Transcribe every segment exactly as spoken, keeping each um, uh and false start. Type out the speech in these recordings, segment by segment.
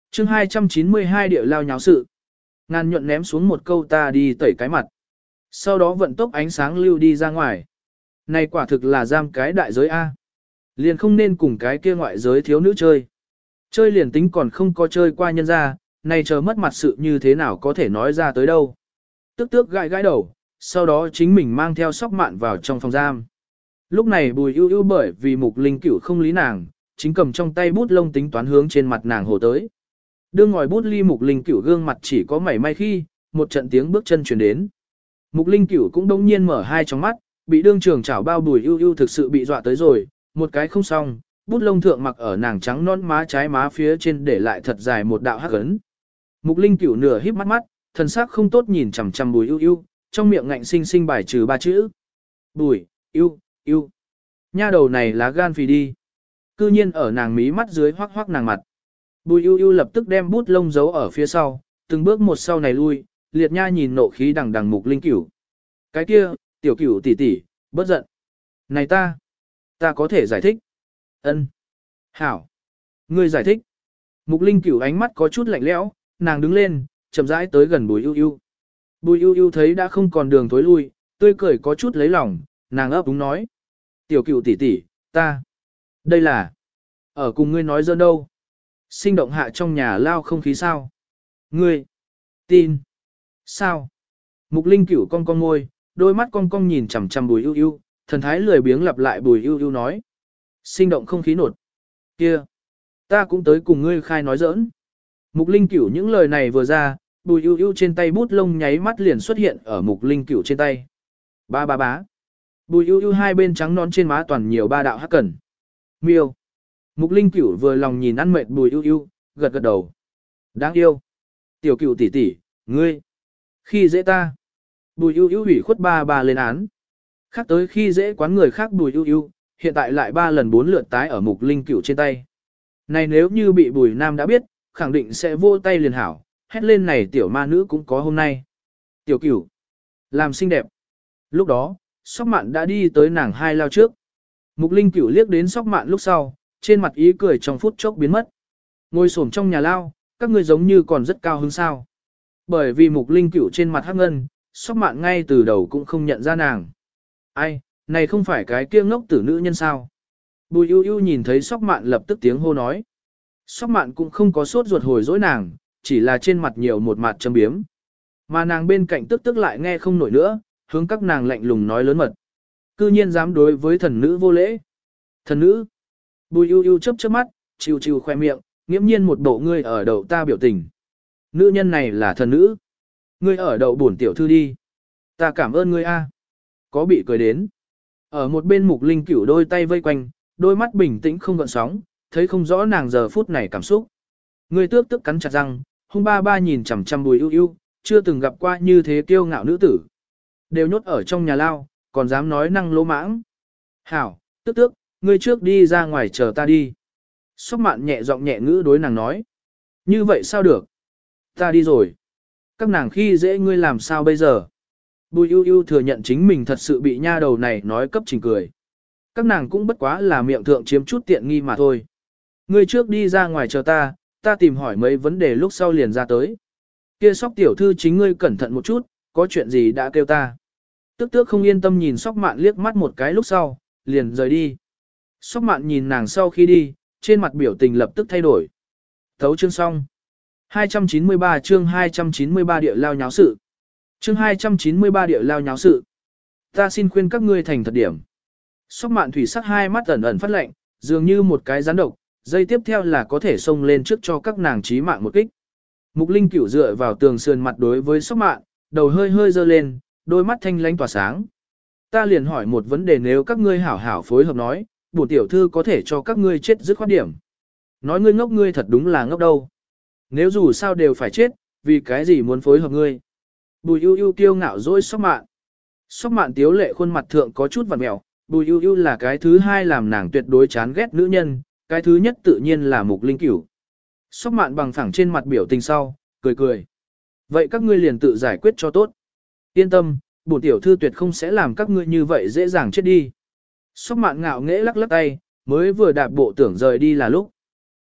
chương hai trăm chín mươi hai địa lao nháo sự. Ngàn nhuận ném xuống một câu ta đi tẩy cái mặt. Sau đó vận tốc ánh sáng lưu đi ra ngoài. Này quả thực là giam cái đại giới A. Liền không nên cùng cái kia ngoại giới thiếu nữ chơi. Chơi liền tính còn không có chơi qua nhân ra, này chờ mất mặt sự như thế nào có thể nói ra tới đâu. Tức tước gãi gãi đầu, sau đó chính mình mang theo sóc mạn vào trong phòng giam. Lúc này Bùi ưu ưu bởi vì Mục Linh Cửu không lý nàng, chính cầm trong tay bút lông tính toán hướng trên mặt nàng hồ tới. Đương ngòi bút ly Mục Linh Cửu gương mặt chỉ có mảy may khi, một trận tiếng bước chân chuyển đến. Mục Linh Cửu cũng đông nhiên mở hai tròng mắt, bị đương trường chảo bao Bùi ưu ưu thực sự bị dọa tới rồi, một cái không xong, bút lông thượng mặc ở nàng trắng non má trái má phía trên để lại thật dài một đạo hắc ấn. Mục Linh Cửu nửa híp mắt mắt, thần sắc không tốt nhìn chằm chằm Bùi ưu ưu, trong miệng ngạnh sinh sinh bài trừ ba chữ. Bùi, ưu, ưu. Nha đầu này lá gan phì đi. Cư nhiên ở nàng mí mắt dưới hoắc hoắc nàng mặt. Bùi ưu ưu lập tức đem bút lông giấu ở phía sau, từng bước một sau này lui, liệt nha nhìn nộ khí đằng đằng Mục Linh Cửu. Cái kia, tiểu cửu tỷ tỷ, bớt giận. Này ta, ta có thể giải thích. Ân. Hảo. Ngươi giải thích. Mục Linh Cửu ánh mắt có chút lạnh lẽo, nàng đứng lên, chậm rãi tới gần Bùi ưu ưu. Bùi ưu ưu thấy đã không còn đường thối lui, tươi cười có chút lấy lòng, nàng ấp úng nói. Tiểu cửu tỷ tỷ, ta. Đây là. Ở cùng ngươi nói dơ đâu. Sinh động hạ trong nhà lao không khí sao. Ngươi. Tin. Sao. Mục Linh Cửu cong cong môi, đôi mắt cong cong nhìn chằm chằm Bùi ưu ưu, thần thái lười biếng lặp lại Bùi ưu ưu nói. Sinh động không khí nột. Kia. Ta cũng tới cùng ngươi khai nói giỡn. Mục Linh Cửu những lời này vừa ra, Bùi ưu ưu trên tay bút lông nháy mắt liền xuất hiện ở Mục Linh Cửu trên tay. Ba ba bá. Bùi ưu ưu hai bên trắng nón trên má toàn nhiều ba đạo hắc cẩn. Miêu. Mục Linh Cửu vừa lòng nhìn ăn mệt Bùi ưu ưu, gật gật đầu. Đáng yêu. Tiểu Cửu tỷ tỷ, ngươi. Khi dễ ta. Bùi ưu ưu ủy khuất ba ba lên án. Khác tới khi dễ quán người khác Bùi ưu ưu, hiện tại lại ba lần bốn lượt tái ở Mục Linh Cửu trên tay. Này nếu như bị Bùi Nam đã biết, khẳng định sẽ vô tay liền hảo, hét lên này tiểu ma nữ cũng có hôm nay. Tiểu Cửu. Làm xinh đẹp. Lúc đó, Sóc Mạn đã đi tới nàng hai lao trước. Mục Linh Cửu liếc đến Sóc Mạn lúc sau, trên mặt ý cười trong phút chốc biến mất. Ngồi xổm trong nhà lao, các ngươi giống như còn rất cao hứng sao. Bởi vì Mục Linh Cửu trên mặt hắc ngân, Sóc Mạn ngay từ đầu cũng không nhận ra nàng. Ai, này không phải cái kia ngốc tử nữ nhân sao. Bùi ưu ưu nhìn thấy Sóc Mạn lập tức tiếng hô nói. Sóc Mạn cũng không có sốt ruột hồi dỗi nàng, chỉ là trên mặt nhiều một mặt châm biếm. Mà nàng bên cạnh tức tức lại nghe không nổi nữa, hướng các nàng lạnh lùng nói lớn mật. Cư nhiên dám đối với thần nữ vô lễ. Thần nữ. Bùi ưu ưu chớp chớp mắt, chiều chiều khoe miệng, nghiễm nhiên một bộ ngươi ở đầu ta biểu tình. Nữ nhân này là thần nữ. Ngươi ở đầu bổn tiểu thư đi. Ta cảm ơn ngươi a. Có bị cười đến. Ở một bên Mục Linh Cửu đôi tay vây quanh, đôi mắt bình tĩnh không gợn sóng, thấy không rõ nàng giờ phút này cảm xúc. Ngươi tước tức cắn chặt răng, hung ba ba nhìn chằm chằm Bùi ưu ưu, chưa từng gặp qua như thế kiêu ngạo nữ tử. Đều nhốt ở trong nhà lao, còn dám nói năng lỗ mãng. Hảo, tức tước, ngươi trước đi ra ngoài chờ ta đi. Sóc Mạn nhẹ giọng nhẹ ngữ đối nàng nói. Như vậy sao được? Ta đi rồi. Các nàng khi dễ ngươi làm sao bây giờ? Bùi ưu ưu thừa nhận chính mình thật sự bị nha đầu này nói cấp trình cười. Các nàng cũng bất quá là miệng thượng chiếm chút tiện nghi mà thôi. Ngươi trước đi ra ngoài chờ ta, ta tìm hỏi mấy vấn đề lúc sau liền ra tới. Kia Sóc tiểu thư chính ngươi cẩn thận một chút, có chuyện gì đã kêu ta. Tức tước không yên tâm nhìn Sóc Mạn liếc mắt một cái lúc sau, liền rời đi. Sóc Mạn nhìn nàng sau khi đi, trên mặt biểu tình lập tức thay đổi. Thấu chương xong. hai trăm chín mươi ba chương hai trăm chín mươi ba địa lao nháo sự. Chương hai trăm chín mươi ba địa lao nháo sự. Ta xin khuyên các ngươi thành thật điểm. Sóc Mạn thủy sắc hai mắt ẩn ẩn phát lạnh, dường như một cái rắn độc, dây tiếp theo là có thể xông lên trước cho các nàng chí mạng một kích. Mục Linh Cửu dựa vào tường sườn mặt đối với Sóc Mạn, đầu hơi hơi dơ lên, đôi mắt thanh lãnh tỏa sáng. Ta liền hỏi một vấn đề, nếu các ngươi hảo hảo phối hợp nói, bổn tiểu thư có thể cho các ngươi chết dứt khoát điểm. Nói ngươi ngốc ngươi thật đúng là ngốc đâu. Nếu dù sao đều phải chết, vì cái gì muốn phối hợp ngươi? Bùi ưu ưu kiêu ngạo dỗi Sóc Mạn. Sóc Mạn tiếu lệ khuôn mặt thượng có chút vặn mẹo. Bùi ưu ưu là cái thứ hai làm nàng tuyệt đối chán ghét nữ nhân, cái thứ nhất tự nhiên là Mục Linh Cửu. Sóc Mạn bằng phẳng trên mặt biểu tình sau, cười cười. Vậy các ngươi liền tự giải quyết cho tốt. Yên tâm, bổn tiểu thư tuyệt không sẽ làm các ngươi như vậy dễ dàng chết đi. Sóc Mạn ngạo nghễ lắc lắc tay, mới vừa đạp bộ tưởng rời đi là lúc.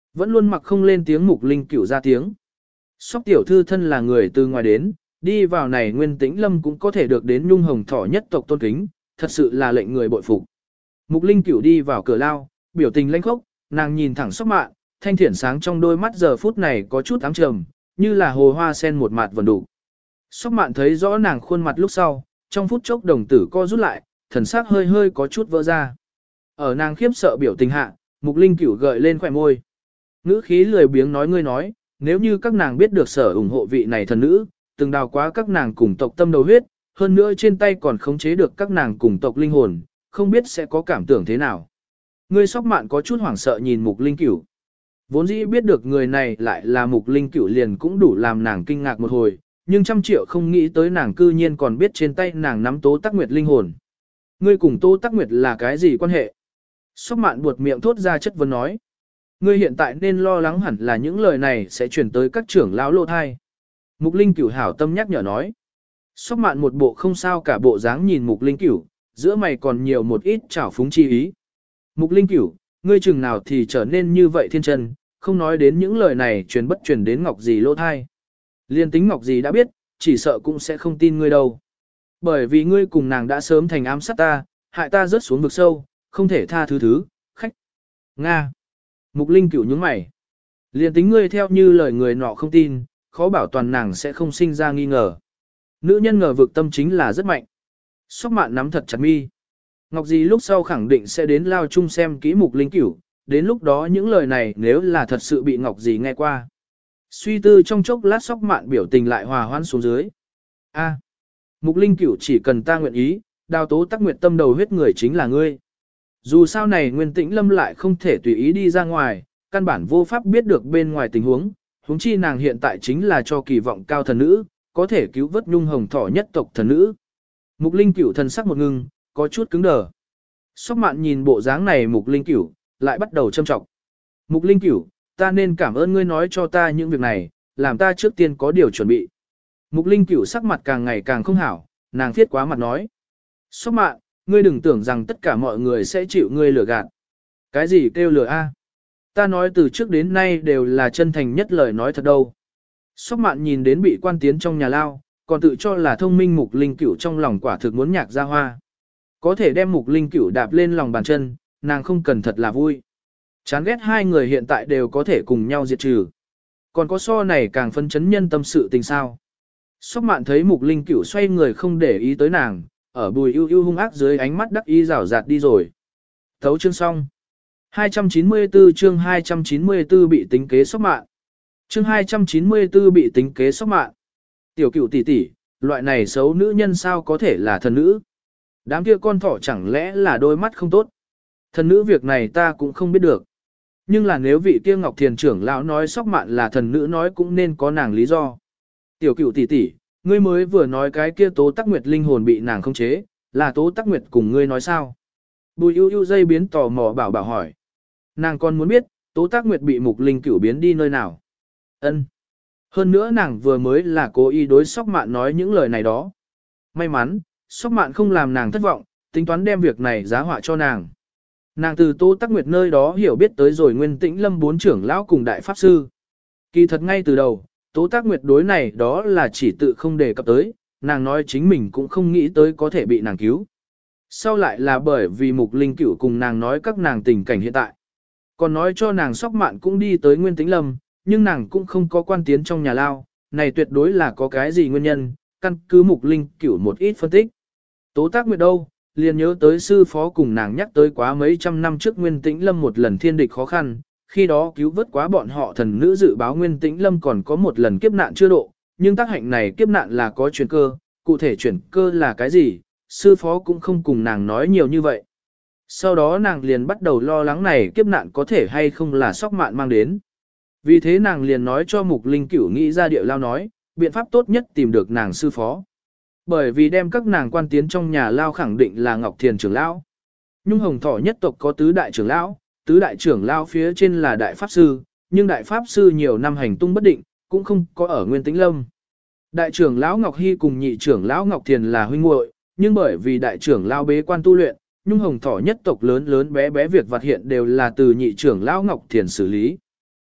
Vẫn luôn mặc không lên tiếng Mục Linh Cửu ra tiếng. Sóc tiểu thư thân là người từ ngoài đến, đi vào này Nguyên Tĩnh Lâm cũng có thể được đến Nhung Hồng Thỏ nhất tộc tôn kính, thật sự là lệnh người bội phục. Mục Linh Cửu đi vào cửa lao, biểu tình lãnh khốc, nàng nhìn thẳng Sóc Mạn, thanh thiển sáng trong đôi mắt giờ phút này có chút ám trầm, như là hồ hoa sen một mạt vần đủ. Sóc Mạn thấy rõ nàng khuôn mặt lúc sau, trong phút chốc đồng tử co rút lại, thần sắc hơi hơi có chút vỡ ra. Ở nàng khiếp sợ biểu tình hạ, Mục Linh Cửu gợi lên khóe môi. Ngữ khí lười biếng nói ngươi nói, nếu như các nàng biết được sở ủng hộ vị này thần nữ, từng đào quá các nàng cùng tộc tâm đầu huyết, hơn nữa trên tay còn khống chế được các nàng cùng tộc linh hồn, không biết sẽ có cảm tưởng thế nào. Ngươi Sóc Mạn có chút hoảng sợ nhìn Mục Linh Cửu. Vốn dĩ biết được người này lại là Mục Linh Cửu liền cũng đủ làm nàng kinh ngạc một hồi, nhưng trăm triệu không nghĩ tới nàng cư nhiên còn biết trên tay nàng nắm Tố Tắc Nguyệt linh hồn. Ngươi cùng Tố Tắc Nguyệt là cái gì quan hệ? Sóc Mạn buột miệng thốt ra chất vấn nói. Ngươi hiện tại nên lo lắng hẳn là những lời này sẽ truyền tới các trưởng lão lô thai. Mục Linh Cửu hảo tâm nhắc nhở nói. Sóc Mạn một bộ không sao cả bộ dáng nhìn Mục Linh Cửu, giữa mày còn nhiều một ít trào phúng chi ý. Mục Linh Cửu, ngươi chừng nào thì trở nên như vậy thiên chân, không nói đến những lời này truyền bất truyền đến Ngọc Dì lô thai. Liên tính Ngọc Dì đã biết, chỉ sợ cũng sẽ không tin ngươi đâu. Bởi vì ngươi cùng nàng đã sớm thành ám sát ta, hại ta rớt xuống vực sâu, không thể tha thứ thứ, khách. Nga. Mục Linh Cửu nhướng mày. Liên tính ngươi theo như lời người nọ không tin, khó bảo toàn nàng sẽ không sinh ra nghi ngờ. Nữ nhân ngờ vực tâm chính là rất mạnh. Sóc Mạn nắm thật chặt mi. Ngọc Dì lúc sau khẳng định sẽ đến lao chung xem kỹ Mục Linh Cửu, đến lúc đó những lời này nếu là thật sự bị Ngọc Dì nghe qua. Suy tư trong chốc lát Sóc Mạn biểu tình lại hòa hoãn xuống dưới. A, Mục Linh Cửu chỉ cần ta nguyện ý, đào Tố Tắc Nguyệt tâm đầu huyết người chính là ngươi. Dù sao này Nguyên Tĩnh Lâm lại không thể tùy ý đi ra ngoài, căn bản vô pháp biết được bên ngoài tình huống, huống chi nàng hiện tại chính là cho kỳ vọng cao thần nữ, có thể cứu vớt Nhung Hồng Thỏ nhất tộc thần nữ. Mục Linh Cửu thần sắc một ngưng, có chút cứng đờ. Sóc Mạn nhìn bộ dáng này Mục Linh Cửu, lại bắt đầu châm trọng. Mục Linh Cửu, ta nên cảm ơn ngươi nói cho ta những việc này, làm ta trước tiên có điều chuẩn bị. Mục Linh Cửu sắc mặt càng ngày càng không hảo, nàng thiết quá mặt nói. Sóc Mạn, ngươi đừng tưởng rằng tất cả mọi người sẽ chịu ngươi lừa gạt. Cái gì kêu lừa a? Ta nói từ trước đến nay đều là chân thành nhất lời nói thật đâu. Sóc Mạn nhìn đến bị quan tiến trong nhà lao, còn tự cho là thông minh Mục Linh Cửu trong lòng quả thực muốn nhạc ra hoa. Có thể đem Mục Linh Cửu đạp lên lòng bàn chân, nàng không cần thật là vui. Chán ghét hai người hiện tại đều có thể cùng nhau diệt trừ. Còn có so này càng phân chấn nhân tâm sự tình sao. Sóc Mạn thấy Mục Linh Cửu xoay người không để ý tới nàng, ở Bùi Ưu Ưu hung ác dưới ánh mắt đắc ý rảo rạt đi rồi. Thấu chương xong. hai trăm chín mươi tư chương hai trăm chín mươi tư bị tính kế Sóc Mạn. Chương hai trăm chín mươi tư bị tính kế Sóc Mạn. Tiểu Cửu tỷ tỷ, loại này xấu nữ nhân sao có thể là thần nữ? Đám kia con thỏ chẳng lẽ là đôi mắt không tốt? Thần nữ việc này ta cũng không biết được. Nhưng là nếu vị kia Ngọc Thiền trưởng lão nói Sóc Mạn là thần nữ nói cũng nên có nàng lý do. Tiểu Cửu tỷ tỷ, ngươi mới vừa nói cái kia Tố Tắc Nguyệt linh hồn bị nàng khống chế, là Tố Tắc Nguyệt cùng ngươi nói sao? Bùi Ưu Ưu dây biến tò mò bảo bảo hỏi. Nàng còn muốn biết, Tố Tắc Nguyệt bị Mục Linh Cửu biến đi nơi nào? Ân. Hơn nữa nàng vừa mới là cố ý đối Sóc Mạn nói những lời này đó. May mắn, Sóc Mạn không làm nàng thất vọng, tính toán đem việc này giá họa cho nàng. Nàng từ Tố Tắc Nguyệt nơi đó hiểu biết tới rồi Nguyên Tĩnh Lâm bốn trưởng lão cùng đại pháp sư. Kỳ thật ngay từ đầu, Tố Tắc Nguyệt đối này đó là chỉ tự không đề cập tới, nàng nói chính mình cũng không nghĩ tới có thể bị nàng cứu. Sau lại là bởi vì Mục Linh Cửu cùng nàng nói các nàng tình cảnh hiện tại. Còn nói cho nàng Sóc Mạn cũng đi tới Nguyên Tĩnh Lâm, nhưng nàng cũng không có quan tiến trong nhà lao, này tuyệt đối là có cái gì nguyên nhân, căn cứ Mục Linh Cửu một ít phân tích. Tố Tắc Nguyệt đâu, liền nhớ tới sư phó cùng nàng nhắc tới quá mấy trăm năm trước Nguyên Tĩnh Lâm một lần thiên địch khó khăn, khi đó cứu vớt quá bọn họ thần nữ dự báo Nguyên Tĩnh Lâm còn có một lần kiếp nạn chưa độ, nhưng tác hạnh này kiếp nạn là có chuyển cơ, cụ thể chuyển cơ là cái gì, sư phó cũng không cùng nàng nói nhiều như vậy. Sau đó nàng liền bắt đầu lo lắng này kiếp nạn có thể hay không là Sóc Mạn mang đến. Vì thế nàng liền nói cho Mục Linh Cửu nghĩ ra địa lao nói, biện pháp tốt nhất tìm được nàng sư phó. Bởi vì đem các nàng quan tiến trong nhà lao khẳng định là Ngọc Thiền trưởng lão. Nhung Hồng Thỏ nhất tộc có tứ đại trưởng lão, tứ đại trưởng lão phía trên là đại pháp sư, nhưng đại pháp sư nhiều năm hành tung bất định, cũng không có ở Nguyên Tĩnh Lâm. Đại trưởng lão Ngọc Hy cùng nhị trưởng lão Ngọc Thiền là huynh muội, nhưng bởi vì đại trưởng lão bế quan tu luyện, Nhung Hồng Thỏ nhất tộc lớn lớn bé bé việc vặt hiện đều là từ nhị trưởng lão Ngọc Thiền xử lý.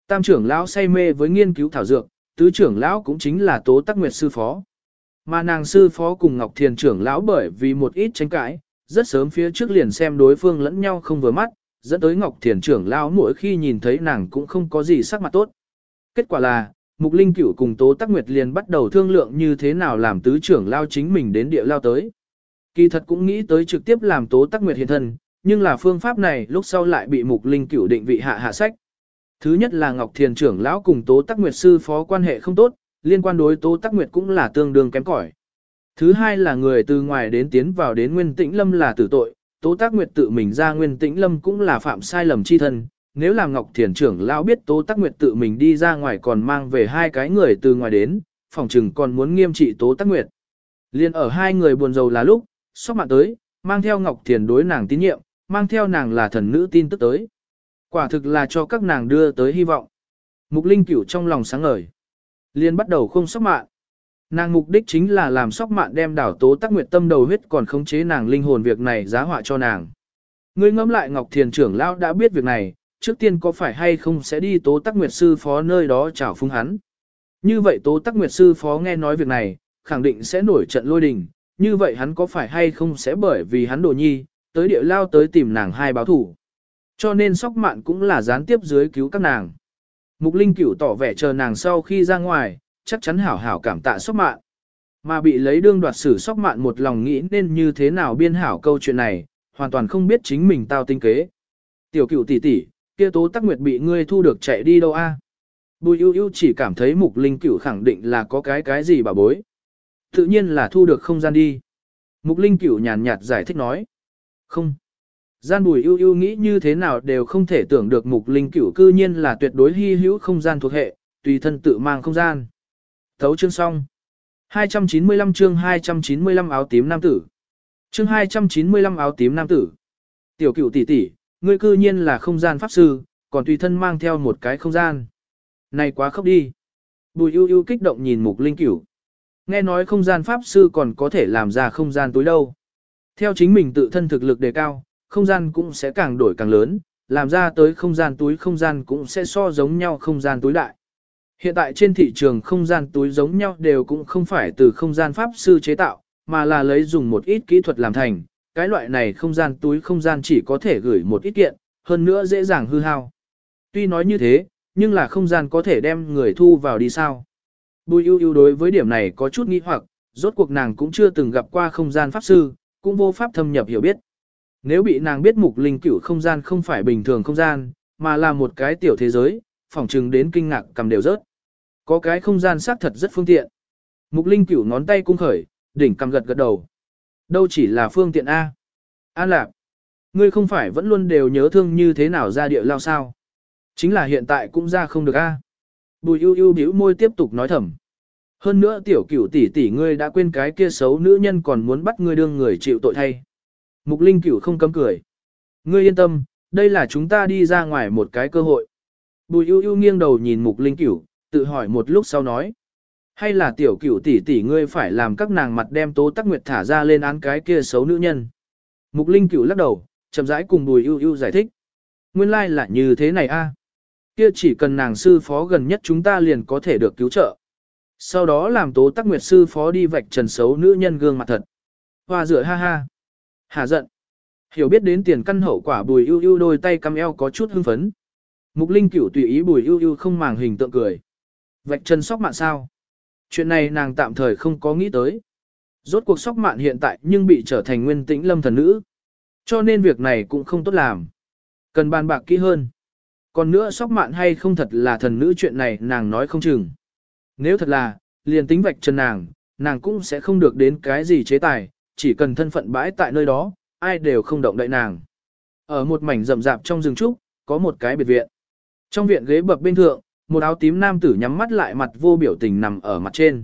Tam trưởng lão say mê với nghiên cứu thảo dược, tứ trưởng lão cũng chính là Tố Tắc Nguyệt sư phó. Mà nàng sư phó cùng Ngọc Thiền trưởng lão bởi vì một ít tranh cãi, rất sớm phía trước liền xem đối phương lẫn nhau không vừa mắt, dẫn tới Ngọc Thiền trưởng lão mỗi khi nhìn thấy nàng cũng không có gì sắc mặt tốt. Kết quả là, Mục Linh Cửu cùng Tố Tắc Nguyệt liền bắt đầu thương lượng như thế nào làm tứ trưởng lão chính mình đến địa lao tới. Kỳ thật cũng nghĩ tới trực tiếp làm Tố Tắc Nguyệt hiện thân, nhưng là phương pháp này lúc sau lại bị Mục Linh Cửu định vị hạ hạ sách. Thứ nhất là Ngọc Thiền trưởng lão cùng Tố Tắc Nguyệt sư phó quan hệ không tốt, liên quan đối Tố Tắc Nguyệt cũng là tương đương kém cỏi. Thứ hai là người từ ngoài đến tiến vào đến Nguyên Tĩnh Lâm là tử tội, Tố Tắc Nguyệt tự mình ra Nguyên Tĩnh Lâm cũng là phạm sai lầm chi thân. Nếu làm Ngọc Thiền trưởng lão biết Tố Tắc Nguyệt tự mình đi ra ngoài còn mang về hai cái người từ ngoài đến, phòng trừng còn muốn nghiêm trị Tố Tắc Nguyệt. Liên ở hai người buồn rầu là lúc, Sóc Mạn tới, mang theo Ngọc Thiền đối nàng tín nhiệm, mang theo nàng là thần nữ tin tức tới. Quả thực là cho các nàng đưa tới hy vọng. Mục Linh Cửu trong lòng sáng ngời. Liên bắt đầu không Sóc Mạn. Nàng mục đích chính là làm Sóc Mạn đem đảo Tố Tắc Nguyệt tâm đầu huyết còn khống chế nàng linh hồn việc này giá họa cho nàng. Ngươi ngẫm lại Ngọc Thiền trưởng lão đã biết việc này, trước tiên có phải hay không sẽ đi Tố Tắc Nguyệt sư phó nơi đó chào phúng hắn. Như vậy Tố Tắc Nguyệt sư phó nghe nói việc này, khẳng định sẽ nổi trận lôi đình, như vậy hắn có phải hay không sẽ bởi vì hắn đồ nhi, tới địa lao tới tìm nàng hai báo thủ. Cho nên Sóc Mạn cũng là gián tiếp dưới cứu các nàng. Mục Linh Cửu tỏ vẻ chờ nàng sau khi ra ngoài, chắc chắn hảo hảo cảm tạ Sóc Mạn. Mà bị lấy đương đoạt xử Sóc Mạn một lòng nghĩ nên như thế nào biên hảo câu chuyện này, hoàn toàn không biết chính mình tao tinh kế. Tiểu Cửu tỷ tỷ, kia Tố Tắc Nguyệt bị ngươi thu được chạy đi đâu a? Bùi ưu ưu chỉ cảm thấy Mục Linh Cửu khẳng định là có cái cái gì bà bối. Tự nhiên là thu được không gian đi. Mục Linh Cửu nhàn nhạt giải thích nói. Không. Gian Bùi ưu ưu nghĩ như thế nào đều không thể tưởng được Mục Linh Cửu cư nhiên là tuyệt đối hy hữu không gian thuộc hệ, tùy thân tự mang không gian. Thấu chương xong. hai trăm chín mươi lăm chương hai trăm chín mươi lăm áo tím nam tử. Chương hai trăm chín mươi lăm áo tím nam tử. Tiểu Cửu tỷ tỷ, ngươi cư nhiên là không gian pháp sư, còn tùy thân mang theo một cái không gian. Này quá khốc đi. Bùi ưu ưu kích động nhìn Mục Linh Cửu. Nghe nói không gian pháp sư còn có thể làm ra không gian túi đâu. Theo chính mình tự thân thực lực đề cao, không gian cũng sẽ càng đổi càng lớn, làm ra tới không gian túi không gian cũng sẽ so giống nhau không gian túi đại. Hiện tại trên thị trường không gian túi giống nhau đều cũng không phải từ không gian pháp sư chế tạo, mà là lấy dùng một ít kỹ thuật làm thành. Cái loại này không gian túi không gian chỉ có thể gửi một ít kiện, hơn nữa dễ dàng hư hao. Tuy nói như thế, nhưng là không gian có thể đem người thu vào đi sao. Bùi ưu ưu đối với điểm này có chút nghi hoặc, rốt cuộc nàng cũng chưa từng gặp qua không gian pháp sư, cũng vô pháp thâm nhập hiểu biết. Nếu bị nàng biết Mục Linh Cửu không gian không phải bình thường không gian, mà là một cái tiểu thế giới, phỏng chừng đến kinh ngạc cầm đều rớt. Có cái không gian xác thật rất phương tiện. Mục Linh Cửu ngón tay cung khởi, đỉnh cầm gật gật đầu. Đâu chỉ là phương tiện A. An Lạc, ngươi không phải vẫn luôn đều nhớ thương như thế nào ra địa lao sao? Chính là hiện tại cũng ra không được A. Bùi ưu ưu bĩu môi tiếp tục nói thầm. Hơn nữa Tiểu Cửu tỷ tỷ ngươi đã quên cái kia xấu nữ nhân còn muốn bắt ngươi đương người chịu tội thay. Mục Linh Cửu không cấm cười. Ngươi yên tâm, đây là chúng ta đi ra ngoài một cái cơ hội. Bùi ưu ưu nghiêng đầu nhìn Mục Linh Cửu, tự hỏi một lúc sau nói. Hay là Tiểu Cửu tỷ tỷ ngươi phải làm các nàng mặt đem Tố Tắc Nguyệt thả ra lên án cái kia xấu nữ nhân. Mục Linh Cửu lắc đầu, chậm rãi cùng Bùi ưu ưu giải thích. Nguyên lai là như thế này a. Kia chỉ cần nàng sư phó gần nhất chúng ta liền có thể được cứu trợ. Sau đó làm Tố Tắc Nguyệt sư phó đi vạch trần xấu nữ nhân gương mặt thật. Hoa rửa ha ha. Hà giận. Hiểu biết đến tiền căn hậu quả Bùi ưu ưu đôi tay cắm eo có chút hưng phấn. Mục Linh Cửu tùy ý Bùi ưu ưu không màng hình tượng cười. Vạch trần Sóc Mạn sao? Chuyện này nàng tạm thời không có nghĩ tới. Rốt cuộc Sóc Mạn hiện tại nhưng bị trở thành Nguyên Tĩnh Lâm thần nữ. Cho nên việc này cũng không tốt làm. Cần bàn bạc kỹ hơn. Còn nữa Sóc Mạn hay không thật là thần nữ chuyện này nàng nói không chừng. Nếu thật là, liền tính vạch trần nàng, nàng cũng sẽ không được đến cái gì chế tài, chỉ cần thân phận bãi tại nơi đó, ai đều không động đậy nàng. Ở một mảnh rậm rạp trong rừng trúc, có một cái biệt viện. Trong viện ghế bập bên thượng, một áo tím nam tử nhắm mắt lại mặt vô biểu tình nằm ở mặt trên.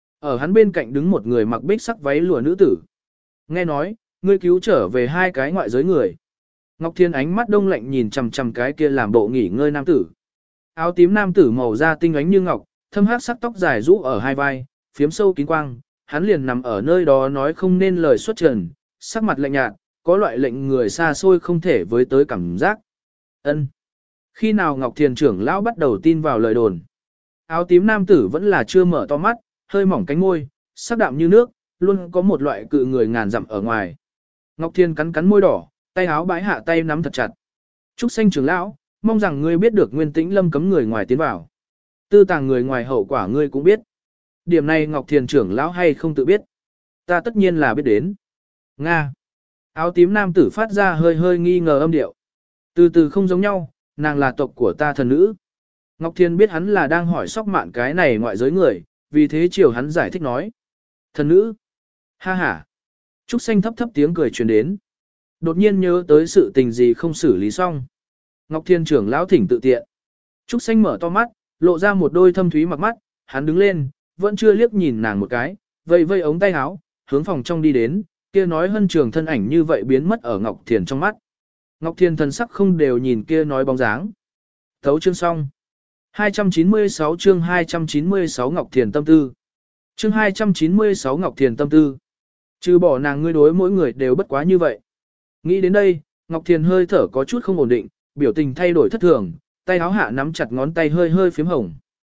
Ở hắn bên cạnh đứng một người mặc bích sắc váy lụa nữ tử. Nghe nói, ngươi cứu trở về hai cái ngoại giới người. Ngọc Thiên ánh mắt đông lạnh nhìn chằm chằm cái kia làm bộ nghỉ ngơi nam tử. Áo tím nam tử màu da tinh ánh như ngọc, thâm hắc sắc tóc dài rũ ở hai vai, phiếm sâu kín quang, hắn liền nằm ở nơi đó nói không nên lời xuất trần, sắc mặt lạnh nhạt, có loại lệnh người xa xôi không thể với tới cảm giác. Ân. Khi nào Ngọc Thiền trưởng lão bắt đầu tin vào lời đồn. Áo tím nam tử vẫn là chưa mở to mắt, hơi mỏng cánh môi, sắc đạm như nước, luôn có một loại cự người ngàn dặm ở ngoài. Ngọc Thiền cắn cắn môi đỏ, tay áo bái hạ tay nắm thật chặt. Trúc Xanh trưởng lão, mong rằng ngươi biết được Nguyên Tĩnh Lâm cấm người ngoài tiến vào. Tư tàng người ngoài hậu quả ngươi cũng biết. Điểm này Ngọc Thiền trưởng lão hay không tự biết. Ta tất nhiên là biết đến. Nga. Áo tím nam tử phát ra hơi hơi nghi ngờ âm điệu. Từ từ không giống nhau, nàng là tộc của ta thần nữ. Ngọc Thiền biết hắn là đang hỏi Sóc Mạn cái này ngoại giới người, vì thế chiều hắn giải thích nói. Thần nữ. Ha ha. Trúc Xanh thấp thấp tiếng cười truyền đến. Đột nhiên nhớ tới sự tình gì không xử lý xong. Ngọc Thiên trưởng lão thỉnh tự tiện. Trúc Xanh mở to mắt, lộ ra một đôi thâm thúy mặc mắt, hắn đứng lên, vẫn chưa liếc nhìn nàng một cái, vây vây ống tay áo, hướng phòng trong đi đến, kia nói hân trường thân ảnh như vậy biến mất ở Ngọc Thiền trong mắt. Ngọc Thiền thần sắc không đều nhìn kia nói bóng dáng. Thấu chương xong. hai trăm chín mươi sáu chương hai trăm chín mươi sáu Ngọc Thiền tâm tư. Chương hai trăm chín mươi sáu Ngọc Thiền tâm tư. Trừ bỏ nàng ngươi đối mỗi người đều bất quá như vậy. Nghĩ đến đây, Ngọc Thiền hơi thở có chút không ổn định, biểu tình thay đổi thất thường, tay áo hạ nắm chặt ngón tay hơi hơi phím hồng.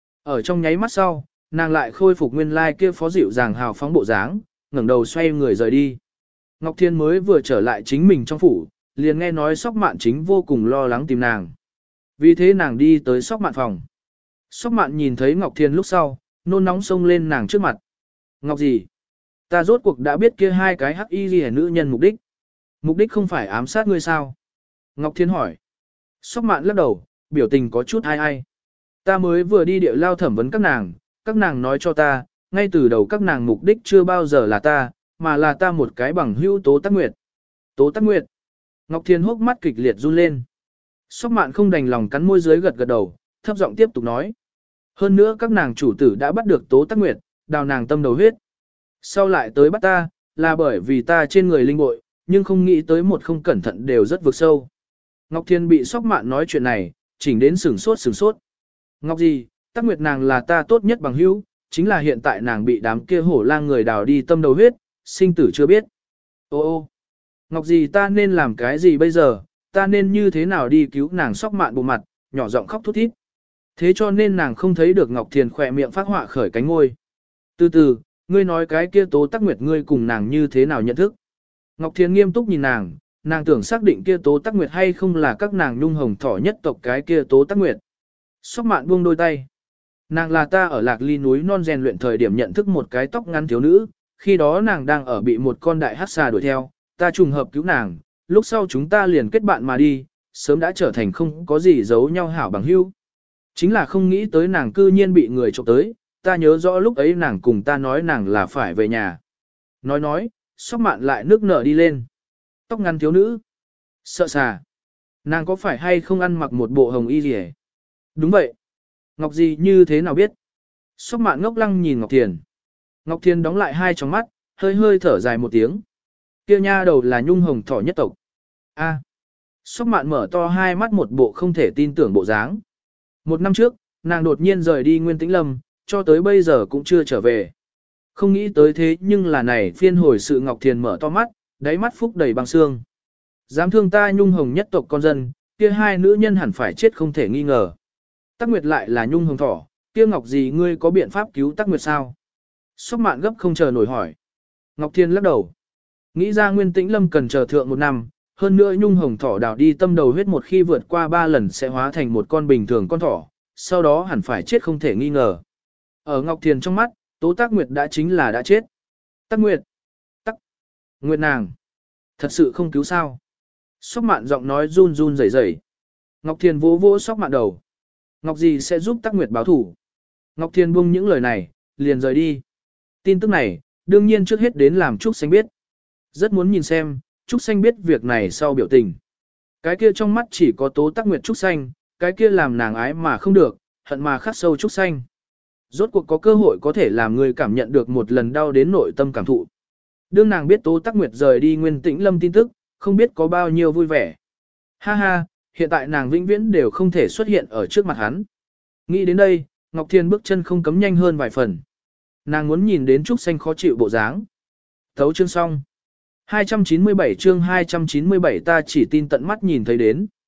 Ở trong nháy mắt sau, nàng lại khôi phục nguyên lai kia phó dịu dàng hào phóng bộ dáng, ngẩng đầu xoay người rời đi. Ngọc Thiền mới vừa trở lại chính mình trong phủ, liền nghe nói Sóc Mạn chính vô cùng lo lắng tìm nàng. Vì thế nàng đi tới Sóc Mạn phòng. Sóc Mạn nhìn thấy Ngọc Thiền lúc sau, nôn nóng xông lên nàng trước mặt. Ngọc gì? Ta rốt cuộc đã biết kia hai cái hắc y ghi nữ nhân mục đích. Mục đích không phải ám sát ngươi sao? Ngọc Thiền hỏi. Sóc Mạn lắc đầu, biểu tình có chút ai ai. Ta mới vừa đi địa lao thẩm vấn các nàng, các nàng nói cho ta, ngay từ đầu các nàng mục đích chưa bao giờ là ta, mà là ta một cái bằng hữu Tố Tắc Nguyệt. Tố Tắc Nguyệt. Ngọc Thiền hốc mắt kịch liệt run lên. Sóc Mạn không đành lòng cắn môi dưới gật gật đầu, thấp giọng tiếp tục nói. Hơn nữa các nàng chủ tử đã bắt được Tố Tắc Nguyệt, đào nàng tâm đầu huyết. Sau lại tới bắt ta, là bởi vì ta trên người linh bội, nhưng không nghĩ tới một không cẩn thận đều rất vực sâu. Ngọc Thiên bị Sóc Mạn nói chuyện này, chỉnh đến sửng sốt sửng sốt. Ngọc gì, Tắc Nguyệt nàng là ta tốt nhất bằng hữu, chính là hiện tại nàng bị đám kia hổ lang người đào đi tâm đầu huyết, sinh tử chưa biết. Ô ô, Ngọc gì ta nên làm cái gì bây giờ, ta nên như thế nào đi cứu nàng? Sóc Mạn bộ mặt, nhỏ giọng khóc thút thít. Thế cho nên nàng không thấy được Ngọc Thiền khỏe miệng phát họa khởi cánh ngôi. Từ từ, ngươi nói cái kia Tố Tắc Nguyệt ngươi cùng nàng như thế nào nhận thức? Ngọc Thiền nghiêm túc nhìn nàng, nàng tưởng xác định kia Tố Tắc Nguyệt hay không là các nàng nhung hồng thỏ nhất tộc cái kia Tố Tắc Nguyệt. Sóc Mạn buông đôi tay. Nàng là ta ở Lạc Ly núi non rèn luyện thời điểm nhận thức một cái tóc ngắn thiếu nữ, khi đó nàng đang ở bị một con đại hắc xà đuổi theo, ta trùng hợp cứu nàng, lúc sau chúng ta liền kết bạn mà đi, sớm đã trở thành không có gì giấu nhau hảo bằng hữu. Chính là không nghĩ tới nàng cư nhiên bị người trộm tới, ta nhớ rõ lúc ấy nàng cùng ta nói nàng là phải về nhà. Nói nói, Sóc Mạn lại nước nở đi lên. Tóc ngắn thiếu nữ. Sợ xà. Nàng có phải hay không ăn mặc một bộ hồng y gì hết? Đúng vậy. Ngọc gì như thế nào biết? Sóc Mạn ngốc lăng nhìn Ngọc Thiền. Ngọc Thiền đóng lại hai tròng mắt, hơi hơi thở dài một tiếng. Kia nha đầu là nhung hồng thỏ nhất tộc. A. Sóc Mạn mở to hai mắt một bộ không thể tin tưởng bộ dáng. Một năm trước, nàng đột nhiên rời đi Nguyên Tĩnh Lâm, cho tới bây giờ cũng chưa trở về. Không nghĩ tới thế nhưng là này phiên hồi sự. Ngọc Thiền mở to mắt, đáy mắt phúc đầy băng xương. Dám thương ta nhung hồng nhất tộc con dân, kia hai nữ nhân hẳn phải chết không thể nghi ngờ. Tắc Nguyệt lại là nhung hồng thỏ, kia Ngọc gì ngươi có biện pháp cứu Tắc Nguyệt sao? Sóc Mạn gấp không chờ nổi hỏi. Ngọc Thiền lắc đầu. Nghĩ ra Nguyên Tĩnh Lâm cần chờ thượng một năm, hơn nữa nhung hồng thỏ đào đi tâm đầu huyết một khi vượt qua ba lần sẽ hóa thành một con bình thường con thỏ, sau đó hẳn phải chết không thể nghi ngờ. Ở Ngọc Thiền trong mắt, Tố Tắc Nguyệt đã chính là đã chết. Tắc Nguyệt. Tắc. Nguyệt nàng. Thật sự không cứu sao. Sóc Mạn giọng nói run run rẩy rẩy. Ngọc Thiền vỗ vỗ Sóc Mạn đầu. Ngọc gì sẽ giúp Tắc Nguyệt báo thủ. Ngọc Thiền buông những lời này, liền rời đi. Tin tức này, đương nhiên trước hết đến làm Trúc Xanh biết. Rất muốn nhìn xem, Trúc Xanh biết việc này sau biểu tình. Cái kia trong mắt chỉ có Tố Tắc Nguyệt Trúc Xanh, cái kia làm nàng ái mà không được, hận mà khắc sâu Trúc Xanh. Rốt cuộc có cơ hội có thể làm người cảm nhận được một lần đau đến nội tâm cảm thụ. Đương nàng biết Tố Tắc Nguyệt rời đi Nguyên Tĩnh Lâm tin tức, không biết có bao nhiêu vui vẻ. Ha ha, hiện tại nàng vĩnh viễn đều không thể xuất hiện ở trước mặt hắn. Nghĩ đến đây, Ngọc Thiền bước chân không cấm nhanh hơn vài phần. Nàng muốn nhìn đến Trúc Xanh khó chịu bộ dáng. Thấu chương xong. hai trăm chín mươi bảy chương hai trăm chín mươi bảy ta chỉ tin tận mắt nhìn thấy đến.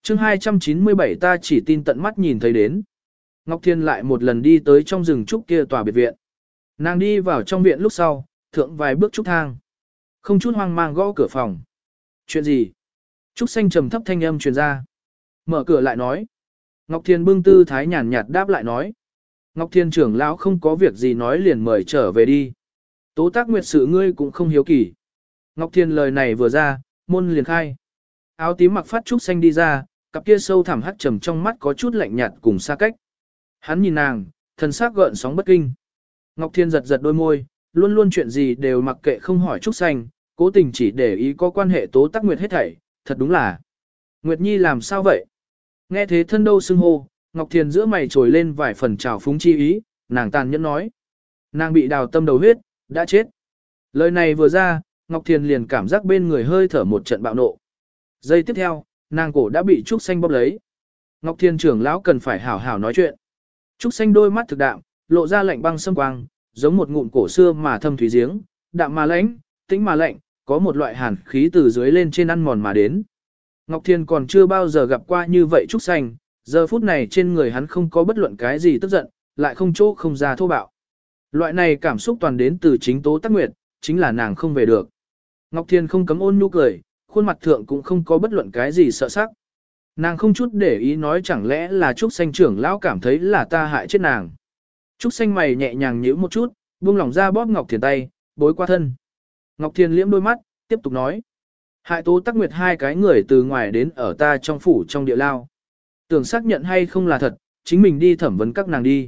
chương hai trăm chín mươi bảy ta chỉ tin tận mắt nhìn thấy đến. Ngọc Thiên lại một lần đi tới trong rừng trúc kia tòa biệt viện. Nàng đi vào trong viện lúc sau, thượng vài bước trúc thang. Không chút hoang mang gõ cửa phòng. Chuyện gì? Trúc xanh trầm thấp thanh âm truyền ra. Mở cửa lại nói. Ngọc Thiên bưng tư thái nhàn nhạt đáp lại nói. Ngọc Thiên trưởng lão không có việc gì nói liền mời trở về đi. Tố tác nguyệt sự ngươi cũng không hiếu kỳ. Ngọc Thiên lời này vừa ra, môn liền khai. Áo tím mặc phát trúc xanh đi ra, cặp kia sâu thẳm hắt trầm trong mắt có chút lạnh nhạt cùng xa cách. Hắn nhìn nàng, thần sắc gợn sóng bất kinh. Ngọc Thiên giật giật đôi môi, luôn luôn chuyện gì đều mặc kệ không hỏi trúc xanh, cố tình chỉ để ý có quan hệ tố tác nguyệt hết thảy, thật đúng là. Nguyệt Nhi làm sao vậy? Nghe thế thân đâu xưng hô, Ngọc Thiên giữa mày trồi lên vài phần trào phúng chi ý, nàng tàn nhẫn nói. Nàng bị đào tâm đầu huyết, đã chết. Lời này vừa ra, Ngọc Thiên liền cảm giác bên người hơi thở một trận bạo nộ. Giây tiếp theo, nàng cổ đã bị trúc xanh bóp lấy. Ngọc Thiên trưởng lão cần phải hảo hảo nói chuyện. Trúc xanh đôi mắt thực đạm, lộ ra lạnh băng sâm quang, giống một ngụm cổ xưa mà thâm thủy giếng, đạm mà lãnh, tĩnh mà lạnh, có một loại hàn khí từ dưới lên trên ăn mòn mà đến. Ngọc Thiên còn chưa bao giờ gặp qua như vậy Trúc xanh, giờ phút này trên người hắn không có bất luận cái gì tức giận, lại không chỗ không ra thô bạo. Loại này cảm xúc toàn đến từ chính Tố Tắc Nguyệt, chính là nàng không về được. Ngọc Thiên không cấm ôn nhu cười, khuôn mặt thượng cũng không có bất luận cái gì sợ sắc. Nàng không chút để ý nói chẳng lẽ là Trúc xanh trưởng lão cảm thấy là ta hại chết nàng. Trúc xanh mày nhẹ nhàng nhíu một chút, buông lỏng ra bóp Ngọc Thiên tay, bối qua thân. Ngọc Thiên liễm đôi mắt, tiếp tục nói. Hại Tố Tắc Nguyệt hai cái người từ ngoài đến ở ta trong phủ trong địa lao. Tưởng xác nhận hay không là thật, chính mình đi thẩm vấn các nàng đi.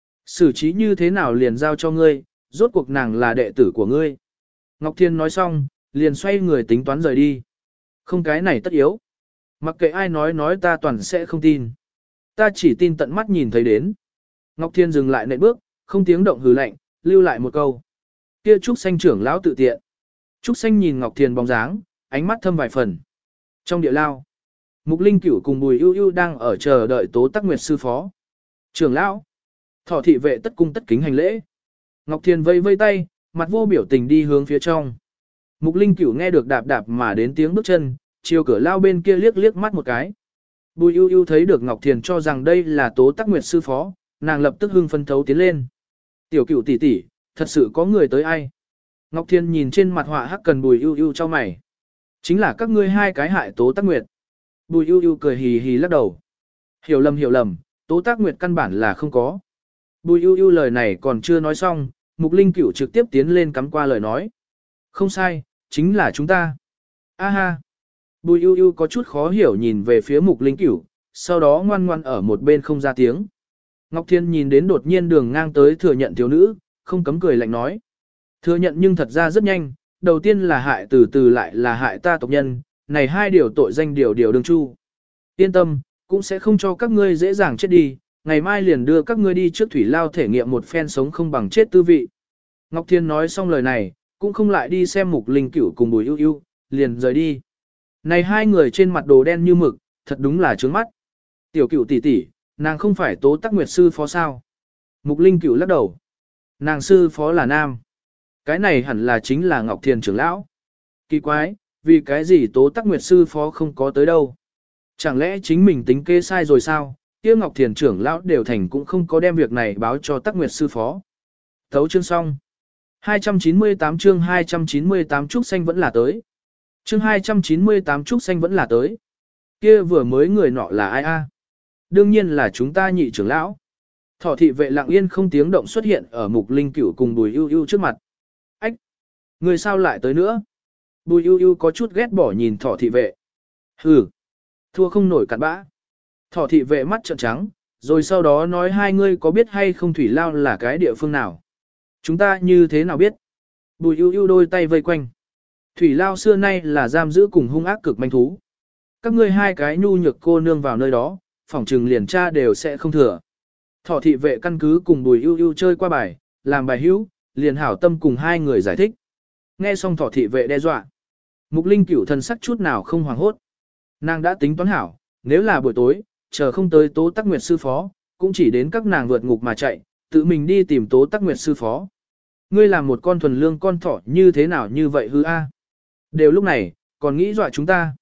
Xử trí như thế nào liền giao cho ngươi, rốt cuộc nàng là đệ tử của ngươi. Ngọc Thiên nói xong, liền xoay người tính toán rời đi. Không cái này tất yếu. Mặc kệ ai nói nói ta toàn sẽ không tin. Ta chỉ tin tận mắt nhìn thấy đến. Ngọc Thiên dừng lại nệm bước, không tiếng động hừ lạnh, lưu lại một câu. Kia Trúc xanh trưởng lão tự tiện. Trúc xanh nhìn Ngọc Thiên bóng dáng, ánh mắt thâm vài phần. Trong địa lao, Mục Linh Cửu cùng Bùi Ưu Ưu đang ở chờ đợi Tố Tắc Nguyệt sư phó. Trưởng lão, Thỏ thị vệ tất cung tất kính hành lễ. Ngọc Thiên vây vây tay, mặt vô biểu tình đi hướng phía trong. Mục Linh Cửu nghe được đạp đạp mà đến tiếng bước chân, chiều cửa lao bên kia liếc liếc mắt một cái. Bùi Ưu Ưu thấy được Ngọc Thiên cho rằng đây là Tố Tắc Nguyệt sư phó, nàng lập tức hưng phấn thấu tiến lên. Tiểu Cửu tỷ tỷ, thật sự có người tới ai? Ngọc Thiên nhìn trên mặt họa hắc cần Bùi Ưu Ưu cho mày. Chính là các ngươi hai cái hại Tố Tắc Nguyệt. Bùi Ưu Ưu cười hì hì lắc đầu. Hiểu lầm hiểu lầm, Tố Tắc Nguyệt căn bản là không có. Bùi Ưu Ưu lời này còn chưa nói xong, Mục Linh Cửu trực tiếp tiến lên cắm qua lời nói. Không sai, chính là chúng ta. A ha. Bùi Ưu Ưu có chút khó hiểu nhìn về phía Mục Linh Cửu, sau đó ngoan ngoan ở một bên không ra tiếng. Ngọc Thiên nhìn đến đột nhiên đường ngang tới thừa nhận thiếu nữ, không cấm cười lạnh nói. Thừa nhận nhưng thật ra rất nhanh, đầu tiên là hại từ từ lại là hại ta tộc nhân, này hai điều tội danh điều điều đương chu. Yên tâm, cũng sẽ không cho các ngươi dễ dàng chết đi, ngày mai liền đưa các ngươi đi trước thủy lao thể nghiệm một phen sống không bằng chết tư vị. Ngọc Thiên nói xong lời này, cũng không lại đi xem Mục Linh Cửu cùng Bùi Ưu Ưu, liền rời đi. Này hai người trên mặt đồ đen như mực, thật đúng là trướng mắt. Tiểu Cửu tỷ tỷ, nàng không phải Tố Tắc Nguyệt sư phó sao? Mục Linh Cửu lắc đầu. Nàng sư phó là nam. Cái này hẳn là chính là Ngọc Thiên trưởng lão. Kỳ quái, vì cái gì Tố Tắc Nguyệt sư phó không có tới đâu? Chẳng lẽ chính mình tính kê sai rồi sao? Kia Ngọc Thiên trưởng lão đều thành cũng không có đem việc này báo cho Tắc Nguyệt sư phó. Thấu chương xong. hai trăm chín mươi tám chương hai trăm chín mươi tám Trúc xanh vẫn là tới. Chương hai trăm chín mươi tám Trúc xanh vẫn là tới. Kia vừa mới người nọ là ai a? Đương nhiên là chúng ta nhị trưởng lão. Thỏ thị vệ lặng yên không tiếng động xuất hiện ở Mục Linh Cửu cùng Bùi Ưu Ưu trước mặt. Ách! Người sao lại tới nữa? Bùi Ưu Ưu có chút ghét bỏ nhìn Thỏ thị vệ. Hừ! Thua không nổi cặn bã. Thỏ thị vệ mắt trợn trắng, rồi sau đó nói hai ngươi có biết hay không thủy lao là cái địa phương nào? Chúng ta như thế nào biết? Bùi Ưu Ưu đôi tay vây quanh. Thủy lao xưa nay là giam giữ cùng hung ác cực manh thú. Các ngươi hai cái nhu nhược cô nương vào nơi đó, phỏng trừng liền tra đều sẽ không thừa. Thỏ thị vệ căn cứ cùng Bùi Ưu Ưu chơi qua bài, làm bài hữu, liền hảo tâm cùng hai người giải thích. Nghe xong thỏ thị vệ đe dọa. Mục Linh Cửu thần sắc chút nào không hoảng hốt. Nàng đã tính toán hảo, nếu là buổi tối, chờ không tới Tố Tắc Nguyệt sư phó, cũng chỉ đến các nàng vượt ngục mà chạy, tự mình đi tìm Tố Tắc Nguyệt sư phó. Ngươi làm một con thuần lương con thỏ như thế nào như vậy hư a? Đều lúc này, còn nghĩ dọa chúng ta.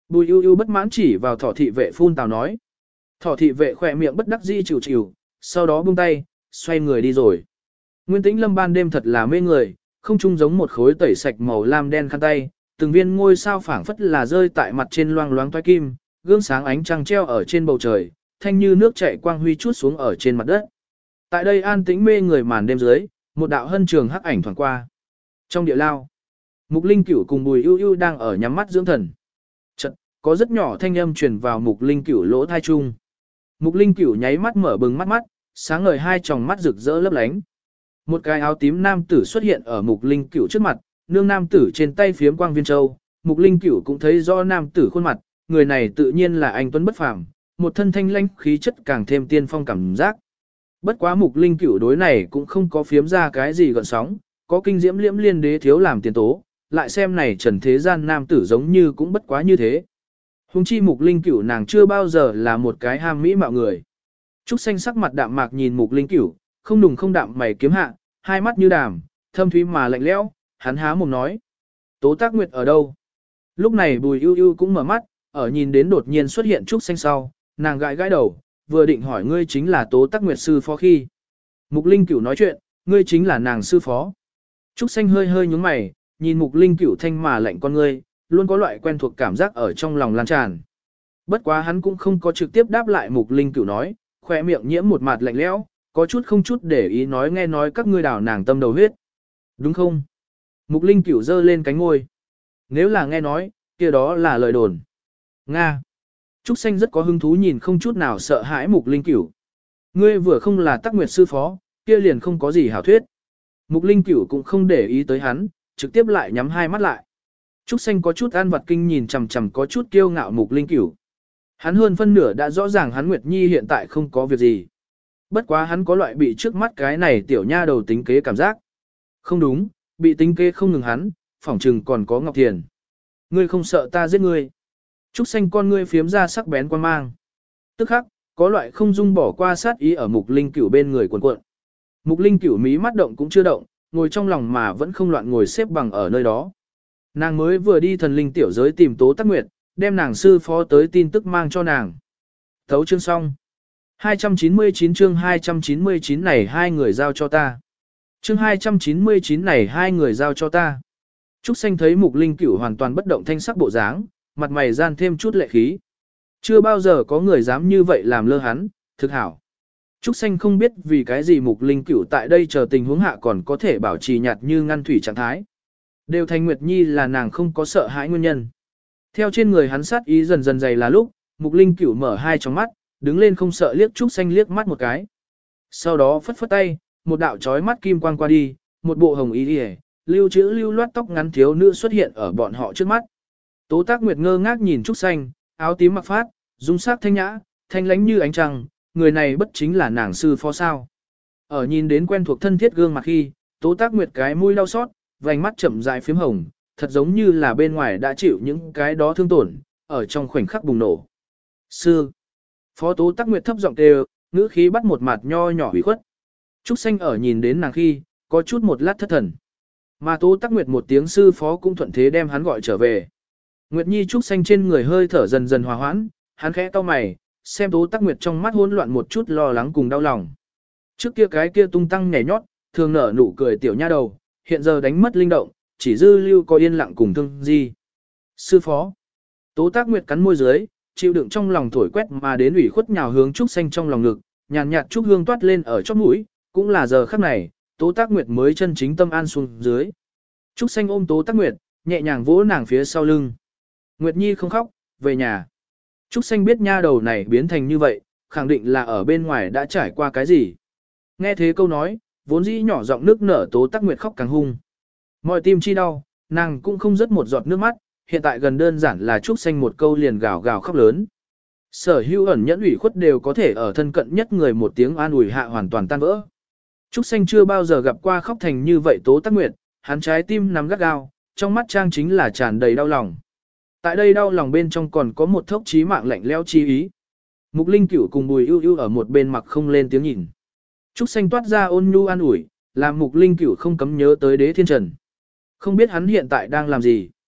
Bùi ưu ưu bất mãn chỉ vào thỏ thị vệ phun tào nói. Thỏ thị vệ khỏe miệng bất đắc dĩ chịu chịu, sau đó buông tay, xoay người đi rồi. Nguyên Tĩnh Lâm ban đêm thật là mê người, không chung giống một khối tẩy sạch màu lam đen khăn tay, từng viên ngôi sao phảng phất là rơi tại mặt trên loang loáng toái kim, gương sáng ánh trăng treo ở trên bầu trời, thanh như nước chảy quang huy chút xuống ở trên mặt đất. Tại đây an tĩnh mê người màn đêm dưới, một đạo hân trường hắc ảnh thoảng qua. Trong địa lao, Mục Linh Cửu cùng Bùi Ưu Ưu đang ở nhắm mắt dưỡng thần. Chợt, có rất nhỏ thanh âm truyền vào Mục Linh Cửu lỗ tai chung. Mục Linh Cửu nháy mắt mở bừng mắt mắt, sáng ngời hai tròng mắt rực rỡ lấp lánh. Một cái áo tím nam tử xuất hiện ở Mục Linh Cửu trước mặt, nương nam tử trên tay phiếm quang viên châu. Mục Linh Cửu cũng thấy rõ nam tử khuôn mặt, người này tự nhiên là anh tuấn bất phàm, một thân thanh lãnh khí chất càng thêm tiên phong cảm giác. Bất quá Mục Linh Cửu đối này cũng không có phiếm ra cái gì gợn sóng, có kinh diễm liễm liên đế thiếu làm tiền tố, lại xem này trần thế gian nam tử giống như cũng bất quá như thế. Hùng chi Mục Linh Cửu nàng chưa bao giờ là một cái ham mỹ mạo người. Trúc Xanh sắc mặt đạm mạc nhìn Mục Linh Cửu, không đùng không đạm mày kiếm hạ, hai mắt như đàm, thâm thúy mà lạnh lẽo, hắn há mồm nói: "Tố Tác Nguyệt ở đâu?" Lúc này Bùi Ưu Ưu cũng mở mắt, ở nhìn đến đột nhiên xuất hiện Trúc Xanh sau, nàng gãi gãi đầu, vừa định hỏi ngươi chính là Tố Tác Nguyệt sư phó khi. Mục Linh Cửu nói chuyện, ngươi chính là nàng sư phó. Trúc Xanh hơi hơi nhướng mày, nhìn Mục Linh Cửu thanh mà lạnh con ngươi, luôn có loại quen thuộc cảm giác ở trong lòng lan tràn. Bất quá hắn cũng không có trực tiếp đáp lại Mục Linh Cửu nói, khỏe miệng nhiễm một mặt lạnh lẽo, có chút không chút để ý nói nghe nói các ngươi đảo nàng tâm đầu huyết. Đúng không? Mục Linh Cửu giơ lên cánh ngôi. Nếu là nghe nói, kia đó là lời đồn. Nga. Trúc Xanh rất có hứng thú nhìn không chút nào sợ hãi Mục Linh Cửu. Ngươi vừa không là Tắc Nguyệt sư phó, kia liền không có gì hảo thuyết. Mục Linh Cửu cũng không để ý tới hắn, trực tiếp lại nhắm hai mắt lại. Trúc Xanh có chút an vật kinh nhìn chằm chằm có chút kiêu ngạo Mục Linh Cửu. Hắn hơn phân nửa đã rõ ràng hắn Nguyệt Nhi hiện tại không có việc gì. Bất quá hắn có loại bị trước mắt cái này tiểu nha đầu tính kế cảm giác. Không đúng, bị tính kế không ngừng hắn, phỏng chừng còn có Ngọc Thiền. Ngươi không sợ ta giết ngươi. Trúc Xanh con ngươi phiếm ra sắc bén quan mang. Tức khắc, có loại không dung bỏ qua sát ý ở Mục Linh Cửu bên người cuộn cuộn. Mục Linh Cửu mí mắt động cũng chưa động, ngồi trong lòng mà vẫn không loạn ngồi xếp bằng ở nơi đó. Nàng mới vừa đi thần linh tiểu giới tìm Tố Tác Nguyệt, đem nàng sư phó tới tin tức mang cho nàng. Thấu chương xong. hai trăm chín mươi chín chương hai trăm chín mươi chín này hai người giao cho ta. Chương hai trăm chín mươi chín này hai người giao cho ta. Trúc Xanh thấy Mục Linh Cửu hoàn toàn bất động thanh sắc bộ dáng, mặt mày gian thêm chút lệ khí. Chưa bao giờ có người dám như vậy làm lơ hắn, thực hảo. Trúc Xanh không biết vì cái gì Mục Linh Cửu tại đây chờ tình huống hạ còn có thể bảo trì nhạt như ngăn thủy trạng thái. Đều thành Nguyệt Nhi là nàng không có sợ hãi nguyên nhân. Theo trên người hắn sát ý dần dần dày là lúc, Mục Linh Cửu mở hai tròng mắt, đứng lên không sợ liếc Trúc Xanh liếc mắt một cái. Sau đó phất phất tay, một đạo chói mắt kim quang qua đi, một bộ hồng y liễu, lưu trữ lưu loát tóc ngắn thiếu nữ xuất hiện ở bọn họ trước mắt. Tố Tác Nguyệt ngơ ngác nhìn Trúc Xanh, áo tím mặc phát, dung sắc thanh nhã, thanh lãnh như ánh trăng, người này bất chính là nàng sư phó sao. Ở nhìn đến quen thuộc thân thiết gương mặt khi, Tố Tác Nguyệt cái mũi đau xót, vành mắt chậm rãi phím hồng, thật giống như là bên ngoài đã chịu những cái đó thương tổn, ở trong khoảnh khắc bùng nổ. Sư. Phó Tố Tác Nguyệt thấp giọng kêu, ngữ khí bắt một mặt nho nhỏ ủy khuất. Trúc Xanh ở nhìn đến nàng khi, có chút một lát thất thần. Mà Tố Tác Nguyệt một tiếng sư phó cũng thuận thế đem hắn gọi trở về. Nguyệt Nhi Trúc Xanh trên người hơi thở dần dần hòa hoãn, hắn khẽ cau mày, xem Tố Tác Nguyệt trong mắt hỗn loạn một chút lo lắng cùng đau lòng. Trước kia cái kia tung tăng nhảy nhót, thường nở nụ cười tiểu nha đầu, hiện giờ đánh mất linh động, chỉ dư lưu có yên lặng cùng thương di. Sư phó. Tố Tác Nguyệt cắn môi dưới, chịu đựng trong lòng thổi quét mà đến ủy khuất nhào hướng Trúc Xanh trong lòng ngực, nhàn nhạt trúc hương toát lên ở chóp mũi, cũng là giờ khắc này, Tố Tác Nguyệt mới chân chính tâm an xuống dưới. Trúc Xanh ôm Tố Tác Nguyệt, nhẹ nhàng vỗ nàng phía sau lưng. Nguyệt Nhi không khóc, về nhà. Trúc Xanh biết nha đầu này biến thành như vậy, khẳng định là ở bên ngoài đã trải qua cái gì. Nghe thế câu nói, vốn dĩ nhỏ giọng nước nở Tố Tác Nguyệt khóc càng hung. Mọi tim chi đau, nàng cũng không rớt một giọt nước mắt, hiện tại gần đơn giản là Trúc Xanh một câu liền gào gào khóc lớn. Sở hữu ẩn nhẫn ủy khuất đều có thể ở thân cận nhất người một tiếng an ủi hạ hoàn toàn tan vỡ. Trúc Xanh chưa bao giờ gặp qua khóc thành như vậy Tố Tác Nguyệt, hắn trái tim nắm gắt gao, trong mắt trang chính là tràn đầy đau lòng. Tại đây đau lòng bên trong còn có một thốc chí mạng lạnh lẽo chi ý. Mục Linh Cửu cùng Bùi Ưu Ưu ở một bên mặc không lên tiếng nhìn. Trúc Xanh toát ra ôn nhu an ủi, làm Mục Linh Cửu không cấm nhớ tới Đế Thiên Trần. Không biết hắn hiện tại đang làm gì.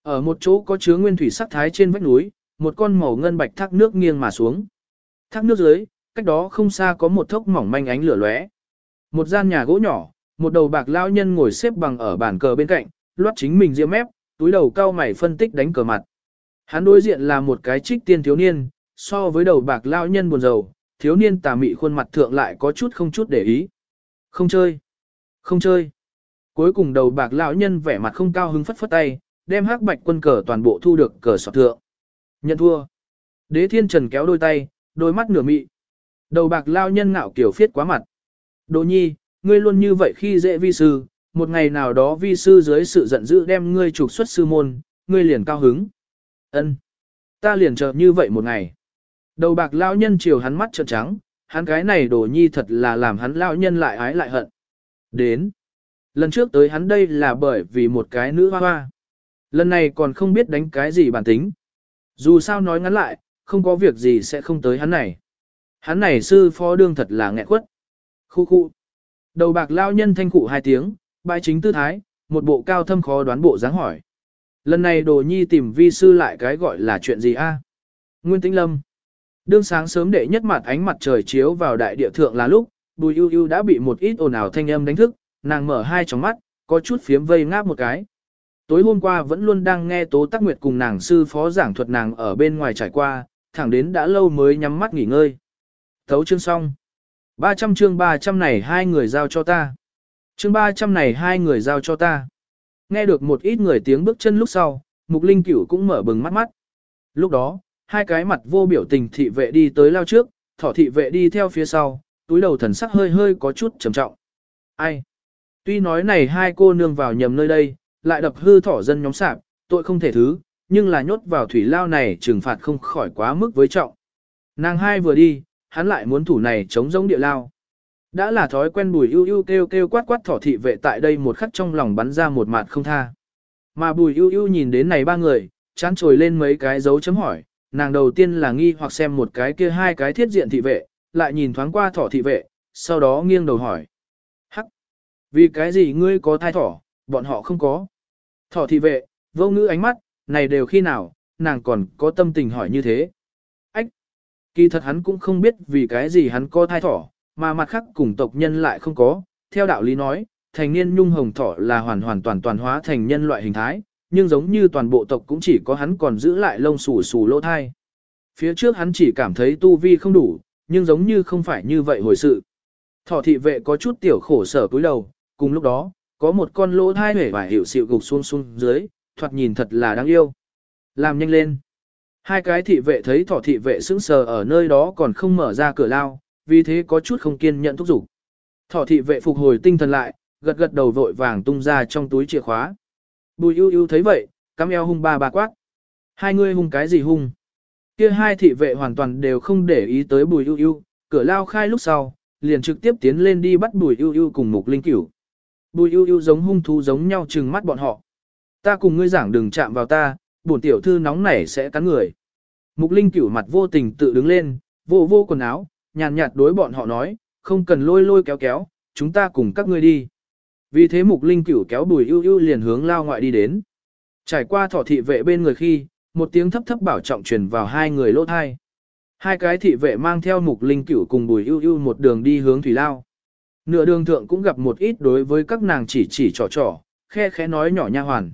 Ở một chỗ có chứa nguyên thủy sắc thái trên vách núi, một con màu ngân bạch thác nước nghiêng mà xuống. Thác nước dưới, cách đó không xa có một thốc mỏng manh ánh lửa lóe. Một gian nhà gỗ nhỏ, một đầu bạc lão nhân ngồi xếp bằng ở bàn cờ bên cạnh, loát chính mình ria mép, túi đầu cao mày phân tích đánh cờ mặt. Hắn đối diện là một cái trích tiên thiếu niên, so với đầu bạc lão nhân buồn rầu, thiếu niên tà mị khuôn mặt thượng lại có chút không chút để ý. Không chơi, không chơi. Cuối cùng đầu bạc lão nhân vẻ mặt không cao hứng phất phất tay, đem hắc bạch quân cờ toàn bộ thu được cờ sọt thượng. Nhận thua. Đế Thiên Trần kéo đôi tay, đôi mắt nửa mị. Đầu bạc lão nhân ngạo kiểu phiết quá mặt. Đỗ nhi, ngươi luôn như vậy khi dễ vi sư, một ngày nào đó vi sư dưới sự giận dữ đem ngươi trục xuất sư môn, ngươi liền cao hứng. Ân, ta liền chờ như vậy một ngày. Đầu bạc lão nhân chiều hắn mắt trợn trắng, hắn cái này Đỗ nhi thật là làm hắn lão nhân lại ái lại hận. Đến. Lần trước tới hắn đây là bởi vì một cái nữ hoa hoa. Lần này còn không biết đánh cái gì bản tính. Dù sao nói ngắn lại, không có việc gì sẽ không tới hắn này. Hắn này sư phó đương thật là nghẹn quất. Khu khu. Đầu bạc lao nhân thanh cụ hai tiếng, bãi chính tư thái, một bộ cao thâm khó đoán bộ dáng hỏi. Lần này Đồ Nhi tìm vi sư lại cái gọi là chuyện gì a? Nguyên Tĩnh Lâm. Đương sáng sớm đệ nhất mặt ánh mặt trời chiếu vào đại địa thượng là lúc, Bùi Ưu Ưu đã bị một ít ồn ào thanh âm đánh thức, nàng mở hai tròng mắt, có chút phiếm vây ngáp một cái. Tối hôm qua vẫn luôn đang nghe Tố Tắc Nguyệt cùng nàng sư phó giảng thuật nàng ở bên ngoài trải qua, thẳng đến đã lâu mới nhắm mắt nghỉ ngơi. Thấu chương xong. ba trăm chương ba trăm này hai người giao cho ta. Chương ba trăm này hai người giao cho ta. Nghe được một ít người tiếng bước chân lúc sau, Mục Linh Cửu cũng mở bừng mắt mắt. Lúc đó, hai cái mặt vô biểu tình thị vệ đi tới lao trước, Thỏ thị vệ đi theo phía sau, túi đầu thần sắc hơi hơi có chút trầm trọng. Ai? Tuy nói này hai cô nương vào nhầm nơi đây, lại đập hư thỏ dân nhóm sạp, tội không thể thứ, nhưng là nhốt vào thủy lao này trừng phạt không khỏi quá mức với trọng. Nàng hai vừa đi, hắn lại muốn thủ này chống giống địa lao. Đã là thói quen Bùi Ưu Ưu kêu kêu quát quát thỏ thị vệ tại đây một khắc trong lòng bắn ra một mạt không tha. Mà Bùi Ưu Ưu nhìn đến này ba người, chán trồi lên mấy cái dấu chấm hỏi, nàng đầu tiên là nghi hoặc xem một cái kia hai cái thiết diện thị vệ, lại nhìn thoáng qua thỏ thị vệ, sau đó nghiêng đầu hỏi. Hắc! Vì cái gì ngươi có thai thỏ, bọn họ không có? Thỏ thị vệ, vô ngữ ánh mắt, này đều khi nào, nàng còn có tâm tình hỏi như thế. Ách! Kỳ thật hắn cũng không biết vì cái gì hắn có thai thỏ, mà mặt khác cùng tộc nhân lại không có. Theo đạo lý nói, thành niên nhung hồng thỏ là hoàn hoàn toàn toàn hóa thành nhân loại hình thái, nhưng giống như toàn bộ tộc cũng chỉ có hắn còn giữ lại lông xù xù lỗ thai. Phía trước hắn chỉ cảm thấy tu vi không đủ, nhưng giống như không phải như vậy hồi sự. Thỏ thị vệ có chút tiểu khổ sở cúi đầu, cùng lúc đó, có một con lỗ thai hể và hiệu xịu gục xuống xuống dưới, thoạt nhìn thật là đáng yêu. Làm nhanh lên. Hai cái thị vệ thấy thỏ thị vệ sững sờ ở nơi đó còn không mở ra cửa lao, vì thế có chút không kiên nhẫn thúc giục. Thỏ thị vệ phục hồi tinh thần lại, gật gật đầu vội vàng tung ra trong túi chìa khóa. Bùi Ưu Ưu thấy vậy, cắm eo hung ba ba quát. Hai ngươi hung cái gì hung? Kia hai thị vệ hoàn toàn đều không để ý tới Bùi Ưu Ưu, cửa lao khai lúc sau, liền trực tiếp tiến lên đi bắt Bùi Ưu Ưu cùng Mục Linh Cửu. Bùi Ưu Ưu giống hung thú giống nhau trừng mắt bọn họ. Ta cùng ngươi giảng đừng chạm vào ta, bổn tiểu thư nóng nảy sẽ cắn người. Mục Linh Cửu mặt vô tình tự đứng lên, vô vô quần áo, nhàn nhạt đối bọn họ nói, không cần lôi lôi kéo kéo, chúng ta cùng các ngươi đi. Vì thế Mục Linh Cửu kéo Bùi Ưu Ưu liền hướng lao ngoại đi đến. Trải qua thỏ thị vệ bên người khi, một tiếng thấp thấp bảo trọng truyền vào hai người lỗ thai. Hai cái thị vệ mang theo Mục Linh Cửu cùng Bùi Ưu Ưu một đường đi hướng thủy lao. Nửa đường thượng cũng gặp một ít đối với các nàng chỉ chỉ trò trò, khe khẽ nói nhỏ nha hoàn.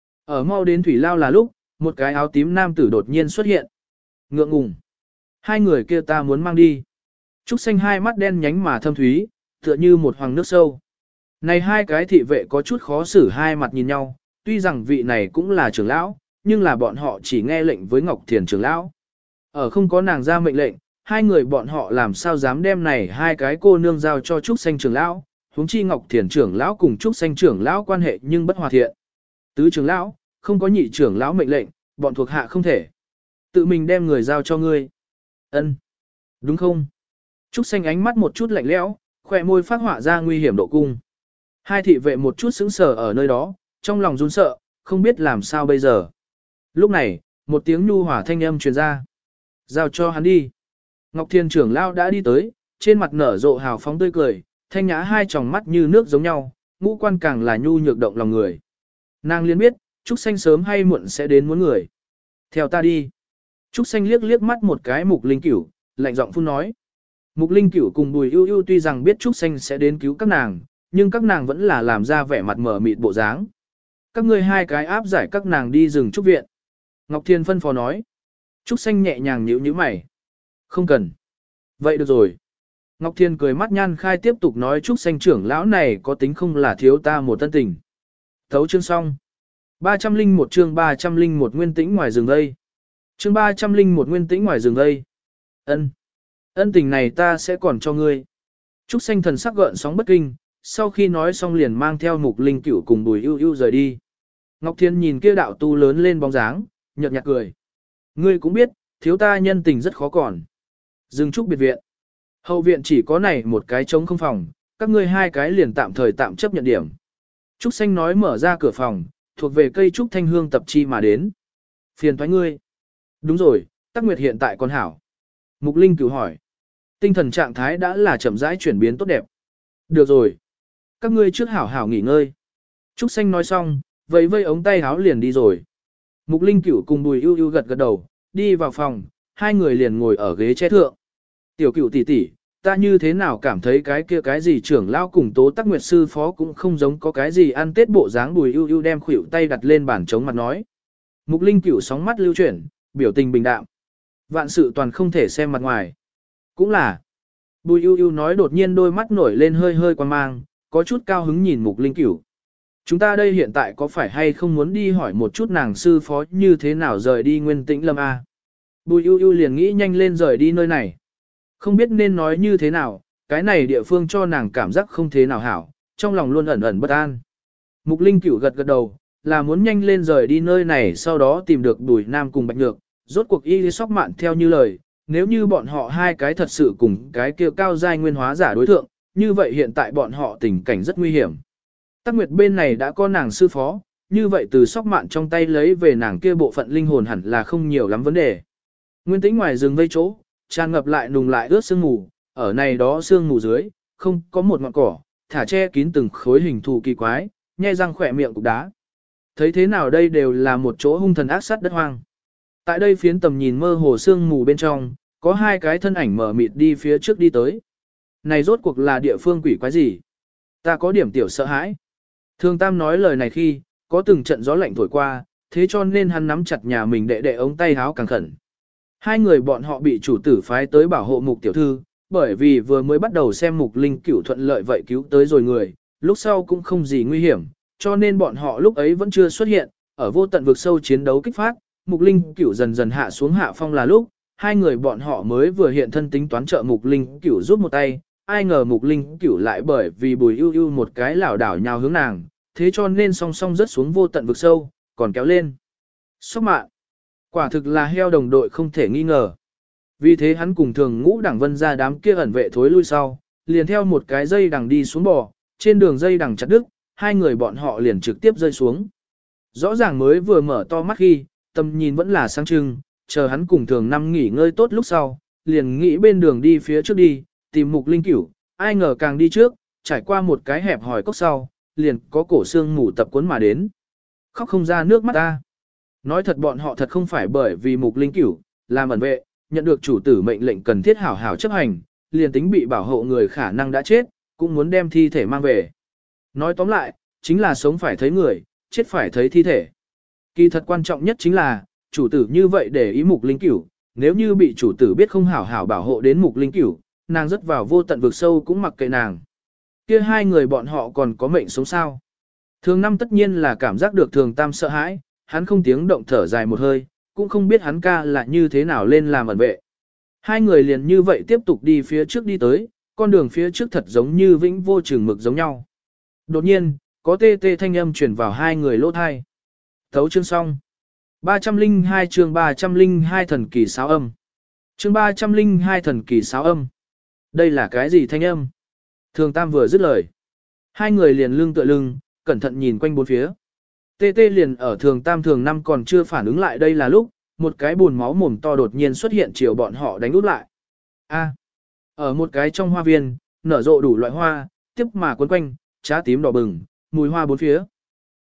Ở mau đến thủy lao là lúc, một cái áo tím nam tử đột nhiên xuất hiện. Ngượng ngùng. Hai người kia ta muốn mang đi. Trúc Xanh hai mắt đen nhánh mà thâm thúy, tựa như một hoàng nước sâu. Này hai cái thị vệ có chút khó xử hai mặt nhìn nhau, tuy rằng vị này cũng là trưởng lão, nhưng là bọn họ chỉ nghe lệnh với Ngọc Thiền trưởng lão. Ở không có nàng ra mệnh lệnh, hai người bọn họ làm sao dám đem này hai cái cô nương giao cho Trúc Xanh trưởng lão, huống chi Ngọc Thiền trưởng lão cùng Trúc Xanh trưởng lão quan hệ nhưng bất hòa thiện. Tứ trưởng lão, không có nhị trưởng lão mệnh lệnh, bọn thuộc hạ không thể. Tự mình đem người giao cho ngươi. Ân, đúng không? Trúc Xanh ánh mắt một chút lạnh lẽo, khỏe môi phát họa ra nguy hiểm độ cung. Hai thị vệ một chút sững sờ ở nơi đó, trong lòng run sợ, không biết làm sao bây giờ. Lúc này, một tiếng nhu hòa thanh âm truyền ra. Giao cho hắn đi. Ngọc Thiên trưởng lão đã đi tới, trên mặt nở rộ hào phóng tươi cười, thanh nhã hai tròng mắt như nước giống nhau, ngũ quan càng là nhu nhược động lòng người. Nàng liền biết, Trúc Xanh sớm hay muộn sẽ đến muốn người. Theo ta đi. Trúc Xanh liếc liếc mắt một cái Mục Linh Cửu, lạnh giọng phun nói. Mục Linh Cửu cùng Bùi Ưu Ưu tuy rằng biết Trúc Xanh sẽ đến cứu các nàng, nhưng các nàng vẫn là làm ra vẻ mặt mở mịt bộ dáng. Các ngươi hai cái áp giải các nàng đi rừng trúc viện. Ngọc Thiên phân phó nói. Trúc Xanh nhẹ nhàng nhíu nhíu mày. Không cần. Vậy được rồi. Ngọc Thiên cười mắt nhan khai tiếp tục nói Trúc Xanh trưởng lão này có tính không là thiếu ta một tân tình. Thấu chương xong. ba trăm linh một chương ba trăm linh một nguyên tĩnh ngoài rừng đây. Chương ba trăm linh một nguyên tĩnh ngoài rừng đây. Ân. Ân tình này ta sẽ còn cho ngươi. Trúc Xanh thần sắc gợn sóng bất kinh, sau khi nói xong liền mang theo Mục Linh Cửu cùng Bùi Ưu Ưu rời đi. Ngọc Thiên nhìn kia đạo tu lớn lên bóng dáng, nhợt nhạt cười. Ngươi cũng biết, thiếu ta nhân tình rất khó còn. Dừng trúc biệt viện. Hậu viện chỉ có này một cái trống không phòng, các ngươi hai cái liền tạm thời tạm chấp nhận điểm. Trúc Xanh nói mở ra cửa phòng, thuộc về cây trúc thanh hương tập chi mà đến. Phiền toái ngươi. Đúng rồi, Tắc Nguyệt hiện tại còn hảo. Mục Linh Cửu hỏi. Tinh thần trạng thái đã là chậm rãi chuyển biến tốt đẹp. Được rồi. Các ngươi trước hảo hảo nghỉ ngơi. Trúc Xanh nói xong, vẫy vây ống tay áo liền đi rồi. Mục Linh Cửu cùng Bùi Ưu Ưu gật gật đầu, đi vào phòng, hai người liền ngồi ở ghế che thượng. Tiểu Cửu tỷ tỷ, ta như thế nào cảm thấy cái kia cái gì trưởng lão cùng Tố Tắc Nguyệt sư phó cũng không giống có cái gì ăn tết bộ dáng. Bùi Ưu Ưu đem khuỷu tay đặt lên bàn chống mặt nói. Mục Linh Cửu sóng mắt lưu chuyển, biểu tình bình đạm. Vạn sự toàn không thể xem mặt ngoài. Cũng là. Bùi Ưu Ưu nói đột nhiên đôi mắt nổi lên hơi hơi quan mang, có chút cao hứng nhìn Mục Linh Cửu. Chúng ta đây hiện tại có phải hay không muốn đi hỏi một chút nàng sư phó như thế nào rời đi Nguyên Tĩnh Lâm A. Bùi Ưu Ưu liền nghĩ nhanh lên rời đi nơi này. Không biết nên nói như thế nào, cái này địa phương cho nàng cảm giác không thế nào hảo, trong lòng luôn ẩn ẩn bất an. Mục Linh Cửu gật gật đầu, là muốn nhanh lên rời đi nơi này sau đó tìm được Bùi Nam cùng Bạch Nhược, rốt cuộc y sóc mạn theo như lời, nếu như bọn họ hai cái thật sự cùng cái kia cao giai nguyên hóa giả đối thượng, như vậy hiện tại bọn họ tình cảnh rất nguy hiểm. Tắc Nguyệt bên này đã có nàng sư phó, như vậy từ sóc mạn trong tay lấy về nàng kia bộ phận linh hồn hẳn là không nhiều lắm vấn đề. Nguyên Tĩnh ngoài rừng vây chỗ, tràn ngập lại nùng lại ướt sương mù, ở này đó sương mù dưới, không có một ngọn cỏ, thả che kín từng khối hình thù kỳ quái, nhe răng khỏe miệng cục đá. Thấy thế nào đây đều là một chỗ hung thần ác sát đất hoang. Tại đây phiến tầm nhìn mơ hồ sương mù bên trong, có hai cái thân ảnh mở mịt đi phía trước đi tới. Này rốt cuộc là địa phương quỷ quái gì? Ta có điểm tiểu sợ hãi. Thường Tam nói lời này khi, có từng trận gió lạnh thổi qua, thế cho nên hắn nắm chặt nhà mình đệ đệ ống tay háo càng khẩn. Hai người bọn họ bị chủ tử phái tới bảo hộ Mục tiểu thư, bởi vì vừa mới bắt đầu xem Mục Linh Cửu thuận lợi vậy cứu tới rồi người, lúc sau cũng không gì nguy hiểm, cho nên bọn họ lúc ấy vẫn chưa xuất hiện, ở vô tận vực sâu chiến đấu kích phát, Mục Linh Cửu dần dần hạ xuống hạ phong là lúc, hai người bọn họ mới vừa hiện thân tính toán trợ Mục Linh Cửu giúp một tay, ai ngờ Mục Linh Cửu lại bởi vì Bùi Ưu Ưu một cái lảo đảo nhào hướng nàng, thế cho nên song song rớt xuống vô tận vực sâu, còn kéo lên. Sóc mạn. Quả thực là heo đồng đội không thể nghi ngờ. Vì thế hắn cùng Thường Ngũ Đẳng Vân ra đám kia ẩn vệ thối lui sau, liền theo một cái dây đằng đi xuống bò, trên đường dây đằng chặt đứt, hai người bọn họ liền trực tiếp rơi xuống. Rõ ràng mới vừa mở to mắt khi, tầm nhìn vẫn là sáng trưng, chờ hắn cùng Thường Năm nghỉ ngơi tốt lúc sau, liền nghĩ bên đường đi phía trước đi, tìm Mục Linh Cửu, ai ngờ càng đi trước, trải qua một cái hẹp hỏi cốc sau, liền có cổ xương mù tập cuốn mà đến. Khóc không ra nước mắt ta. Nói thật bọn họ thật không phải bởi vì Mục Linh Cửu, làm ẩn vệ, nhận được chủ tử mệnh lệnh cần thiết hảo hảo chấp hành, liền tính bị bảo hộ người khả năng đã chết, cũng muốn đem thi thể mang về. Nói tóm lại, chính là sống phải thấy người, chết phải thấy thi thể. Kỳ thật quan trọng nhất chính là, chủ tử như vậy để ý Mục Linh Cửu, nếu như bị chủ tử biết không hảo hảo bảo hộ đến Mục Linh Cửu, nàng rớt vào vô tận vực sâu cũng mặc kệ nàng. Kia hai người bọn họ còn có mệnh sống sao? Thường Năm tất nhiên là cảm giác được Thường Tam sợ hãi, hắn không tiếng động thở dài một hơi, cũng không biết hắn ca là như thế nào lên làm ẩn vệ. Hai người liền như vậy tiếp tục đi phía trước đi tới, con đường phía trước thật giống như vĩnh vô chừng mực giống nhau. Đột nhiên, có tê tê thanh âm truyền vào hai người lỗ thai. Thấu chương xong. ba trăm linh hai chương ba trăm linh hai thần kỳ sáo âm. Chương ba trăm linh hai thần kỳ sáo âm. Đây là cái gì thanh âm? Thường Tam vừa dứt lời. Hai người liền lưng tựa lưng, cẩn thận nhìn quanh bốn phía. Tê tê liền ở Thường Tam Thường Năm còn chưa phản ứng lại đây là lúc, một cái buồn máu mồm to đột nhiên xuất hiện chiều bọn họ đánh út lại. A. Ở một cái trong hoa viên, nở rộ đủ loại hoa, tiếp mà quấn quanh, trá tím đỏ bừng, mùi hoa bốn phía.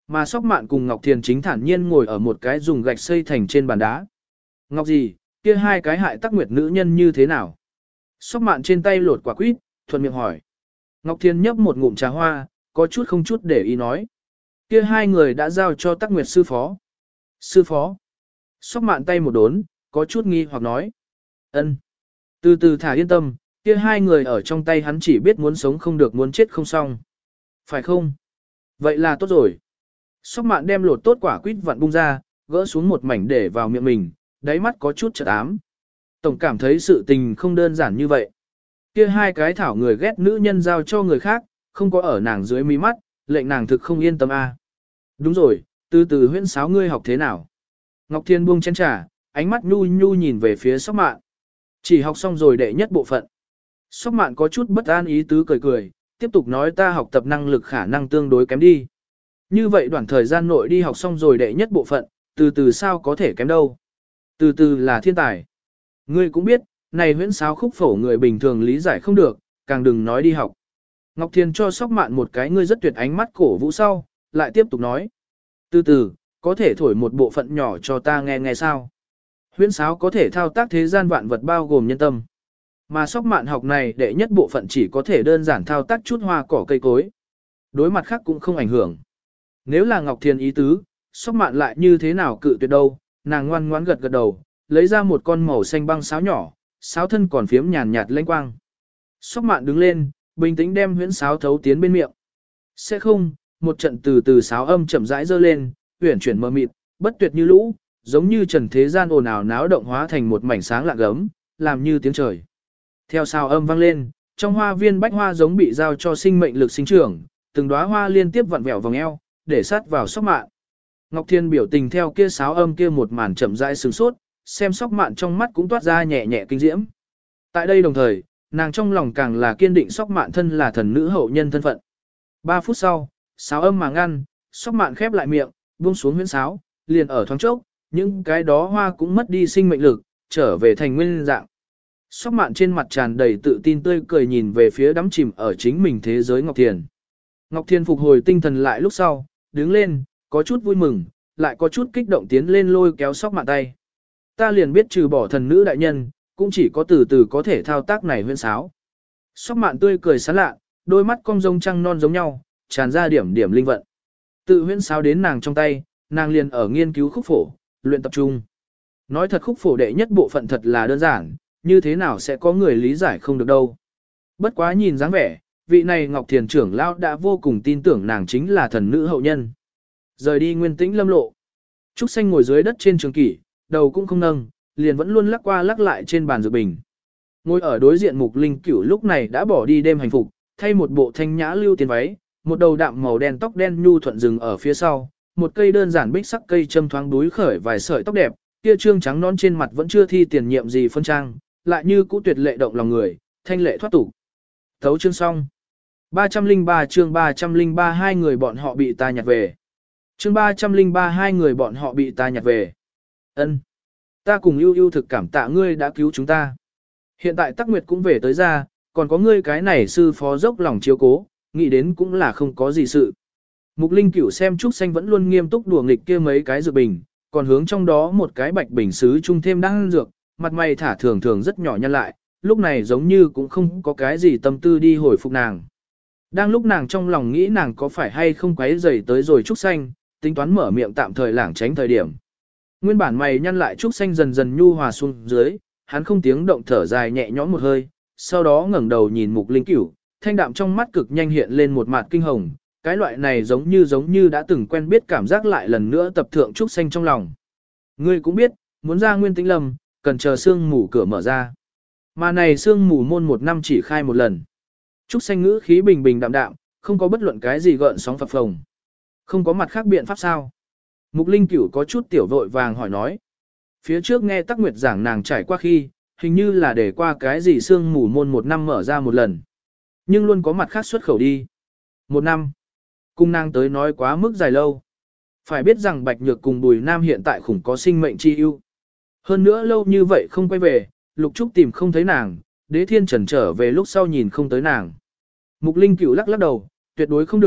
Mà Sóc Mạn cùng Ngọc Thiền chính thản nhiên ngồi ở một cái dùng gạch xây thành trên bàn đá. Ngọc gì, kia hai cái hại Tắc Nguyệt nữ nhân như thế nào? Sóc Mạn trên tay lột quả quýt, thuận miệng hỏi. Ngọc Thiền nhấp một ngụm trà hoa, có chút không chút để ý nói. Kia hai người đã giao cho Tắc Nguyệt sư phó. Sư phó. Sóc Mạn tay một đốn, có chút nghi hoặc nói. Ân. Từ từ thả yên tâm, kia hai người ở trong tay hắn chỉ biết muốn sống không được muốn chết không xong. Phải không? Vậy là tốt rồi. Sóc Mạn đem lột tốt quả quýt vặn bung ra, gỡ xuống một mảnh để vào miệng mình, đáy mắt có chút chợt ám. Tổng cảm thấy sự tình không đơn giản như vậy. Kia hai cái thảo người ghét nữ nhân giao cho người khác, không có ở nàng dưới mí mắt, lệnh nàng thực không yên tâm a. À. Đúng rồi, từ từ huyễn sáo ngươi học thế nào? Ngọc Thiên buông chén trà, ánh mắt nhu nhu nhìn về phía Sóc Mạn. Chỉ học xong rồi đệ nhất bộ phận. Sóc Mạn có chút bất an ý tứ cười cười, tiếp tục nói ta học tập năng lực khả năng tương đối kém đi. Như vậy đoạn thời gian nội đi học xong rồi đệ nhất bộ phận, từ từ sao có thể kém đâu. Từ từ là thiên tài. Ngươi cũng biết, này huyễn sáo khúc phổ người bình thường lý giải không được, càng đừng nói đi học. Ngọc Thiên cho Sóc Mạn một cái ngươi rất tuyệt ánh mắt cổ vũ sau, lại tiếp tục nói. Từ từ, có thể thổi một bộ phận nhỏ cho ta nghe nghe sao. Huyễn sáo có thể thao tác thế gian vạn vật bao gồm nhân tâm. Mà Sóc Mạn học này đệ nhất bộ phận chỉ có thể đơn giản thao tác chút hoa cỏ cây cối. Đối mặt khác cũng không ảnh hưởng. Nếu là Ngọc Thiên ý tứ, Sóc Mạn lại như thế nào cự tuyệt đâu, nàng ngoan ngoãn gật gật đầu, lấy ra một con màu xanh băng sáo nhỏ, sáo thân còn phiếm nhàn nhạt lênh quang. Sóc Mạn đứng lên, bình tĩnh đem huyễn sáo thấu tiến bên miệng. Sẽ không, một trận từ từ sáo âm chậm rãi dơ lên, uyển chuyển mờ mịt, bất tuyệt như lũ, giống như trần thế gian ồn ào náo động hóa thành một mảnh sáng lạ gấm, làm như tiếng trời. Theo sáo âm vang lên, trong hoa viên bách hoa giống bị giao cho sinh mệnh lực sinh trưởng, từng đóa hoa liên tiếp vặn vẹo vòng eo, để sát vào Sóc Mạn. Ngọc Thiên biểu tình theo kia sáo âm kia một màn chậm rãi sửng sốt, xem Sóc Mạn trong mắt cũng toát ra nhẹ nhẹ kinh diễm. Tại đây đồng thời, nàng trong lòng càng là kiên định Sóc Mạn thân là thần nữ hậu nhân thân phận. Ba phút sau, sáo âm mà ngăn, Sóc Mạn khép lại miệng, buông xuống huyễn sáo, liền ở thoáng chốc, những cái đó hoa cũng mất đi sinh mệnh lực, trở về thành nguyên dạng. Sóc Mạn trên mặt tràn đầy tự tin tươi cười nhìn về phía đắm chìm ở chính mình thế giới Ngọc Thiền. Ngọc Thiền phục hồi tinh thần lại lúc sau, đứng lên, có chút vui mừng, lại có chút kích động tiến lên lôi kéo Sóc Mạn tay. Ta liền biết trừ bỏ thần nữ đại nhân, cũng chỉ có từ từ có thể thao tác này huyễn sáo. Sóc Mạn tươi cười sán lạ, đôi mắt cong rông trăng non giống nhau, tràn ra điểm điểm linh vận. Tự huyễn sáo đến nàng trong tay, nàng liền ở nghiên cứu khúc phổ, luyện tập trung. Nói thật khúc phổ đệ nhất bộ phận thật là đơn giản, như thế nào sẽ có người lý giải không được đâu. Bất quá nhìn dáng vẻ, vị này Ngọc Thiền trưởng lão đã vô cùng tin tưởng nàng chính là thần nữ hậu nhân. Rời đi nguyên tĩnh lâm lộ. Trúc Xanh ngồi dưới đất trên trường kỷ, đầu cũng không nâng, liền vẫn luôn lắc qua lắc lại trên bàn dược bình. Ngồi ở đối diện Mục Linh Cửu lúc này đã bỏ đi đêm hành phục, thay một bộ thanh nhã lưu tiền váy, một đầu đạm màu đen tóc đen nhu thuận rừng ở phía sau, một cây đơn giản bích sắc cây châm thoáng đuối khởi vài sợi tóc đẹp, kia trương trắng non trên mặt vẫn chưa thi tiền nhiệm gì phân trang, lại như cũ tuyệt lệ động lòng người, thanh lệ thoát tục. Thấu chương xong. ba trăm lẻ ba chương ba trăm lẻ ba hai người bọn họ bị ta nhặt về. Chương ba trăm lẻ ba hai người bọn họ bị ta nhặt về. Ân, ta cùng ưu ưu thực cảm tạ ngươi đã cứu chúng ta. Hiện tại Tắc Nguyệt cũng về tới ra, còn có ngươi cái này sư phó dốc lòng chiếu cố, nghĩ đến cũng là không có gì sự. Mục Linh Cửu xem Trúc Xanh vẫn luôn nghiêm túc đùa nghịch kia mấy cái dược bình, còn hướng trong đó một cái bạch bình sứ chung thêm đang dược, mặt mày thả thường thường rất nhỏ nhăn lại, lúc này giống như cũng không có cái gì tâm tư đi hồi phục nàng. Đang lúc nàng trong lòng nghĩ nàng có phải hay không quấy rầy tới rồi Trúc Xanh, tính toán mở miệng tạm thời lảng tránh thời điểm. Nguyên bản mày nhăn lại Trúc Xanh dần dần nhu hòa xuống dưới, hắn không tiếng động thở dài nhẹ nhõm một hơi, sau đó ngẩng đầu nhìn Mục Linh Cửu, thanh đạm trong mắt cực nhanh hiện lên một mặt kinh hồng, cái loại này giống như giống như đã từng quen biết cảm giác lại lần nữa tập thượng Trúc Xanh trong lòng. Ngươi cũng biết, muốn ra Nguyên Tĩnh Lâm, cần chờ sương mù cửa mở ra. Mà này sương mù môn một năm chỉ khai một lần. Trúc Xanh ngữ khí bình bình đạm đạm, không có bất luận cái gì gợn sóng phập phồng. Không có mặt khác biện pháp sao? Mục Linh Cửu có chút tiểu vội vàng hỏi nói. Phía trước nghe Tắc Nguyệt giảng nàng trải qua khi, hình như là để qua cái gì sương mù môn một năm mở ra một lần. Nhưng luôn có mặt khác xuất khẩu đi. Một năm. Cung nàng tới nói quá mức dài lâu. Phải biết rằng Bạch Nhược cùng Bùi Nam hiện tại khủng có sinh mệnh chi ưu. Hơn nữa lâu như vậy không quay về, Lục Trúc tìm không thấy nàng, Đế Thiên Trần trở về lúc sau nhìn không tới nàng. Mục Linh Cửu lắc lắc đầu, tuyệt đối không được,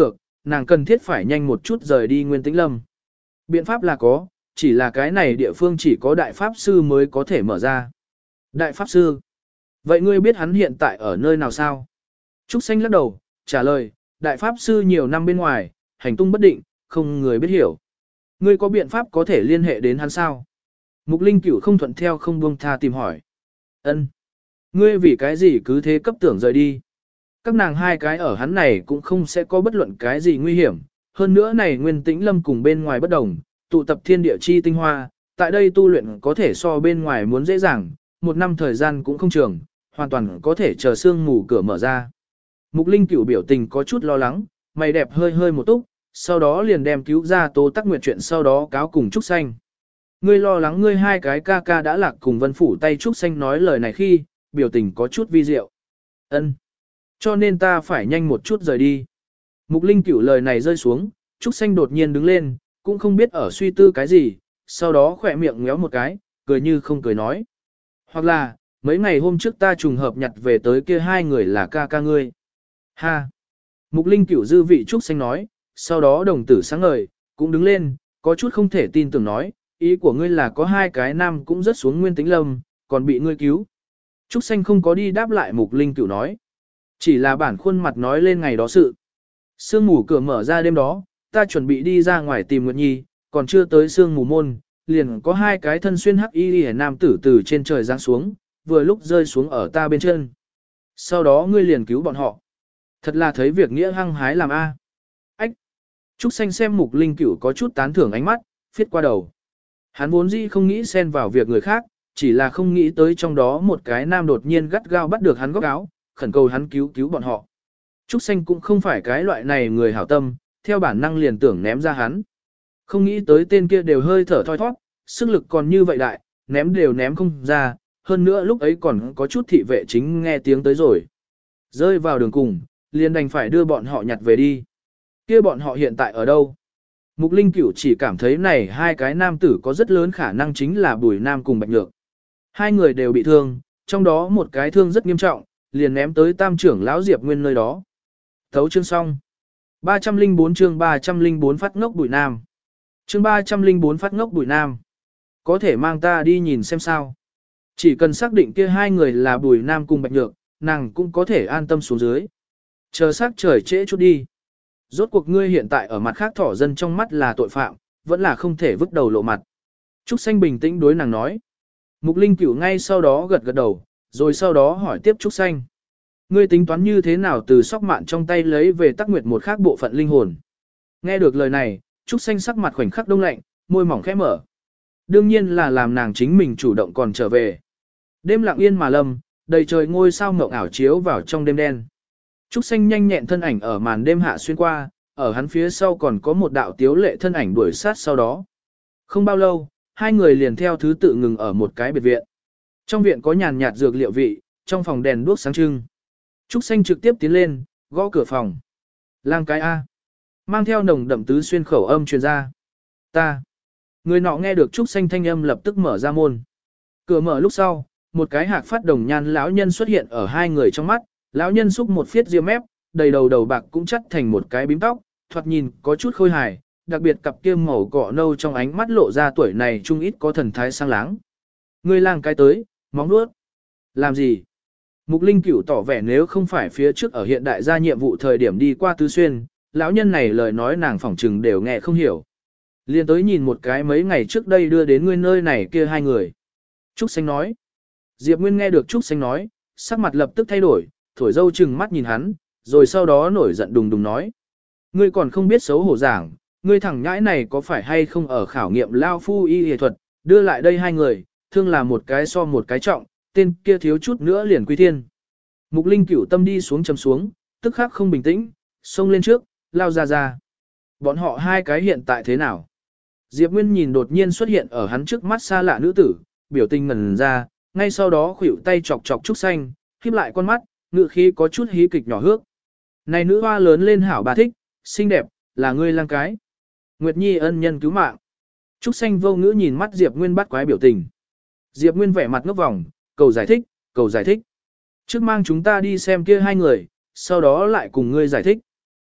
nàng cần thiết phải nhanh một chút rời đi Nguyên Tĩnh Lâm. Biện pháp là có, chỉ là cái này địa phương chỉ có đại pháp sư mới có thể mở ra. Đại pháp sư? Vậy ngươi biết hắn hiện tại ở nơi nào sao? Trúc Xanh lắc đầu, trả lời, đại pháp sư nhiều năm bên ngoài, hành tung bất định, không người biết hiểu. Ngươi có biện pháp có thể liên hệ đến hắn sao? Mục Linh Cửu không thuận theo không buông tha tìm hỏi. Ân, ngươi vì cái gì cứ thế cấp tưởng rời đi? Các nàng hai cái ở hắn này cũng không sẽ có bất luận cái gì nguy hiểm. Hơn nữa này Nguyên Tĩnh Lâm cùng bên ngoài bất đồng, tụ tập thiên địa chi tinh hoa, tại đây tu luyện có thể so bên ngoài muốn dễ dàng, một năm thời gian cũng không trường, hoàn toàn có thể chờ sương mù cửa mở ra. Mục Linh Cửu biểu tình có chút lo lắng, mày đẹp hơi hơi một túc, sau đó liền đem cứu ra Tố Tắc Nguyệt chuyện sau đó cáo cùng Trúc Xanh. Ngươi lo lắng ngươi hai cái ca ca đã lạc cùng Vân Phủ tay Trúc Xanh nói lời này khi, biểu tình có chút vi diệu. Ân, cho nên ta phải nhanh một chút rời đi. Mục Linh Cửu lời này rơi xuống, Trúc Xanh đột nhiên đứng lên, cũng không biết ở suy tư cái gì, sau đó khỏe miệng ngéo một cái, cười như không cười nói. Hoặc là, mấy ngày hôm trước ta trùng hợp nhặt về tới kia hai người là ca ca ngươi. Ha! Mục Linh Cửu dư vị Trúc Xanh nói, sau đó đồng tử sáng ngời, cũng đứng lên, có chút không thể tin tưởng nói, ý của ngươi là có hai cái nam cũng rất xuống Nguyên Tĩnh Lâm, còn bị ngươi cứu. Trúc Xanh không có đi đáp lại Mục Linh Cửu nói, chỉ là bản khuôn mặt nói lên ngày đó sự. Sương mù cửa mở ra đêm đó, ta chuẩn bị đi ra ngoài tìm Nguyệt Nhi, còn chưa tới sương mù môn, liền có hai cái thân xuyên hắc y liễu nam tử từ trên trời giáng xuống, vừa lúc rơi xuống ở ta bên chân. Sau đó ngươi liền cứu bọn họ. Thật là thấy việc nghĩa hăng hái làm a. Ách. Trúc Xanh xem Mục Linh Cửu có chút tán thưởng ánh mắt, phiết qua đầu. Hắn vốn dĩ không nghĩ xen vào việc người khác, chỉ là không nghĩ tới trong đó một cái nam đột nhiên gắt gao bắt được hắn góc áo, khẩn cầu hắn cứu cứu bọn họ. Trúc Xanh cũng không phải cái loại này người hảo tâm, theo bản năng liền tưởng ném ra hắn. Không nghĩ tới tên kia đều hơi thở thoi thoát, sức lực còn như vậy đại, ném đều ném không ra, hơn nữa lúc ấy còn có chút thị vệ chính nghe tiếng tới rồi. Rơi vào đường cùng, liền đành phải đưa bọn họ nhặt về đi. Kia bọn họ hiện tại ở đâu? Mục Linh Cửu chỉ cảm thấy này hai cái nam tử có rất lớn khả năng chính là Bùi Nam cùng Bạch Nhược. Hai người đều bị thương, trong đó một cái thương rất nghiêm trọng, liền ném tới tam trưởng lão Diệp Nguyên nơi đó. Thấu chương xong. ba trăm lẻ bốn chương ba trăm lẻ bốn phát ngốc Bùi Nam. Chương ba trăm lẻ bốn phát ngốc Bùi Nam. Có thể mang ta đi nhìn xem sao. Chỉ cần xác định kia hai người là Bùi Nam cùng Bạch Nhược, nàng cũng có thể an tâm xuống dưới. Chờ sắc trời trễ chút đi. Rốt cuộc ngươi hiện tại ở mặt khác thỏ dân trong mắt là tội phạm, vẫn là không thể vứt đầu lộ mặt. Trúc Xanh bình tĩnh đối nàng nói. Mục Linh Cửu ngay sau đó gật gật đầu, rồi sau đó hỏi tiếp Trúc Xanh. Ngươi tính toán như thế nào từ sóc mạn trong tay lấy về Tắc Nguyệt một khác bộ phận linh hồn? Nghe được lời này, Trúc Xanh sắc mặt khoảnh khắc đông lạnh, môi mỏng khẽ mở. Đương nhiên là làm nàng chính mình chủ động còn trở về. Đêm lặng yên mà lâm, đầy trời ngôi sao mộng ảo chiếu vào trong đêm đen. Trúc Xanh nhanh nhẹn thân ảnh ở màn đêm hạ xuyên qua, ở hắn phía sau còn có một đạo tiếu lệ thân ảnh đuổi sát sau đó. Không bao lâu, hai người liền theo thứ tự ngừng ở một cái biệt viện. Trong viện có nhàn nhạt dược liệu vị, trong phòng đèn đuốc sáng trưng. Trúc Xanh trực tiếp tiến lên, gõ cửa phòng. Lang cái A. Mang theo nồng đậm tứ xuyên khẩu âm truyền ra. Ta. Người nọ nghe được Trúc Xanh thanh âm lập tức mở ra môn. Cửa mở lúc sau, một cái hạc phát đồng nhan lão nhân xuất hiện ở hai người trong mắt. Lão nhân xúc một phiết ria mép, đầy đầu đầu bạc cũng chắt thành một cái bím tóc, thoạt nhìn có chút khôi hài, đặc biệt cặp kia màu cọ nâu trong ánh mắt lộ ra tuổi này trung ít có thần thái sang láng. Người lang cái tới, móng nuốt. Làm gì? Mục Linh Cửu tỏ vẻ nếu không phải phía trước ở hiện đại ra nhiệm vụ thời điểm đi qua Tứ Xuyên, lão nhân này lời nói nàng phỏng trừng đều nghe không hiểu. Liên tới nhìn một cái mấy ngày trước đây đưa đến ngươi nơi này kia hai người. Trúc Xanh nói. Diệp Nguyên nghe được Trúc Xanh nói, sắc mặt lập tức thay đổi, thổi dâu chừng mắt nhìn hắn, rồi sau đó nổi giận đùng đùng nói. Ngươi còn không biết xấu hổ giảng, ngươi thẳng nhãi này có phải hay không ở khảo nghiệm lao phu y y thuật, đưa lại đây hai người, thương là một cái so một cái trọng, tên kia thiếu chút nữa liền quy thiên. Mục Linh Cửu tâm đi xuống chầm xuống, tức khắc không bình tĩnh, xông lên trước, lao ra ra. Bọn họ hai cái hiện tại thế nào? Diệp Nguyên nhìn đột nhiên xuất hiện ở hắn trước mắt xa lạ nữ tử, biểu tình ngẩn ra, ngay sau đó khuỷu tay chọc chọc Trúc Xanh, khép lại con mắt, ngự khí có chút hí kịch nhỏ hước. Này nữ hoa lớn lên hảo bà thích, xinh đẹp, là ngươi lang cái. Nguyệt Nhi ân nhân cứu mạng. Trúc Xanh vô ngữ nhìn mắt Diệp Nguyên bắt quái biểu tình. Diệp Nguyên vẻ mặt ngốc vòng, cầu giải thích, cầu giải thích. Trước mang chúng ta đi xem kia hai người, sau đó lại cùng ngươi giải thích.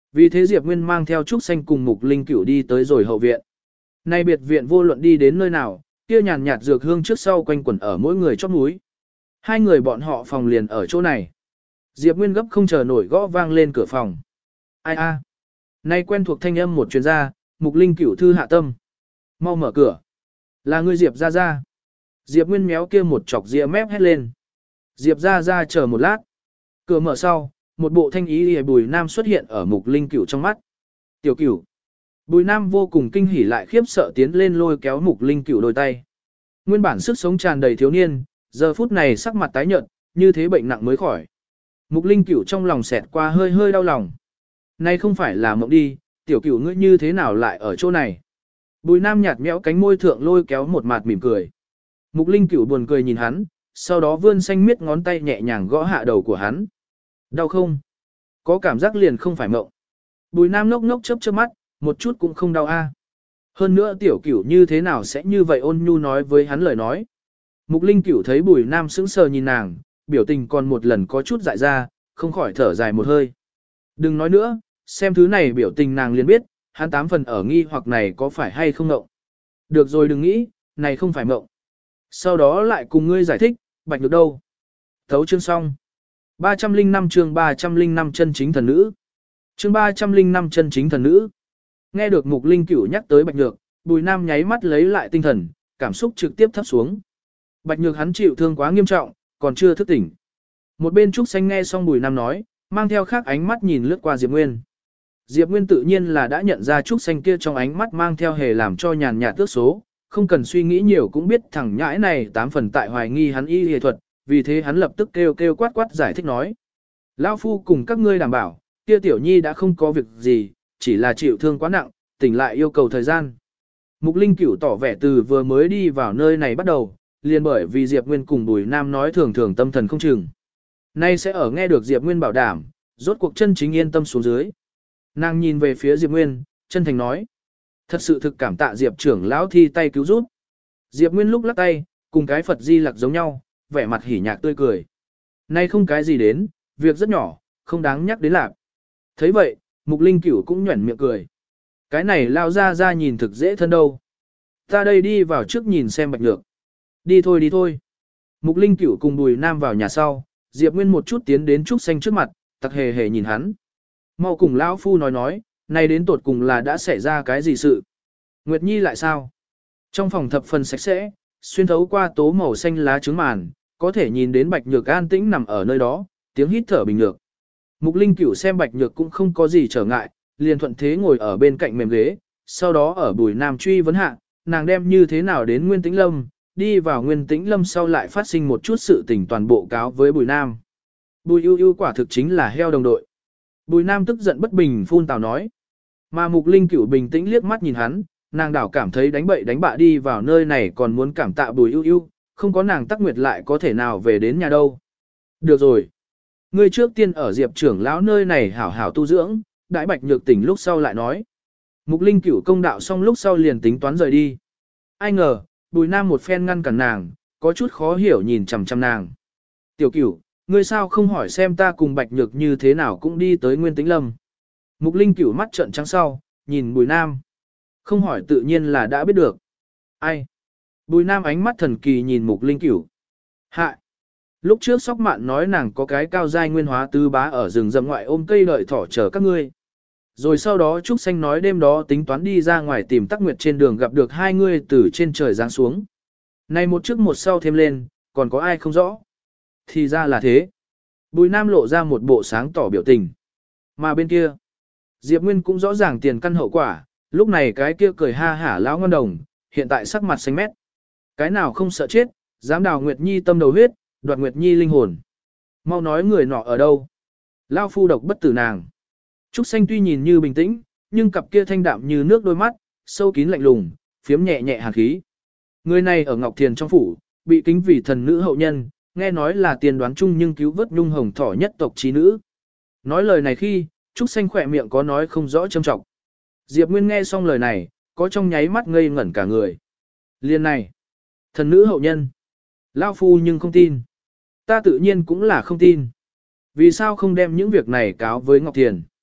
Vì thế Diệp Nguyên mang theo Trúc Xanh cùng Mục Linh Cửu đi tới rồi hậu viện. Nay biệt viện vô luận đi đến nơi nào, kia nhàn nhạt dược hương trước sau quanh quẩn ở mỗi người chóp núi. Hai người bọn họ phòng liền ở chỗ này. Diệp Nguyên gấp không chờ nổi gõ vang lên cửa phòng. Ai a? Nay quen thuộc thanh âm một chuyên gia, Mục Linh Cửu thư hạ tâm. Mau mở cửa. Là ngươi Diệp ra ra. Diệp Nguyên méo kia một chọc ria mép hét lên. Diệp ra ra chờ một lát. Cửa mở sau, một bộ thanh ý hề Bùi Nam xuất hiện ở Mục Linh Cửu trong mắt. Tiểu Cửu. Bùi Nam vô cùng kinh hỉ lại khiếp sợ tiến lên lôi kéo Mục Linh Cửu đôi tay. Nguyên bản sức sống tràn đầy thiếu niên, giờ phút này sắc mặt tái nhợt, như thế bệnh nặng mới khỏi. Mục Linh Cửu trong lòng xẹt qua hơi hơi đau lòng. Này không phải là mộng đi, Tiểu Cửu ngươi như thế nào lại ở chỗ này? Bùi Nam nhạt nhẽo cánh môi thượng lôi kéo một mặt mỉm cười. Mục Linh Cửu buồn cười nhìn hắn, sau đó vươn xanh miết ngón tay nhẹ nhàng gõ hạ đầu của hắn. Đau không? Có cảm giác liền không phải mộng. Bùi Nam ngốc ngốc chớp chớp mắt, một chút cũng không đau a. Hơn nữa Tiểu Cửu như thế nào sẽ như vậy ôn nhu nói với hắn lời nói. Mục Linh Cửu thấy Bùi Nam sững sờ nhìn nàng, biểu tình còn một lần có chút dại ra, không khỏi thở dài một hơi. Đừng nói nữa, xem thứ này biểu tình nàng liền biết, hắn tám phần ở nghi hoặc này có phải hay không ngộng. Được rồi đừng nghĩ, này không phải mộng. Sau đó lại cùng ngươi giải thích, Bạch Nhược đâu. Thấu chương xong. ba trăm lẻ năm chương ba trăm lẻ năm chân chính thần nữ. Chương ba trăm lẻ năm chân chính thần nữ. Nghe được Mục Linh Cửu nhắc tới Bạch Nhược, Bùi Nam nháy mắt lấy lại tinh thần, cảm xúc trực tiếp thấp xuống. Bạch Nhược hắn chịu thương quá nghiêm trọng, còn chưa thức tỉnh. Một bên Trúc Xanh nghe xong Bùi Nam nói, mang theo khác ánh mắt nhìn lướt qua Diệp Nguyên. Diệp Nguyên tự nhiên là đã nhận ra Trúc Xanh kia trong ánh mắt mang theo hề làm cho nhàn nhạt tước số, không cần suy nghĩ nhiều cũng biết thằng nhãi này tám phần tại hoài nghi hắn y y thuật, vì thế hắn lập tức kêu kêu quát quát giải thích nói. Lão phu cùng các ngươi đảm bảo, kia tiểu nhi đã không có việc gì, chỉ là chịu thương quá nặng, tỉnh lại yêu cầu thời gian. Mục Linh Cửu tỏ vẻ từ vừa mới đi vào nơi này bắt đầu, liền bởi vì Diệp Nguyên cùng Bùi Nam nói thường thường tâm thần không chừng. Nay sẽ ở nghe được Diệp Nguyên bảo đảm, rốt cuộc chân chính yên tâm xuống dưới. Nàng nhìn về phía Diệp Nguyên, chân thành nói. Thật sự thực cảm tạ Diệp trưởng lão thi tay cứu giúp. Diệp Nguyên lúc lắc tay, cùng cái Phật Di Lặc giống nhau, vẻ mặt hỉ nhạc tươi cười. Nay không cái gì đến, việc rất nhỏ, không đáng nhắc đến lạc. Thấy vậy, Mục Linh Cửu cũng nhuẩn miệng cười. Cái này lao ra ra nhìn thực dễ thân đâu. Ta đây đi vào trước nhìn xem Bạch Nhược. Đi thôi đi thôi. Mục Linh Cửu cùng Bùi Nam vào nhà sau, Diệp Nguyên một chút tiến đến Trúc Xanh trước mặt, tặc hề hề nhìn hắn. Mau cùng lão phu nói nói, này đến tột cùng là đã xảy ra cái gì sự? Nguyệt Nhi lại sao? Trong phòng thập phần sạch sẽ, xuyên thấu qua tố màu xanh lá trứng màn, có thể nhìn đến Bạch Nhược an tĩnh nằm ở nơi đó, tiếng hít thở bình lược. Mục Linh Cửu xem Bạch Nhược cũng không có gì trở ngại, liền thuận thế ngồi ở bên cạnh mềm ghế, sau đó ở Bùi Nam truy vấn hạ, nàng đem như thế nào đến Nguyên Tĩnh Lâm, đi vào Nguyên Tĩnh Lâm sau lại phát sinh một chút sự tình toàn bộ cáo với Bùi Nam. Bùi ưu ưu quả thực chính là heo đồng đội. Bùi Nam tức giận bất bình phun tào nói. Mà Mục Linh Cửu bình tĩnh liếc mắt nhìn hắn, nàng đảo cảm thấy đánh bậy đánh bạ đi vào nơi này còn muốn cảm tạ Bùi ưu ưu, không có nàng Tắc Nguyệt lại có thể nào về đến nhà đâu. Được rồi. Ngươi trước tiên ở Diệp trưởng lão nơi này hảo hảo tu dưỡng, đãi Bạch Nhược tỉnh lúc sau lại nói. Mục Linh Cửu công đạo xong lúc sau liền tính toán rời đi. Ai ngờ, Bùi Nam một phen ngăn cản nàng, có chút khó hiểu nhìn chằm chằm nàng. Tiểu Cửu, ngươi sao không hỏi xem ta cùng Bạch Nhược như thế nào cũng đi tới Nguyên Tĩnh Lâm. Mục Linh Cửu mắt trợn trắng sau, nhìn Bùi Nam. Không hỏi tự nhiên là đã biết được. Ai? Bùi Nam ánh mắt thần kỳ nhìn Mục Linh Cửu. Hạ! Lúc trước Sóc Mạn nói nàng có cái cao giai nguyên hóa tứ bá ở rừng rậm ngoại ôm cây đợi thỏ chờ các ngươi. Rồi sau đó Trúc Xanh nói đêm đó tính toán đi ra ngoài tìm Tắc Nguyệt trên đường gặp được hai người từ trên trời giáng xuống. Này một trước một sau thêm lên, còn có ai không rõ? Thì ra là thế. Bùi Nam lộ ra một bộ sáng tỏ biểu tình. Mà bên kia, Diệp Nguyên cũng rõ ràng tiền căn hậu quả, lúc này cái kia cười ha hả lão ngon đồng, hiện tại sắc mặt xanh mét. Cái nào không sợ chết, dám đào Nguyệt Nhi tâm đầu huyết, đoạt Nguyệt Nhi linh hồn. Mau nói người nọ ở đâu? Lao phu độc bất tử nàng. Trúc Xanh tuy nhìn như bình tĩnh, nhưng cặp kia thanh đạm như nước đôi mắt, sâu kín lạnh lùng, phiếm nhẹ nhẹ hàn khí. Người này ở Ngọc Thiền trong phủ, bị kính vì thần nữ hậu nhân, nghe nói là tiền đoán chung nhưng cứu vớt nhung hồng thỏ nhất tộc trí nữ. Nói lời này khi, Trúc Xanh khỏe miệng có nói không rõ châm trọng. Diệp Nguyên nghe xong lời này, có trong nháy mắt ngây ngẩn cả người. Liên này, thần nữ hậu nhân. Lao phu nhưng không tin. Ta tự nhiên cũng là không tin. Vì sao không đem những việc này cáo với Ngọc Thiền?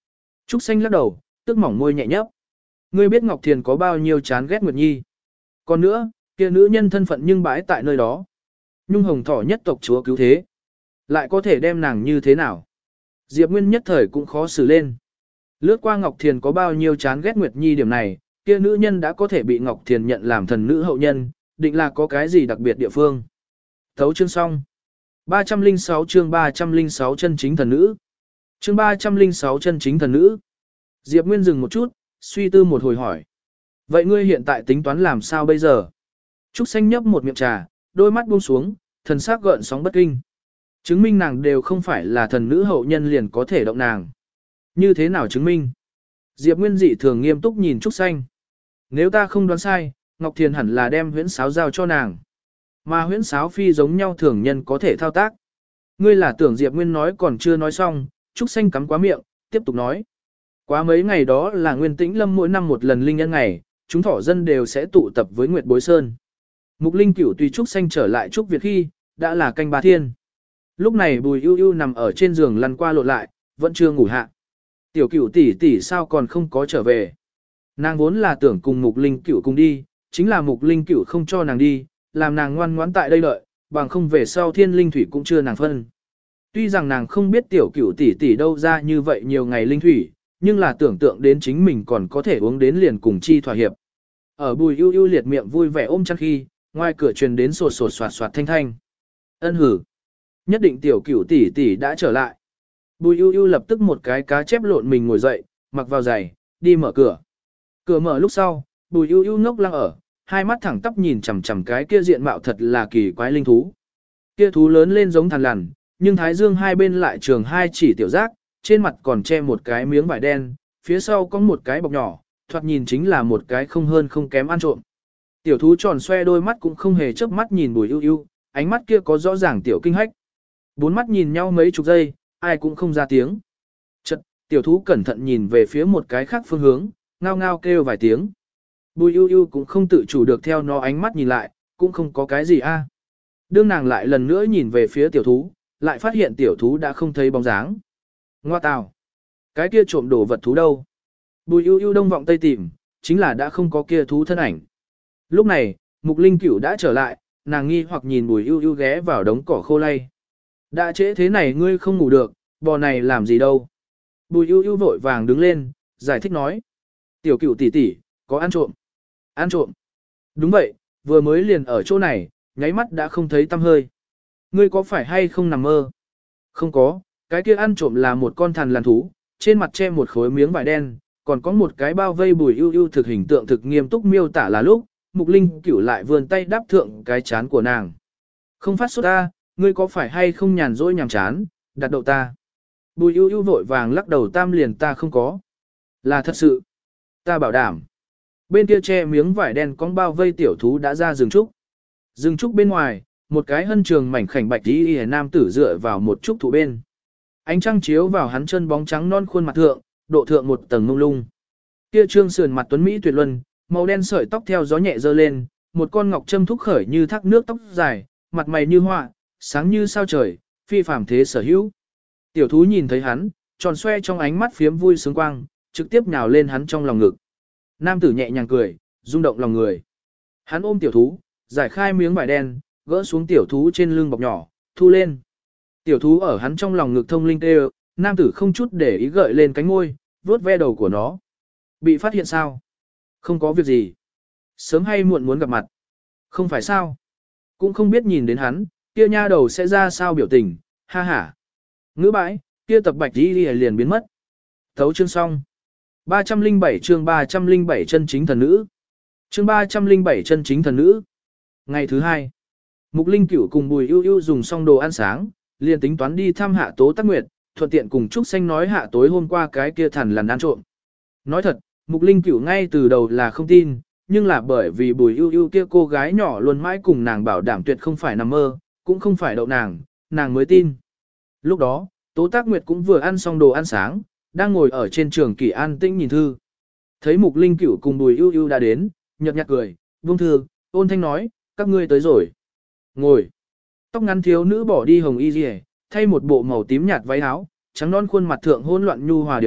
Trúc Xanh lắc đầu, tức mỏng môi nhẹ nhấp. Ngươi biết Ngọc Thiền có bao nhiêu chán ghét Nguyệt Nhi. Còn nữa, kia nữ nhân thân phận nhưng bãi tại nơi đó. Nhung hồng thỏ nhất tộc chúa cứu thế. Lại có thể đem nàng như thế nào? Diệp Nguyên nhất thời cũng khó xử lên. Lướt qua Ngọc Thiền có bao nhiêu chán ghét Nguyệt Nhi điểm này, kia nữ nhân đã có thể bị Ngọc Thiền nhận làm thần nữ hậu nhân, định là có cái gì đặc biệt địa phương. Thấu chương xong. ba trăm lẻ sáu chương ba trăm lẻ sáu chân chính thần nữ. Chương ba trăm lẻ sáu chân chính thần nữ. Diệp Nguyên dừng một chút, suy tư một hồi hỏi. Vậy ngươi hiện tại tính toán làm sao bây giờ? Trúc Xanh nhấp một miệng trà, đôi mắt buông xuống, thần sắc gợn sóng bất kinh. Chứng minh nàng đều không phải là thần nữ hậu nhân liền có thể động nàng. Như thế nào chứng minh? Diệp Nguyên dị thường nghiêm túc nhìn Trúc Xanh. Nếu ta không đoán sai, Ngọc Thiền hẳn là đem huyễn sáo giao cho nàng. Mà huyễn sáo phi giống nhau thường nhân có thể thao tác. Ngươi là tưởng Diệp Nguyên nói còn chưa nói xong, Trúc Xanh cắm quá miệng, tiếp tục nói. Quá mấy ngày đó là Nguyên Tĩnh Lâm mỗi năm một lần linh nhân ngày, chúng thỏ dân đều sẽ tụ tập với Nguyệt Bối Sơn. Mục Linh Cửu tùy Trúc Xanh trở lại Trúc Việt khi, đã là canh ba thiên. Lúc này Bùi Ưu Ưu nằm ở trên giường lăn qua lộn lại, vẫn chưa ngủ hạ. Tiểu Cửu tỷ tỷ sao còn không có trở về? Nàng vốn là tưởng cùng Mục Linh Cửu cùng đi, chính là Mục Linh Cửu không cho nàng đi, làm nàng ngoan ngoãn tại đây đợi, bằng không về sau Thiên Linh thủy cũng chưa nàng phân. Tuy rằng nàng không biết Tiểu Cửu tỷ tỷ đâu ra như vậy nhiều ngày linh thủy, nhưng là tưởng tượng đến chính mình còn có thể uống đến liền cùng chi thỏa hiệp. Ở Bùi Ưu Ưu liệt miệng vui vẻ ôm chăn khi, ngoài cửa truyền đến sột sột soạt soạt thanh thanh. Ân hử. Nhất định Tiểu Cửu tỷ tỷ đã trở lại. Bùi Ưu Ưu lập tức một cái cá chép lộn mình ngồi dậy, mặc vào giày, đi mở cửa. Cửa mở lúc sau, Bùi Ưu Ưu ngốc lăng ở, hai mắt thẳng tắp nhìn chằm chằm cái kia diện mạo thật là kỳ quái linh thú. Kia thú lớn lên giống thằn lằn, nhưng thái dương hai bên lại trường hai chỉ tiểu giác, trên mặt còn che một cái miếng vải đen, phía sau có một cái bọc nhỏ, thoạt nhìn chính là một cái không hơn không kém ăn trộm. Tiểu thú tròn xoe đôi mắt cũng không hề chớp mắt nhìn Bùi Ưu Ưu, ánh mắt kia có rõ ràng tiểu kinh hách. Bốn mắt nhìn nhau mấy chục giây, ai cũng không ra tiếng. Chợt, tiểu thú cẩn thận nhìn về phía một cái khác phương hướng, ngao ngao kêu vài tiếng. Bùi Ưu Ưu cũng không tự chủ được theo nó ánh mắt nhìn lại, cũng không có cái gì a. Đương nàng lại lần nữa nhìn về phía tiểu thú, lại phát hiện tiểu thú đã không thấy bóng dáng. Ngoa tào, cái kia trộm đồ vật thú đâu? Bùi Ưu Ưu đông vọng tây tìm, chính là đã không có kia thú thân ảnh. Lúc này, Mục Linh Cửu đã trở lại, nàng nghi hoặc nhìn Bùi Ưu Ưu ghé vào đống cỏ khô lay. Đã trễ thế này ngươi không ngủ được, bò này làm gì đâu? Bùi Ưu Ưu vội vàng đứng lên, giải thích nói. Tiểu Cửu tỷ tỷ, có ăn trộm. Ăn trộm. Đúng vậy, vừa mới liền ở chỗ này, nháy mắt đã không thấy tăm hơi. Ngươi có phải hay không nằm mơ? Không có, cái kia ăn trộm là một con thằn lằn thú, trên mặt che một khối miếng vải đen, còn có một cái bao vây. Bùi Ưu Ưu thực hình tượng thực nghiêm túc miêu tả là lúc, Mục Linh Cửu lại vươn tay đáp thượng cái chán của nàng. Không phát sốt ta, ngươi có phải hay không nhàn rỗi nhàm chán, đặt đậu ta. Bùi Ưu Ưu vội vàng lắc đầu tam liền ta không có. Là thật sự. Ta bảo đảm. Bên kia che miếng vải đen con bao vây tiểu thú đã ra rừng trúc. Rừng trúc bên ngoài, một cái hân trường mảnh khảnh bạch tí y nam tử dựa vào một trúc thụ bên. Ánh trăng chiếu vào hắn chân bóng trắng non khuôn mặt thượng, độ thượng một tầng mông lung. Kia trương sườn mặt tuấn mỹ tuyệt luân, màu đen sợi tóc theo gió nhẹ dơ lên, một con ngọc châm thúc khởi như thác nước tóc dài, mặt mày như họa, sáng như sao trời, phi phàm thế sở hữu. Tiểu thú nhìn thấy hắn, tròn xoe trong ánh mắt phiếm vui sướng quang, trực tiếp nhào lên hắn trong lòng ngực. Nam tử nhẹ nhàng cười, rung động lòng người. Hắn ôm tiểu thú, giải khai miếng vải đen, gỡ xuống tiểu thú trên lưng bọc nhỏ, thu lên. Tiểu thú ở hắn trong lòng ngực thông linh tê, nam tử không chút để ý gợi lên cánh môi, vuốt ve đầu của nó. Bị phát hiện sao? Không có việc gì. Sớm hay muộn muốn gặp mặt. Không phải sao? Cũng không biết nhìn đến hắn, kia nha đầu sẽ ra sao biểu tình, ha ha. Ngữ bãi, kia tập bạch đi liền biến mất. Thấu chương xong. ba trăm lẻ bảy chương ba trăm lẻ bảy chân chính thần nữ. Chương ba trăm lẻ bảy chân chính thần nữ. Ngày thứ hai, Mục Linh Cửu cùng Bùi Ưu Ưu dùng xong đồ ăn sáng, liền tính toán đi thăm Hạ Tố Tắc Nguyệt, thuận tiện cùng Trúc Xanh nói hạ tối hôm qua cái kia thằn lằn ăn trộm. Nói thật, Mục Linh Cửu ngay từ đầu là không tin, nhưng là bởi vì Bùi Ưu Ưu kia cô gái nhỏ luôn mãi cùng nàng bảo đảm tuyệt không phải nằm mơ, cũng không phải đậu nàng, nàng mới tin. Lúc đó, Tố Tắc Nguyệt cũng vừa ăn xong đồ ăn sáng, đang ngồi ở trên trường kỷ an tĩnh nhìn thư. Thấy Mục Linh Cửu cùng Bùi Ưu Ưu đã đến, nhợt nhạt cười, buông thư, ôn thanh nói, các ngươi tới rồi. Ngồi. Tóc ngắn thiếu nữ bỏ đi hồng y liễu, thay một bộ màu tím nhạt váy áo, trắng non khuôn mặt thượng hỗn loạn nhu hòa điềm đạm,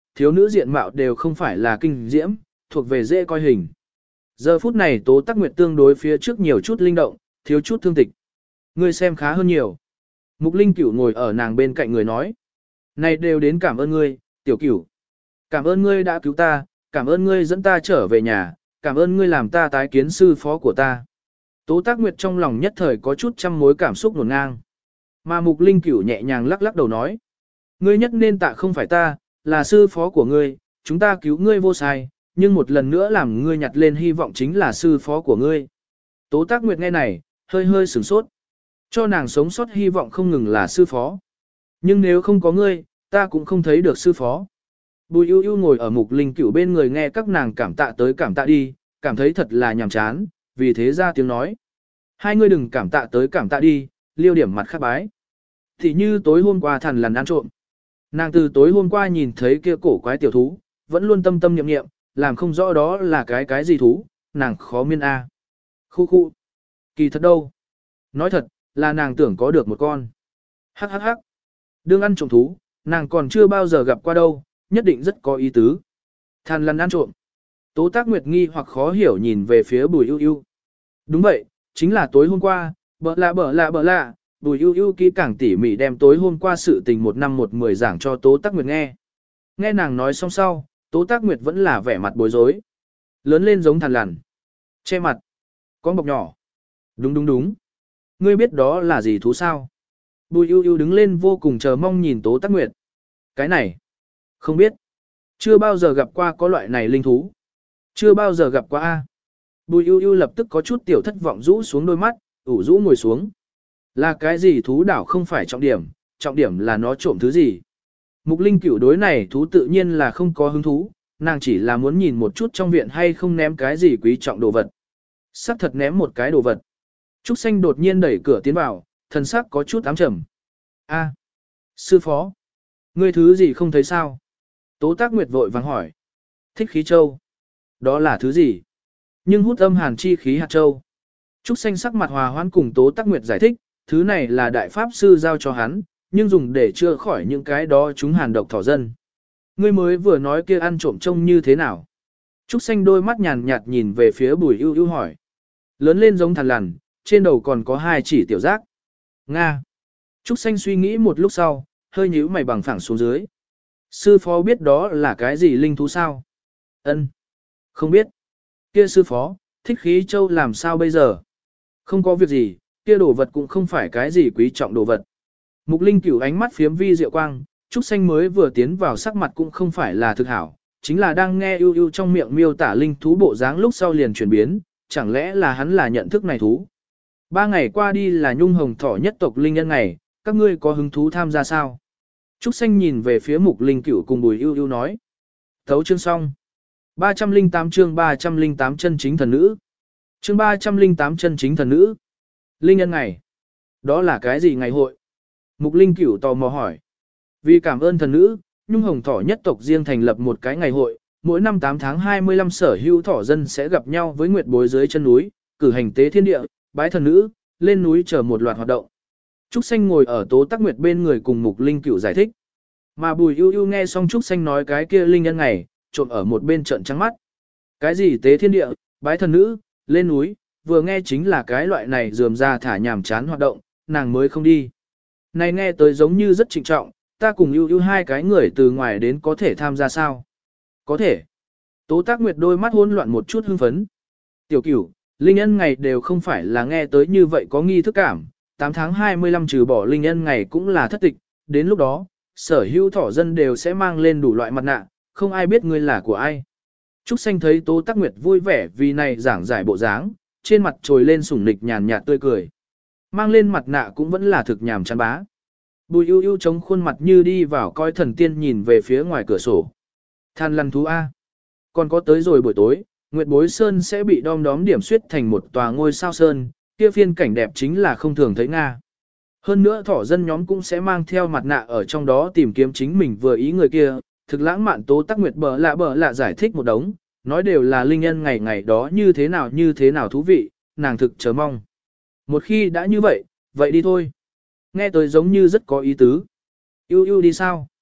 thiếu nữ diện mạo đều không phải là kinh diễm, thuộc về dễ coi hình. Giờ phút này Tố Tắc Nguyệt tương đối phía trước nhiều chút linh động, thiếu chút thương tịch. Ngươi xem khá hơn nhiều. Mục Linh Cửu ngồi ở nàng bên cạnh người nói. Này đều đến cảm ơn ngươi, tiểu cửu. Cảm ơn ngươi đã cứu ta, cảm ơn ngươi dẫn ta trở về nhà, cảm ơn ngươi làm ta tái kiến sư phó của ta. Tố Tắc Nguyệt trong lòng nhất thời có chút trăm mối cảm xúc nổn ngang. Mà Mục Linh Cửu nhẹ nhàng lắc lắc đầu nói. Ngươi nhất nên tạ không phải ta, là sư phó của ngươi, chúng ta cứu ngươi vô sai, nhưng một lần nữa làm ngươi nhặt lên hy vọng chính là sư phó của ngươi. Tố Tắc Nguyệt nghe này, hơi hơi sửng sốt. Cho nàng sống sót hy vọng không ngừng là sư phó. Nhưng nếu không có ngươi, ta cũng không thấy được sư phó. Bùi ưu ưu ngồi ở Mục Linh Cửu bên người nghe các nàng cảm tạ tới cảm tạ đi, cảm thấy thật là nhàm chán, vì thế ra tiếng nói. Hai ngươi đừng cảm tạ tới cảm tạ đi, liêu điểm mặt khác bái. Thì như tối hôm qua thằn lằn ăn trộm. Nàng từ tối hôm qua nhìn thấy kia cổ quái tiểu thú, vẫn luôn tâm tâm niệm niệm, làm không rõ đó là cái cái gì thú, nàng khó miên a. Khu khu. Kỳ thật đâu. Nói thật, là nàng tưởng có được một con. Hắc hắc hắc. Đương ăn trộm thú, nàng còn chưa bao giờ gặp qua đâu, nhất định rất có ý tứ. Thằn lằn ăn trộm. Tố Tác Nguyệt nghi hoặc khó hiểu nhìn về phía Bùi Ưu Ưu. Đúng vậy, chính là tối hôm qua, bợ lạ bợ lạ bợ lạ, Bùi Ưu Ưu kỹ càng tỉ mỉ đem tối hôm qua sự tình một năm một mười giảng cho Tố Tác Nguyệt nghe. Nghe nàng nói xong sau, Tố Tác Nguyệt vẫn là vẻ mặt bối rối. Lớn lên giống thằn lằn. Che mặt. Con bọc nhỏ. Đúng đúng đúng. Ngươi biết đó là gì thú sao? Bùi Ưu Ưu đứng lên vô cùng chờ mong nhìn Tố Tác Nguyệt. Cái này. Không biết. Chưa bao giờ gặp qua có loại này linh thú. Chưa bao giờ gặp qua a. Bùi Ưu Ưu lập tức có chút tiểu thất vọng rũ xuống đôi mắt, ủ rũ ngồi xuống. Là cái gì thú đảo không phải trọng điểm, trọng điểm là nó trộm thứ gì. Mục Linh Cửu đối này thú tự nhiên là không có hứng thú, nàng chỉ là muốn nhìn một chút trong viện hay không ném cái gì quý trọng đồ vật. Sắc thật ném một cái đồ vật. Trúc Xanh đột nhiên đẩy cửa tiến vào, thần sắc có chút ám trầm. A, sư phó, ngươi thứ gì không thấy sao? Tố Tác Nguyệt vội vàng hỏi. Thích khí châu. Đó là thứ gì? Nhưng hút âm hàn chi khí hạt châu. Trúc Xanh sắc mặt hòa hoãn cùng Tố Tác Nguyệt giải thích, thứ này là đại pháp sư giao cho hắn, nhưng dùng để chữa khỏi những cái đó chúng hàn độc thỏ dân. Ngươi mới vừa nói kia ăn trộm trông như thế nào? Trúc Xanh đôi mắt nhàn nhạt nhìn về phía Bùi Ưu Ưu hỏi. Lớn lên giống thằn lằn, trên đầu còn có hai chỉ tiểu giác. Nga. Trúc Xanh suy nghĩ một lúc sau, hơi nhíu mày bằng phẳng xuống dưới. Sư phó biết đó là cái gì linh thú sao? Ân. Không biết. Kia sư phó, thích khí châu làm sao bây giờ? Không có việc gì, kia đồ vật cũng không phải cái gì quý trọng đồ vật. Mục Linh Cửu ánh mắt phiếm vi diệu quang, Trúc Xanh mới vừa tiến vào sắc mặt cũng không phải là thực hảo, chính là đang nghe ưu ưu trong miệng miêu tả linh thú bộ dáng lúc sau liền chuyển biến, chẳng lẽ là hắn là nhận thức này thú. Ba ngày qua đi là nhung hồng thỏ nhất tộc linh nhân ngày, các ngươi có hứng thú tham gia sao? Trúc Xanh nhìn về phía Mục Linh Cửu cùng Bùi Ưu Ưu nói. Thấu chương xong. ba trăm lẻ tám chương ba trăm lẻ tám chân chính thần nữ. Chương ba trăm lẻ tám chân chính thần nữ. Linh nhân ngày. Đó là cái gì ngày hội? Mục Linh Cửu tò mò hỏi. Vì cảm ơn thần nữ, nhung hồng thỏ nhất tộc riêng thành lập một cái ngày hội, mỗi năm tám tháng hai mươi lăm sở hữu thỏ dân sẽ gặp nhau với nguyệt bối dưới chân núi, cử hành tế thiên địa, bái thần nữ, lên núi chờ một loạt hoạt động. Trúc Xanh ngồi ở Tố Tác Nguyệt bên người cùng Mục Linh Cửu giải thích. Mà Bùi Ưu Ưu nghe xong Trúc Xanh nói cái kia linh nhân ngày, trộn ở một bên trợn trắng mắt. Cái gì tế thiên địa, bái thần nữ, lên núi, vừa nghe chính là cái loại này rườm ra thả nhàm chán hoạt động, nàng mới không đi. Này nghe tới giống như rất trịnh trọng, ta cùng Ưu Ưu hai cái người từ ngoài đến có thể tham gia sao? Có thể. Tố Tác Nguyệt đôi mắt hỗn loạn một chút hưng phấn. Tiểu Cửu, linh nhân ngày đều không phải là nghe tới như vậy có nghi thức cảm, tám tháng hai mươi lăm trừ bỏ linh nhân ngày cũng là thất tịch, đến lúc đó, sở hữu thỏ dân đều sẽ mang lên đủ loại mặt nạ, không ai biết ngươi là của ai. Trúc Xanh thấy Tố Tác Nguyệt vui vẻ vì này giảng giải bộ dáng, trên mặt trồi lên sủng nịch nhàn nhạt tươi cười. Mang lên mặt nạ cũng vẫn là thực nhàm chán bá. Bùi Ưu Ưu chống khuôn mặt như đi vào coi thần tiên nhìn về phía ngoài cửa sổ. Than lằn thú A. Còn có tới rồi buổi tối, Nguyệt Bối Sơn sẽ bị đom đóm điểm xuyết thành một tòa ngôi sao sơn, kia phiên cảnh đẹp chính là không thường thấy Nga. Hơn nữa thỏ dân nhóm cũng sẽ mang theo mặt nạ ở trong đó tìm kiếm chính mình vừa ý người kia, thực lãng mạn. Tố Tác Nguyệt bờ lạ bờ lạ giải thích một đống, nói đều là linh nhân ngày ngày đó như thế nào như thế nào thú vị, nàng thực chờ mong. Một khi đã như vậy, vậy đi thôi. Nghe tới giống như rất có ý tứ. Ưu Ưu đi sao?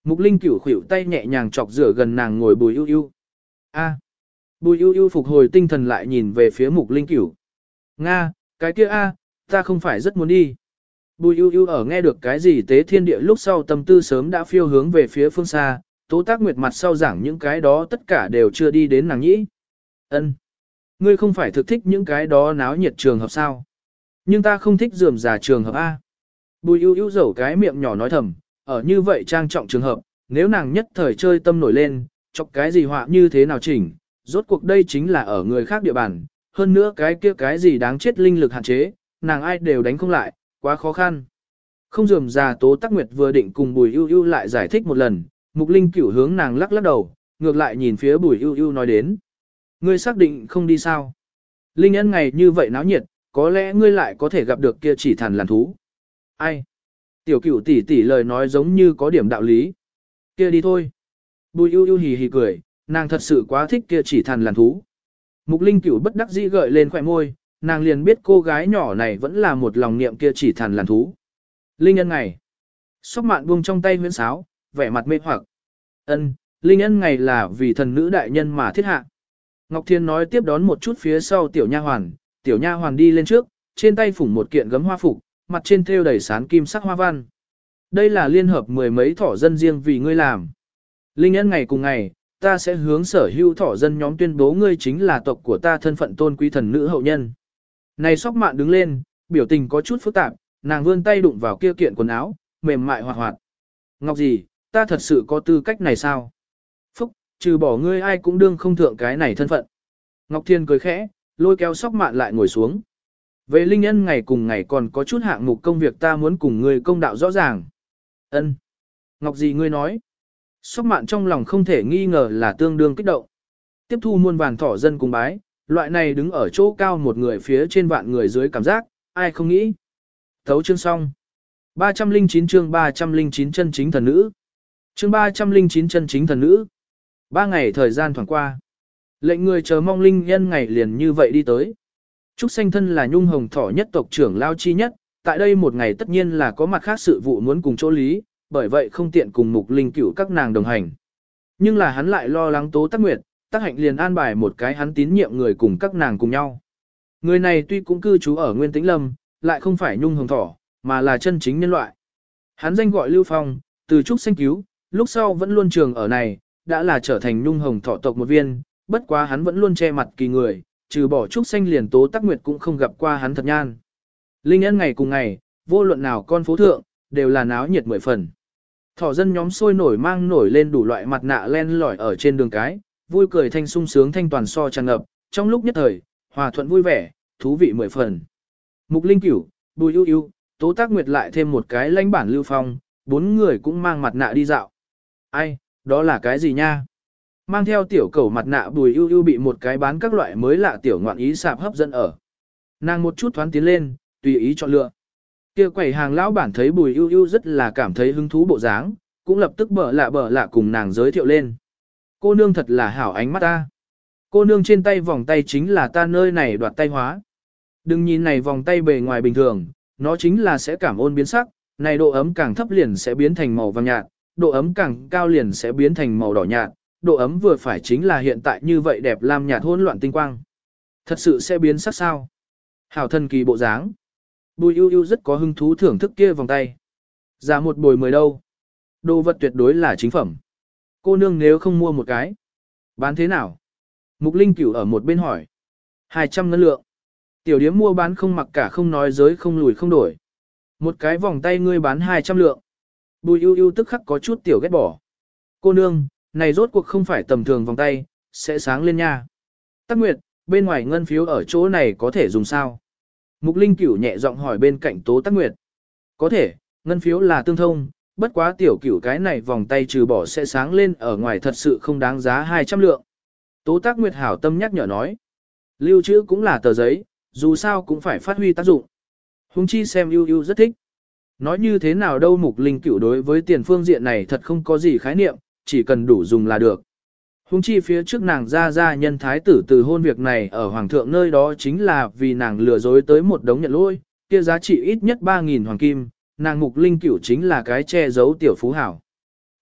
Mục Linh Cửu khuỷu tay nhẹ nhàng chọc rửa gần nàng ngồi Bùi Ưu Ưu. A. Bùi Ưu Ưu phục hồi tinh thần lại nhìn về phía Mục Linh Cửu. Nga, cái kia a, ta không phải rất muốn đi. Bùi Ưu Ưu ở nghe được cái gì tế thiên địa lúc sau tâm tư sớm đã phiêu hướng về phía phương xa, Tố Tác Nguyệt mặt sau giảng những cái đó tất cả đều chưa đi đến nàng nhĩ. Ân, ngươi không phải thực thích những cái đó náo nhiệt trường hợp sao? Nhưng ta không thích rườm rà trường hợp a. Bùi Ưu Ưu dẩu cái miệng nhỏ nói thầm, ở như vậy trang trọng trường hợp, nếu nàng nhất thời chơi tâm nổi lên, chọc cái gì họa như thế nào chỉnh, rốt cuộc đây chính là ở người khác địa bàn, hơn nữa cái kia cái gì đáng chết linh lực hạn chế, nàng ai đều đánh không lại, quá khó khăn. Không rườm rà Tố Tác Nguyệt vừa định cùng Bùi Ưu Ưu lại giải thích một lần, Mục Linh Cửu hướng nàng lắc lắc đầu, ngược lại nhìn phía Bùi Ưu Ưu nói đến. Ngươi xác định không đi sao? Linh Ân ngày như vậy náo nhiệt, có lẽ ngươi lại có thể gặp được kia chỉ thần làn thú. Ai? Tiểu Cửu tỷ tỷ lời nói giống như có điểm đạo lý. Kia đi thôi. Bùi Ưu Ưu hì hì cười, nàng thật sự quá thích kia chỉ thần làn thú. Mục Linh Cửu bất đắc dĩ gợi lên khóe môi, nàng liền biết cô gái nhỏ này vẫn là một lòng niệm kia chỉ thần làn thú. Linh Ân ngày. Sóc Mạn buông trong tay huyễn sáo, vẻ mặt mê hoặc. Ân, Linh Ân ngày là vì thần nữ đại nhân mà thiết hạ. Ngọc Thiên nói tiếp đón một chút phía sau tiểu nha hoàn, tiểu nha hoàn đi lên trước, trên tay phủng một kiện gấm hoa phục, mặt trên thêu đầy sán kim sắc hoa văn. Đây là liên hợp mười mấy thỏ dân riêng vì ngươi làm. Linh Ân ngày cùng ngày, ta sẽ hướng sở hữu thỏ dân nhóm tuyên bố ngươi chính là tộc của ta thân phận tôn quý thần nữ hậu nhân. Này Sóc Mạn đứng lên, biểu tình có chút phức tạp, nàng vươn tay đụng vào kia kiện quần áo, mềm mại hoạt hoạt. Ngọc gì, ta thật sự có tư cách này sao? Phúc, trừ bỏ ngươi ai cũng đương không thượng cái này thân phận. Ngọc Thiên cười khẽ, lôi kéo Sóc Mạn lại ngồi xuống. Về Linh Ân ngày cùng ngày còn có chút hạng mục công việc ta muốn cùng ngươi công đạo rõ ràng. Ân. Ngọc gì ngươi nói? Sóc Mạn trong lòng không thể nghi ngờ là tương đương kích động. Tiếp thu muôn vàn thỏ dân cùng bái, loại này đứng ở chỗ cao một người phía trên vạn người dưới cảm giác, ai không nghĩ. Thấu chương xong. ba trăm lẻ chín chương ba trăm lẻ chín chân chính thần nữ. Chương ba trăm lẻ chín chân chính thần nữ. Ba ngày thời gian thoảng qua. Lệnh người chờ mong Linh Nhân ngày liền như vậy đi tới. Trúc Xanh thân là nhung hồng thỏ nhất tộc trưởng lao chi nhất, tại đây một ngày tất nhiên là có mặt khác sự vụ muốn cùng chỗ lý, bởi vậy không tiện cùng Mục Linh Cửu các nàng đồng hành. Nhưng là hắn lại lo lắng Tố Tác Nguyệt, Tác Hạnh liền an bài một cái hắn tín nhiệm người cùng các nàng cùng nhau. Người này tuy cũng cư trú ở Nguyên Tĩnh Lâm, lại không phải nhung hồng thỏ, mà là chân chính nhân loại. Hắn danh gọi Lưu Phong, từ Trúc Xanh cứu, lúc sau vẫn luôn trường ở này, đã là trở thành nhung hồng thỏ tộc một viên, bất quá hắn vẫn luôn che mặt kỳ người, trừ bỏ Trúc Xanh liền Tố Tác Nguyệt cũng không gặp qua hắn thật nhan. Linh Ân ngày cùng ngày, vô luận nào con phố thượng, đều là náo nhiệt mười phần. Thỏ dân nhóm sôi nổi mang nổi lên đủ loại mặt nạ len lỏi ở trên đường cái, vui cười thanh sung sướng thanh toàn so tràn ngập, trong lúc nhất thời, hòa thuận vui vẻ, thú vị mười phần. Mục Linh Cửu, Bùi Ưu Ưu, Tố Tác Nguyệt lại thêm một cái lãnh bản Lưu Phong, bốn người cũng mang mặt nạ đi dạo. Ai, đó là cái gì nha? Mang theo tiểu cẩu mặt nạ Bùi Ưu Ưu bị một cái bán các loại mới lạ tiểu ngoạn ý sạp hấp dẫn ở. Nàng một chút thoáng tiến lên, tùy ý chọn lựa. Kia quầy hàng lão bản thấy Bùi Ưu Ưu rất là cảm thấy hứng thú bộ dáng, cũng lập tức bở lạ bở lạ cùng nàng giới thiệu lên. Cô nương thật là hảo ánh mắt ta. Cô nương trên tay vòng tay chính là ta nơi này đoạt tay hóa. Đừng nhìn này vòng tay bề ngoài bình thường, nó chính là sẽ cảm ôn biến sắc, này độ ấm càng thấp liền sẽ biến thành màu vàng nhạt, độ ấm càng cao liền sẽ biến thành màu đỏ nhạt, độ ấm vừa phải chính là hiện tại như vậy đẹp lam nhạt hỗn loạn tinh quang. Thật sự sẽ biến sắc sao? Hảo thần kỳ bộ dáng. Bùi Ưu Ưu rất có hứng thú thưởng thức kia vòng tay. Giá một bồi mười đâu. Đồ vật tuyệt đối là chính phẩm. Cô nương nếu không mua một cái. Bán thế nào? Mục Linh Cửu ở một bên hỏi. hai trăm ngân lượng. Tiểu điếm mua bán không mặc cả không nói giới không lùi không đổi. Một cái vòng tay ngươi bán hai trăm lượng. Bùi Ưu Ưu tức khắc có chút tiểu ghét bỏ. Cô nương, này rốt cuộc không phải tầm thường vòng tay, sẽ sáng lên nha. Tác Nguyệt, bên ngoài ngân phiếu ở chỗ này có thể dùng sao? Mục Linh Cửu nhẹ giọng hỏi bên cạnh Tố Tác Nguyệt. Có thể, ngân phiếu là tương thông, bất quá tiểu cửu cái này vòng tay trừ bỏ sẽ sáng lên ở ngoài thật sự không đáng giá hai trăm lượng. Tố Tác Nguyệt hảo tâm nhắc nhở nói. Lưu trữ cũng là tờ giấy, dù sao cũng phải phát huy tác dụng. Hùng chi xem Ưu Ưu rất thích. Nói như thế nào đâu Mục Linh Cửu đối với tiền phương diện này thật không có gì khái niệm, chỉ cần đủ dùng là được. Hùng chi phía trước nàng ra ra nhân thái tử từ hôn việc này ở hoàng thượng nơi đó chính là vì nàng lừa dối tới một đống nhận lỗi, kia giá trị ít nhất ba nghìn hoàng kim, nàng Mục Linh Cửu chính là cái che giấu tiểu phú hảo.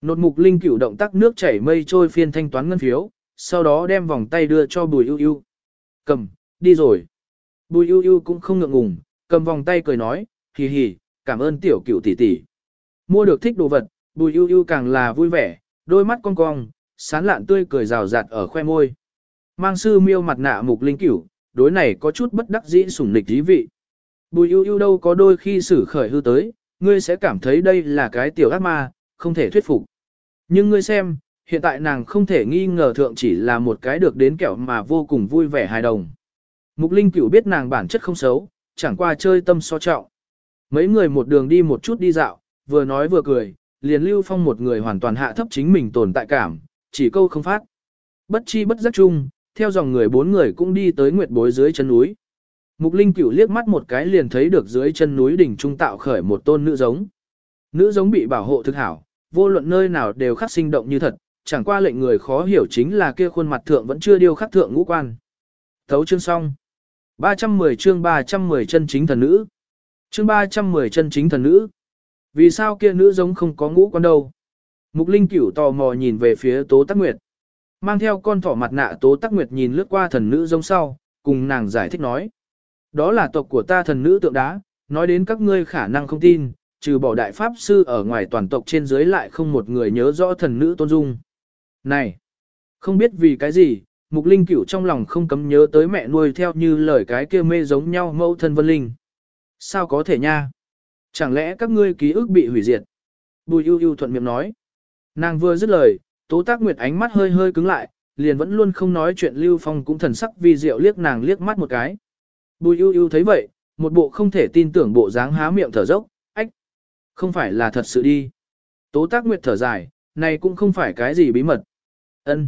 Nột Mục Linh Cửu động tác nước chảy mây trôi phiên thanh toán ngân phiếu, sau đó đem vòng tay đưa cho Bùi Ưu Ưu. Cầm, đi rồi. Bùi Ưu Ưu cũng không ngượng ngùng, cầm vòng tay cười nói, hì hì, cảm ơn tiểu cửu tỷ tỷ. Mua được thích đồ vật, Bùi Ưu Ưu càng là vui vẻ, đôi mắt cong cong, sán lạn tươi cười rào rạt ở khoe môi. Mang sư miêu mặt nạ Mục Linh Cửu, đối này có chút bất đắc dĩ sủng nịch thí vị. Bùi Ưu Ưu đâu có đôi khi xử khởi hư tới, ngươi sẽ cảm thấy đây là cái tiểu ác ma, không thể thuyết phục. Nhưng ngươi xem, hiện tại nàng không thể nghi ngờ thượng chỉ là một cái được đến kẹo mà vô cùng vui vẻ hài đồng. Mục Linh Cửu biết nàng bản chất không xấu, chẳng qua chơi tâm so trọng. Mấy người một đường đi một chút đi dạo, vừa nói vừa cười, liền Lưu Phong một người hoàn toàn hạ thấp chính mình tồn tại cảm, chỉ câu không phát. Bất chi bất giác chung, theo dòng người bốn người cũng đi tới nguyệt bối dưới chân núi. Mục Linh Cửu liếc mắt một cái liền thấy được dưới chân núi đỉnh trung tạo khởi một tôn nữ giống. Nữ giống bị bảo hộ thực hảo, vô luận nơi nào đều khắc sinh động như thật, chẳng qua lệnh người khó hiểu chính là kia khuôn mặt thượng vẫn chưa điêu khắc thượng ngũ quan. Thấu chương xong. ba trăm mười chương ba trăm mười chân chính thần nữ. Chương ba trăm mười chân chính thần nữ. Vì sao kia nữ giống không có ngũ quan đâu? Mục Linh Cửu tò mò nhìn về phía Tố Tắc Nguyệt. Mang theo con thỏ mặt nạ Tố Tắc Nguyệt nhìn lướt qua thần nữ giống sau, cùng nàng giải thích nói. Đó là tộc của ta thần nữ tượng đá, nói đến các ngươi khả năng không tin, trừ bỏ đại pháp sư ở ngoài toàn tộc trên dưới lại không một người nhớ rõ thần nữ tôn dung. Này, không biết vì cái gì, Mục Linh Cửu trong lòng không cấm nhớ tới mẹ nuôi theo như lời cái kia mê giống nhau mẫu thân Vân Linh. Sao có thể nha? Chẳng lẽ các ngươi ký ức bị hủy diệt? Bùi Ưu Ưu thuận miệng nói. Nàng vừa dứt lời, Tố Tác Nguyệt ánh mắt hơi hơi cứng lại, liền vẫn luôn không nói chuyện. Lưu Phong cũng thần sắc vi diệu liếc nàng liếc mắt một cái. Bùi Ưu Ưu thấy vậy, một bộ không thể tin tưởng bộ dáng há miệng thở dốc, ách, không phải là thật sự đi. Tố Tác Nguyệt thở dài, này cũng không phải cái gì bí mật. Ân.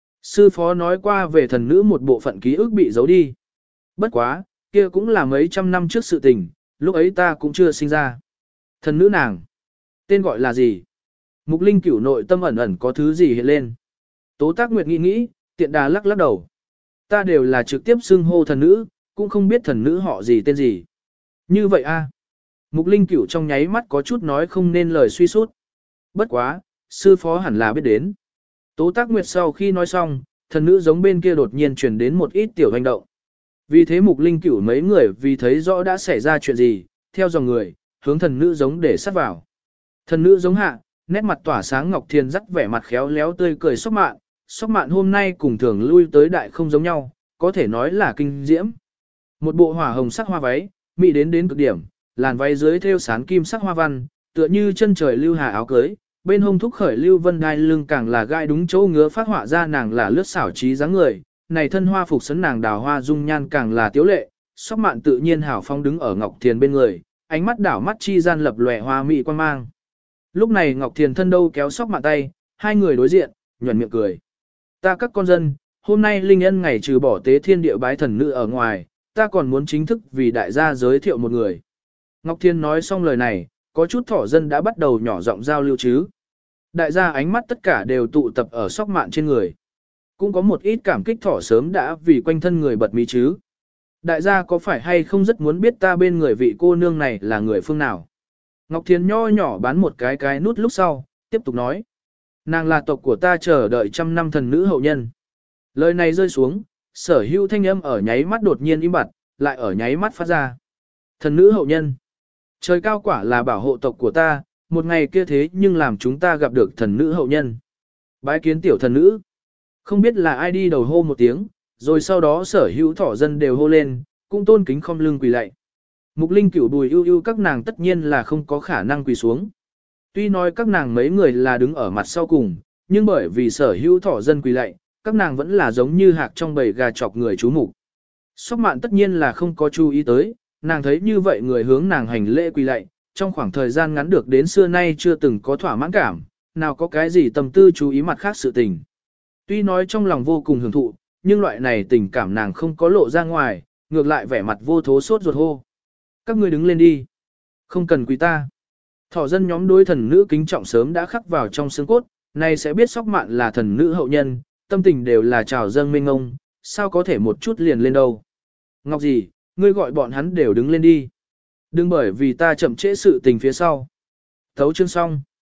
Sư phó nói qua về thần nữ một bộ phận ký ức bị giấu đi. Bất quá, kia cũng là mấy trăm năm trước sự tình, lúc ấy ta cũng chưa sinh ra. Thần nữ nàng, tên gọi là gì? Mục Linh Cửu nội tâm ẩn ẩn có thứ gì hiện lên. Tố Tác Nguyệt nghĩ nghĩ, tiện đà lắc lắc đầu. Ta đều là trực tiếp xưng hô thần nữ, cũng không biết thần nữ họ gì tên gì. Như vậy a? Mục Linh Cửu trong nháy mắt có chút nói không nên lời suy sút. Bất quá, sư phó hẳn là biết đến. Tố Tác Nguyệt sau khi nói xong, thần nữ giống bên kia đột nhiên truyền đến một ít tiểu hành động. Vì thế Mục Linh Cửu mấy người vì thấy rõ đã xảy ra chuyện gì, theo dòng người, hướng thần nữ giống để sát vào. Thần nữ giống hạ, nét mặt tỏa sáng Ngọc Thiên dắt vẻ mặt khéo léo tươi cười Sóc Mạn, Sóc Mạn hôm nay cùng thường lui tới đại không giống nhau, có thể nói là kinh diễm. Một bộ hỏa hồng sắc hoa váy, mỹ đến đến cực điểm, làn váy dưới thêu sán kim sắc hoa văn, tựa như chân trời lưu hà áo cưới, bên hông thúc khởi lưu vân đai lưng càng là gai đúng chỗ ngứa phát họa ra nàng là lướt xảo trí dáng người, này thân hoa phục sấn nàng đào hoa dung nhan càng là tiếu lệ. Sóc Mạn tự nhiên hảo phong đứng ở Ngọc Thiền bên người, ánh mắt đảo mắt chi gian lập lòe hoa mỹ quan mang. Lúc này Ngọc Thiền thân đâu kéo Sóc Mạn tay, hai người đối diện, nhuận miệng cười. Ta các con dân, hôm nay linh ân ngày trừ bỏ tế thiên địa bái thần nữ ở ngoài, ta còn muốn chính thức vì đại gia giới thiệu một người. Ngọc Thiên nói xong lời này, có chút thỏ dân đã bắt đầu nhỏ giọng giao lưu chứ. Đại gia ánh mắt tất cả đều tụ tập ở Sóc Mạn trên người. Cũng có một ít cảm kích thỏ sớm đã vì quanh thân người bật mí chứ. Đại gia có phải hay không rất muốn biết ta bên người vị cô nương này là người phương nào? Ngọc Thiên nho nhỏ bán một cái cái nút lúc sau, tiếp tục nói. Nàng là tộc của ta chờ đợi trăm năm thần nữ hậu nhân. Lời này rơi xuống, sở hữu thanh âm ở nháy mắt đột nhiên im bặt, lại ở nháy mắt phát ra. Thần nữ hậu nhân. Trời cao quả là bảo hộ tộc của ta, một ngày kia thế nhưng làm chúng ta gặp được thần nữ hậu nhân. Bái kiến tiểu thần nữ. Không biết là ai đi đầu hô một tiếng, rồi sau đó sở hữu thỏ dân đều hô lên, cũng tôn kính khom lưng quỳ lạy. Mục Linh Cửu Bùi Ưu Ưu các nàng tất nhiên là không có khả năng quỳ xuống. Tuy nói các nàng mấy người là đứng ở mặt sau cùng, nhưng bởi vì sở hữu thỏ dân quỳ lạy, các nàng vẫn là giống như hạc trong bầy gà chọc người chú mục. Sóc Mạn tất nhiên là không có chú ý tới, nàng thấy như vậy người hướng nàng hành lễ quỳ lạy, trong khoảng thời gian ngắn được đến xưa nay chưa từng có thỏa mãn cảm, nào có cái gì tâm tư chú ý mặt khác sự tình. Tuy nói trong lòng vô cùng hưởng thụ, nhưng loại này tình cảm nàng không có lộ ra ngoài, ngược lại vẻ mặt vô thố sốt ruột hô. Các ngươi đứng lên đi. Không cần quỳ ta. Thỏ dân nhóm đối thần nữ kính trọng sớm đã khắc vào trong xương cốt, nay sẽ biết Sóc Mạn là thần nữ hậu nhân, tâm tình đều là trào dâng mênh ngông, sao có thể một chút liền lên đâu. Ngọc gì, ngươi gọi bọn hắn đều đứng lên đi. Đừng bởi vì ta chậm trễ sự tình phía sau. Thấu chương xong.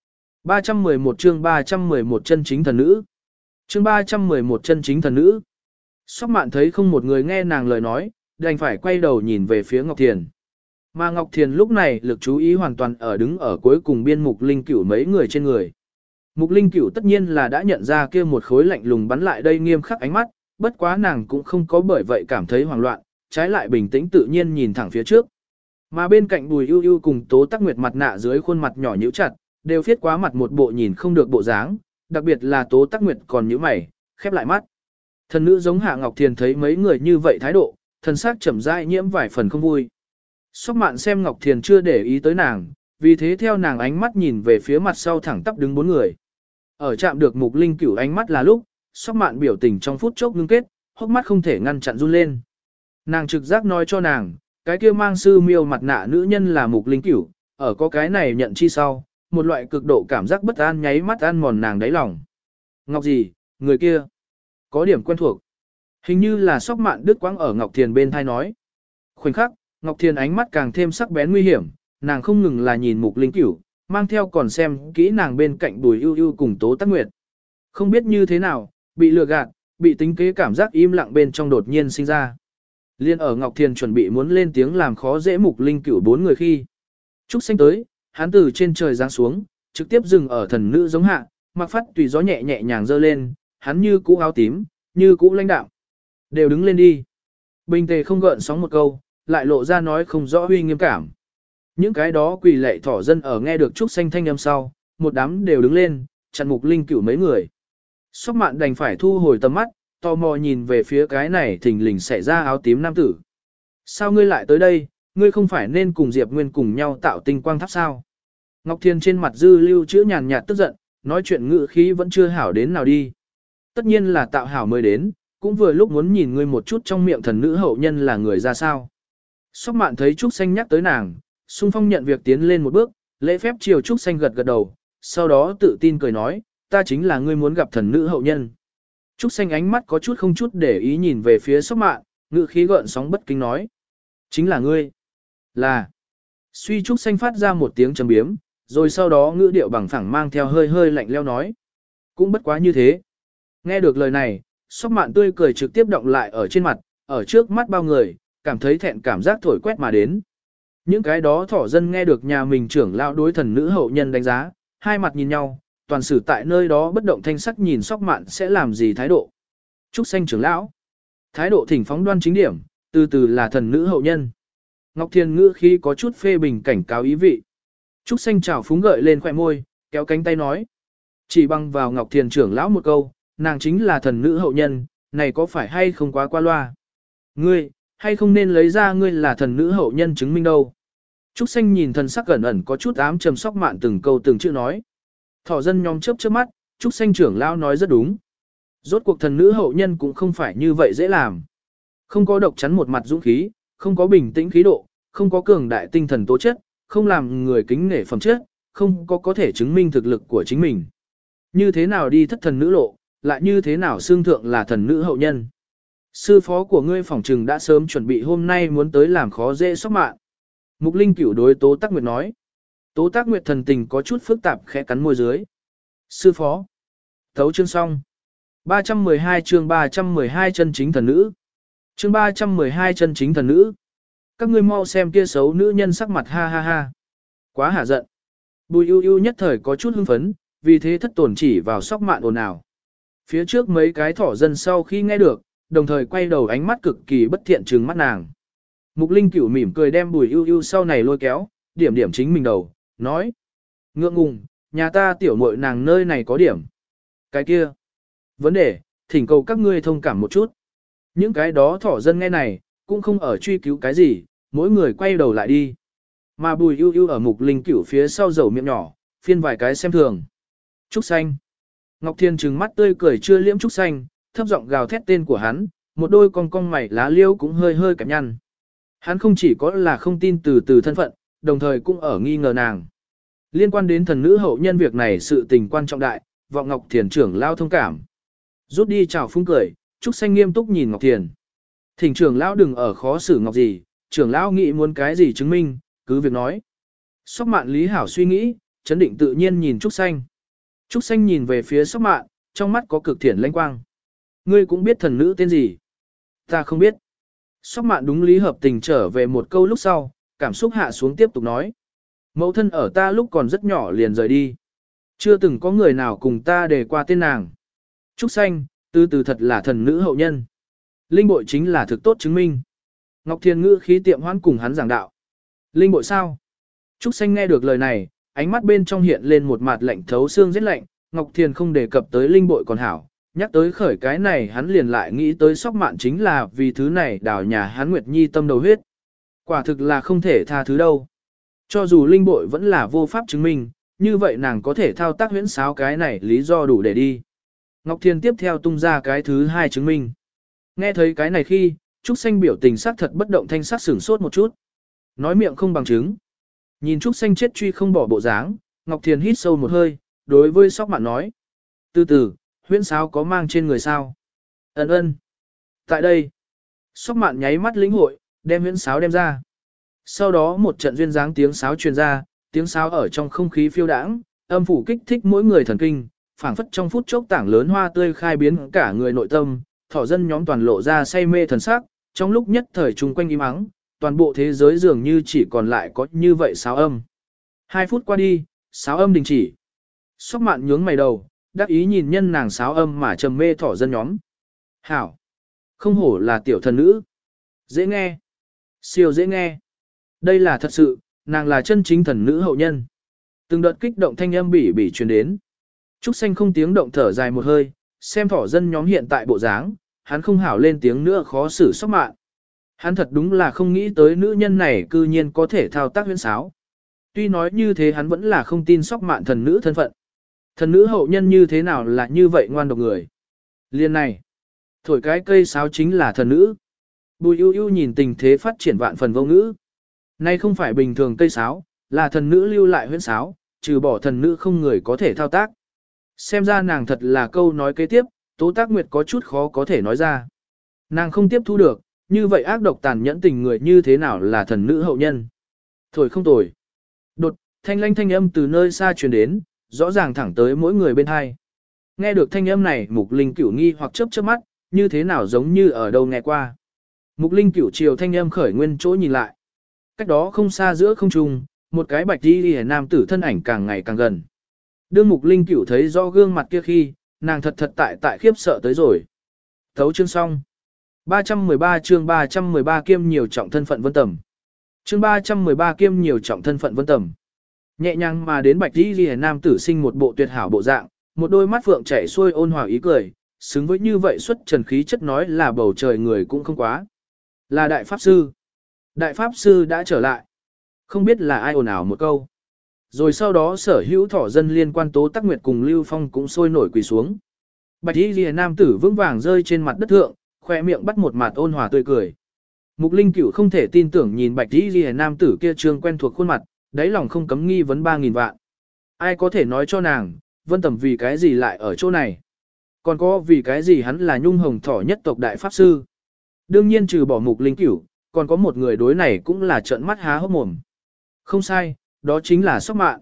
ba trăm mười một chương ba trăm mười một chân chính thần nữ. Chương ba trăm mười một chân chính thần nữ. Sóc Mạn thấy không một người nghe nàng lời nói, đành phải quay đầu nhìn về phía Ngọc Thiền. Mà Ngọc Thiền lúc này lực chú ý hoàn toàn ở đứng ở cuối cùng biên Mục Linh Cửu mấy người trên người. Mục Linh Cửu tất nhiên là đã nhận ra kia một khối lạnh lùng bắn lại đây nghiêm khắc ánh mắt, bất quá nàng cũng không có bởi vậy cảm thấy hoảng loạn, trái lại bình tĩnh tự nhiên nhìn thẳng phía trước. Mà bên cạnh Bùi Ưu Ưu cùng Tố Tắc Nguyệt mặt nạ dưới khuôn mặt nhỏ nhíu chặt, đều viết quá mặt một bộ nhìn không được bộ dáng, đặc biệt là Tố Tắc Nguyệt còn nhíu mày, khép lại mắt. Thần nữ giống Hạ Ngọc Thiền thấy mấy người như vậy thái độ, thần sắc chậm rãi nhiễm vài phần không vui. Sóc Mạn xem Ngọc Thiền chưa để ý tới nàng, vì thế theo nàng ánh mắt nhìn về phía mặt sau thẳng tắp đứng bốn người. Ở chạm được Mục Linh Cửu ánh mắt là lúc, Sóc Mạn biểu tình trong phút chốc ngưng kết, hốc mắt không thể ngăn chặn run lên. Nàng trực giác nói cho nàng, cái kia mang sư miêu mặt nạ nữ nhân là Mục Linh Cửu, ở có cái này nhận chi sau, một loại cực độ cảm giác bất an nháy mắt ăn mòn nàng đáy lòng. Ngọc gì, người kia, có điểm quen thuộc. Hình như là Sóc Mạn đứt quãng ở Ngọc Thiền bên thai nói. Khoảnh khắc, Ngọc Thiền ánh mắt càng thêm sắc bén nguy hiểm, nàng không ngừng là nhìn Mục Linh Cửu, mang theo còn xem kỹ nàng bên cạnh Bùi Ưu Ưu cùng Tố Tắc Nguyệt. Không biết như thế nào, bị lừa gạt, bị tính kế cảm giác im lặng bên trong đột nhiên sinh ra. Liên ở Ngọc Thiền chuẩn bị muốn lên tiếng làm khó dễ Mục Linh Cửu bốn người khi. Trúc Xanh tới, hắn từ trên trời giáng xuống, trực tiếp dừng ở thần nữ giống hạ, mặc phát tùy gió nhẹ nhẹ nhàng dơ lên, hắn như cũ áo tím, như cũ lãnh đạm. Đều đứng lên đi. Bình tề không gợn sóng một câu, lại lộ ra nói không rõ huy nghiêm cảm. Những cái đó quỳ lệ thỏ dân ở nghe được Trúc Xanh thanh âm sau, một đám đều đứng lên, chặn Mục Linh Cửu mấy người. Sóc Mạn đành phải thu hồi tầm mắt, tò mò nhìn về phía cái này thình lình xảy ra áo tím nam tử. Sao ngươi lại tới đây, ngươi không phải nên cùng Diệp Nguyên cùng nhau tạo tinh quang tháp sao? Ngọc Thiên trên mặt dư lưu chữa nhàn nhạt tức giận, nói chuyện ngữ khí vẫn chưa hảo đến nào đi. Tất nhiên là tạo hảo mới đến, cũng vừa lúc muốn nhìn ngươi một chút trong miệng thần nữ hậu nhân là người ra sao. Sóc Mạn thấy Trúc Xanh nhắc tới nàng, xung phong nhận việc tiến lên một bước, lễ phép chiều Trúc Xanh gật gật đầu, sau đó tự tin cười nói, ta chính là ngươi muốn gặp thần nữ hậu nhân. Trúc Xanh ánh mắt có chút không chút để ý nhìn về phía Sóc Mạn, ngữ khí gợn sóng bất kính nói. Chính là ngươi. Là. Suy Trúc Xanh phát ra một tiếng trầm biếm, rồi sau đó ngữ điệu bằng phẳng mang theo hơi hơi lạnh leo nói. Cũng bất quá như thế. Nghe được lời này, Sóc Mạn tươi cười trực tiếp động lại ở trên mặt, ở trước mắt bao người, cảm thấy thẹn cảm giác thổi quét mà đến. Những cái đó thỏ dân nghe được nhà mình trưởng lão đối thần nữ hậu nhân đánh giá, hai mặt nhìn nhau, toàn sử tại nơi đó bất động thanh sắc nhìn Sóc Mạn sẽ làm gì thái độ. Trúc Xanh trưởng lão. Thái độ thỉnh phóng đoan chính điểm, từ từ là thần nữ hậu nhân. Ngọc Thiên ngữ khi có chút phê bình cảnh cáo ý vị. Trúc Xanh chảo phúng gợi lên khỏe môi, kéo cánh tay nói. Chỉ bằng vào Ngọc Thiên trưởng lão một câu, nàng chính là thần nữ hậu nhân, này có phải hay không quá qua loa? Ngươi, hay không nên lấy ra ngươi là thần nữ hậu nhân chứng minh đâu? Trúc Xanh nhìn thần sắc ẩn ẩn có chút ám trầm Sóc Mạn từng câu từng chữ nói. Thỏ dân nhóm chớp chớp mắt, Trúc Xanh trưởng lão nói rất đúng. Rốt cuộc thần nữ hậu nhân cũng không phải như vậy dễ làm. Không có độc chắn một mặt dũng khí, không có bình tĩnh khí độ, không có cường đại tinh thần tố chất, không làm người kính nể phẩm chất, không có có thể chứng minh thực lực của chính mình. Như thế nào đi thất thần nữ lộ, lại như thế nào xương thượng là thần nữ hậu nhân. Sư phó của ngươi phỏng trừng đã sớm chuẩn bị hôm nay muốn tới làm khó dễ Sóc Mạn. Mục Linh Cửu đối Tố Tắc Nguyệt nói. Tố Tắc Nguyệt thần tình có chút phức tạp khẽ cắn môi dưới. Sư phó. Thấu chương xong. ba trăm mười hai chương ba trăm mười hai chân chính thần nữ. Chương ba trăm mười hai chân chính thần nữ. Các ngươi mau xem kia xấu nữ nhân sắc mặt ha ha ha. Quá hả giận. Bùi Ưu Ưu nhất thời có chút hưng phấn, vì thế thất tổn chỉ vào Sóc Mạn ồn ào. Phía trước mấy cái thỏ dân sau khi nghe được, đồng thời quay đầu ánh mắt cực kỳ bất thiện trừng mắt nàng. Mục Linh Cửu mỉm cười đem Bùi Ưu Ưu sau này lôi kéo, điểm điểm chính mình đầu, nói. Ngượng ngùng, nhà ta tiểu muội nàng nơi này có điểm. Cái kia. Vấn đề, thỉnh cầu các ngươi thông cảm một chút. Những cái đó thỏ dân nghe này, cũng không ở truy cứu cái gì, mỗi người quay đầu lại đi. Mà Bùi Ưu Ưu ở Mục Linh Cửu phía sau dầu miệng nhỏ, phiên vài cái xem thường. Trúc Xanh. Ngọc Thiên trừng mắt tươi cười chưa liễm Trúc Xanh, thấp giọng gào thét tên của hắn, một đôi cong cong mày lá liêu cũng hơi hơi kẹp nhăn. Hắn không chỉ có là không tin từ từ thân phận, đồng thời cũng ở nghi ngờ nàng. Liên quan đến thần nữ hậu nhân việc này sự tình quan trọng đại, vọng Ngọc Thiền trưởng lao thông cảm. Rút đi chào phúng cười, Trúc Xanh nghiêm túc nhìn Ngọc Thiền. Thỉnh trưởng lão đừng ở khó xử Ngọc gì, trưởng lão nghĩ muốn cái gì chứng minh, cứ việc nói. Sóc Mạn lý hảo suy nghĩ, chấn định tự nhiên nhìn Trúc Xanh. Trúc Xanh nhìn về phía Sóc Mạn, trong mắt có cực thiện lãnh quang. Ngươi cũng biết thần nữ tên gì? Ta không biết. Sóc Mạn đúng lý hợp tình trở về một câu lúc sau, cảm xúc hạ xuống tiếp tục nói. Mẫu thân ở ta lúc còn rất nhỏ liền rời đi. Chưa từng có người nào cùng ta đề qua tên nàng. Trúc Xanh, từ từ thật là thần nữ hậu nhân. Linh bội chính là thực tốt chứng minh. Ngọc Thiên ngữ khí tiệm hoãn cùng hắn giảng đạo. Linh bội sao? Trúc Xanh nghe được lời này, ánh mắt bên trong hiện lên một mặt lạnh thấu xương rất lạnh. Ngọc Thiên không đề cập tới linh bội còn hảo. Nhắc tới khởi cái này hắn liền lại nghĩ tới Sóc Mạn chính là vì thứ này đào nhà hắn Nguyệt Nhi tâm đầu huyết. Quả thực là không thể tha thứ đâu. Cho dù linh bội vẫn là vô pháp chứng minh, như vậy nàng có thể thao tác huyễn sáo cái này lý do đủ để đi. Ngọc Thiên tiếp theo tung ra cái thứ hai chứng minh. Nghe thấy cái này khi, Trúc Xanh biểu tình sắc thật bất động thanh sắc sửng sốt một chút. Nói miệng không bằng chứng. Nhìn Trúc Xanh chết truy không bỏ bộ dáng, Ngọc Thiên hít sâu một hơi, đối với Sóc Mạn nói. Từ từ, huyễn sáo có mang trên người sao? Ấn ơn. Tại đây, Sóc Mạn nháy mắt lĩnh hội, đem huyễn sáo đem ra. Sau đó một trận duyên dáng tiếng sáo truyền ra, tiếng sáo ở trong không khí phiêu đãng, âm phủ kích thích mỗi người thần kinh, phảng phất trong phút chốc tảng lớn hoa tươi khai biến cả người nội tâm, thỏ dân nhóm toàn lộ ra say mê thần sắc, trong lúc nhất thời chung quanh im ắng, toàn bộ thế giới dường như chỉ còn lại có như vậy sáo âm. Hai phút qua đi, sáo âm đình chỉ. Sóc Mạn nhướng mày đầu, đắc ý nhìn nhân nàng sáo âm mà trầm mê thỏ dân nhóm. Hảo! Không hổ là tiểu thần nữ. Dễ nghe. Siêu dễ nghe. Đây là thật sự, nàng là chân chính thần nữ hậu nhân. Từng đợt kích động thanh âm bỉ bỉ truyền đến. Trúc Xanh không tiếng động thở dài một hơi, xem thỏ dân nhóm hiện tại bộ dáng, hắn không hảo lên tiếng nữa khó xử Sóc Mạn. Hắn thật đúng là không nghĩ tới nữ nhân này cư nhiên có thể thao tác huyễn sáo. Tuy nói như thế hắn vẫn là không tin Sóc Mạn thần nữ thân phận. Thần nữ hậu nhân như thế nào là như vậy ngoan độc người. Liên này, thổi cái cây sáo chính là thần nữ. Bùi ưu ưu nhìn tình thế phát triển vạn phần vô ngữ. Nay không phải bình thường cây sáo, là thần nữ lưu lại huyễn sáo, trừ bỏ thần nữ không người có thể thao tác. Xem ra nàng thật là câu nói kế tiếp, Tố Tác Nguyệt có chút khó có thể nói ra. Nàng không tiếp thu được, như vậy ác độc tàn nhẫn tình người như thế nào là thần nữ hậu nhân. Thổi không tồi. Đột, thanh lanh thanh âm từ nơi xa truyền đến, rõ ràng thẳng tới mỗi người bên hai. Nghe được thanh âm này, Mục Linh Cửu nghi hoặc chớp chớp mắt, như thế nào giống như ở đâu nghe qua. Mục Linh Cửu chiều thanh âm khởi nguyên chỗ nhìn lại. Cách đó không xa giữa không trung, một cái bạch y liễu nam tử thân ảnh càng ngày càng gần. Đương Mục Linh Cửu thấy rõ gương mặt kia khi, nàng thật thật tại tại khiếp sợ tới rồi. Thấu chương xong. ba trăm mười ba chương ba trăm mười ba kiêm nhiều trọng thân phận Vân Tầm. Chương ba trăm mười ba kiêm nhiều trọng thân phận Vân Tầm. Nhẹ nhàng mà đến bạch y liễu nam tử sinh một bộ tuyệt hảo bộ dạng, một đôi mắt phượng chảy xuôi ôn hòa ý cười, xứng với như vậy xuất trần khí chất nói là bầu trời người cũng không quá. Là đại pháp sư. Đại pháp sư đã trở lại. Không biết là ai ồn ào một câu. Rồi sau đó sở hữu thỏ dân liên quan Tố Tác Nguyệt cùng Lưu Phong cũng sôi nổi quỳ xuống. Bạch y liễu nam tử vững vàng rơi trên mặt đất thượng, khoe miệng bắt một mặt ôn hòa tươi cười. Mục Linh Cửu không thể tin tưởng nhìn bạch y liễu nam tử kia trương quen thuộc khuôn mặt, đáy lòng không cấm nghi vấn ba nghìn vạn. Ai có thể nói cho nàng, Vân Tầm vì cái gì lại ở chỗ này? Còn có vì cái gì hắn là nhung hồng thỏ nhất tộc đại pháp sư? Đương nhiên trừ bỏ Mục Linh Cửu, còn có một người đối này cũng là trợn mắt há hốc mồm. Không sai, đó chính là Sóc Mạn.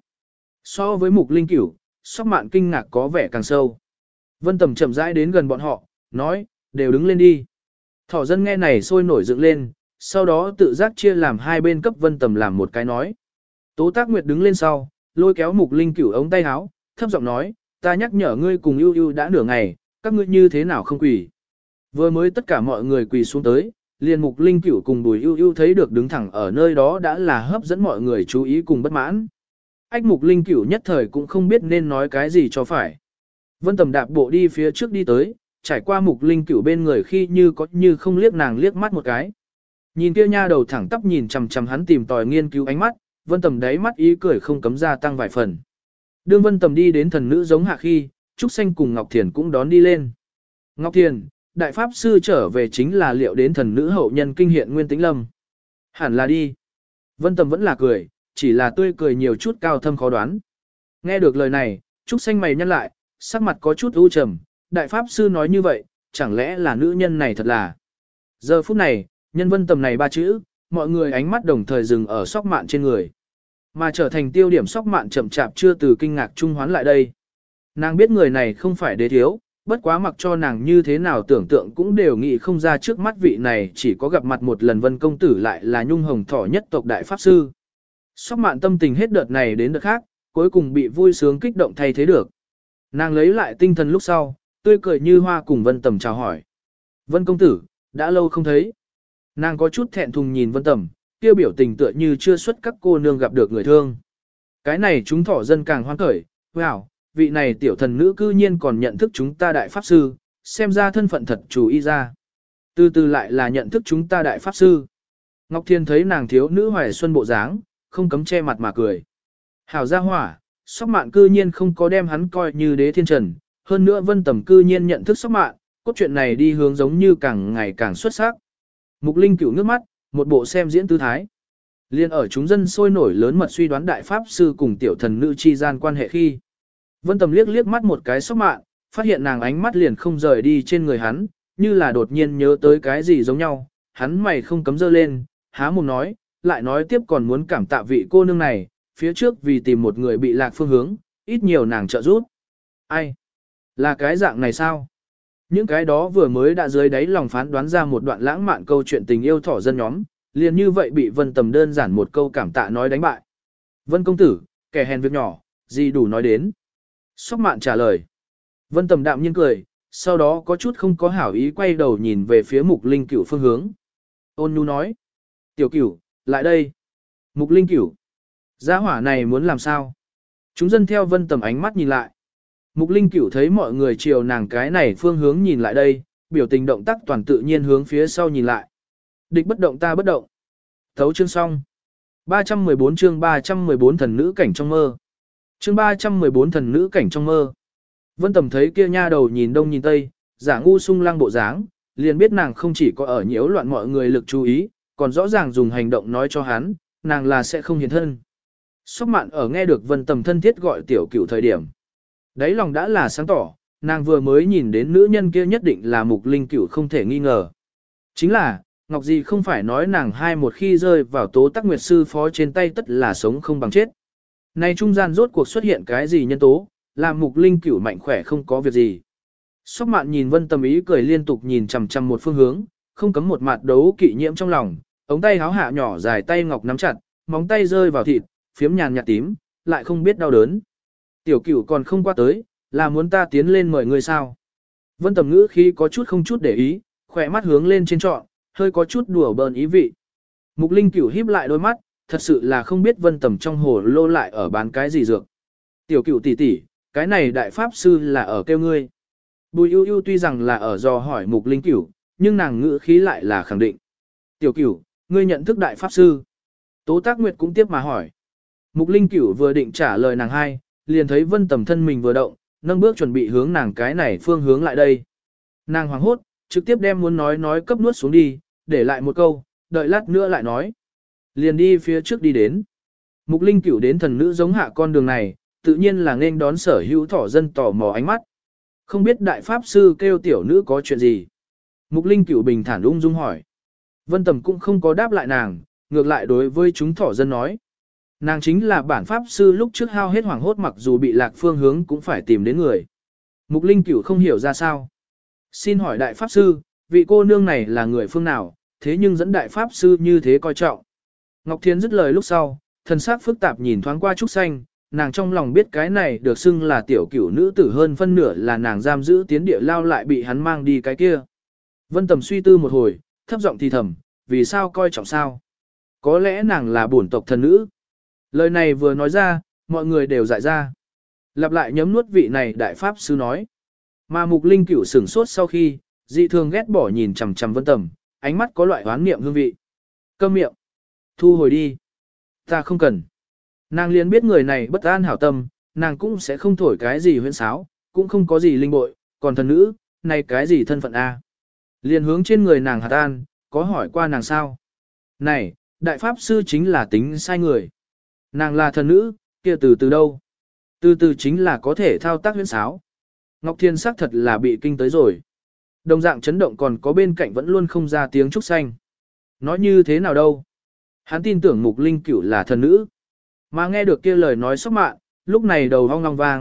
So với Mục Linh Cửu, Sóc Mạn kinh ngạc có vẻ càng sâu. Vân Tầm chậm rãi đến gần bọn họ, nói, đều đứng lên đi. Thỏ dân nghe này sôi nổi dựng lên, sau đó tự giác chia làm hai bên cấp Vân Tầm làm một cái nói. Tố Tác Nguyệt đứng lên sau, lôi kéo Mục Linh Cửu ống tay áo, thấp giọng nói, ta nhắc nhở ngươi cùng ưu ưu đã nửa ngày, các ngươi như thế nào không quỳ. Vừa mới tất cả mọi người quỳ xuống tới, liền Mục Linh Cửu cùng Bùi ưu ưu thấy được đứng thẳng ở nơi đó đã là hấp dẫn mọi người chú ý cùng bất mãn. Ách Mục Linh Cửu nhất thời cũng không biết nên nói cái gì cho phải. Vân Tầm đạp bộ đi phía trước đi tới, trải qua Mục Linh Cửu bên người khi như có như không liếc nàng liếc mắt một cái. Nhìn kia nha đầu thẳng tắp nhìn chằm chằm hắn tìm tòi nghiên cứu ánh mắt, Vân Tầm đáy mắt ý cười không cấm gia tăng vài phần. Đương Vân Tầm đi đến thần nữ giống hạ khi, Trúc Xanh cùng Ngọc Thiền cũng đón đi lên. Ngọc Thiền, đại pháp sư trở về chính là liệu đến thần nữ hậu nhân kinh hiện Nguyên Tĩnh Lâm. Hẳn là đi. Vân Tầm vẫn là cười, chỉ là tươi cười nhiều chút cao thâm khó đoán. Nghe được lời này, Trúc Xanh mày nhăn lại, sắc mặt có chút u trầm, đại pháp sư nói như vậy, chẳng lẽ là nữ nhân này thật là. Giờ phút này, nhân Vân Tầm này ba chữ, mọi người ánh mắt đồng thời dừng ở Sóc Mạn trên người. Mà trở thành tiêu điểm Sóc Mạn chậm chạp chưa từ kinh ngạc trung hoán lại đây. Nàng biết người này không phải đế thiếu, bất quá mặc cho nàng như thế nào tưởng tượng cũng đều nghĩ không ra trước mắt vị này chỉ có gặp mặt một lần Vân công tử lại là nhung hồng thỏ nhất tộc đại pháp sư. Sóc mạn tâm tình hết đợt này đến đợt khác, cuối cùng bị vui sướng kích động thay thế được. Nàng lấy lại tinh thần lúc sau, tươi cười như hoa cùng Vân Tầm chào hỏi. Vân công tử, đã lâu không thấy. Nàng có chút thẹn thùng nhìn Vân Tầm, kia biểu tình tựa như chưa xuất các cô nương gặp được người thương. Cái này chúng thỏ dân càng hoan khởi, wow, vị này tiểu thần nữ cư nhiên còn nhận thức chúng ta đại pháp sư, xem ra thân phận thật chủ y ra. Từ từ lại là nhận thức chúng ta đại pháp sư. Ngọc Thiên thấy nàng thiếu nữ hoài xuân bộ dáng, không cấm che mặt mà cười. Hảo gia hỏa, Sóc Mạn cư nhiên không có đem hắn coi như đế thiên trần, hơn nữa Vân Tầm cư nhiên nhận thức Sóc Mạn, cốt truyện này đi hướng giống như càng ngày càng xuất sắc. Mục Linh cửu nước mắt, một bộ xem diễn tư thái. Liên ở chúng dân sôi nổi lớn mật suy đoán đại pháp sư cùng tiểu thần nữ chi gian quan hệ khi. Vân Tầm liếc liếc mắt một cái Sóc Mạn, phát hiện nàng ánh mắt liền không rời đi trên người hắn, như là đột nhiên nhớ tới cái gì giống nhau, hắn mày không cấm dơ lên, há mồm nói, lại nói tiếp còn muốn cảm tạ vị cô nương này, phía trước vì tìm một người bị lạc phương hướng, ít nhiều nàng trợ giúp. Ai? Là cái dạng này sao? Những cái đó vừa mới đã dưới đáy lòng phán đoán ra một đoạn lãng mạn câu chuyện tình yêu thỏ dân nhóm, liền như vậy bị Vân Tầm đơn giản một câu cảm tạ nói đánh bại. Vân công tử, kẻ hèn việc nhỏ, gì đủ nói đến. Sóc Mạn trả lời. Vân Tầm đạm nhiên cười, sau đó có chút không có hảo ý quay đầu nhìn về phía Mục Linh Cửu phương hướng. Ôn nhu nói. Tiểu Cửu, lại đây. Mục Linh Cửu. Gia hỏa này muốn làm sao? Chúng dân theo Vân Tầm ánh mắt nhìn lại. Mục Linh Cửu thấy mọi người chiều nàng cái này phương hướng nhìn lại đây, biểu tình động tác toàn tự nhiên hướng phía sau nhìn lại. Địch bất động ta bất động. Thấu chương xong. ba trăm mười bốn chương ba trăm mười bốn thần nữ cảnh trong mơ. Chương ba trăm mười bốn thần nữ cảnh trong mơ. Vân Tầm thấy kia nha đầu nhìn đông nhìn tây, giả ngu sung lăng bộ dáng, liền biết nàng không chỉ có ở nhiễu loạn mọi người lực chú ý, còn rõ ràng dùng hành động nói cho hắn, nàng là sẽ không hiện thân. Sóc Mạn ở nghe được Vân Tầm thân thiết gọi tiểu cửu thời điểm. Đấy lòng đã là sáng tỏ, nàng vừa mới nhìn đến nữ nhân kia nhất định là Mục Linh Cửu không thể nghi ngờ. Chính là, Ngọc Di không phải nói nàng hai một khi rơi vào tố tắc nguyệt sư phó trên tay tất là sống không bằng chết. Này trung gian rốt cuộc xuất hiện cái gì nhân tố, làm Mục Linh Cửu mạnh khỏe không có việc gì. Sóc Mạn nhìn Vân Tầm ý cười liên tục nhìn chằm chằm một phương hướng, không cấm một mặt đấu kỵ nhiễm trong lòng, ống tay háo hạ nhỏ dài tay ngọc nắm chặt, móng tay rơi vào thịt, phiếm nhàn nhạt tím, lại không biết đau đớn. Tiểu Cửu còn không qua tới, là muốn ta tiến lên mời người sao? Vân Tầm ngữ khí có chút không chút để ý, khỏe mắt hướng lên trên trọn, hơi có chút đùa bỡn ý vị. Mục Linh Cửu híp lại đôi mắt, thật sự là không biết Vân Tầm trong hồ lô lại ở bán cái gì dược. Tiểu Cửu tỷ tỷ, cái này đại pháp sư là ở kêu ngươi. Bùi ưu ưu tuy rằng là ở dò hỏi Mục Linh Cửu, nhưng nàng ngữ khí lại là khẳng định. Tiểu Cửu, ngươi nhận thức đại pháp sư. Tố Tác Nguyệt cũng tiếp mà hỏi. Mục Linh Cửu vừa định trả lời nàng hai, liền thấy Vân Tầm thân mình vừa động, nâng bước chuẩn bị hướng nàng cái này phương hướng lại đây. Nàng hoảng hốt, trực tiếp đem muốn nói nói cấp nuốt xuống đi, để lại một câu, đợi lát nữa lại nói. Liền đi phía trước đi đến. Mục Linh Cửu đến thần nữ giống hạ con đường này, tự nhiên là nên đón sở hữu thỏ dân tò mò ánh mắt. Không biết đại pháp sư kêu tiểu nữ có chuyện gì. Mục Linh Cửu bình thản ung dung hỏi. Vân Tầm cũng không có đáp lại nàng, ngược lại đối với chúng thỏ dân nói. Nàng chính là bản pháp sư lúc trước hao hết hoảng hốt mặc dù bị lạc phương hướng cũng phải tìm đến người. Mục Linh Cửu không hiểu ra sao. Xin hỏi đại pháp sư, vị cô nương này là người phương nào, thế nhưng dẫn đại pháp sư như thế coi trọng. Ngọc Thiên dứt lời lúc sau, thần sắc phức tạp nhìn thoáng qua Trúc Xanh, nàng trong lòng biết cái này được xưng là tiểu cửu nữ tử hơn phân nửa là nàng giam giữ tiến địa lao lại bị hắn mang đi cái kia. Vân Tầm suy tư một hồi, thấp giọng thì thầm, vì sao coi trọng sao? Có lẽ nàng là bổn tộc thần nữ. Lời này vừa nói ra, mọi người đều dại ra. Lặp lại nhấm nuốt vị này đại pháp sư nói. Mà Mục Linh Cửu sửng sốt sau khi, dị thường ghét bỏ nhìn chằm chằm Vân Tầm, ánh mắt có loại oán niệm hương vị. Câm miệng. Thu hồi đi. Ta không cần. Nàng liền biết người này bất an hảo tâm, nàng cũng sẽ không thổi cái gì huyễn sáo, cũng không có gì linh bội, còn thần nữ, này cái gì thân phận A. Liền hướng trên người nàng hạt an, có hỏi qua nàng sao? Này, đại pháp sư chính là tính sai người. Nàng là thần nữ, kia từ từ đâu? Từ từ chính là có thể thao tác huyễn sáo. Ngọc Thiên sắc thật là bị kinh tới rồi. Đồng dạng chấn động còn có bên cạnh vẫn luôn không ra tiếng Trúc Xanh. Nói như thế nào đâu? Hắn tin tưởng Mục Linh Cửu là thần nữ. Mà nghe được kia lời nói Sóc Mạn, lúc này đầu hong long vang,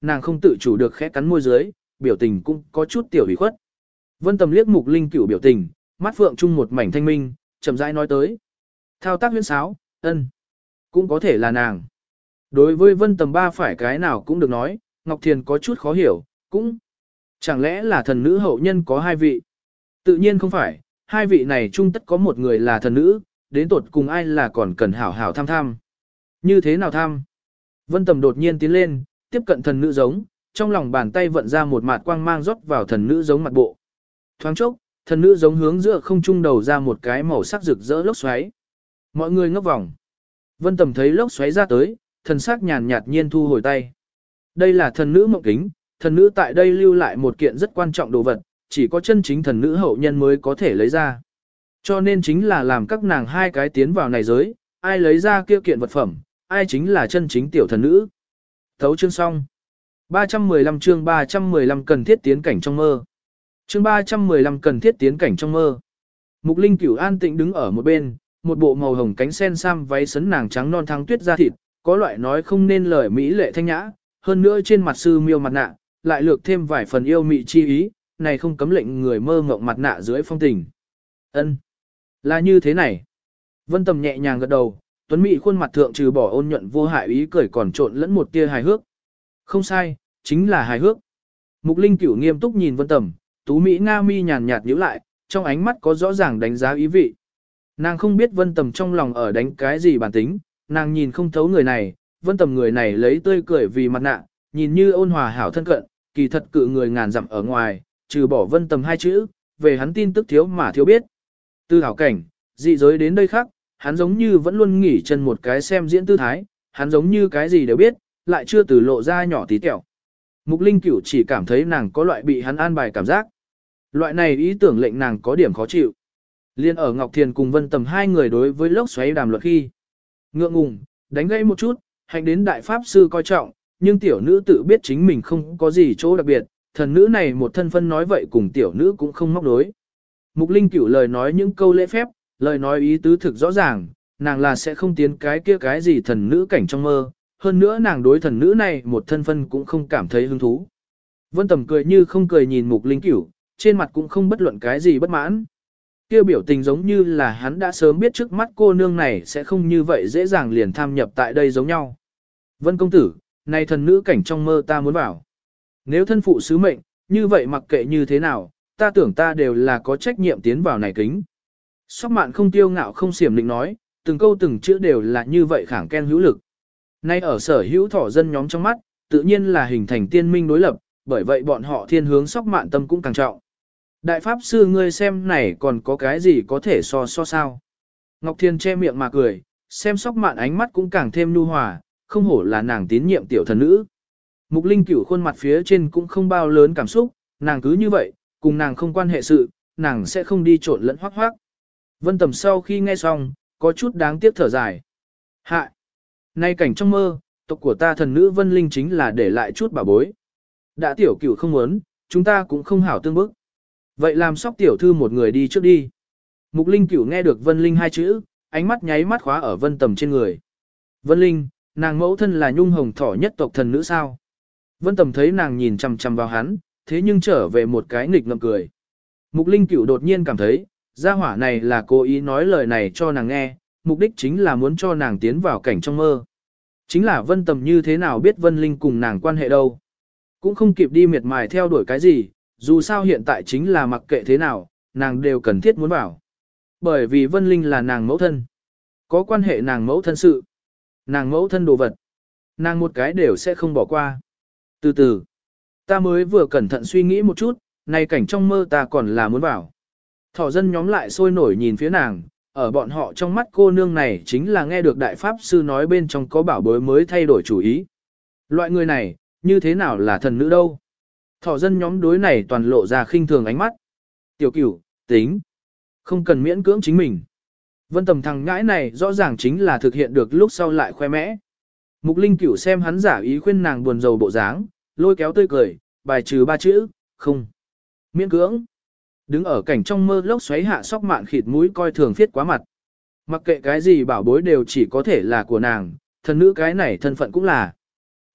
nàng không tự chủ được khẽ cắn môi dưới, biểu tình cũng có chút tiểu ủy khuất. Vân Tầm liếc Mục Linh Cửu biểu tình, mắt phượng chung một mảnh thanh minh, chậm rãi nói tới. Thao tác huyễn sáo, ân, cũng có thể là nàng. Đối với Vân Tầm ba phải cái nào cũng được nói, Ngọc Thiền có chút khó hiểu, cũng chẳng lẽ là thần nữ hậu nhân có hai vị? Tự nhiên không phải, hai vị này chung tất có một người là thần nữ, đến tột cùng ai là còn cần hảo hảo tham tham. Như thế nào tham? Vân Tầm đột nhiên tiến lên, tiếp cận thần nữ giống, trong lòng bàn tay vận ra một mạt quang mang rót vào thần nữ giống mặt bộ. Thoáng chốc, thần nữ giống hướng giữa không trung đầu ra một cái màu sắc rực rỡ lốc xoáy. Mọi người ngốc vòng. Vân Tầm thấy lốc xoáy ra tới, thần sắc nhàn nhạt nhiên thu hồi tay. Đây là thần nữ mộng kính, thần nữ tại đây lưu lại một kiện rất quan trọng đồ vật, chỉ có chân chính thần nữ hậu nhân mới có thể lấy ra. Cho nên chính là làm các nàng hai cái tiến vào này giới, ai lấy ra kia kiện vật phẩm, ai chính là chân chính tiểu thần nữ. Thấu chương xong. ba trăm mười lăm chương ba trăm mười lăm cần thiết tiến cảnh trong mơ. Chương ba trăm mười lăm cần thiết tiến cảnh trong mơ. Mục Linh Cửu an tĩnh đứng ở một bên, một bộ màu hồng cánh sen sam váy sấn nàng trắng non thắng tuyết da thịt, có loại nói không nên lời mỹ lệ thanh nhã, hơn nữa trên mặt sư miêu mặt nạ, lại lược thêm vài phần yêu mị chi ý, này không cấm lệnh người mơ ngộng mặt nạ dưới phong tình. Ân, là như thế này. Vân Tầm nhẹ nhàng gật đầu, tuấn mỹ khuôn mặt thượng trừ bỏ ôn nhuận vô hại ý cười còn trộn lẫn một tia hài hước. Không sai, chính là hài hước. Mục Linh Cửu nghiêm túc nhìn Vân Tầm, tú mỹ nga mi nhàn nhạt nhíu lại, trong ánh mắt có rõ ràng đánh giá ý vị. Nàng không biết Vân Tầm trong lòng ở đánh cái gì bản tính, nàng nhìn không thấu người này, Vân Tầm người này lấy tươi cười vì mặt nạ, nhìn như ôn hòa hảo thân cận, kỳ thật cự người ngàn dặm ở ngoài, trừ bỏ Vân Tầm hai chữ, về hắn tin tức thiếu mà thiếu biết. Từ hảo cảnh, dị giới đến đây khác, hắn giống như vẫn luôn nghỉ chân một cái xem diễn tư thái, hắn giống như cái gì đều biết, lại chưa từ lộ ra nhỏ tí tẹo. Mục Linh Cửu chỉ cảm thấy nàng có loại bị hắn an bài cảm giác. Loại này ý tưởng lệnh nàng có điểm khó chịu. Liên ở Ngọc Thiền cùng Vân Tầm hai người đối với lốc xoáy đàm luật khi. Ngượng ngùng, đánh gãy một chút, hành đến đại pháp sư coi trọng, nhưng tiểu nữ tự biết chính mình không có gì chỗ đặc biệt, thần nữ này một thân phân nói vậy cùng tiểu nữ cũng không móc đối. Mục Linh Cửu lời nói những câu lễ phép, lời nói ý tứ thực rõ ràng, nàng là sẽ không tiến cái kia cái gì thần nữ cảnh trong mơ, hơn nữa nàng đối thần nữ này một thân phân cũng không cảm thấy hứng thú. Vân Tầm cười như không cười nhìn Mục Linh Cửu, trên mặt cũng không bất luận cái gì bất mãn. Kia biểu tình giống như là hắn đã sớm biết trước mắt cô nương này sẽ không như vậy dễ dàng liền tham nhập tại đây giống nhau. Vân công tử, này thần nữ cảnh trong mơ ta muốn bảo. Nếu thân phụ sứ mệnh, như vậy mặc kệ như thế nào, ta tưởng ta đều là có trách nhiệm tiến vào này kính. Sóc Mạn không tiêu ngạo không xiểm định nói, từng câu từng chữ đều là như vậy khẳng khen hữu lực. Nay ở sở hữu thỏ dân nhóm trong mắt, tự nhiên là hình thành tiên minh đối lập, bởi vậy bọn họ thiên hướng Sóc Mạn tâm cũng càng trọng. Đại pháp sư ngươi xem này còn có cái gì có thể so so sao. Ngọc Thiên che miệng mà cười, xem Sóc Mạn ánh mắt cũng càng thêm nhu hòa, không hổ là nàng tín nhiệm tiểu thần nữ. Mục Linh Cửu khuôn mặt phía trên cũng không bao lớn cảm xúc, nàng cứ như vậy, cùng nàng không quan hệ sự, nàng sẽ không đi trộn lẫn hoác hoác. Vân Tầm sau khi nghe xong, có chút đáng tiếc thở dài. Hạ! Nay cảnh trong mơ, tộc của ta thần nữ Vân Linh chính là để lại chút bảo bối. Đã tiểu cửu không muốn, chúng ta cũng không hảo tương bức. Vậy làm Sóc tiểu thư một người đi trước đi. Mục Linh Cửu nghe được Vân Linh hai chữ, ánh mắt nháy mắt khóa ở Vân Tầm trên người. Vân Linh, nàng mẫu thân là nhung hồng thỏ nhất tộc thần nữ sao? Vân Tầm thấy nàng nhìn chằm chằm vào hắn, thế nhưng trở về một cái nghịch ngợm cười. Mục Linh Cửu đột nhiên cảm thấy, gia hỏa này là cố ý nói lời này cho nàng nghe, mục đích chính là muốn cho nàng tiến vào cảnh trong mơ. Chính là Vân Tầm như thế nào biết Vân Linh cùng nàng quan hệ đâu. Cũng không kịp đi miệt mài theo đuổi cái gì, dù sao hiện tại chính là mặc kệ thế nào, nàng đều cần thiết muốn vào. Bởi vì Vân Linh là nàng mẫu thân. Có quan hệ nàng mẫu thân sự. Nàng mẫu thân đồ vật. Nàng một cái đều sẽ không bỏ qua. Từ từ, ta mới vừa cẩn thận suy nghĩ một chút, này cảnh trong mơ ta còn là muốn vào. Thỏ dân nhóm lại sôi nổi nhìn phía nàng, ở bọn họ trong mắt cô nương này chính là nghe được đại pháp sư nói bên trong có bảo bối mới thay đổi chủ ý. Loại người này, như thế nào là thần nữ đâu? Thỏ dân nhóm đối này toàn lộ ra khinh thường ánh mắt. Tiểu Cửu, tính. Không cần miễn cưỡng chính mình. Vân Tầm thằng ngãi này rõ ràng chính là thực hiện được lúc sau lại khoe mẽ. Mục Linh Cửu xem hắn giả ý khuyên nàng buồn rầu bộ dáng, lôi kéo tươi cười, bài trừ ba chữ, không. Miễn cưỡng. Đứng ở cảnh trong mơ lốc xoáy hạ Sóc Mạn khịt mũi coi thường phiết quá mặt. Mặc kệ cái gì bảo bối đều chỉ có thể là của nàng, thần nữ cái này thân phận cũng là.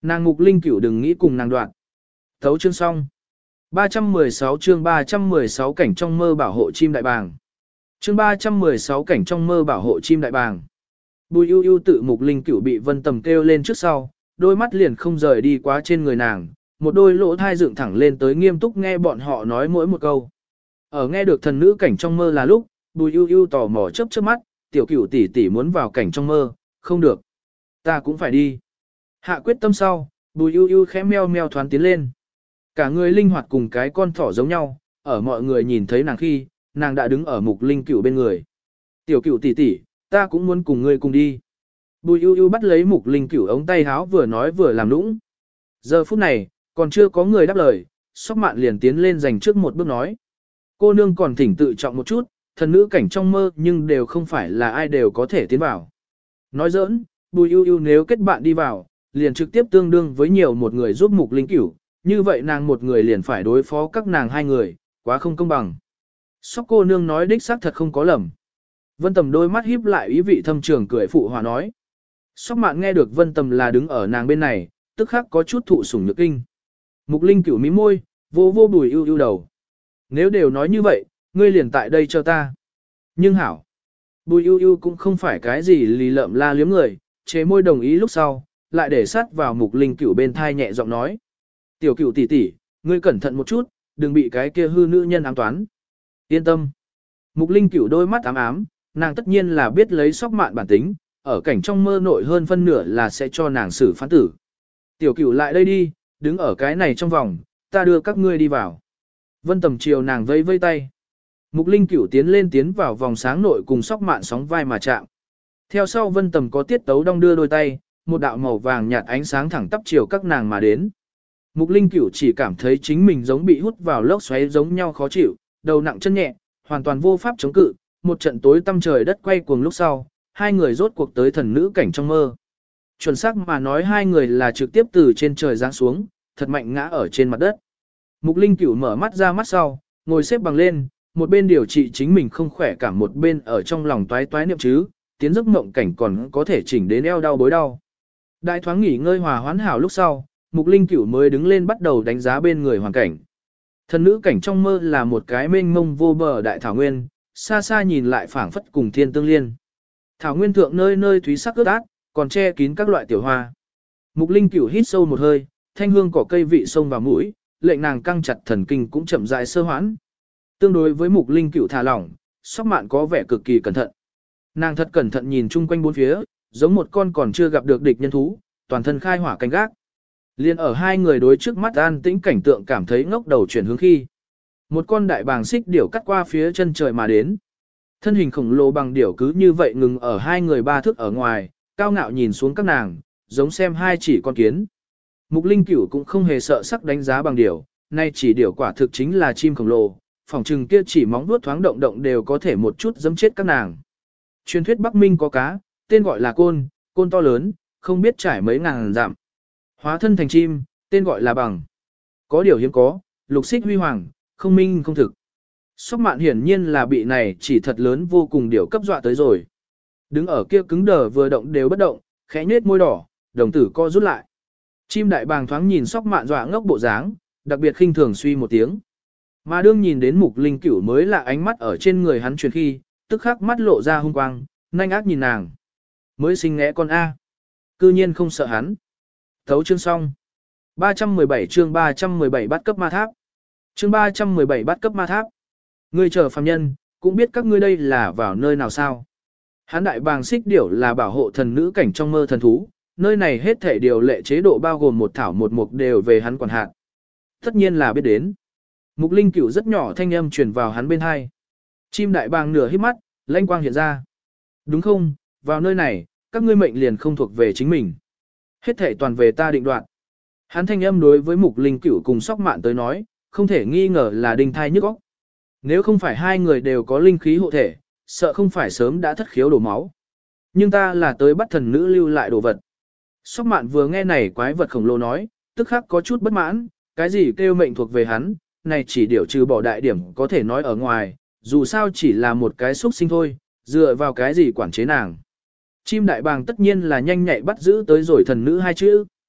Nàng Mục Linh Cửu đừng nghĩ cùng nàng đoạn. Thấu chương xong. ba trăm mười sáu chương ba trăm mười sáu cảnh trong mơ bảo hộ chim đại bàng. Chương ba trăm mười sáu cảnh trong mơ bảo hộ chim đại bàng. Bùi ưu ưu tự Mục Linh Cửu bị Vân Tầm kêu lên trước sau, đôi mắt liền không rời đi quá trên người nàng, một đôi lỗ thai dựng thẳng lên tới nghiêm túc nghe bọn họ nói mỗi một câu. Ở nghe được thần nữ cảnh trong mơ là lúc, Bùi ưu ưu tò mò chớp chớp mắt, tiểu Cửu tỷ tỷ muốn vào cảnh trong mơ, không được. Ta cũng phải đi. Hạ quyết tâm sau, Bùi ưu ưu khẽ meo meo thoáng tiến lên. Cả người linh hoạt cùng cái con thỏ giống nhau, ở mọi người nhìn thấy nàng khi, nàng đã đứng ở Mục Linh Cửu bên người. Tiểu Cửu tỷ tỷ, ta cũng muốn cùng ngươi cùng đi. Bùi ưu ưu bắt lấy Mục Linh Cửu ống tay háo vừa nói vừa làm nũng. Giờ phút này, còn chưa có người đáp lời, Sóc Mạn liền tiến lên giành trước một bước nói. Cô nương còn thỉnh tự trọng một chút, thần nữ cảnh trong mơ nhưng đều không phải là ai đều có thể tiến vào. Nói giỡn, Bùi ưu ưu nếu kết bạn đi vào, liền trực tiếp tương đương với nhiều một người giúp Mục Linh Cửu, như vậy nàng một người liền phải đối phó các nàng hai người, quá không công bằng. Sóc cô nương nói đích xác thật không có lầm. Vân Tầm đôi mắt híp lại ý vị thâm trường cười phụ hòa nói. Sóc Mạn nghe được Vân Tầm là đứng ở nàng bên này, tức khắc có chút thụ sủng nhược kinh. Mục Linh Cửu mí môi, vô vô Bùi ưu ưu đầu. Nếu đều nói như vậy, ngươi liền tại đây cho ta. Nhưng hảo, Bùi ưu ưu cũng không phải cái gì lì lợm la liếm người, chế môi đồng ý lúc sau, lại để sát vào Mục Linh Cửu bên thai nhẹ giọng nói. Tiểu Cửu tỷ tỷ, ngươi cẩn thận một chút, đừng bị cái kia hư nữ nhân ám toán. Yên tâm. Mục Linh Cửu đôi mắt ám ám, nàng tất nhiên là biết lấy Sóc Mạn bản tính, ở cảnh trong mơ nội hơn phân nửa là sẽ cho nàng xử phán tử. Tiểu Cửu lại đây đi, đứng ở cái này trong vòng, ta đưa các ngươi đi vào. Vân Tầm chiều nàng vây vây tay. Mục Linh Cửu tiến lên tiến vào vòng sáng nội cùng Sóc Mạn sóng vai mà chạm. Theo sau Vân Tầm có tiết tấu đong đưa đôi tay, một đạo màu vàng nhạt ánh sáng thẳng tắp chiều các nàng mà đến. Mục Linh Cửu chỉ cảm thấy chính mình giống bị hút vào lốc xoáy giống nhau khó chịu, đầu nặng chân nhẹ, hoàn toàn vô pháp chống cự, một trận tối tăm trời đất quay cuồng lúc sau, hai người rốt cuộc tới thần nữ cảnh trong mơ. Chuẩn xác mà nói hai người là trực tiếp từ trên trời giáng xuống, thật mạnh ngã ở trên mặt đất. Mục Linh Cửu mở mắt ra mắt sau, ngồi xếp bằng lên, một bên điều trị chính mình không khỏe cả một bên ở trong lòng toái toái niệm chứ, tiến giấc mộng cảnh còn có thể chỉnh đến eo đau bối đau. Đại thoáng nghỉ ngơi hòa hoãn hảo lúc sau, Mục Linh Cửu mới đứng lên bắt đầu đánh giá bên người hoàn cảnh. Thần nữ cảnh trong mơ là một cái mênh mông vô bờ đại thảo nguyên, xa xa nhìn lại phảng phất cùng thiên tương liên. Thảo nguyên thượng nơi nơi thúy sắc ướt át, còn che kín các loại tiểu hoa. Mục Linh Cửu hít sâu một hơi, thanh hương cỏ cây vị sông vào mũi, lệnh nàng căng chặt thần kinh cũng chậm rãi sơ hoãn. Tương đối với Mục Linh Cửu thả lỏng, Sóc Mạn có vẻ cực kỳ cẩn thận. Nàng thật cẩn thận nhìn chung quanh bốn phía, giống một con còn chưa gặp được địch nhân thú, toàn thân khai hỏa canh gác. Liên ở hai người đối trước mắt an tĩnh cảnh tượng cảm thấy ngốc đầu chuyển hướng khi. Một con đại bàng xích điểu cắt qua phía chân trời mà đến. Thân hình khổng lồ bằng điểu cứ như vậy ngừng ở hai người ba thước ở ngoài, cao ngạo nhìn xuống các nàng, giống xem hai chỉ con kiến. Mục Linh Cửu cũng không hề sợ sắc đánh giá bằng điểu, nay chỉ điểu quả thực chính là chim khổng lồ, phỏng chừng kia chỉ móng vuốt thoáng động động đều có thể một chút giẫm chết các nàng. Truyền thuyết Bắc Minh có cá, tên gọi là côn, côn to lớn, không biết trải mấy ngàn dặm. Hóa thân thành chim, tên gọi là bằng. Có điều hiếm có, lục xích huy hoàng, không minh không thực. Sóc Mạn hiển nhiên là bị này chỉ thật lớn vô cùng điểu cấp dọa tới rồi. Đứng ở kia cứng đờ vừa động đều bất động, khẽ nhếch môi đỏ, đồng tử co rút lại. Chim đại bàng thoáng nhìn Sóc Mạn dọa ngốc bộ dáng, đặc biệt khinh thường suy một tiếng. Mà đương nhìn đến Mục Linh Cửu mới là ánh mắt ở trên người hắn truyền khi, tức khắc mắt lộ ra hung quang, nhanh ác nhìn nàng. Mới sinh ngẽ con A. Cư nhiên không sợ hắn. Thấu chương xong. ba trăm mười bảy chương ba trăm mười bảy bắt cấp ma tháp. Chương ba trăm mười bảy bắt cấp ma tháp. Ngươi chờ phàm nhân, cũng biết các ngươi đây là vào nơi nào sao. Hán đại bàng xích điểu là bảo hộ thần nữ cảnh trong mơ thần thú, nơi này hết thể điều lệ chế độ bao gồm một thảo một mục đều về hắn quản hạt. Tất nhiên là biết đến. Mục Linh Cửu rất nhỏ thanh âm truyền vào hắn bên hai. Chim đại bàng nửa hít mắt, lanh quang hiện ra. Đúng không, vào nơi này, các ngươi mệnh liền không thuộc về chính mình. Hết thể toàn về ta định đoạt. Hắn thanh âm đối với Mục Linh Cửu cùng Sóc Mạn tới nói, không thể nghi ngờ là đinh thai nhức óc. Nếu không phải hai người đều có linh khí hộ thể, sợ không phải sớm đã thất khiếu đổ máu. Nhưng ta là tới bắt thần nữ lưu lại đồ vật. Sóc Mạn vừa nghe này quái vật khổng lồ nói, tức khắc có chút bất mãn, cái gì kêu mệnh thuộc về hắn, này chỉ điều trừ bỏ đại điểm có thể nói ở ngoài, dù sao chỉ là một cái xúc sinh thôi, dựa vào cái gì quản chế nàng. Chim đại bàng tất nhiên là nhanh nhạy bắt giữ tới rồi thần nữ hai chữ.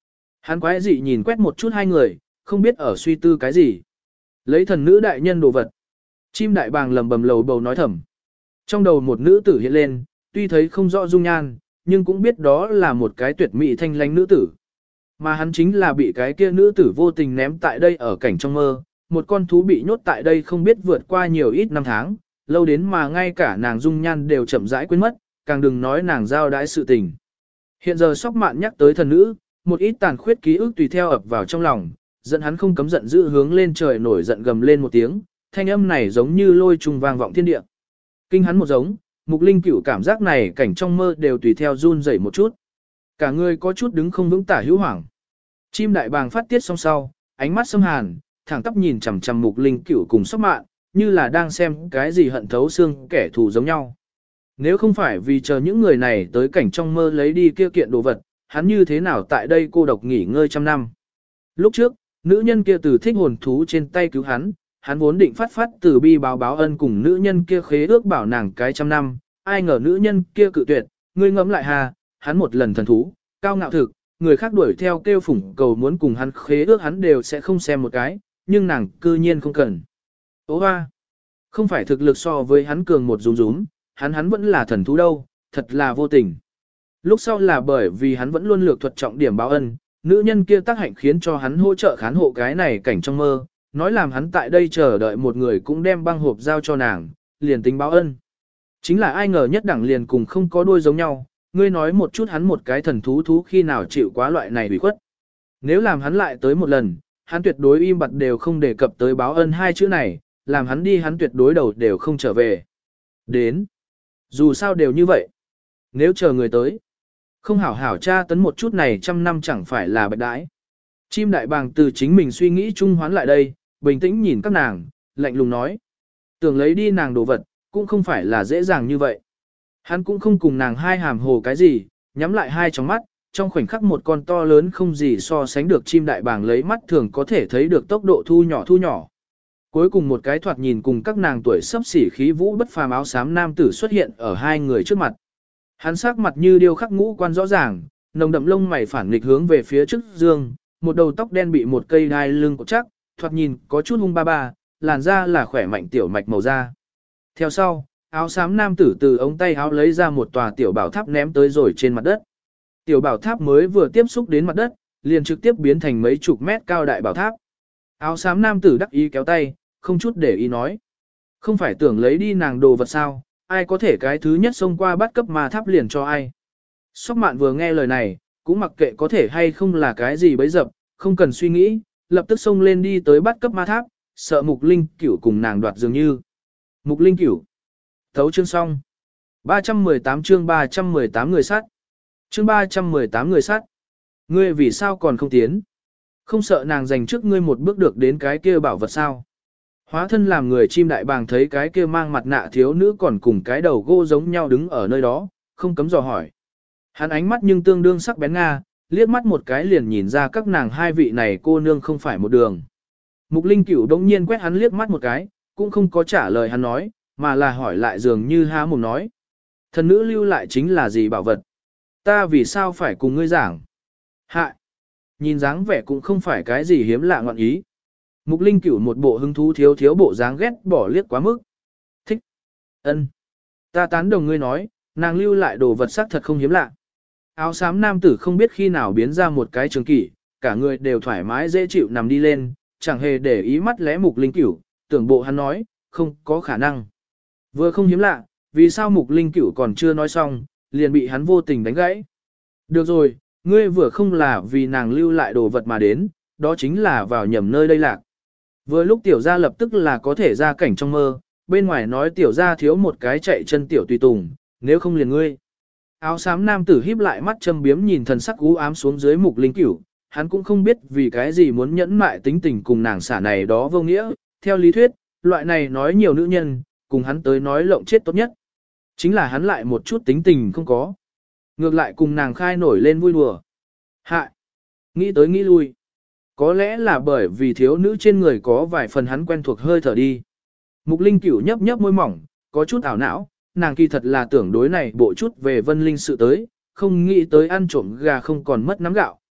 Hắn quái dị nhìn quét một chút hai người, không biết ở suy tư cái gì. Lấy thần nữ đại nhân đồ vật. Chim đại bàng lầm bầm lầu bầu nói thầm. Trong đầu một nữ tử hiện lên, tuy thấy không rõ dung nhan, nhưng cũng biết đó là một cái tuyệt mỹ thanh lánh nữ tử. Mà hắn chính là bị cái kia nữ tử vô tình ném tại đây ở cảnh trong mơ, một con thú bị nhốt tại đây không biết vượt qua nhiều ít năm tháng, lâu đến mà ngay cả nàng dung nhan đều chậm rãi quên mất, càng đừng nói nàng giao đãi sự tình. Hiện giờ Sóc Mạn nhắc tới thần nữ, một ít tàn khuyết ký ức tùy theo ập vào trong lòng, dẫn hắn không cấm giận dữ hướng lên trời nổi giận gầm lên một tiếng, thanh âm này giống như lôi trùng vang vọng thiên địa. Kinh hắn một giống, Mục Linh Cửu cảm giác này cảnh trong mơ đều tùy theo run rẩy một chút. Cả người có chút đứng không vững tả hữu hoảng. Chim đại bàng phát tiết xong sau, ánh mắt xâm hàn, thẳng tắp nhìn chằm chằm Mục Linh Cửu cùng Sóc Mạn, như là đang xem cái gì hận thấu xương kẻ thù giống nhau. Nếu không phải vì chờ những người này tới cảnh trong mơ lấy đi kia kiện đồ vật, hắn như thế nào tại đây cô độc nghỉ ngơi trăm năm. Lúc trước, nữ nhân kia từ thích hồn thú trên tay cứu hắn, hắn vốn định phát phát từ bi báo báo ân cùng nữ nhân kia khế ước bảo nàng cái trăm năm, ai ngờ nữ nhân kia cự tuyệt, ngươi ngẫm lại hà, hắn một lần thần thú, cao ngạo thực, người khác đuổi theo kêu phủng cầu muốn cùng hắn khế ước hắn đều sẽ không xem một cái, nhưng nàng cư nhiên không cần. Ô hoa, không phải thực lực so với hắn cường một rúm rúm, hắn hắn vẫn là thần thú đâu, thật là vô tình. Lúc sau là bởi vì hắn vẫn luôn lược thuật trọng điểm báo ân, nữ nhân kia tác hạnh khiến cho hắn hỗ trợ khán hộ cái này cảnh trong mơ, nói làm hắn tại đây chờ đợi một người cũng đem băng hộp giao cho nàng, liền tính báo ân. Chính là ai ngờ nhất đẳng liền cùng không có đuôi giống nhau, ngươi nói một chút hắn một cái thần thú thú khi nào chịu quá loại này bị khuất. Nếu làm hắn lại tới một lần, hắn tuyệt đối im bặt đều không đề cập tới báo ân hai chữ này, làm hắn đi hắn tuyệt đối đầu đều không trở về. Đến. Dù sao đều như vậy. Nếu chờ người tới, không hảo hảo tra tấn một chút này trăm năm chẳng phải là bạch đãi. Chim đại bàng từ chính mình suy nghĩ chung hoán lại đây, bình tĩnh nhìn các nàng, lạnh lùng nói. Tưởng lấy đi nàng đồ vật, cũng không phải là dễ dàng như vậy. Hắn cũng không cùng nàng hai hàm hồ cái gì, nhắm lại hai tròng mắt, trong khoảnh khắc một con to lớn không gì so sánh được chim đại bàng lấy mắt thường có thể thấy được tốc độ thu nhỏ thu nhỏ. Cuối cùng một cái thoạt nhìn cùng các nàng tuổi sắp xỉ khí vũ bất phàm áo xám nam tử xuất hiện ở hai người trước mặt. Hắn sắc mặt như điêu khắc ngũ quan rõ ràng, nồng đậm lông mày phản nghịch hướng về phía trước dương, một đầu tóc đen bị một cây đai lưng cột chắc, thoạt nhìn có chút hung ba ba, làn da là khỏe mạnh tiểu mạch màu da. Theo sau, áo xám nam tử từ ống tay áo lấy ra một tòa tiểu bảo tháp ném tới rồi trên mặt đất. Tiểu bảo tháp mới vừa tiếp xúc đến mặt đất, liền trực tiếp biến thành mấy chục mét cao đại bảo tháp. Áo xám nam tử đắc ý kéo tay, không chút để ý nói. Không phải tưởng lấy đi nàng đồ vật sao, ai có thể cái thứ nhất xông qua bắt cấp mà tháp liền cho ai. Sóc Mạn vừa nghe lời này, cũng mặc kệ có thể hay không là cái gì bấy dập, không cần suy nghĩ, lập tức xông lên đi tới bắt cấp ma tháp, sợ Mục Linh Cửu cùng nàng đoạt dường như. Mục Linh Cửu. Thấu chương xong. ba trăm mười tám chương ba trăm mười tám người sát. Chương ba trăm mười tám người sát. Ngươi vì sao còn không tiến? Không sợ nàng giành trước ngươi một bước được đến cái kia bảo vật sao? Hóa thân làm người chim đại bàng thấy cái kia mang mặt nạ thiếu nữ còn cùng cái đầu gỗ giống nhau đứng ở nơi đó, không cấm dò hỏi. Hắn ánh mắt nhưng tương đương sắc bén nga, liếc mắt một cái liền nhìn ra các nàng hai vị này cô nương không phải một đường. Mục Linh Cửu đống nhiên quét hắn liếc mắt một cái, cũng không có trả lời hắn nói, mà là hỏi lại dường như há mồm nói. Thần nữ lưu lại chính là gì bảo vật? Ta vì sao phải cùng ngươi giảng? Hạ! Nhìn dáng vẻ cũng không phải cái gì hiếm lạ ngọn ý. Mục Linh Cửu một bộ hứng thú thiếu thiếu bộ dáng ghét bỏ liếc quá mức. Thích! Ân! Ta tán đồng ngươi nói, nàng lưu lại đồ vật sắc thật không hiếm lạ. Áo xám nam tử không biết khi nào biến ra một cái trường kỷ, cả người đều thoải mái dễ chịu nằm đi lên, chẳng hề để ý mắt lẽ Mục Linh Cửu, tưởng bộ hắn nói, không có khả năng. Vừa không hiếm lạ, vì sao Mục Linh Cửu còn chưa nói xong, liền bị hắn vô tình đánh gãy. Được rồi, ngươi vừa không là vì nàng lưu lại đồ vật mà đến, đó chính là vào nhầm nơi đây lạc. Vừa lúc tiểu gia lập tức là có thể ra cảnh trong mơ, bên ngoài nói tiểu gia thiếu một cái chạy chân tiểu tùy tùng, nếu không liền ngươi. Áo xám nam tử híp lại mắt châm biếm nhìn thần sắc u ám xuống dưới Mục Linh Cửu, hắn cũng không biết vì cái gì muốn nhẫn mại tính tình cùng nàng xả này đó vô nghĩa, theo lý thuyết, loại này nói nhiều nữ nhân, cùng hắn tới nói lộng chết tốt nhất. Chính là hắn lại một chút tính tình không có. Ngược lại cùng nàng khai nổi lên vui đùa. Hạ! Nghĩ tới nghĩ lui. Có lẽ là bởi vì thiếu nữ trên người có vài phần hắn quen thuộc hơi thở đi. Mục Linh Cửu nhấp nhấp môi mỏng, có chút ảo não, nàng kỳ thật là tưởng đối này bộ chút về Vân Linh sự tới, không nghĩ tới ăn trộm gà không còn mất nắm gạo,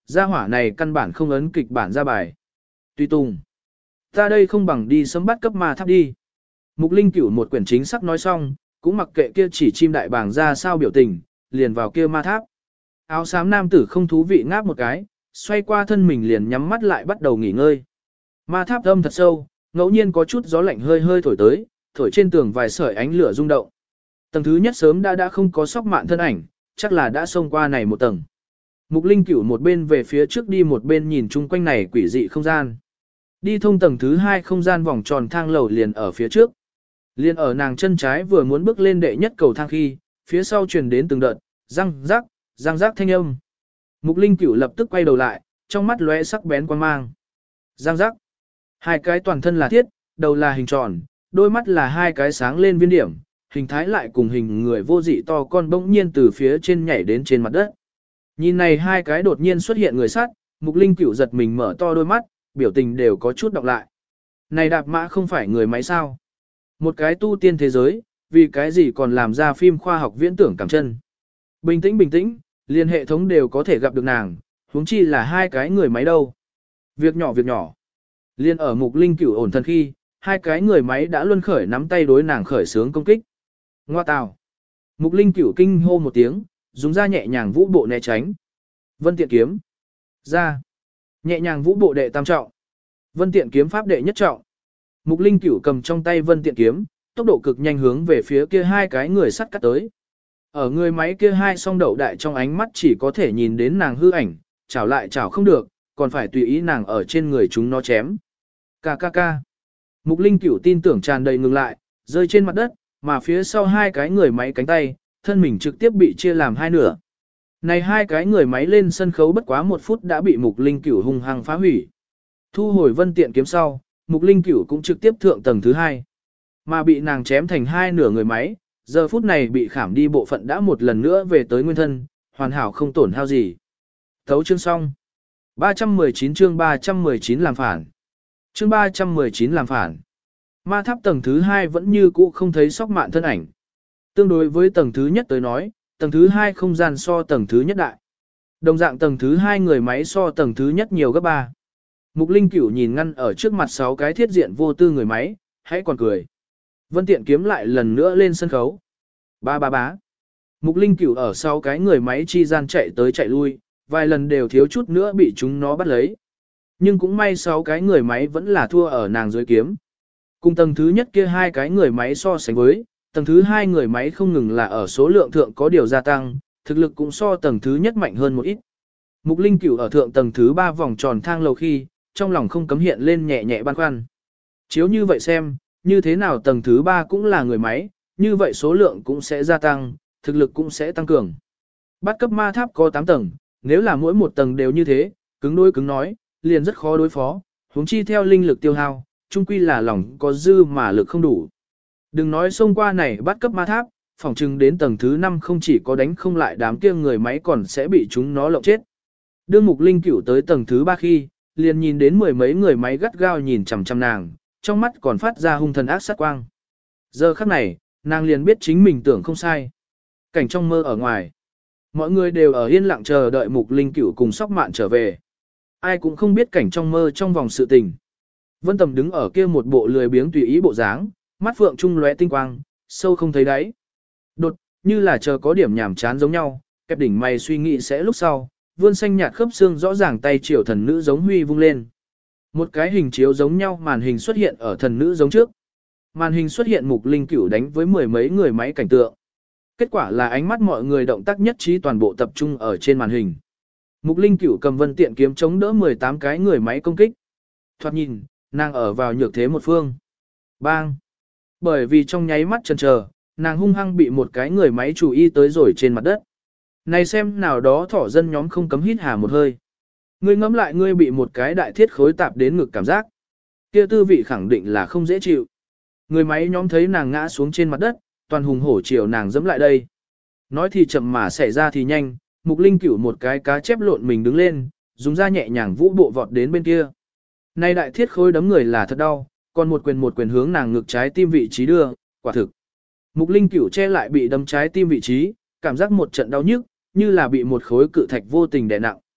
gia hỏa này căn bản không ấn kịch bản ra bài. Tùy tùng. Ta đây không bằng đi sớm bắt cấp ma tháp đi. Mục Linh Cửu một quyển chính sắc nói xong, cũng mặc kệ kia chỉ chim đại bàng ra sao biểu tình, liền vào kia ma tháp. Áo xám nam tử không thú vị ngáp một cái, xoay qua thân mình liền nhắm mắt lại bắt đầu nghỉ ngơi. Ma tháp âm thật sâu, ngẫu nhiên có chút gió lạnh hơi hơi thổi tới, thổi trên tường vài sợi ánh lửa rung động. Tầng thứ nhất sớm đã đã không có sóc mạn thân ảnh, chắc là đã xông qua này một tầng. Mục Linh Cửu một bên về phía trước đi một bên nhìn chung quanh này quỷ dị không gian. Đi thông tầng thứ hai không gian vòng tròn thang lầu liền ở phía trước. Liền ở nàng chân trái vừa muốn bước lên đệ nhất cầu thang khi, phía sau truyền đến từng đợt, răng rắc, răng rắc thanh âm. Mục Linh Cửu lập tức quay đầu lại, trong mắt lóe sắc bén quan mang. Răng rắc. Hai cái toàn thân là thiết, đầu là hình tròn, đôi mắt là hai cái sáng lên viên điểm, hình thái lại cùng hình người vô dị to con bỗng nhiên từ phía trên nhảy đến trên mặt đất. Nhìn này hai cái đột nhiên xuất hiện người sát, Mục Linh Cửu giật mình mở to đôi mắt, biểu tình đều có chút đọc lại. Này đạp mã không phải người máy sao? Một cái tu tiên thế giới, vì cái gì còn làm ra phim khoa học viễn tưởng cảm chân. Bình tĩnh bình tĩnh, liên hệ thống đều có thể gặp được nàng, huống chi là hai cái người máy đâu. Việc nhỏ việc nhỏ. Liên ở Mục Linh Cửu ổn thần khi, hai cái người máy đã luân khởi nắm tay đối nàng khởi sướng công kích. Ngoa tào. Mục Linh Cửu kinh hô một tiếng, dùng ra nhẹ nhàng vũ bộ né tránh. Vân tiện kiếm. Ra. Nhẹ nhàng vũ bộ đệ tam trọng. Vân tiện kiếm pháp đệ nhất trọng. Mục Linh Cửu cầm trong tay vân tiện kiếm, tốc độ cực nhanh hướng về phía kia hai cái người sắt cắt tới. Ở người máy kia hai song đậu đại trong ánh mắt chỉ có thể nhìn đến nàng hư ảnh, chảo lại chảo không được, còn phải tùy ý nàng ở trên người chúng nó chém. Ca ca ca. Mục Linh Cửu tin tưởng tràn đầy ngừng lại, rơi trên mặt đất, mà phía sau hai cái người máy cánh tay, thân mình trực tiếp bị chia làm hai nửa. Này hai cái người máy lên sân khấu bất quá một phút đã bị Mục Linh Cửu hung hăng phá hủy. Thu hồi vân tiện kiếm sau, Mục Linh Cửu cũng trực tiếp thượng tầng thứ hai. Mà bị nàng chém thành hai nửa người máy, giờ phút này bị khảm đi bộ phận đã một lần nữa về tới nguyên thân, hoàn hảo không tổn hao gì. Thấu chương xong. ba trăm mười chín chương ba trăm mười chín làm phản. Chương ba trăm mười chín làm phản. Ma tháp tầng thứ hai vẫn như cũ không thấy sóc mạn thân ảnh. Tương đối với tầng thứ nhất tới nói, tầng thứ hai không gian so tầng thứ nhất đại. Đồng dạng tầng thứ hai người máy so tầng thứ nhất nhiều gấp ba. Mục Linh Cửu nhìn ngăn ở trước mặt sáu cái thiết diện vô tư người máy, hãy còn cười. Vân tiện kiếm lại lần nữa lên sân khấu. Ba ba bá. Mục Linh Cửu ở sau cái người máy chi gian chạy tới chạy lui, vài lần đều thiếu chút nữa bị chúng nó bắt lấy. Nhưng cũng may sáu cái người máy vẫn là thua ở nàng dưới kiếm. Cùng tầng thứ nhất kia hai cái người máy so sánh với, tầng thứ hai người máy không ngừng là ở số lượng thượng có điều gia tăng, thực lực cũng so tầng thứ nhất mạnh hơn một ít. Mục Linh Cửu ở thượng tầng thứ ba vòng tròn thang lầu khi, trong lòng không cấm hiện lên nhẹ nhẹ băn khoăn. Chiếu như vậy xem, như thế nào tầng thứ ba cũng là người máy, như vậy số lượng cũng sẽ gia tăng, thực lực cũng sẽ tăng cường. Bắt cấp ma tháp có tám tầng, nếu là mỗi một tầng đều như thế, cứng đối cứng nói, liền rất khó đối phó, huống chi theo linh lực tiêu hao, chung quy là lòng có dư mà lực không đủ. Đừng nói xông qua này bắt cấp ma tháp, phỏng chừng đến tầng thứ năm không chỉ có đánh không lại đám kia người máy còn sẽ bị chúng nó lộng chết. Đương Mục Linh Cửu tới tầng thứ ba khi, liền nhìn đến mười mấy người máy gắt gao nhìn chằm chằm nàng, trong mắt còn phát ra hung thần ác sát quang. Giờ khắc này, nàng liền biết chính mình tưởng không sai. Cảnh trong mơ ở ngoài, mọi người đều ở yên lặng chờ đợi Mục Linh Cửu cùng Sóc Mạn trở về. Ai cũng không biết cảnh trong mơ trong vòng sự tình. Vân Tầm đứng ở kia một bộ lười biếng tùy ý bộ dáng, mắt phượng trung lóe tinh quang, sâu không thấy đáy. Đột, như là chờ có điểm nhảm chán giống nhau, kẹp đỉnh mày suy nghĩ sẽ lúc sau, vươn xanh nhạt khớp xương rõ ràng tay chiều thần nữ giống huy vung lên. Một cái hình chiếu giống nhau màn hình xuất hiện ở thần nữ giống trước. Màn hình xuất hiện Mục Linh Cửu đánh với mười mấy người máy cảnh tượng. Kết quả là ánh mắt mọi người động tác nhất trí toàn bộ tập trung ở trên màn hình. Mục Linh Cửu cầm vân tiện kiếm chống đỡ mười tám cái người máy công kích. Thoạt nhìn, nàng ở vào nhược thế một phương. Bang! Bởi vì trong nháy mắt chần chờ, nàng hung hăng bị một cái người máy chú ý tới rồi trên mặt đất. Này xem nào đó thỏ dân nhóm không cấm hít hà một hơi. Ngươi ngẫm lại ngươi bị một cái đại thiết khối tạp đến ngực cảm giác. Kia tư vị khẳng định là không dễ chịu. Người máy nhóm thấy nàng ngã xuống trên mặt đất, toàn hùng hổ chiều nàng dẫm lại đây. Nói thì chậm mà xảy ra thì nhanh, Mục Linh Cửu một cái cá chép lộn mình đứng lên, dùng ra nhẹ nhàng vũ bộ vọt đến bên kia. Nay đại thiết khối đấm người là thật đau, còn một quyền một quyền hướng nàng ngực trái tim vị trí đưa, quả thực. Mục Linh Cửu che lại bị đấm trái tim vị trí, cảm giác một trận đau nhức, như là bị một khối cự thạch vô tình đè nặng.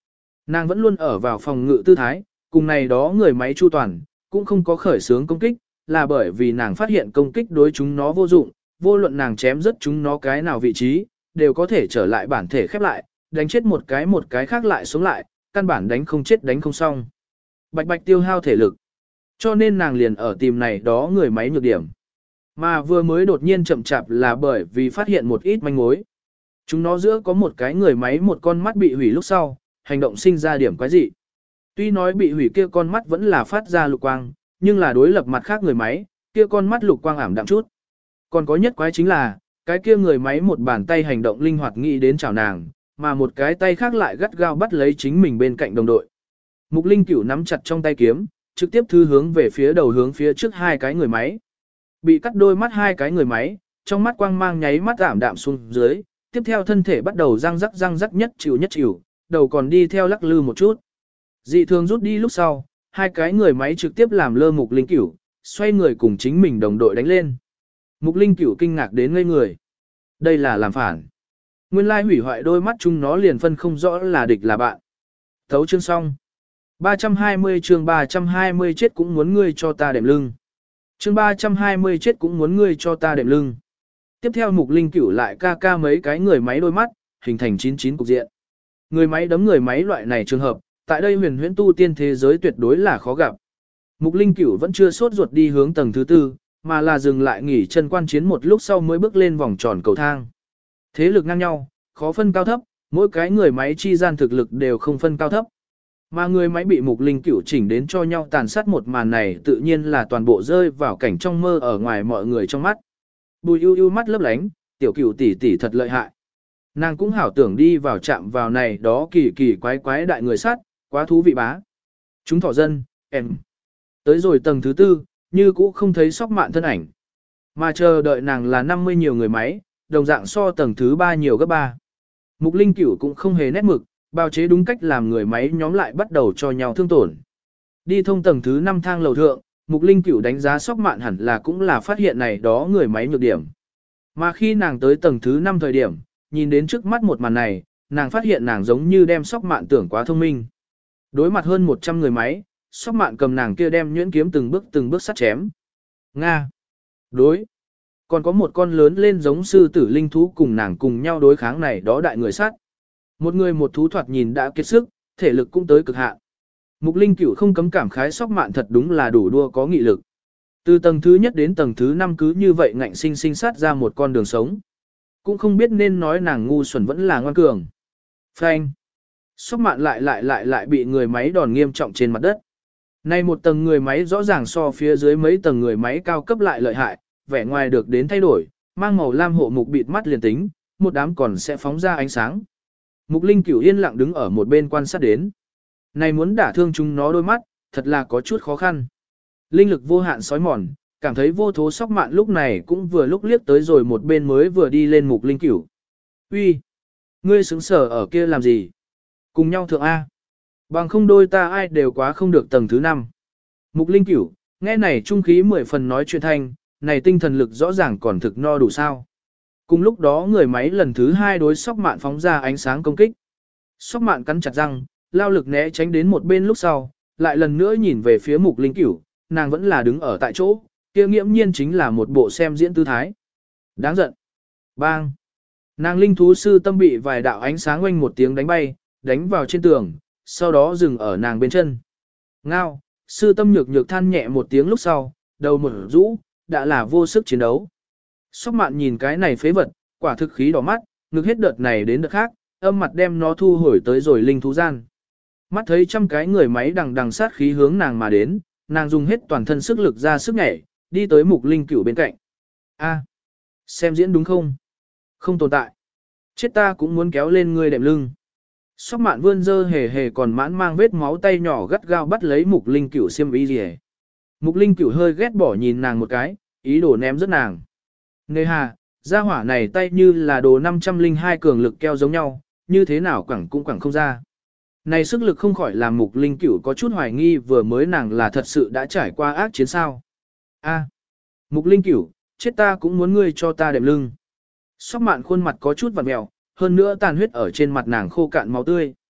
Nàng vẫn luôn ở vào phòng ngự tư thái, cùng này đó người máy chu toàn, cũng không có khởi xướng công kích, là bởi vì nàng phát hiện công kích đối chúng nó vô dụng, vô luận nàng chém rất chúng nó cái nào vị trí, đều có thể trở lại bản thể khép lại, đánh chết một cái một cái khác lại sống lại, căn bản đánh không chết đánh không xong. Bạch bạch tiêu hao thể lực. Cho nên nàng liền ở tìm này đó người máy nhược điểm. Mà vừa mới đột nhiên chậm chạp là bởi vì phát hiện một ít manh mối. Chúng nó giữa có một cái người máy một con mắt bị hủy lúc sau, hành động sinh ra điểm quái dị. Tuy nói bị hủy kia con mắt vẫn là phát ra lục quang, nhưng là đối lập mặt khác người máy, kia con mắt lục quang ảm đạm chút. Còn có nhất quái chính là, cái kia người máy một bàn tay hành động linh hoạt nghĩ đến chào nàng, mà một cái tay khác lại gắt gao bắt lấy chính mình bên cạnh đồng đội. Mục Linh Cửu nắm chặt trong tay kiếm, trực tiếp thư hướng về phía đầu hướng phía trước hai cái người máy. Bị cắt đôi mắt hai cái người máy, trong mắt quang mang nháy mắt ảm đạm xuống dưới, tiếp theo thân thể bắt đầu răng rắc răng rắc nhất chịu nhất chịu, đầu còn đi theo lắc lư một chút. Dị thường rút đi lúc sau, hai cái người máy trực tiếp làm lơ Mục Linh Cửu, xoay người cùng chính mình đồng đội đánh lên. Mục Linh Cửu kinh ngạc đến ngây người. Đây là làm phản. Nguyên lai hủy hoại đôi mắt chúng nó liền phân không rõ là địch là bạn. Thấu chương xong. ba trăm hai mươi chương ba trăm hai mươi chết cũng muốn ngươi cho ta đệm lưng. Chương ba trăm hai mươi chết cũng muốn ngươi cho ta đệm lưng. Tiếp theo Mục Linh Cửu lại ca ca mấy cái người máy đôi mắt, hình thành chín chín cục diện. Người máy đấm người máy loại này trường hợp, tại đây huyền huyễn tu tiên thế giới tuyệt đối là khó gặp. Mục Linh Cửu vẫn chưa sốt ruột đi hướng tầng thứ tư, mà là dừng lại nghỉ chân quan chiến một lúc sau mới bước lên vòng tròn cầu thang. Thế lực ngang nhau, khó phân cao thấp, mỗi cái người máy chi gian thực lực đều không phân cao thấp. Mà người máy bị Mục Linh Cửu chỉnh đến cho nhau tàn sát một màn này tự nhiên là toàn bộ rơi vào cảnh trong mơ ở ngoài mọi người trong mắt. Bùi ưu ưu mắt lấp lánh, tiểu Cửu tỷ tỷ thật lợi hại. Nàng cũng hảo tưởng đi vào chạm vào này đó kỳ kỳ quái quái đại người sát, quá thú vị bá. Chúng thỏ dân, em. Tới rồi tầng thứ tư, như cũ không thấy sóc mạn thân ảnh. Mà chờ đợi nàng là năm mươi nhiều người máy, đồng dạng so tầng thứ ba nhiều gấp ba. Mục Linh Cửu cũng không hề nét mực, bào chế đúng cách làm người máy nhóm lại bắt đầu cho nhau thương tổn. Đi thông tầng thứ năm thang lầu thượng, Mục Linh Cửu đánh giá sóc mạn hẳn là cũng là phát hiện này đó người máy nhược điểm. Mà khi nàng tới tầng thứ năm thời điểm, nhìn đến trước mắt một màn này, nàng phát hiện nàng giống như đem sóc mạn tưởng quá thông minh. Đối mặt hơn một trăm người máy, sóc mạn cầm nàng kia đem nhuyễn kiếm từng bước từng bước sắt chém. Nga. Đối. Còn có một con lớn lên giống sư tử linh thú cùng nàng cùng nhau đối kháng này đó đại người sát. Một người một thú thoạt nhìn đã kiệt sức, thể lực cũng tới cực hạn. Mục Linh Cửu không cấm cảm khái sóc mạn thật đúng là đủ đua có nghị lực. Từ tầng thứ nhất đến tầng thứ năm cứ như vậy ngạnh sinh sinh sát ra một con đường sống. Cũng không biết nên nói nàng ngu xuẩn vẫn là ngoan cường. Phanh. Sóc mạn lại lại lại lại bị người máy đòn nghiêm trọng trên mặt đất. Nay một tầng người máy rõ ràng so phía dưới mấy tầng người máy cao cấp lại lợi hại, vẻ ngoài được đến thay đổi, mang màu lam hộ mục bịt mắt liền tính, một đám còn sẽ phóng ra ánh sáng. Mục Linh Cửu yên lặng đứng ở một bên quan sát đến. Này muốn đả thương chúng nó đôi mắt, thật là có chút khó khăn. Linh lực vô hạn sói mòn, cảm thấy vô thố sóc mạn lúc này cũng vừa lúc liếc tới rồi một bên mới vừa đi lên Mục Linh Cửu. Uy, ngươi xứng sở ở kia làm gì? Cùng nhau thượng A. Bằng không đôi ta ai đều quá không được tầng thứ năm. Mục Linh Cửu, nghe này trung khí mười phần nói chuyện thanh, này tinh thần lực rõ ràng còn thực no đủ sao. Cùng lúc đó người máy lần thứ hai đối sóc mạn phóng ra ánh sáng công kích. Sóc mạn cắn chặt răng, lao lực né tránh đến một bên lúc sau, lại lần nữa nhìn về phía Mục Linh Cửu, nàng vẫn là đứng ở tại chỗ, kia nghiễm nhiên chính là một bộ xem diễn tư thái. Đáng giận. Bang. Nàng linh thú sư tâm bị vài đạo ánh sáng oanh một tiếng đánh bay, đánh vào trên tường, sau đó dừng ở nàng bên chân. Ngao, sư tâm nhược nhược than nhẹ một tiếng lúc sau, đầu mở rũ, đã là vô sức chiến đấu. Sóc mạn nhìn cái này phế vật, quả thực khí đỏ mắt, ngực hết đợt này đến đợt khác, âm mặt đem nó thu hồi tới rồi linh thú gian. Mắt thấy trăm cái người máy đằng đằng sát khí hướng nàng mà đến, nàng dùng hết toàn thân sức lực ra sức nhảy, đi tới Mục Linh Cửu bên cạnh. A, xem diễn đúng không? Không tồn tại. Chết ta cũng muốn kéo lên ngươi đệm lưng. Sóc mạn vươn dơ hề hề còn mãn mang vết máu tay nhỏ gắt gao bắt lấy Mục Linh Cửu xiêm y rìa. Mục Linh Cửu hơi ghét bỏ nhìn nàng một cái, ý đồ ném rất nàng. Nề hà, gia hỏa này tay như là đồ năm trăm lẻ hai cường lực keo giống nhau, như thế nào quẳng cũng quẳng không ra. Này sức lực không khỏi làm Mục Linh Cửu có chút hoài nghi vừa mới nàng là thật sự đã trải qua ác chiến sao. A, Mục Linh Cửu, chết ta cũng muốn ngươi cho ta đệm lưng. Sóc mạn khuôn mặt có chút vặn mèo, hơn nữa tàn huyết ở trên mặt nàng khô cạn máu tươi.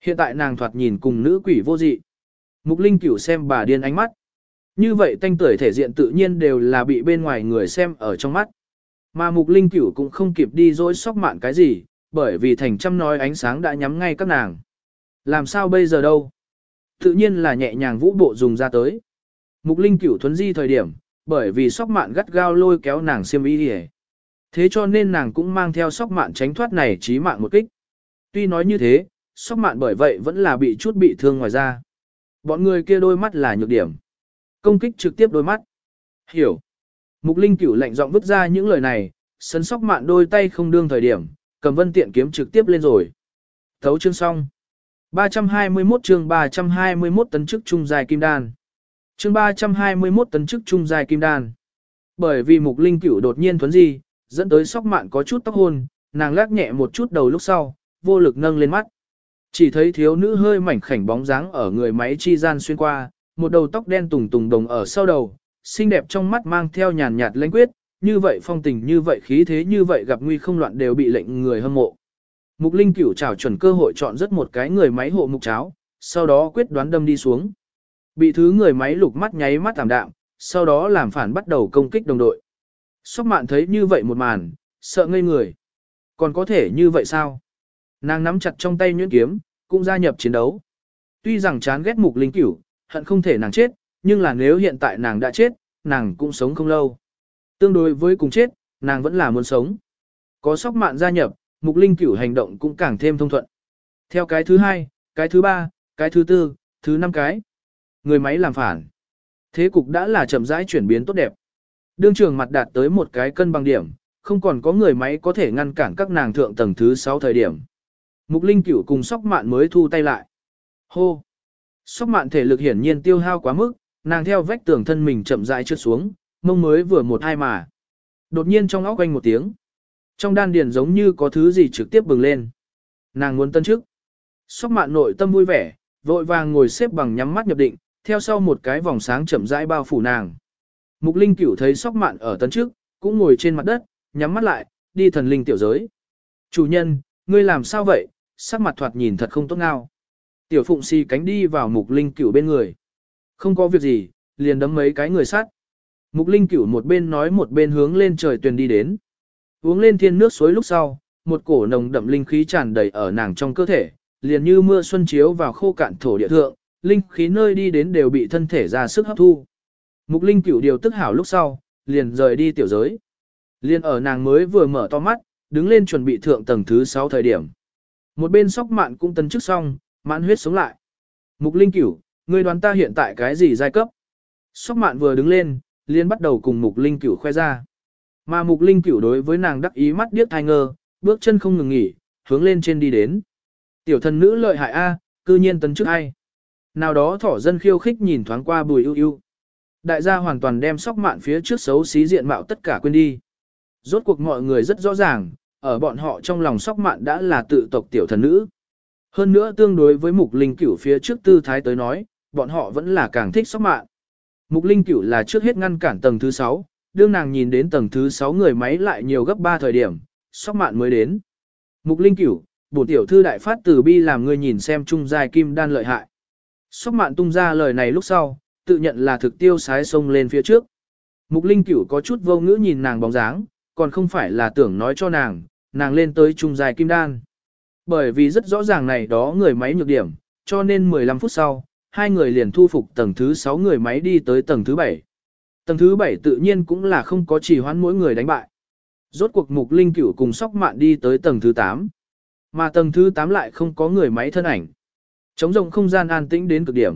Hiện tại nàng thoạt nhìn cùng nữ quỷ vô dị. Mục Linh Cửu xem bà điên ánh mắt. Như vậy tanh tuổi thể diện tự nhiên đều là bị bên ngoài người xem ở trong mắt. Mà Mục Linh Cửu cũng không kịp đi dối sóc mạn cái gì, bởi vì thành trăm nói ánh sáng đã nhắm ngay các nàng. Làm sao bây giờ đâu? Tự nhiên là nhẹ nhàng vũ bộ dùng ra tới. Mục Linh Cửu thuấn di thời điểm, bởi vì sóc mạn gắt gao lôi kéo nàng xiêm y đi. Thế cho nên nàng cũng mang theo sóc mạn tránh thoát này chí mạng một kích. Tuy nói như thế, sóc mạn bởi vậy vẫn là bị chút bị thương ngoài ra. Bọn người kia đôi mắt là nhược điểm. Công kích trực tiếp đôi mắt. Hiểu. Mục Linh Cửu lạnh giọng vứt ra những lời này, sấn sóc mạn đôi tay không đương thời điểm, cầm vân tiện kiếm trực tiếp lên rồi. Thấu chương xong. ba trăm hai mươi mốt chương ba trăm hai mươi mốt tấn chức trung dài kim đan. Chương ba trăm hai mươi mốt tấn chức trung dài kim đan. Bởi vì Mục Linh Cửu đột nhiên thuấn di, dẫn tới sóc mạn có chút tóc hôn, nàng lắc nhẹ một chút đầu lúc sau, vô lực nâng lên mắt. Chỉ thấy thiếu nữ hơi mảnh khảnh bóng dáng ở người máy chi gian xuyên qua, một đầu tóc đen tùng tùng đồng ở sau đầu, xinh đẹp trong mắt mang theo nhàn nhạt lãnh quyết, như vậy phong tình như vậy khí thế như vậy gặp nguy không loạn đều bị lệnh người hâm mộ. Mục Linh Cửu chảo chuẩn cơ hội chọn rất một cái người máy hộ mục cháo, sau đó quyết đoán đâm đi xuống. Bị thứ người máy lục mắt nháy mắt tạm đạm, sau đó làm phản bắt đầu công kích đồng đội. Sóc mạn thấy như vậy một màn, sợ ngây người. Còn có thể như vậy sao? Nàng nắm chặt trong tay nhuyễn kiếm, cũng gia nhập chiến đấu. Tuy rằng chán ghét Mục Linh Cửu, hận không thể nàng chết, nhưng là nếu hiện tại nàng đã chết, nàng cũng sống không lâu. Tương đối với cùng chết, nàng vẫn là muốn sống. Có sóc mạn gia nhập, Mục Linh Cửu hành động cũng càng thêm thông thuận. Theo cái thứ hai, cái thứ ba, cái thứ tư, thứ năm cái. Người máy làm phản. Thế cục đã là chậm rãi chuyển biến tốt đẹp. Đương trường mặt đạt tới một cái cân bằng điểm, không còn có người máy có thể ngăn cản các nàng thượng tầng thứ sáu thời điểm. Mục Linh Cửu cùng sóc mạn mới thu tay lại. Hô! Sóc mạn thể lực hiển nhiên tiêu hao quá mức, nàng theo vách tường thân mình chậm rãi trượt xuống, mông mới vừa một hai mà. Đột nhiên trong óc quanh một tiếng. Trong đan điền giống như có thứ gì trực tiếp bừng lên. Nàng muốn tân chức. Sóc mạn nội tâm vui vẻ, vội vàng ngồi xếp bằng nhắm mắt nhập định, theo sau một cái vòng sáng chậm rãi bao phủ nàng. Mục Linh Cửu thấy sóc mạn ở tân chức, cũng ngồi trên mặt đất, nhắm mắt lại, đi thần linh tiểu giới. Chủ nhân, ngươi làm sao vậy, sắc mặt thoạt nhìn thật không tốt ngao. Tiểu Phụng xì cánh đi vào Mục Linh Cửu bên người. Không có việc gì, liền đấm mấy cái người sát. Mục Linh Cửu một bên nói một bên hướng lên trời tuyền đi đến. Uống lên thiên nước suối lúc sau, một cổ nồng đậm linh khí tràn đầy ở nàng trong cơ thể, liền như mưa xuân chiếu vào khô cạn thổ địa thượng, linh khí nơi đi đến đều bị thân thể ra sức hấp thu. Mục Linh Cửu điều tức hảo lúc sau, liền rời đi tiểu giới. Liền ở nàng mới vừa mở to mắt, đứng lên chuẩn bị thượng tầng thứ sáu thời điểm. Một bên sóc mạn cũng tấn chức xong, mãn huyết sống lại. Mục Linh Cửu, ngươi đoán ta hiện tại cái gì giai cấp? Sóc mạn vừa đứng lên, liền bắt đầu cùng Mục Linh Cửu khoe ra. Mà Mục Linh Cửu đối với nàng đắc ý mắt điếc thai ngơ, bước chân không ngừng nghỉ, hướng lên trên đi đến. Tiểu thần nữ lợi hại A, cư nhiên tấn chức ai. Nào đó thỏ dân khiêu khích nhìn thoáng qua Bùi ưu ưu. Đại gia hoàn toàn đem sóc mạn phía trước xấu xí diện mạo tất cả quên đi. Rốt cuộc mọi người rất rõ ràng, ở bọn họ trong lòng sóc mạn đã là tự tộc tiểu thần nữ. Hơn nữa tương đối với Mục Linh Cửu phía trước tư thái tới nói, bọn họ vẫn là càng thích sóc mạn. Mục Linh Cửu là trước hết ngăn cản tầng thứ sáu, đương nàng nhìn đến tầng thứ sáu người máy lại nhiều gấp ba thời điểm, sóc mạn mới đến. Mục Linh Cửu, bổn tiểu thư đại phát từ bi làm ngươi nhìn xem trung giai kim đan lợi hại. Sóc mạn tung ra lời này lúc sau, tự nhận là thực tiêu sái xông lên phía trước. Mục Linh Cửu có chút vô ngữ nhìn nàng bóng dáng, còn không phải là tưởng nói cho nàng, nàng lên tới trung giai kim đan. Bởi vì rất rõ ràng này đó người máy nhược điểm, cho nên mười lăm phút sau, hai người liền thu phục tầng thứ sáu người máy đi tới tầng thứ bảy. Tầng thứ bảy tự nhiên cũng là không có trì hoãn mỗi người đánh bại. Rốt cuộc Mục Linh Cửu cùng sóc mạn đi tới tầng thứ tám. Mà tầng thứ tám lại không có người máy thân ảnh. Trống rộng không gian an tĩnh đến cực điểm.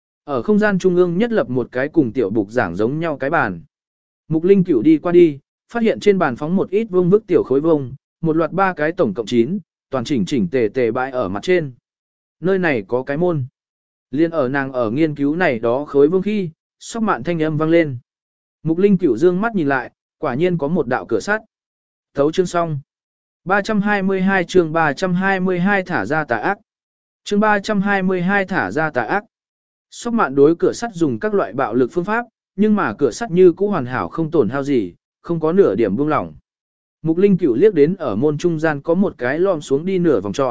Ở không gian trung ương nhất lập một cái cùng tiểu bục giảng giống nhau cái bàn. Mục Linh Cửu đi qua đi, phát hiện trên bàn phóng một ít vương vức tiểu khối vông, một loạt ba cái tổng cộng chín, toàn chỉnh chỉnh tề tề bãi ở mặt trên. Nơi này có cái môn. Liên ở nàng ở nghiên cứu này đó khối vương khi, sóc mạn thanh âm vang lên. Mục Linh Cửu dương mắt nhìn lại, quả nhiên có một đạo cửa sắt. Thấu chương xong. ba trăm hai mươi hai chương ba trăm hai mươi hai thả ra tà ác. Chương ba trăm hai mươi hai thả ra tà ác. Sóc mạn đối cửa sắt dùng các loại bạo lực phương pháp, nhưng mà cửa sắt như cũ hoàn hảo không tổn hao gì, không có nửa điểm buông lỏng. Mục Linh Cửu liếc đến ở môn trung gian có một cái lom xuống đi nửa vòng tròn,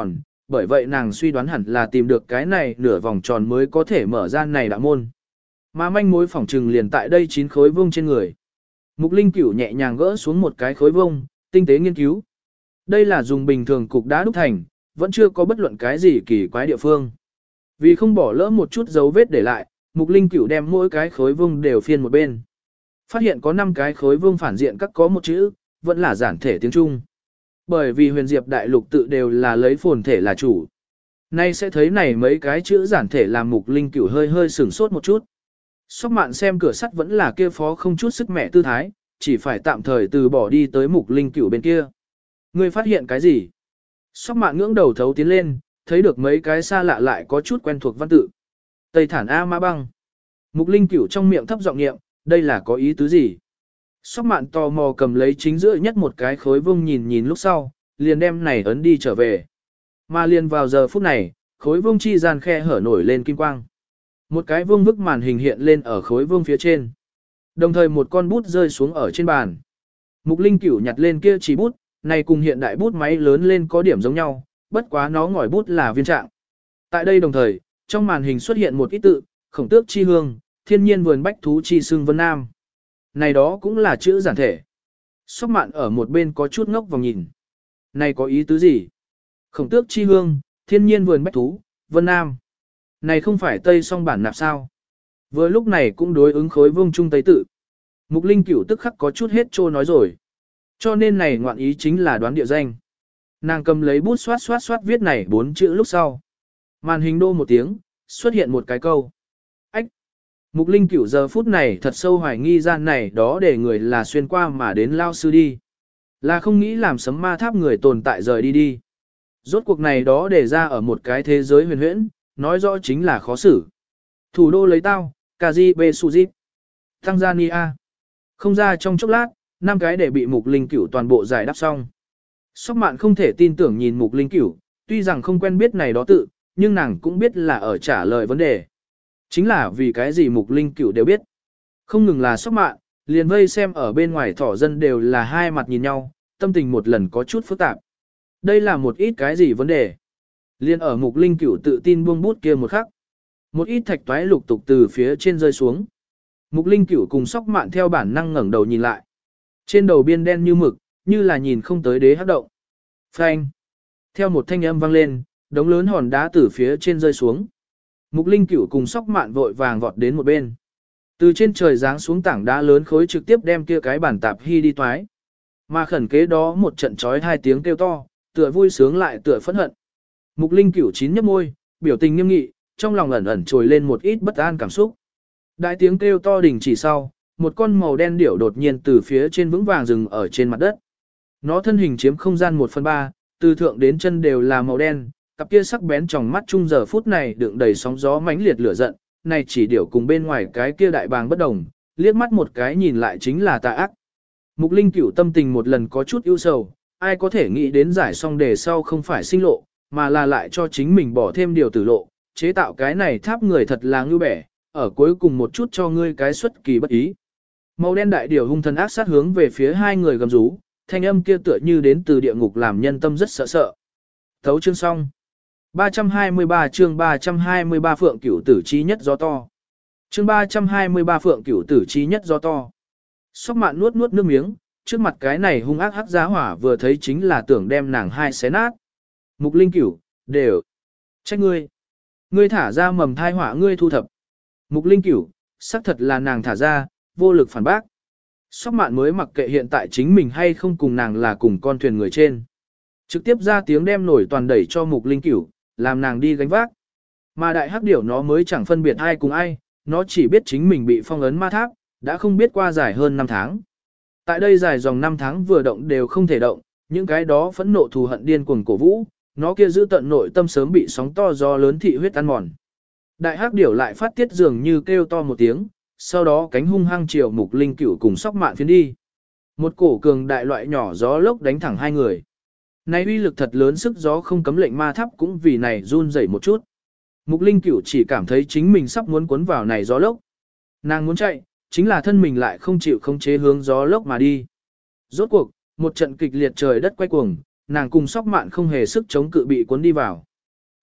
bởi vậy nàng suy đoán hẳn là tìm được cái này nửa vòng tròn mới có thể mở ra này đạo môn. Mà manh mối phỏng trừng liền tại đây chín khối vuông trên người. Mục Linh Cửu nhẹ nhàng gỡ xuống một cái khối vuông, tinh tế nghiên cứu. Đây là dùng bình thường cục đá đúc thành, vẫn chưa có bất luận cái gì kỳ quái địa phương. Vì không bỏ lỡ một chút dấu vết để lại, Mục Linh Cửu đem mỗi cái khối vuông đều phiên một bên. Phát hiện có năm cái khối vuông phản diện các có một chữ, vẫn là giản thể tiếng Trung. Bởi vì huyền diệp đại lục tự đều là lấy phồn thể là chủ. Nay sẽ thấy này mấy cái chữ giản thể làm Mục Linh Cửu hơi hơi sửng sốt một chút. Sóc Mạn xem cửa sắt vẫn là kia phó không chút sức mẹ tư thái, chỉ phải tạm thời từ bỏ đi tới Mục Linh Cửu bên kia. Ngươi phát hiện cái gì? Sóc Mạn ngưỡng đầu thấu tiến lên, thấy được mấy cái xa lạ lại có chút quen thuộc văn tự. Tây Thản A Ma Băng. Mục Linh Cửu trong miệng thấp giọng niệm, đây là có ý tứ gì? Sóc Mạn tò mò cầm lấy chính giữa nhất một cái khối vuông nhìn nhìn lúc sau, liền đem này ấn đi trở về. Mà liền vào giờ phút này, khối vuông chi gian khe hở nổi lên kim quang. Một cái vuông vức màn hình hiện lên ở khối vuông phía trên. Đồng thời một con bút rơi xuống ở trên bàn. Mục Linh Cửu nhặt lên kia chỉ bút, này cùng hiện đại bút máy lớn lên có điểm giống nhau, bất quá nó ngòi bút là viên trạng. Tại đây đồng thời, trong màn hình xuất hiện một ít tự, khổng tước chi hương, thiên nhiên vườn bách thú chi xương vân nam. Này đó cũng là chữ giản thể. Sóc Mạn ở một bên có chút ngốc vòng nhìn. Này có ý tứ gì? Khổng tước chi hương, thiên nhiên vườn bách thú, vân nam. Này không phải Tây song bản nạp sao? Vừa lúc này cũng đối ứng khối vương trung Tây tự. Mục Linh Cửu tức khắc có chút hết trô nói rồi. Cho nên này ngoạn ý chính là đoán địa danh. Nàng cầm lấy bút xoát xoát xoát viết này bốn chữ lúc sau. Màn hình đô một tiếng, xuất hiện một cái câu. Ách! Mục Linh Cửu giờ phút này thật sâu hoài nghi gian này đó để người là xuyên qua mà đến lao sư đi. Là không nghĩ làm sấm ma tháp người tồn tại rời đi đi. Rốt cuộc này đó để ra ở một cái thế giới huyền huyễn, nói rõ chính là khó xử. Thủ đô lấy tao, Kajibe Sujit, Tanzania. Không ra trong chốc lát, năm cái để bị Mục Linh Cửu toàn bộ giải đáp xong. Sóc Mạn không thể tin tưởng nhìn Mục Linh Cửu, tuy rằng không quen biết này đó tự, nhưng nàng cũng biết là ở trả lời vấn đề. Chính là vì cái gì Mục Linh Cửu đều biết. Không ngừng là Sóc Mạn, liền vây xem ở bên ngoài thỏ dân đều là hai mặt nhìn nhau, tâm tình một lần có chút phức tạp. Đây là một ít cái gì vấn đề. Liên ở Mục Linh Cửu tự tin buông bút kia một khắc. Một ít thạch toái lục tục từ phía trên rơi xuống. Mục Linh Cửu cùng Sóc Mạn theo bản năng ngẩng đầu nhìn lại. Trên đầu biên đen như mực, như là nhìn không tới đế hắc động. Phanh. Theo một thanh âm vang lên, đống lớn hòn đá từ phía trên rơi xuống. Mục Linh Cửu cùng Sóc Mạn vội vàng vọt đến một bên. Từ trên trời giáng xuống tảng đá lớn khối trực tiếp đem kia cái bản tạp hy đi toái. Mà khẩn kế đó một trận chói hai tiếng kêu to, tựa vui sướng lại tựa phẫn hận. Mục Linh Cửu chín nhấp môi, biểu tình nghiêm nghị, trong lòng ẩn ẩn trồi lên một ít bất an cảm xúc. Đại tiếng kêu to đình chỉ sau, một con màu đen điểu đột nhiên từ phía trên vững vàng dừng ở trên mặt đất. Nó thân hình chiếm không gian một phần ba, từ thượng đến chân đều là màu đen, cặp kia sắc bén trong mắt chung giờ phút này đựng đầy sóng gió mãnh liệt lửa giận, này chỉ điểu cùng bên ngoài cái kia đại bàng bất đồng, liếc mắt một cái nhìn lại chính là tà ác. Mục Linh Cửu tâm tình một lần có chút ưu sầu, ai có thể nghĩ đến giải xong đề sau không phải sinh lộ, mà là lại cho chính mình bỏ thêm điều tử lộ, chế tạo cái này tháp người thật là ngưu bẻ, ở cuối cùng một chút cho ngươi cái xuất kỳ bất ý. Màu đen đại điểu hung thần ác sát hướng về phía hai người gầm rú, thanh âm kia tựa như đến từ địa ngục làm nhân tâm rất sợ sợ. Thấu chương xong. ba trăm hai mươi ba chương ba trăm hai mươi ba Phượng Cửu Tử chi nhất gió to. Chương ba trăm hai mươi ba Phượng Cửu Tử chi nhất gió to. Sóc Mạn nuốt nuốt nước miếng, trước mặt cái này hung ác hắc giá hỏa vừa thấy chính là tưởng đem nàng hai xé nát. Mục Linh Cửu, đều. Trách ngươi. Ngươi thả ra mầm thai hỏa ngươi thu thập. Mục Linh Cửu, xác thật là nàng thả ra, vô lực phản bác. Sóc Mạn mới mặc kệ hiện tại chính mình hay không cùng nàng là cùng con thuyền người trên. Trực tiếp ra tiếng đem nổi toàn đẩy cho Mục Linh Cửu, làm nàng đi gánh vác. Mà đại hắc điểu nó mới chẳng phân biệt ai cùng ai, nó chỉ biết chính mình bị phong ấn ma tháp, đã không biết qua dài hơn năm tháng. Tại đây dài dòng năm tháng vừa động đều không thể động, những cái đó phẫn nộ thù hận điên cuồng cổ vũ, nó kia giữ tận nội tâm sớm bị sóng to gió lớn thị huyết ăn mòn. Đại hắc điểu lại phát tiết dường như kêu to một tiếng, sau đó cánh hung hăng chiều Mục Linh Cửu cùng Sóc Mạn phiến đi. Một cổ cường đại loại nhỏ gió lốc đánh thẳng hai người. Này uy lực thật lớn sức gió không cấm lệnh ma tháp cũng vì này run rẩy một chút. Mục Linh Cửu chỉ cảm thấy chính mình sắp muốn cuốn vào này gió lốc. Nàng muốn chạy, chính là thân mình lại không chịu khống chế hướng gió lốc mà đi. Rốt cuộc, một trận kịch liệt trời đất quay cuồng, nàng cùng Sóc Mạn không hề sức chống cự bị cuốn đi vào.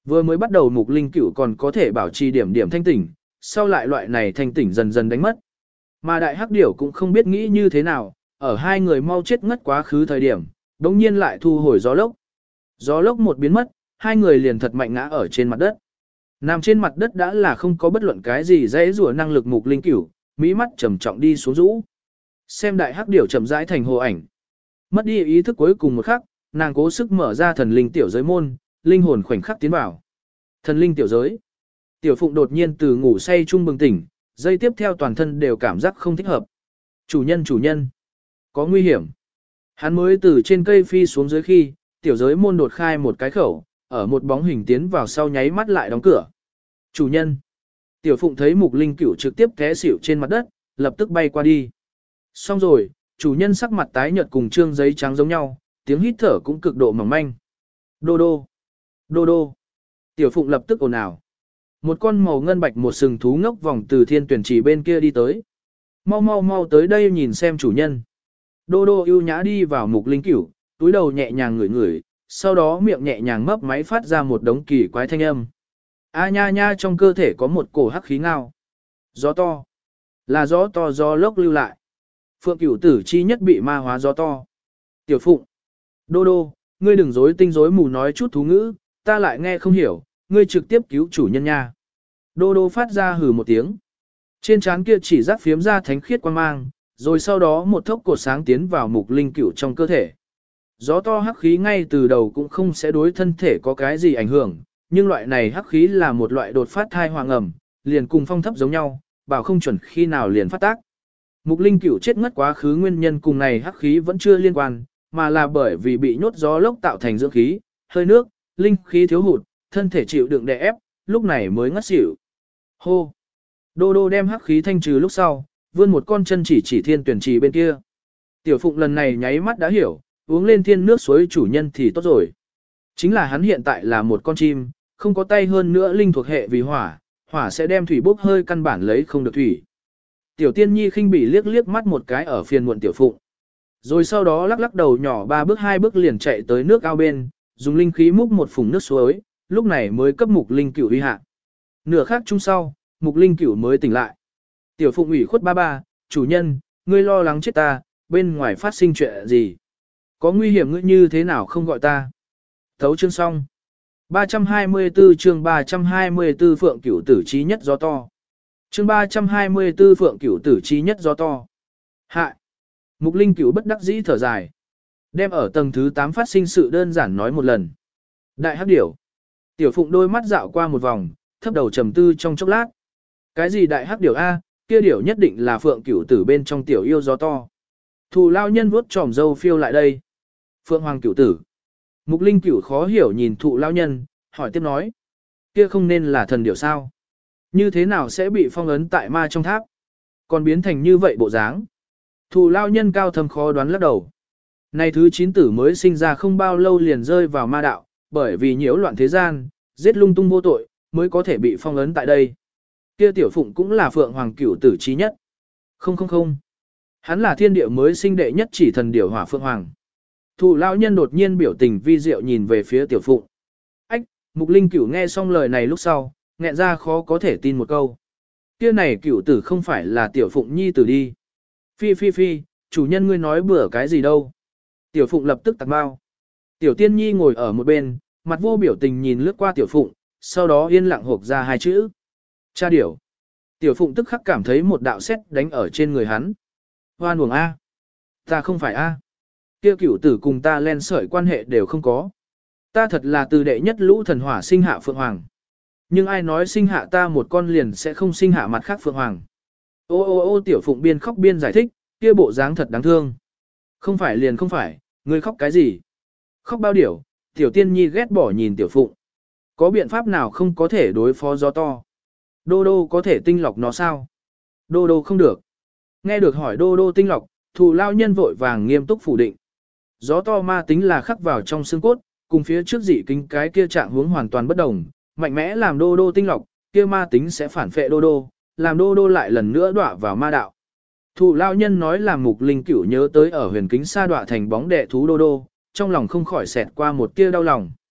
Vừa mới bắt đầu Mục Linh Cửu còn có thể bảo trì điểm điểm thanh tỉnh, sau lại loại này thanh tỉnh dần dần đánh mất. Mà đại hắc điểu cũng không biết nghĩ như thế nào, ở hai người mau chết ngất quá khứ thời điểm, đống nhiên lại thu hồi gió lốc. Gió lốc một biến mất, hai người liền thật mạnh ngã ở trên mặt đất. Nằm trên mặt đất đã là không có bất luận cái gì dễ rủa năng lực Mục Linh Cửu, mỹ mắt trầm trọng đi xuống rũ. Xem đại hắc điểu chậm rãi thành hồ ảnh. Mất đi ý thức cuối cùng một khắc, nàng cố sức mở ra thần linh tiểu giới môn, linh hồn khoảnh khắc tiến vào. Thần linh tiểu giới. Tiểu Phụng đột nhiên từ ngủ say trung bừng tỉnh, giây tiếp theo toàn thân đều cảm giác không thích hợp. Chủ nhân chủ nhân, có nguy hiểm. Hắn mới từ trên cây phi xuống dưới khi, tiểu giới môn đột khai một cái khẩu, ở một bóng hình tiến vào sau nháy mắt lại đóng cửa. Chủ nhân. Tiểu Phụng thấy Mục Linh Cửu trực tiếp té xỉu trên mặt đất, lập tức bay qua đi. Xong rồi, chủ nhân sắc mặt tái nhợt cùng trương giấy trắng giống nhau, tiếng hít thở cũng cực độ mỏng manh. Đô đô. Đô đô. Tiểu Phụng lập tức ồn ào. Một con màu ngân bạch một sừng thú ngốc vòng từ thiên tuyển trì bên kia đi tới. Mau mau mau tới đây nhìn xem chủ nhân. Đô đô ưu nhã đi vào Mục Linh Cửu, túi đầu nhẹ nhàng ngửi ngửi, sau đó miệng nhẹ nhàng mấp máy phát ra một đống kỳ quái thanh âm. A nha nha, trong cơ thể có một cổ hắc khí ngao. Gió to. Là gió to gió lốc lưu lại. Phượng Cửu tử chi nhất bị ma hóa gió to. Tiểu Phụng. Đô đô, ngươi đừng rối tinh rối mù nói chút thú ngữ, ta lại nghe không hiểu, ngươi trực tiếp cứu chủ nhân nha. Đô đô phát ra hừ một tiếng. Trên trán kia chỉ rắc phiếm ra thánh khiết quang mang, rồi sau đó một thốc cột sáng tiến vào Mục Linh Cửu trong cơ thể. Gió to hắc khí ngay từ đầu cũng không sẽ đối thân thể có cái gì ảnh hưởng, nhưng loại này hắc khí là một loại đột phát thai hoàng ẩm, liền cùng phong thấp giống nhau, bảo không chuẩn khi nào liền phát tác. Mục Linh Cửu chết ngất quá khứ nguyên nhân cùng này hắc khí vẫn chưa liên quan, mà là bởi vì bị nhốt gió lốc tạo thành dưỡng khí, hơi nước, linh khí thiếu hụt, thân thể chịu đựng đè ép, lúc này mới ngất xỉu. Hô! Đô đô đem hắc khí thanh trừ lúc sau, vươn một con chân chỉ chỉ thiên tuyển trì bên kia. Tiểu Phụng lần này nháy mắt đã hiểu, uống lên thiên nước suối chủ nhân thì tốt rồi. Chính là hắn hiện tại là một con chim, không có tay hơn nữa linh thuộc hệ vì hỏa, hỏa sẽ đem thủy bốc hơi căn bản lấy không được thủy. Tiểu Tiên Nhi khinh bỉ liếc liếc mắt một cái ở phiền muộn Tiểu Phụng. Rồi sau đó lắc lắc đầu nhỏ ba bước hai bước liền chạy tới nước ao bên, dùng linh khí múc một phùng nước suối, lúc này mới cấp Mục Linh Cửu uy hạ. Nửa khắc chung sau, Mục Linh Cửu mới tỉnh lại. Tiểu Phụng ủy khuất ba ba, chủ nhân, ngươi lo lắng chết ta, bên ngoài phát sinh chuyện gì? Có nguy hiểm ngươi như thế nào không gọi ta? Thấu chương xong. ba trăm hai mươi tư chương ba trăm hai mươi tư Phượng Cửu tử trí nhất gió to. Chương ba trăm hai mươi tư Phượng Cửu tử trí nhất gió to. Hạ. Mục Linh Cửu bất đắc dĩ thở dài. Đem ở tầng thứ tám phát sinh sự đơn giản nói một lần. Đại hắc điểu. Tiểu Phụng đôi mắt dạo qua một vòng, thấp đầu trầm tư trong chốc lát. Cái gì đại hắc điểu a? Kia điểu nhất định là Phượng Cửu tử bên trong tiểu yêu gió to. Thù lao nhân vuốt tròm dâu phiêu lại đây. Phượng Hoàng Cửu tử. Mục Linh Cửu khó hiểu nhìn thụ lao nhân, hỏi tiếp nói. Kia không nên là thần điểu sao? Như thế nào sẽ bị phong ấn tại ma trong tháp? Còn biến thành như vậy bộ dáng? Thù lao nhân cao thâm khó đoán lắc đầu. Này thứ chín tử mới sinh ra không bao lâu liền rơi vào ma đạo, bởi vì nhiễu loạn thế gian, giết lung tung vô tội, mới có thể bị phong ấn tại đây. Kia Tiểu Phụng cũng là Phượng Hoàng Cửu tử trí nhất. Không không không. Hắn là thiên địa mới sinh đệ nhất chỉ thần điểu Hỏa Phượng Hoàng. Thù lão nhân đột nhiên biểu tình vi diệu nhìn về phía Tiểu Phụng. Ách, Mục Linh Cửu nghe xong lời này lúc sau, nghẹn ra khó có thể tin một câu. Kia này Cửu tử không phải là Tiểu Phụng nhi tử đi. Phi phi phi, chủ nhân ngươi nói bừa cái gì đâu. Tiểu Phụng lập tức tạc bao. Tiểu Tiên Nhi ngồi ở một bên, mặt vô biểu tình nhìn lướt qua Tiểu Phụng, sau đó yên lặng hộp ra hai chữ. Cha điểu. Tiểu Phụng tức khắc cảm thấy một đạo sét đánh ở trên người hắn. Hoan uổng A. Ta không phải A. Kia Cửu tử cùng ta len sợi quan hệ đều không có. Ta thật là từ đệ nhất lũ thần hỏa sinh hạ Phượng Hoàng. Nhưng ai nói sinh hạ ta một con liền sẽ không sinh hạ mặt khác Phượng Hoàng. Ô ô ô Tiểu Phụng biên khóc biên giải thích, kia bộ dáng thật đáng thương. Không phải liền không phải, ngươi khóc cái gì? Khóc bao điểu, Tiểu Tiên Nhi ghét bỏ nhìn Tiểu Phụng. Có biện pháp nào không có thể đối phó gió to? Đô đô có thể tinh lọc nó sao? Đô đô không được. Nghe được hỏi đô đô tinh lọc, thù lao nhân vội vàng nghiêm túc phủ định. Gió to ma tính là khắc vào trong xương cốt, cùng phía trước dị kính cái kia trạng hướng hoàn toàn bất đồng, mạnh mẽ làm đô đô tinh lọc, kia ma tính sẽ phản phệ đô đô, làm đô đô lại lần nữa đọa vào ma đạo. Thù lao nhân nói làm Mục Linh Cửu nhớ tới ở huyền kính sa đọa thành bóng đệ thú đô đô, trong lòng không khỏi xẹt qua một tia đau lòng.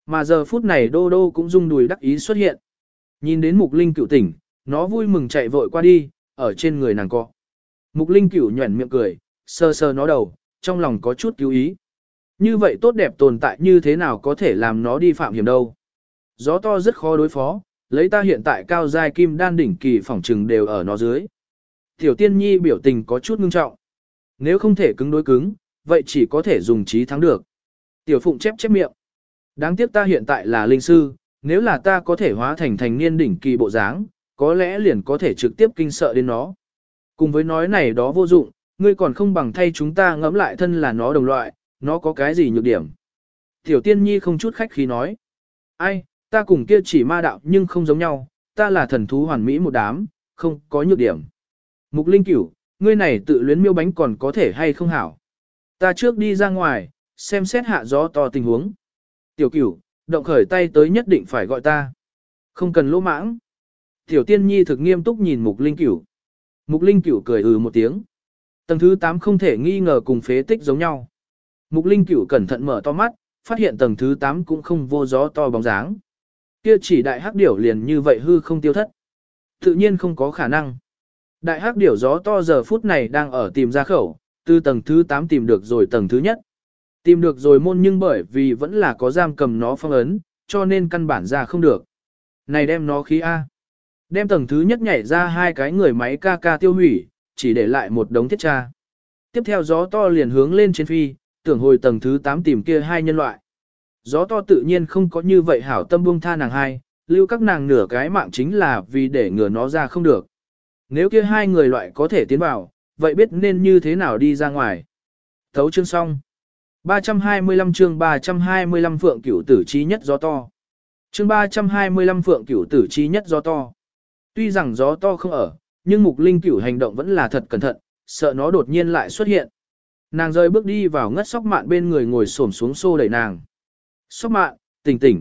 Mà giờ phút này đô đô cũng rung đùi đắc ý xuất hiện. Nhìn đến Mục Linh Cửu tỉnh, nó vui mừng chạy vội qua đi, ở trên người nàng cọ. Mục Linh Cửu nhuẩn miệng cười, sờ sờ nó đầu, trong lòng có chút cứu ý. Như vậy tốt đẹp tồn tại như thế nào có thể làm nó đi phạm hiểm đâu. Gió to rất khó đối phó, lấy ta hiện tại cao giai kim đan đỉnh kỳ phỏng trừng đều ở nó dưới. Tiểu Tiên Nhi biểu tình có chút ngưng trọng. Nếu không thể cứng đối cứng, vậy chỉ có thể dùng trí thắng được. Tiểu Phụng chép chép miệng. Đáng tiếc ta hiện tại là linh sư, nếu là ta có thể hóa thành thành niên đỉnh kỳ bộ dáng, có lẽ liền có thể trực tiếp kinh sợ đến nó. Cùng với nói này đó vô dụng, ngươi còn không bằng thay chúng ta ngẫm lại thân là nó đồng loại, nó có cái gì nhược điểm. Tiểu Tiên Nhi không chút khách khí nói. Ai, ta cùng kia chỉ ma đạo nhưng không giống nhau, ta là thần thú hoàn mỹ một đám, không có nhược điểm. Mục Linh Cửu, ngươi này tự luyến miêu bánh còn có thể hay không hảo. Ta trước đi ra ngoài, xem xét hạ gió to tình huống. Tiểu Cửu, động khởi tay tới nhất định phải gọi ta. Không cần lỗ mãng. Tiểu Tiên Nhi thực nghiêm túc nhìn Mục Linh Cửu. Mục Linh Cửu cười ừ một tiếng. Tầng thứ tám không thể nghi ngờ cùng phế tích giống nhau. Mục Linh Cửu cẩn thận mở to mắt, phát hiện tầng thứ tám cũng không vô gió to bóng dáng. Kia chỉ đại hắc điểu liền như vậy hư không tiêu thất. Tự nhiên không có khả năng. Đại hắc điểu gió to giờ phút này đang ở tìm ra khẩu, từ tầng thứ tám tìm được rồi tầng thứ nhất. Tìm được rồi môn nhưng bởi vì vẫn là có giam cầm nó phong ấn, cho nên căn bản ra không được. Này đem nó khí A. Đem tầng thứ nhất nhảy ra hai cái người máy ca ca tiêu hủy, chỉ để lại một đống thiết tra. Tiếp theo gió to liền hướng lên trên phi, tưởng hồi tầng thứ tám tìm kia hai nhân loại. Gió to tự nhiên không có như vậy hảo tâm buông tha nàng hai, lưu các nàng nửa cái mạng chính là vì để ngừa nó ra không được. Nếu kia hai người loại có thể tiến vào, vậy biết nên như thế nào đi ra ngoài. Thấu chương xong. ba trăm hai mươi lăm chương ba trăm hai mươi lăm Phượng Cửu Tử chi nhất gió to. Chương ba trăm hai mươi lăm Phượng Cửu Tử chi nhất gió to. Tuy rằng gió to không ở, nhưng Mục Linh Cửu hành động vẫn là thật cẩn thận, sợ nó đột nhiên lại xuất hiện. Nàng rơi bước đi vào ngất Sóc Mạn bên người ngồi xổm xuống xô đẩy nàng. Sóc Mạn, tỉnh tỉnh.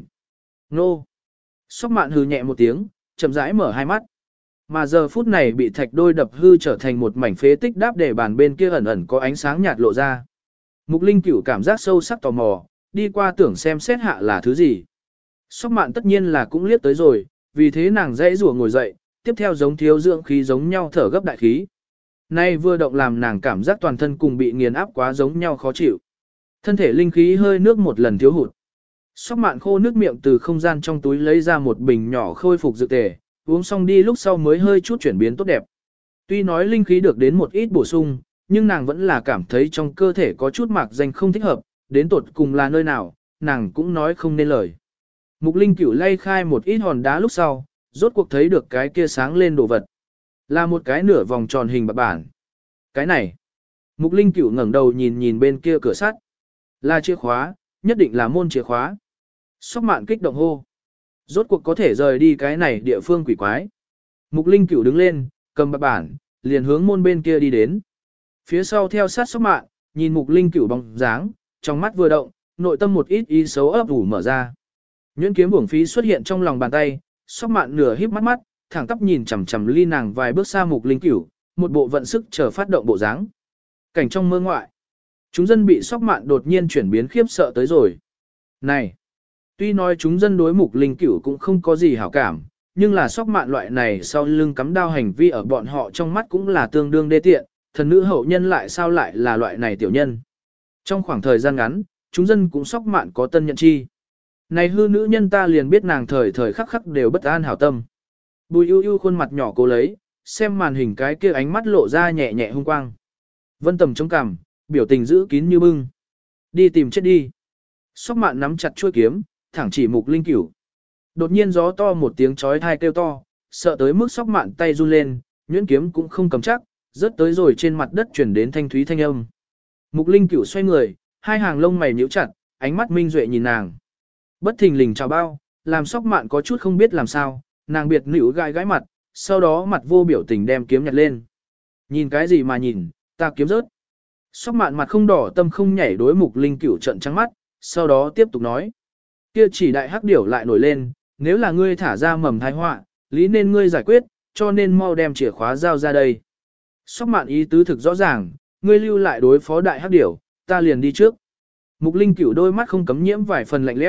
Nô. Sóc Mạn hừ nhẹ một tiếng, chậm rãi mở hai mắt. Mà giờ phút này bị thạch đôi đập hư trở thành một mảnh phế tích đáp để bàn bên kia ẩn ẩn có ánh sáng nhạt lộ ra. Mục Linh Cửu cảm giác sâu sắc tò mò, đi qua tưởng xem xét hạ là thứ gì. Sóc Mạn tất nhiên là cũng liếc tới rồi, vì thế nàng dãy rủa ngồi dậy, tiếp theo giống thiếu dưỡng khí giống nhau thở gấp đại khí. Nay vừa động làm nàng cảm giác toàn thân cùng bị nghiền áp quá giống nhau khó chịu. Thân thể linh khí hơi nước một lần thiếu hụt. Sóc Mạn khô nước miệng từ không gian trong túi lấy ra một bình nhỏ khôi phục dược tề, uống xong đi lúc sau mới hơi chút chuyển biến tốt đẹp. Tuy nói linh khí được đến một ít bổ sung, nhưng nàng vẫn là cảm thấy trong cơ thể có chút mạc danh không thích hợp, đến tột cùng là nơi nào, nàng cũng nói không nên lời. Mục Linh Cửu lay khai một ít hòn đá lúc sau, rốt cuộc thấy được cái kia sáng lên đồ vật. Là một cái nửa vòng tròn hình bạc bản. Cái này. Mục Linh Cửu ngẩng đầu nhìn nhìn bên kia cửa sắt. Là chìa khóa, nhất định là môn chìa khóa. Sóc Mạn kích động hô. Rốt cuộc có thể rời đi cái này địa phương quỷ quái. Mục Linh Cửu đứng lên, cầm bạc bản, liền hướng môn bên kia đi đến. Phía sau theo sát Sóc Mạn, nhìn Mục Linh Cửu bóng dáng, trong mắt vừa động, nội tâm một ít ý xấu ấp ủ mở ra. Nhuyễn kiếm uổng phí xuất hiện trong lòng bàn tay, Sóc Mạn nửa híp mắt mắt, thẳng tắp nhìn chằm chằm ly nàng vài bước xa Mục Linh Cửu, một bộ vận sức chờ phát động bộ dáng. Cảnh trong mơ ngoại, chúng dân bị Sóc Mạn đột nhiên chuyển biến khiếp sợ tới rồi. Này, tuy nói chúng dân đối Mục Linh Cửu cũng không có gì hảo cảm, nhưng là Sóc Mạn loại này sau lưng cắm đao hành vi ở bọn họ trong mắt cũng là tương đương đê tiện, thần nữ hậu nhân lại sao lại là loại này tiểu nhân. Trong khoảng thời gian ngắn, chúng dân cũng Sóc Mạn có tân nhận chi. Này hư nữ nhân ta liền biết nàng thời thời khắc khắc đều bất an hảo tâm. Bùi ưu ưu khuôn mặt nhỏ cố lấy, xem màn hình cái kia ánh mắt lộ ra nhẹ nhẹ hung quang. Vân Tầm chống cằm, biểu tình giữ kín như bưng. Đi tìm chết đi. Sóc Mạn nắm chặt chuôi kiếm, thẳng chỉ Mục Linh Cửu. Đột nhiên gió to một tiếng chói tai kêu to, sợ tới mức Sóc Mạn tay run lên, nhuyễn kiếm cũng không cầm chắc, rớt tới rồi trên mặt đất chuyển đến thanh thúy thanh âm. Mục Linh Cửu xoay người, hai hàng lông mày nhíu chặt, ánh mắt minh duệ nhìn nàng. Bất thình lình chào bao, làm Sóc Mạn có chút không biết làm sao, nàng biệt nữ gai gãi mặt, sau đó mặt vô biểu tình đem kiếm nhặt lên. Nhìn cái gì mà nhìn, ta kiếm rớt. Sóc Mạn mặt không đỏ tâm không nhảy đối Mục Linh Cửu trận trắng mắt, sau đó tiếp tục nói. Kia chỉ đại hắc điểu lại nổi lên, nếu là ngươi thả ra mầm tai họa, lý nên ngươi giải quyết, cho nên mau đem chìa khóa giao ra đây. Sóc Mạn ý tứ thực rõ ràng, ngươi lưu lại đối phó đại hắc điểu, ta liền đi trước. Mục Linh Cửu đôi mắt không cấm nhiễm vài phần lạnh lẽo,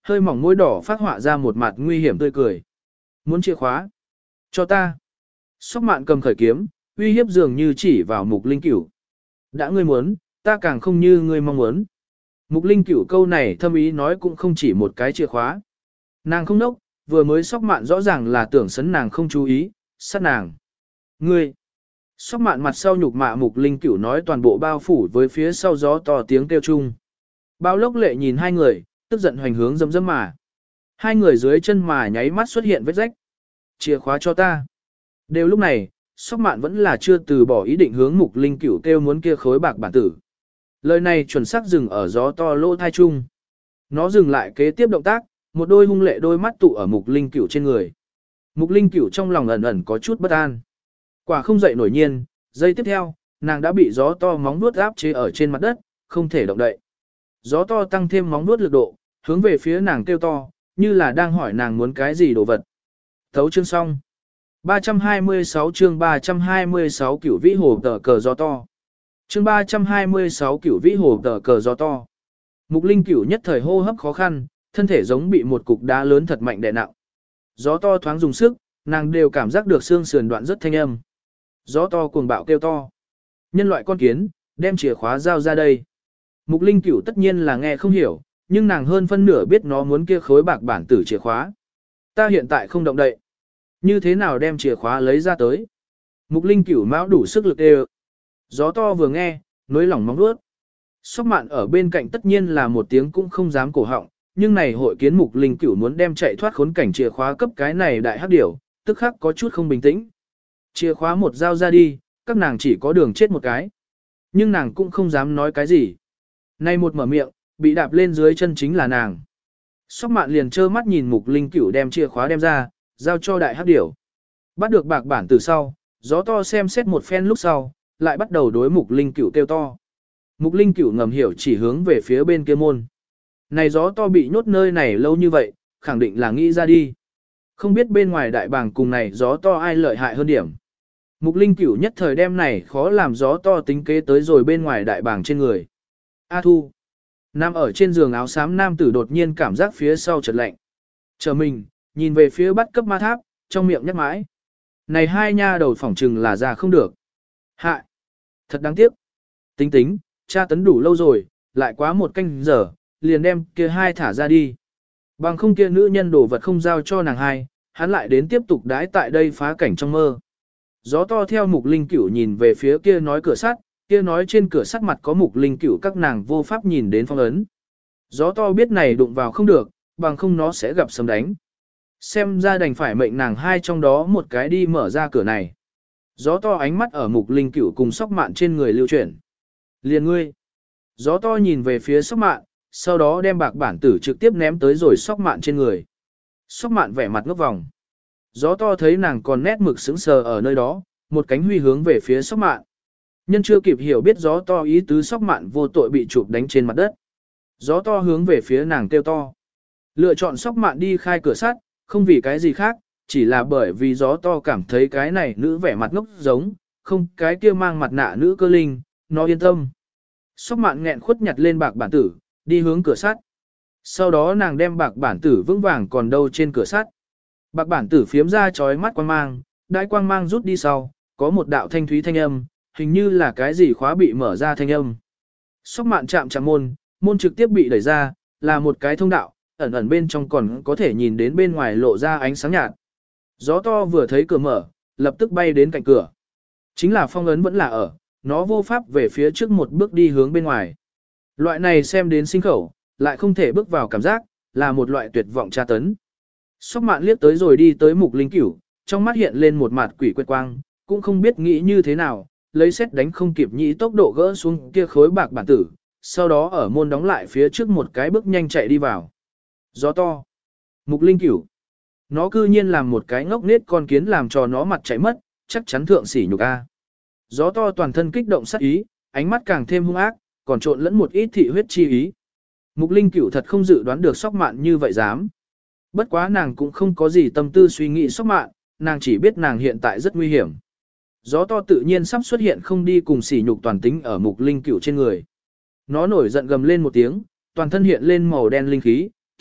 hơi mỏng môi đỏ phát họa ra một mặt nguy hiểm tươi cười. Muốn chìa khóa? Cho ta. Sóc mạn cầm khởi kiếm, uy hiếp dường như chỉ vào Mục Linh Cửu. Đã ngươi muốn, ta càng không như ngươi mong muốn. Mục Linh Cửu câu này thâm ý nói cũng không chỉ một cái chìa khóa. Nàng không nốc, vừa mới sóc mạn rõ ràng là tưởng sấn nàng không chú ý, sát nàng. Ngươi! Sóc mạn mặt sau nhục mạ Mục Linh Cửu nói toàn bộ bao phủ với phía sau gió to tiếng kêu chung. Bao lốc lệ nhìn hai người, tức giận hoành hướng dâm dâm mà. Hai người dưới chân mà nháy mắt xuất hiện vết rách. Chìa khóa cho ta. Đều lúc này, sóc mạn vẫn là chưa từ bỏ ý định hướng Mục Linh Cửu kêu muốn kia khối bạc bản tử. Lời này chuẩn xác dừng ở gió to lỗ thai chung. Nó dừng lại kế tiếp động tác, một đôi hung lệ đôi mắt tụ ở Mục Linh Cửu trên người. Mục Linh Cửu trong lòng ẩn ẩn có chút bất an. Quả không dậy nổi nhiên, giây tiếp theo, nàng đã bị gió to móng vuốt áp chế ở trên mặt đất, không thể động đậy. Gió to tăng thêm móng vuốt lực độ, hướng về phía nàng kêu to, như là đang hỏi nàng muốn cái gì đồ vật. Thấu chương xong. ba trăm hai mươi sáu chương ba trăm hai mươi sáu Cửu Vĩ Hồ tờ cờ gió to. Chương ba trăm hai mươi sáu Cửu Vĩ Hồ tờ cờ gió to. Mục Linh Cửu nhất thời hô hấp khó khăn, thân thể giống bị một cục đá lớn thật mạnh đè nặng. Gió to thoáng dùng sức, nàng đều cảm giác được xương sườn đoạn rất thanh âm. Gió to cuồng bạo kêu to. Nhân loại con kiến, đem chìa khóa giao ra đây. Mục Linh Cửu tất nhiên là nghe không hiểu, nhưng nàng hơn phân nửa biết nó muốn kia khối bạc bản tử chìa khóa. Ta hiện tại không động đậy. Như thế nào đem chìa khóa lấy ra tới? Mục Linh Cửu mão đủ sức lực đều. Gió to vừa nghe, nối lỏng móng vuốt. Sóc mạn ở bên cạnh tất nhiên là một tiếng cũng không dám cổ họng, nhưng này hội kiến Mục Linh Cửu muốn đem chạy thoát khốn cảnh chìa khóa cấp cái này đại hắc điểu, tức khắc có chút không bình tĩnh. Chìa khóa một giao ra đi, các nàng chỉ có đường chết một cái. Nhưng nàng cũng không dám nói cái gì. Nay một mở miệng, bị đạp lên dưới chân chính là nàng. Sóc mạn liền trơ mắt nhìn Mục Linh Cửu đem chìa khóa đem ra, giao cho đại hắc điểu. Bắt được bạc bản từ sau, gió to xem xét một phen lúc sau, lại bắt đầu đối Mục Linh Cửu kêu to. Mục Linh Cửu ngầm hiểu chỉ hướng về phía bên kia môn. Này gió to bị nhốt nơi này lâu như vậy, khẳng định là nghĩ ra đi. Không biết bên ngoài đại bàng cùng này gió to ai lợi hại hơn điểm. Mục Linh Cửu nhất thời đem này khó làm gió to tính kế tới rồi bên ngoài đại bàng trên người. A Thu. Nam ở trên giường áo xám nam tử đột nhiên cảm giác phía sau chợt lạnh. Chờ mình, nhìn về phía bắt cấp ma tháp, trong miệng nhắc mãi. Này hai nha đầu phỏng trừng là ra không được. Hại. Thật đáng tiếc. Tính tính, tra tấn đủ lâu rồi, lại quá một canh giờ, liền đem kia hai thả ra đi. Bằng không kia nữ nhân đồ vật không giao cho nàng hai, hắn lại đến tiếp tục đái tại đây phá cảnh trong mơ. Gió to theo Mục Linh Cửu nhìn về phía kia nói cửa sắt, kia nói trên cửa sắt mặt có Mục Linh Cửu các nàng vô pháp nhìn đến phong ấn. Gió to biết này đụng vào không được, bằng không nó sẽ gặp sấm đánh. Xem ra đành phải mệnh nàng hai trong đó một cái đi mở ra cửa này. Gió to ánh mắt ở Mục Linh Cửu cùng Sóc Mạn trên người lưu chuyển. Liền ngươi. Gió to nhìn về phía Sóc Mạn, sau đó đem bạc bản tử trực tiếp ném tới rồi Sóc Mạn trên người. Sóc Mạn vẻ mặt ngốc vòng. Gió to thấy nàng còn nét mực sững sờ ở nơi đó, một cánh huy hướng về phía Sóc Mạn. Nhân chưa kịp hiểu biết gió to ý tứ Sóc Mạn vô tội bị chụp đánh trên mặt đất. Gió to hướng về phía nàng kêu to. Lựa chọn Sóc Mạn đi khai cửa sắt, không vì cái gì khác, chỉ là bởi vì gió to cảm thấy cái này nữ vẻ mặt ngốc giống, không cái kia mang mặt nạ nữ cơ linh, nó yên tâm. Sóc Mạn nghẹn khuất nhặt lên bạc bản tử, đi hướng cửa sắt. Sau đó nàng đem bạc bản tử vững vàng còn đâu trên cửa sắt. Bạc bản tử phiếm ra chói mắt quang mang, đại quang mang rút đi sau, có một đạo thanh thúy thanh âm, hình như là cái gì khóa bị mở ra thanh âm. Sóc Mạn chạm chạm môn, môn trực tiếp bị đẩy ra, là một cái thông đạo, ẩn ẩn bên trong còn có thể nhìn đến bên ngoài lộ ra ánh sáng nhạt. Gió to vừa thấy cửa mở, lập tức bay đến cạnh cửa. Chính là phong ấn vẫn là ở, nó vô pháp về phía trước một bước đi hướng bên ngoài. Loại này xem đến sinh khẩu, lại không thể bước vào cảm giác, là một loại tuyệt vọng tra tấn. Sóc Mạn liếc tới rồi đi tới Mục Linh Cửu, trong mắt hiện lên một mặt quỷ quệt quang, cũng không biết nghĩ như thế nào, lấy xét đánh không kịp nhĩ tốc độ gỡ xuống kia khối bạc bản tử, sau đó ở môn đóng lại phía trước một cái bước nhanh chạy đi vào. Gió to. Mục Linh Cửu. Nó cư nhiên làm một cái ngốc nết con kiến làm cho nó mặt chạy mất, chắc chắn thượng sỉ nhục a. Gió to toàn thân kích động sát ý, ánh mắt càng thêm hung ác, còn trộn lẫn một ít thị huyết chi ý. Mục Linh Cửu thật không dự đoán được Sóc Mạn như vậy dám. Bất quá nàng cũng không có gì tâm tư suy nghĩ Sóc Mạn, nàng chỉ biết nàng hiện tại rất nguy hiểm. Gió to tự nhiên sắp xuất hiện không đi cùng sỉ nhục toàn tính ở Mục Linh Cửu trên người. Nó nổi giận gầm lên một tiếng, toàn thân hiện lên màu đen linh khí,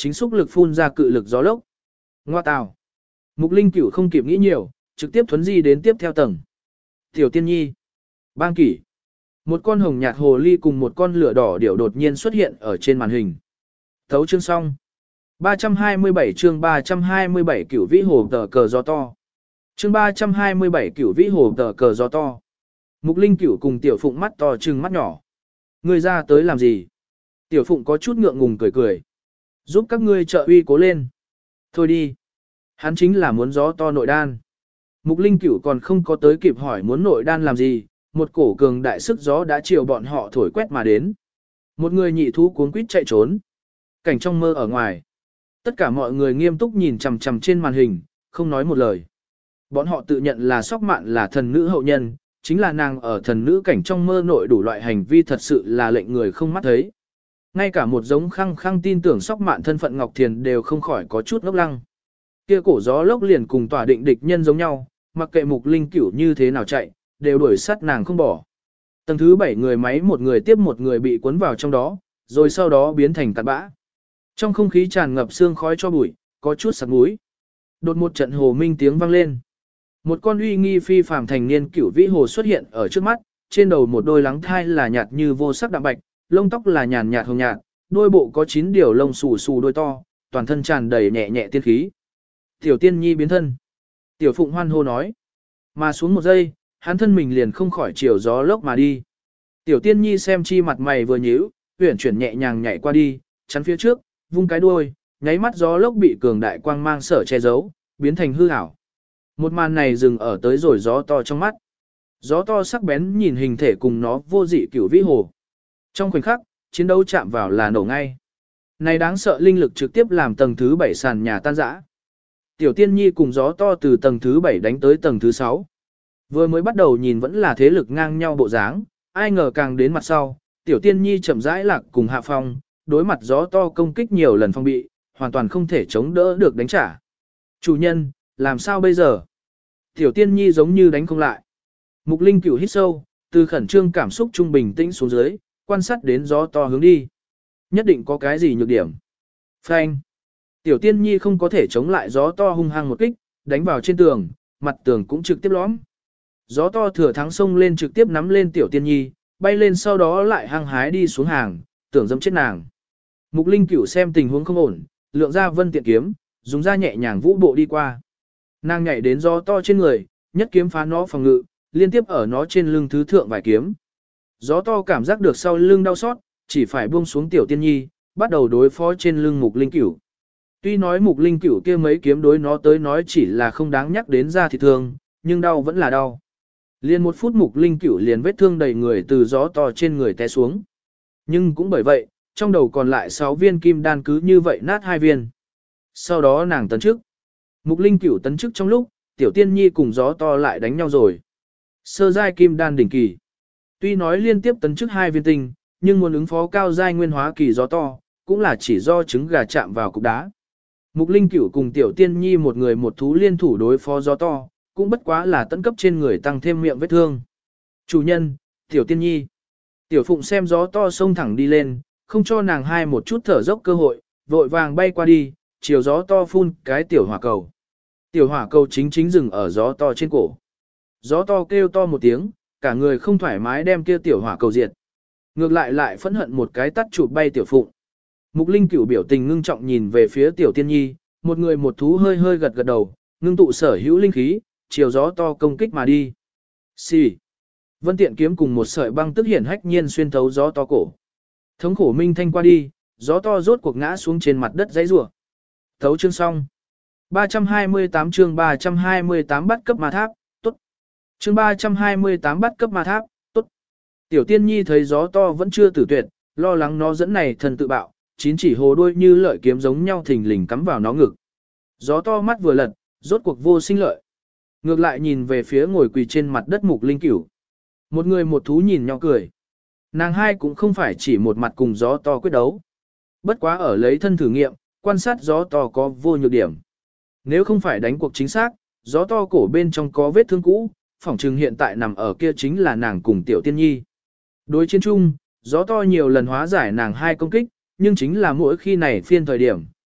chính xúc lực phun ra cự lực gió lốc. Ngoa tào. Mục Linh Cửu không kịp nghĩ nhiều, trực tiếp thuấn di đến tiếp theo tầng. Tiểu Tiên Nhi. Bang kỷ. Một con hồng nhạt hồ ly cùng một con lửa đỏ điểu đột nhiên xuất hiện ở trên màn hình. Thấu chương xong. ba trăm hai mươi bảy chương ba trăm hai mươi bảy cửu vĩ hồ tờ cờ gió to. Chương ba trăm hai mươi bảy cửu vĩ hồ tờ cờ gió to. Mục Linh Cửu cùng Tiểu Phụng mắt to trừng mắt nhỏ. Ngươi ra tới làm gì? Tiểu Phụng có chút ngượng ngùng cười cười. Giúp các ngươi trợ uy cố lên. Thôi đi. Hắn chính là muốn gió to nội đan. Mục Linh Cửu còn không có tới kịp hỏi muốn nội đan làm gì, một cổ cường đại sức gió đã chiều bọn họ thổi quét mà đến. Một người nhị thú cuống quýt chạy trốn. Cảnh trong mơ ở ngoài. Tất cả mọi người nghiêm túc nhìn chằm chằm trên màn hình, không nói một lời. Bọn họ tự nhận là Sóc Mạn là thần nữ hậu nhân, chính là nàng ở thần nữ cảnh trong mơ nội đủ loại hành vi thật sự là lệnh người không mắt thấy. Ngay cả một giống khăng khăng tin tưởng Sóc Mạn thân phận Ngọc Thiền đều không khỏi có chút ngốc lăng. Kia cổ gió lốc liền cùng tỏa định địch nhân giống nhau, mặc kệ Mục Linh Cửu như thế nào chạy, đều đuổi sát nàng không bỏ. Tầng thứ bảy người máy một người tiếp một người bị cuốn vào trong đó, rồi sau đó biến thành cát bã. Trong không khí tràn ngập sương khói cho bụi, có chút sặc mũi. Đột một trận hồ minh tiếng vang lên. Một con uy nghi phi phàm thành niên cửu vĩ hồ xuất hiện ở trước mắt, trên đầu một đôi lắng thai là nhạt như vô sắc đạm bạch, lông tóc là nhàn nhạt hồng nhạt, đôi bộ có chín điều lông xù xù đôi to, toàn thân tràn đầy nhẹ nhẹ tiên khí. Tiểu Tiên Nhi biến thân. Tiểu Phụng hoan hô nói. Mà xuống một giây, hắn thân mình liền không khỏi chiều gió lốc mà đi. Tiểu Tiên Nhi xem chi mặt mày vừa nhíu, huyển chuyển nhẹ nhàng nhảy qua đi, chắn phía trước, vung cái đuôi, nháy mắt gió lốc bị cường đại quang mang sở che giấu, biến thành hư ảo. Một màn này dừng ở tới rồi gió to trong mắt. Gió to sắc bén nhìn hình thể cùng nó vô dị cửu vĩ hồ. Trong khoảnh khắc, chiến đấu chạm vào là nổ ngay. Này đáng sợ linh lực trực tiếp làm tầng thứ bảy sàn nhà tan rã. Tiểu Tiên Nhi cùng gió to từ tầng thứ bảy đánh tới tầng thứ sáu. Vừa mới bắt đầu nhìn vẫn là thế lực ngang nhau bộ dáng, ai ngờ càng đến mặt sau, Tiểu Tiên Nhi chậm rãi lạc cùng hạ phong, đối mặt gió to công kích nhiều lần phong bị, hoàn toàn không thể chống đỡ được đánh trả. Chủ nhân, làm sao bây giờ? Tiểu Tiên Nhi giống như đánh không lại. Mục Linh Cửu hít sâu, từ khẩn trương cảm xúc trung bình tĩnh xuống dưới, quan sát đến gió to hướng đi. Nhất định có cái gì nhược điểm. Phanh. Tiểu Tiên Nhi không có thể chống lại gió to hung hăng một kích, đánh vào trên tường, mặt tường cũng trực tiếp lõm. Gió to thừa thắng sông lên trực tiếp nắm lên Tiểu Tiên Nhi, bay lên sau đó lại hăng hái đi xuống hàng, tưởng dẫm chết nàng. Mục Linh Cửu xem tình huống không ổn, lượng ra vân tiện kiếm, dùng ra nhẹ nhàng vũ bộ đi qua. Nàng nhảy đến gió to trên người, nhất kiếm phá nó phòng ngự, liên tiếp ở nó trên lưng thứ thượng vài kiếm. Gió to cảm giác được sau lưng đau xót, chỉ phải buông xuống Tiểu Tiên Nhi, bắt đầu đối phó trên lưng Mục Linh Cửu. Tuy nói Mục Linh Cửu kia mấy kiếm đối nó tới nói chỉ là không đáng nhắc đến ra thịt thương, nhưng đau vẫn là đau. Liên một phút Mục Linh Cửu liền vết thương đầy người từ gió to trên người té xuống. Nhưng cũng bởi vậy, trong đầu còn lại sáu viên kim đan cứ như vậy nát hai viên. Sau đó nàng tấn chức. Mục Linh Cửu tấn chức trong lúc, Tiểu Tiên Nhi cùng gió to lại đánh nhau rồi. Sơ giai kim đan đỉnh kỳ. Tuy nói liên tiếp tấn chức hai viên tinh, nhưng muốn ứng phó cao giai nguyên hóa kỳ gió to, cũng là chỉ do trứng gà chạm vào cục đá. Mục Linh Cửu cùng Tiểu Tiên Nhi một người một thú liên thủ đối phó gió to, cũng bất quá là tấn cấp trên người tăng thêm miệng vết thương. Chủ nhân, Tiểu Tiên Nhi. Tiểu Phụng xem gió to xông thẳng đi lên, không cho nàng hai một chút thở dốc cơ hội, vội vàng bay qua đi, chiều gió to phun cái tiểu hỏa cầu. Tiểu hỏa cầu chính chính dừng ở gió to trên cổ. Gió to kêu to một tiếng, cả người không thoải mái đem kia tiểu hỏa cầu diệt. Ngược lại lại phẫn hận một cái tắt chụp bay Tiểu Phụng. Mục Linh Cửu biểu tình ngưng trọng nhìn về phía Tiểu Tiên Nhi, một người một thú hơi hơi gật gật đầu, ngưng tụ sở hữu linh khí, chiều gió to công kích mà đi. Xì. Vân tiện kiếm cùng một sợi băng tức hiển hách nhiên xuyên thấu gió to cổ. Thống khổ minh thanh qua đi, gió to rốt cuộc ngã xuống trên mặt đất dãy rủa. Thấu chương xong. ba trăm hai mươi tám chương ba trăm hai mươi tám bắt cấp ma tháp, tốt. Chương ba trăm hai mươi tám bắt cấp ma tháp, tốt. Tiểu Tiên Nhi thấy gió to vẫn chưa tử tuyệt, lo lắng nó dẫn này thần tự bạo, chín chỉ hồ đuôi như lợi kiếm giống nhau thình lình cắm vào nó ngực. Gió to mắt vừa lật, rốt cuộc vô sinh lợi. Ngược lại nhìn về phía ngồi quỳ trên mặt đất Mục Linh Cửu. Một người một thú nhìn nhau cười. Nàng hai cũng không phải chỉ một mặt cùng gió to quyết đấu. Bất quá ở lấy thân thử nghiệm, quan sát gió to có vô nhược điểm. Nếu không phải đánh cuộc chính xác, gió to cổ bên trong có vết thương cũ, phỏng chừng hiện tại nằm ở kia chính là nàng cùng Tiểu Tiên Nhi. Đối chiến chung, gió to nhiều lần hóa giải nàng hai công kích, nhưng chính là mỗi khi này phiên thời điểm,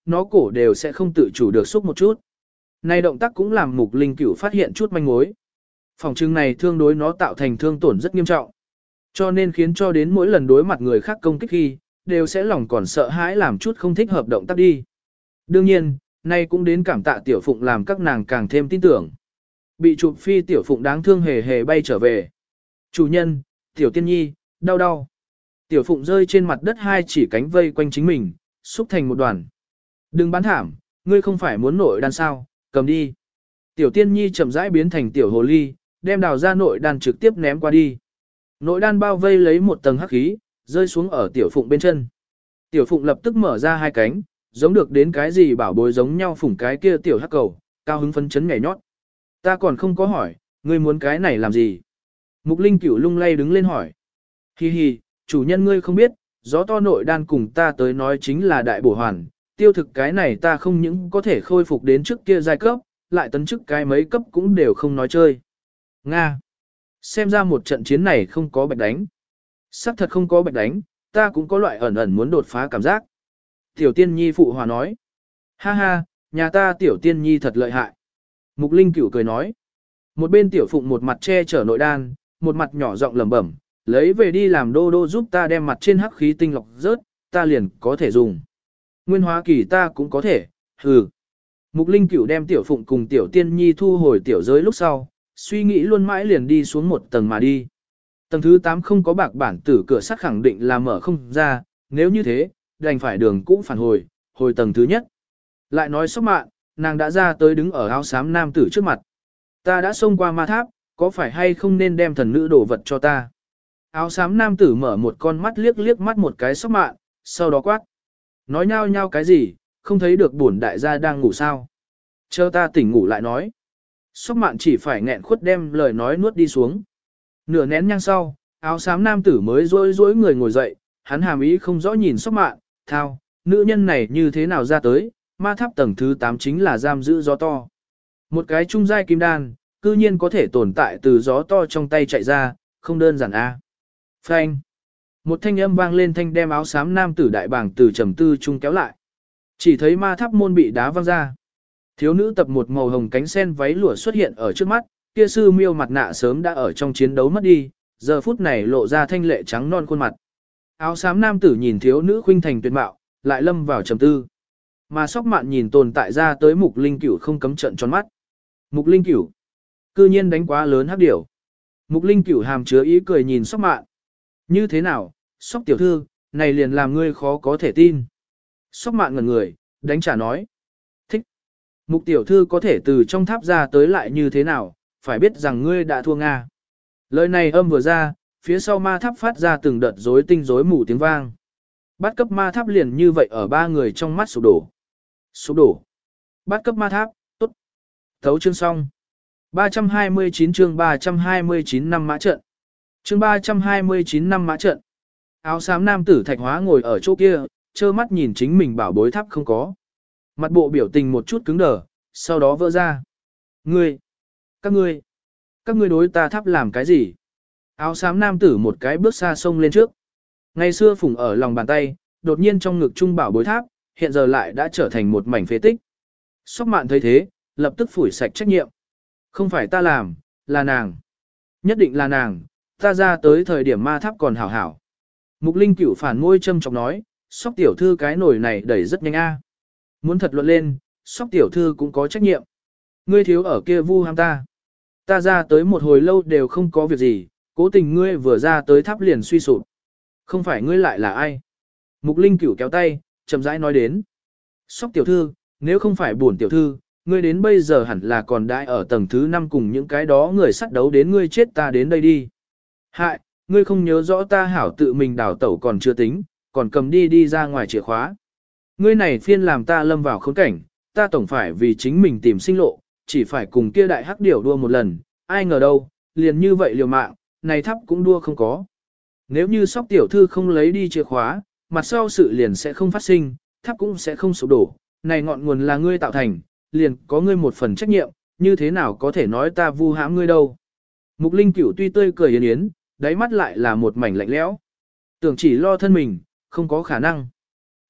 nó cổ đều sẽ không tự chủ được xúc một chút. Này động tác cũng làm Mục Linh Cửu phát hiện chút manh mối. Phòng trưng này thương đối nó tạo thành thương tổn rất nghiêm trọng. Cho nên khiến cho đến mỗi lần đối mặt người khác công kích khi, đều sẽ lòng còn sợ hãi làm chút không thích hợp động tác đi. Đương nhiên, nay cũng đến cảm tạ Tiểu Phụng làm các nàng càng thêm tin tưởng. Bị chụp phi Tiểu Phụng đáng thương hề hề bay trở về. Chủ nhân, Tiểu Tiên Nhi, đau đau. Tiểu Phụng rơi trên mặt đất hai chỉ cánh vây quanh chính mình, xúc thành một đoàn. Đừng bán thảm, ngươi không phải muốn nội đan sao, cầm đi. Tiểu Tiên Nhi chậm rãi biến thành tiểu hồ ly, đem đào ra nội đan trực tiếp ném qua đi. Nội đan bao vây lấy một tầng hắc khí, rơi xuống ở Tiểu Phụng bên chân. Tiểu Phụng lập tức mở ra hai cánh, giống được đến cái gì bảo bối giống nhau phủng cái kia tiểu hắc cầu, cao hứng phấn chấn nhảy nhót. Ta còn không có hỏi, ngươi muốn cái này làm gì? Mục Linh Cửu lung lay đứng lên hỏi. Hi hi, chủ nhân ngươi không biết, gió to nội đan cùng ta tới nói chính là đại bổ hoàn, tiêu thực cái này ta không những có thể khôi phục đến trước kia giai cấp, lại tấn chức cái mấy cấp cũng đều không nói chơi. Nga. Xem ra một trận chiến này không có bạch đánh. Sắc thật không có bạch đánh, ta cũng có loại ẩn ẩn muốn đột phá cảm giác. Tiểu Tiên Nhi phụ hòa nói. Ha ha, nhà ta Tiểu Tiên Nhi thật lợi hại. Mục Linh Cửu cười nói. Một bên Tiểu Phụng một mặt che chở nội đan, một mặt nhỏ giọng lẩm bẩm, lấy về đi làm đô đô giúp ta đem mặt trên hắc khí tinh lọc rớt, ta liền có thể dùng. Nguyên hóa kỳ ta cũng có thể, hừ. Mục Linh Cửu đem Tiểu Phụng cùng Tiểu Tiên Nhi thu hồi tiểu giới lúc sau, suy nghĩ luôn mãi liền đi xuống một tầng mà đi. Tầng thứ tám không có bạc bản tử cửa sắt khẳng định là mở không ra, nếu như thế, đành phải đường cũ phản hồi, hồi tầng thứ nhất. Lại nói Sóc Mạn, nàng đã ra tới đứng ở áo xám nam tử trước mặt. Ta đã xông qua ma tháp, có phải hay không nên đem thần nữ đổ vật cho ta? Áo xám nam tử mở một con mắt liếc liếc mắt một cái Sóc Mạn, sau đó quát. Nói nhao nhao cái gì, không thấy được bổn đại gia đang ngủ sao? Chờ ta tỉnh ngủ lại nói. Sóc Mạn chỉ phải nghẹn khuất đem lời nói nuốt đi xuống. Nửa nén nhang sau, áo xám nam tử mới rối rối người ngồi dậy, hắn hàm ý không rõ nhìn Sóc Mạn, thao, nữ nhân này như thế nào ra tới, ma tháp tầng thứ tám chính là giam giữ gió to. Một cái trung giai kim đan, cư nhiên có thể tồn tại từ gió to trong tay chạy ra, không đơn giản a. Phanh. Một thanh âm vang lên thanh đem áo xám nam tử đại bảng từ trầm tư trung kéo lại. Chỉ thấy ma tháp môn bị đá văng ra. Thiếu nữ tập một màu hồng cánh sen váy lụa xuất hiện ở trước mắt, kia sư miêu mặt nạ sớm đã ở trong chiến đấu mất đi, giờ phút này lộ ra thanh lệ trắng non khuôn mặt. Áo xám nam tử nhìn thiếu nữ khuynh thành tuyệt mạo, lại lâm vào trầm tư. Mà Sóc Mạn nhìn tồn tại ra tới Mục Linh Cửu không cấm trận tròn mắt. Mục Linh Cửu, cư nhiên đánh quá lớn hắc điểu. Mục Linh Cửu hàm chứa ý cười nhìn Sóc Mạn. Như thế nào, Sóc tiểu thư, này liền làm ngươi khó có thể tin. Sóc Mạn ngẩn người, đánh trả nói. Thích. Mục tiểu thư có thể từ trong tháp ra tới lại như thế nào, phải biết rằng ngươi đã thua Nga. Lời này âm vừa ra, phía sau ma tháp phát ra từng đợt rối tinh rối mù tiếng vang. Bát cấp ma tháp liền như vậy ở ba người trong mắt sụp đổ. Sụp đổ. Bát cấp ma tháp, tốt. Thấu chương xong. ba trăm hai mươi chín chương ba trăm hai mươi chín năm mã trận. Chương ba trăm hai mươi chín năm mã trận. Áo xám nam tử thạch hóa ngồi ở chỗ kia, trơ mắt nhìn chính mình bảo bối tháp không có. Mặt bộ biểu tình một chút cứng đờ, sau đó vỡ ra. Ngươi, các ngươi, các ngươi đối ta tháp làm cái gì? Áo xám nam tử một cái bước xa sông lên trước. Ngày xưa phủng ở lòng bàn tay, đột nhiên trong ngực trung bảo bối tháp, hiện giờ lại đã trở thành một mảnh phế tích. Sóc Mạn thấy thế, lập tức phủi sạch trách nhiệm. Không phải ta làm, là nàng. Nhất định là nàng, ta ra tới thời điểm ma tháp còn hảo hảo. Mục Linh Cửu phản môi châm chọc nói, Sóc tiểu thư cái nồi này đẩy rất nhanh a. Muốn thật luận lên, Sóc tiểu thư cũng có trách nhiệm. Ngươi thiếu ở kia vu ham ta. Ta ra tới một hồi lâu đều không có việc gì, cố tình ngươi vừa ra tới tháp liền suy sụp. Không phải ngươi lại là ai? Mục Linh Cửu kéo tay, chậm rãi nói đến. Sóc tiểu thư, nếu không phải buồn tiểu thư, ngươi đến bây giờ hẳn là còn đãi ở tầng thứ năm cùng những cái đó người sắt đấu đến ngươi chết ta đến đây đi. Hại, ngươi không nhớ rõ ta hảo tự mình đào tẩu còn chưa tính, còn cầm đi đi ra ngoài chìa khóa. Ngươi này phiên làm ta lâm vào khốn cảnh, ta tổng phải vì chính mình tìm sinh lộ, chỉ phải cùng kia đại hắc điểu đua một lần, ai ngờ đâu, liền như vậy liều mạng, này thắp cũng đua không có. Nếu như Sóc tiểu thư không lấy đi chìa khóa, mặt sau sự liền sẽ không phát sinh, tháp cũng sẽ không sụp đổ, này ngọn nguồn là ngươi tạo thành, liền có ngươi một phần trách nhiệm, như thế nào có thể nói ta vu hãm ngươi đâu. Mục Linh Cửu tuy tươi cười yến yến, đáy mắt lại là một mảnh lạnh lẽo. Tưởng chỉ lo thân mình, không có khả năng.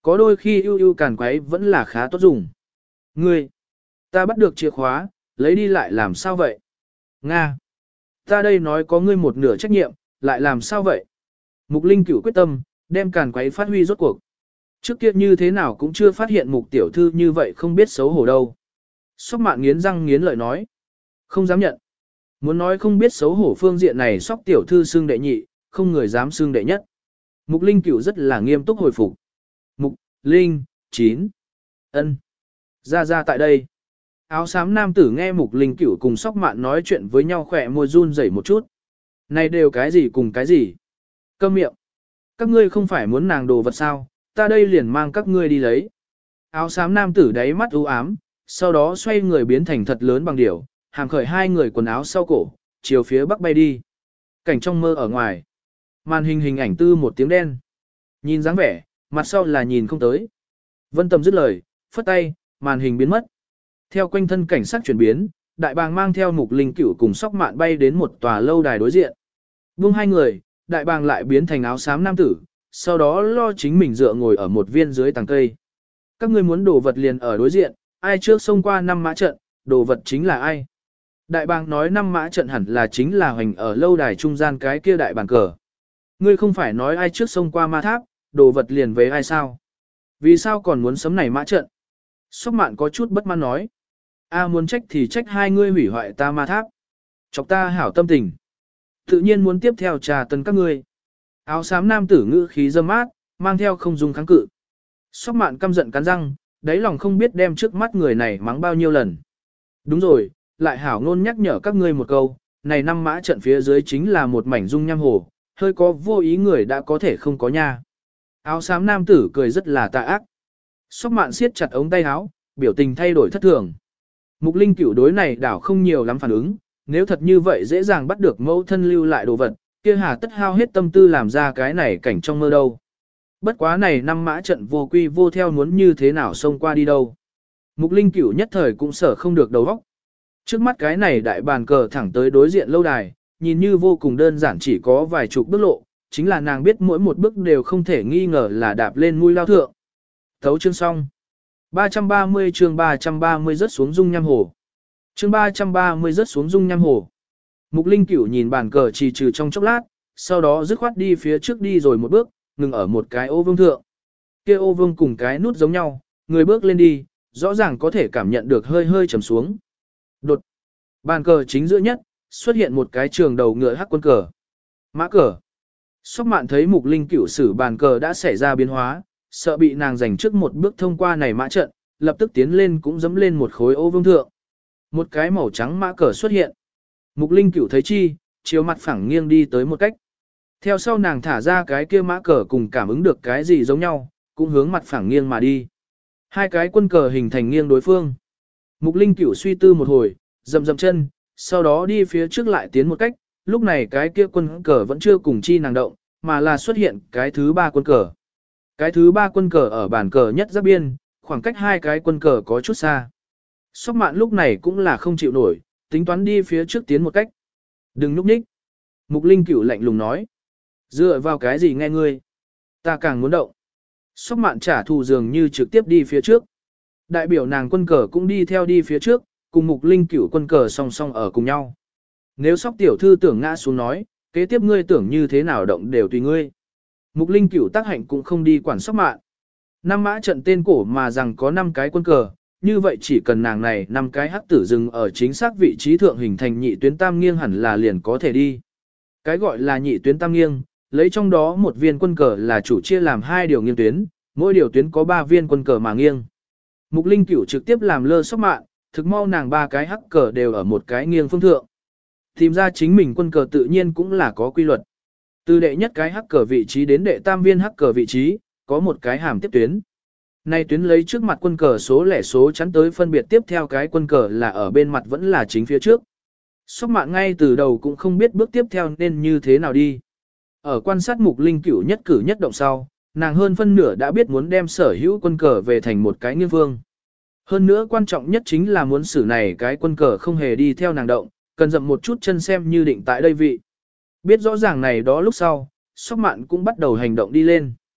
có đôi khi ưu ưu càn quấy vẫn là khá tốt dùng. Ngươi, ta bắt được chìa khóa, lấy đi lại làm sao vậy? Nga, ta đây nói có ngươi một nửa trách nhiệm, lại làm sao vậy? Mục Linh Cửu quyết tâm, đem càn quấy phát huy rốt cuộc. Trước kia như thế nào cũng chưa phát hiện Mục tiểu thư như vậy không biết xấu hổ đâu. Sóc Mạn nghiến răng nghiến lợi nói, không dám nhận. Muốn nói không biết xấu hổ phương diện này Sóc tiểu thư xương đệ nhị, không người dám xương đệ nhất. Mục Linh Cửu rất là nghiêm túc hồi phục. Mục, Linh, chín. Ân. Ra ra tại đây. Áo xám nam tử nghe Mục Linh Cửu cùng Sóc Mạn nói chuyện với nhau khỏe môi run rẩy một chút. Này đều cái gì cùng cái gì? Câm miệng. Các ngươi không phải muốn nàng đồ vật sao, ta đây liền mang các ngươi đi lấy. Áo xám nam tử đáy mắt u ám, sau đó xoay người biến thành thật lớn bằng điểu, hàm khởi hai người quần áo sau cổ, chiều phía bắc bay đi. Cảnh trong mơ ở ngoài. Màn hình hình ảnh tư một tiếng đen. Nhìn dáng vẻ, mặt sau là nhìn không tới. Vân Tầm dứt lời, phất tay, màn hình biến mất. Theo quanh thân cảnh sát chuyển biến, đại bàng mang theo Mục Linh Cửu cùng Sóc Mạn bay đến một tòa lâu đài đối diện. Buông hai người, đại bàng lại biến thành áo xám nam tử, sau đó lo chính mình dựa ngồi ở một viên dưới tàng cây. Các ngươi muốn đồ vật liền ở đối diện, ai trước xông qua năm mã trận, đồ vật chính là ai. Đại bàng nói năm mã trận hẳn là chính là hoành ở lâu đài trung gian cái kia đại bàn cờ. Ngươi không phải nói ai trước xông qua ma tháp, đồ vật liền với ai sao? Vì sao còn muốn sấm này mã trận? Sóc Mạn có chút bất mãn nói. A muốn trách thì trách hai ngươi hủy hoại ta ma tháp. Chọc ta hảo tâm tình. Tự nhiên muốn tiếp theo trà tấn các ngươi. Áo xám nam tử ngữ khí dâm mát, mang theo không dung kháng cự. Sóc Mạn căm giận cắn răng, đáy lòng không biết đem trước mắt người này mắng bao nhiêu lần. Đúng rồi, lại hảo ngôn nhắc nhở các ngươi một câu, này năm mã trận phía dưới chính là một mảnh dung nham hồ, hơi có vô ý người đã có thể không có nha. Áo xám nam tử cười rất là tà ác. Sóc Mạn siết chặt ống tay áo, biểu tình thay đổi thất thường. Mục Linh Cửu đối này đảo không nhiều lắm phản ứng, nếu thật như vậy dễ dàng bắt được mẫu thân lưu lại đồ vật, kia hà tất hao hết tâm tư làm ra cái này cảnh trong mơ đâu. Bất quá này năm mã trận vô quy vô theo muốn như thế nào xông qua đi đâu. Mục Linh Cửu nhất thời cũng sở không được đầu óc. Trước mắt cái này đại bàn cờ thẳng tới đối diện lâu đài, nhìn như vô cùng đơn giản chỉ có vài chục bước lộ, chính là nàng biết mỗi một bước đều không thể nghi ngờ là đạp lên mũi lao thượng. Thấu chương xong. ba trăm ba mươi chương ba trăm ba mươi rớt xuống dung nham hồ. Chương ba trăm ba mươi rớt xuống dung nham hồ. Mục Linh Cửu nhìn bàn cờ trì trừ trong chốc lát, sau đó dứt khoát đi phía trước đi rồi một bước, ngừng ở một cái ô vương thượng. Kia ô vương cùng cái nút giống nhau, người bước lên đi, rõ ràng có thể cảm nhận được hơi hơi trầm xuống. Đột. Bàn cờ chính giữa nhất, xuất hiện một cái trường đầu ngựa hắc quân cờ. Mã cờ. Sóc Mạn thấy Mục Linh Cửu sử bàn cờ đã xảy ra biến hóa, sợ bị nàng giành trước một bước thông qua này mã trận, lập tức tiến lên cũng dẫm lên một khối ô vương thượng. Một cái màu trắng mã cờ xuất hiện. Mục Linh Cửu thấy chi, chiếu mặt phẳng nghiêng đi tới một cách. Theo sau nàng thả ra cái kia mã cờ cùng cảm ứng được cái gì giống nhau, cũng hướng mặt phẳng nghiêng mà đi. Hai cái quân cờ hình thành nghiêng đối phương. Mục Linh Cửu suy tư một hồi, dậm dậm chân, sau đó đi phía trước lại tiến một cách, lúc này cái kia quân cờ vẫn chưa cùng chi nàng động, mà là xuất hiện cái thứ ba quân cờ. Cái thứ ba quân cờ ở bàn cờ nhất giáp biên, khoảng cách hai cái quân cờ có chút xa. Sóc Mạn lúc này cũng là không chịu nổi, tính toán đi phía trước tiến một cách. Đừng núp ních. Mục Linh Cửu lạnh lùng nói. Dựa vào cái gì nghe ngươi? Ta càng muốn động. Sóc Mạn trả thù dường như trực tiếp đi phía trước. Đại biểu nàng quân cờ cũng đi theo đi phía trước, cùng Mục Linh Cửu quân cờ song song ở cùng nhau. Nếu Sóc tiểu thư tưởng ngã xuống nói, kế tiếp ngươi tưởng như thế nào động đều tùy ngươi. Mục Linh Cửu tác hạnh cũng không đi quản Sóc Mạn. Năm mã trận tên cổ mà rằng có năm cái quân cờ, như vậy chỉ cần nàng này năm cái hắc tử dừng ở chính xác vị trí thượng hình thành nhị tuyến tam nghiêng hẳn là liền có thể đi. Cái gọi là nhị tuyến tam nghiêng, lấy trong đó một viên quân cờ là chủ chia làm hai điều nghiêng tuyến, mỗi điều tuyến có ba viên quân cờ mà nghiêng. Mục Linh Cửu trực tiếp làm lơ Sóc Mạn, thực mau nàng ba cái hắc cờ đều ở một cái nghiêng phương thượng. Tìm ra chính mình quân cờ tự nhiên cũng là có quy luật. Từ đệ nhất cái hắc cờ vị trí đến đệ tam viên hắc cờ vị trí, có một cái hàm tiếp tuyến. Nay tuyến lấy trước mặt quân cờ số lẻ số chắn tới phân biệt tiếp theo cái quân cờ là ở bên mặt vẫn là chính phía trước. Sóc Mạn ngay từ đầu cũng không biết bước tiếp theo nên như thế nào đi. Ở quan sát Mục Linh Cửu nhất cử nhất động sau, nàng hơn phân nửa đã biết muốn đem sở hữu quân cờ về thành một cái nghiêng phương. Hơn nữa quan trọng nhất chính là muốn xử này cái quân cờ không hề đi theo nàng động, cần dậm một chút chân xem như định tại đây vị. Biết rõ ràng này đó lúc sau, Sóc Mạn cũng bắt đầu hành động đi lên.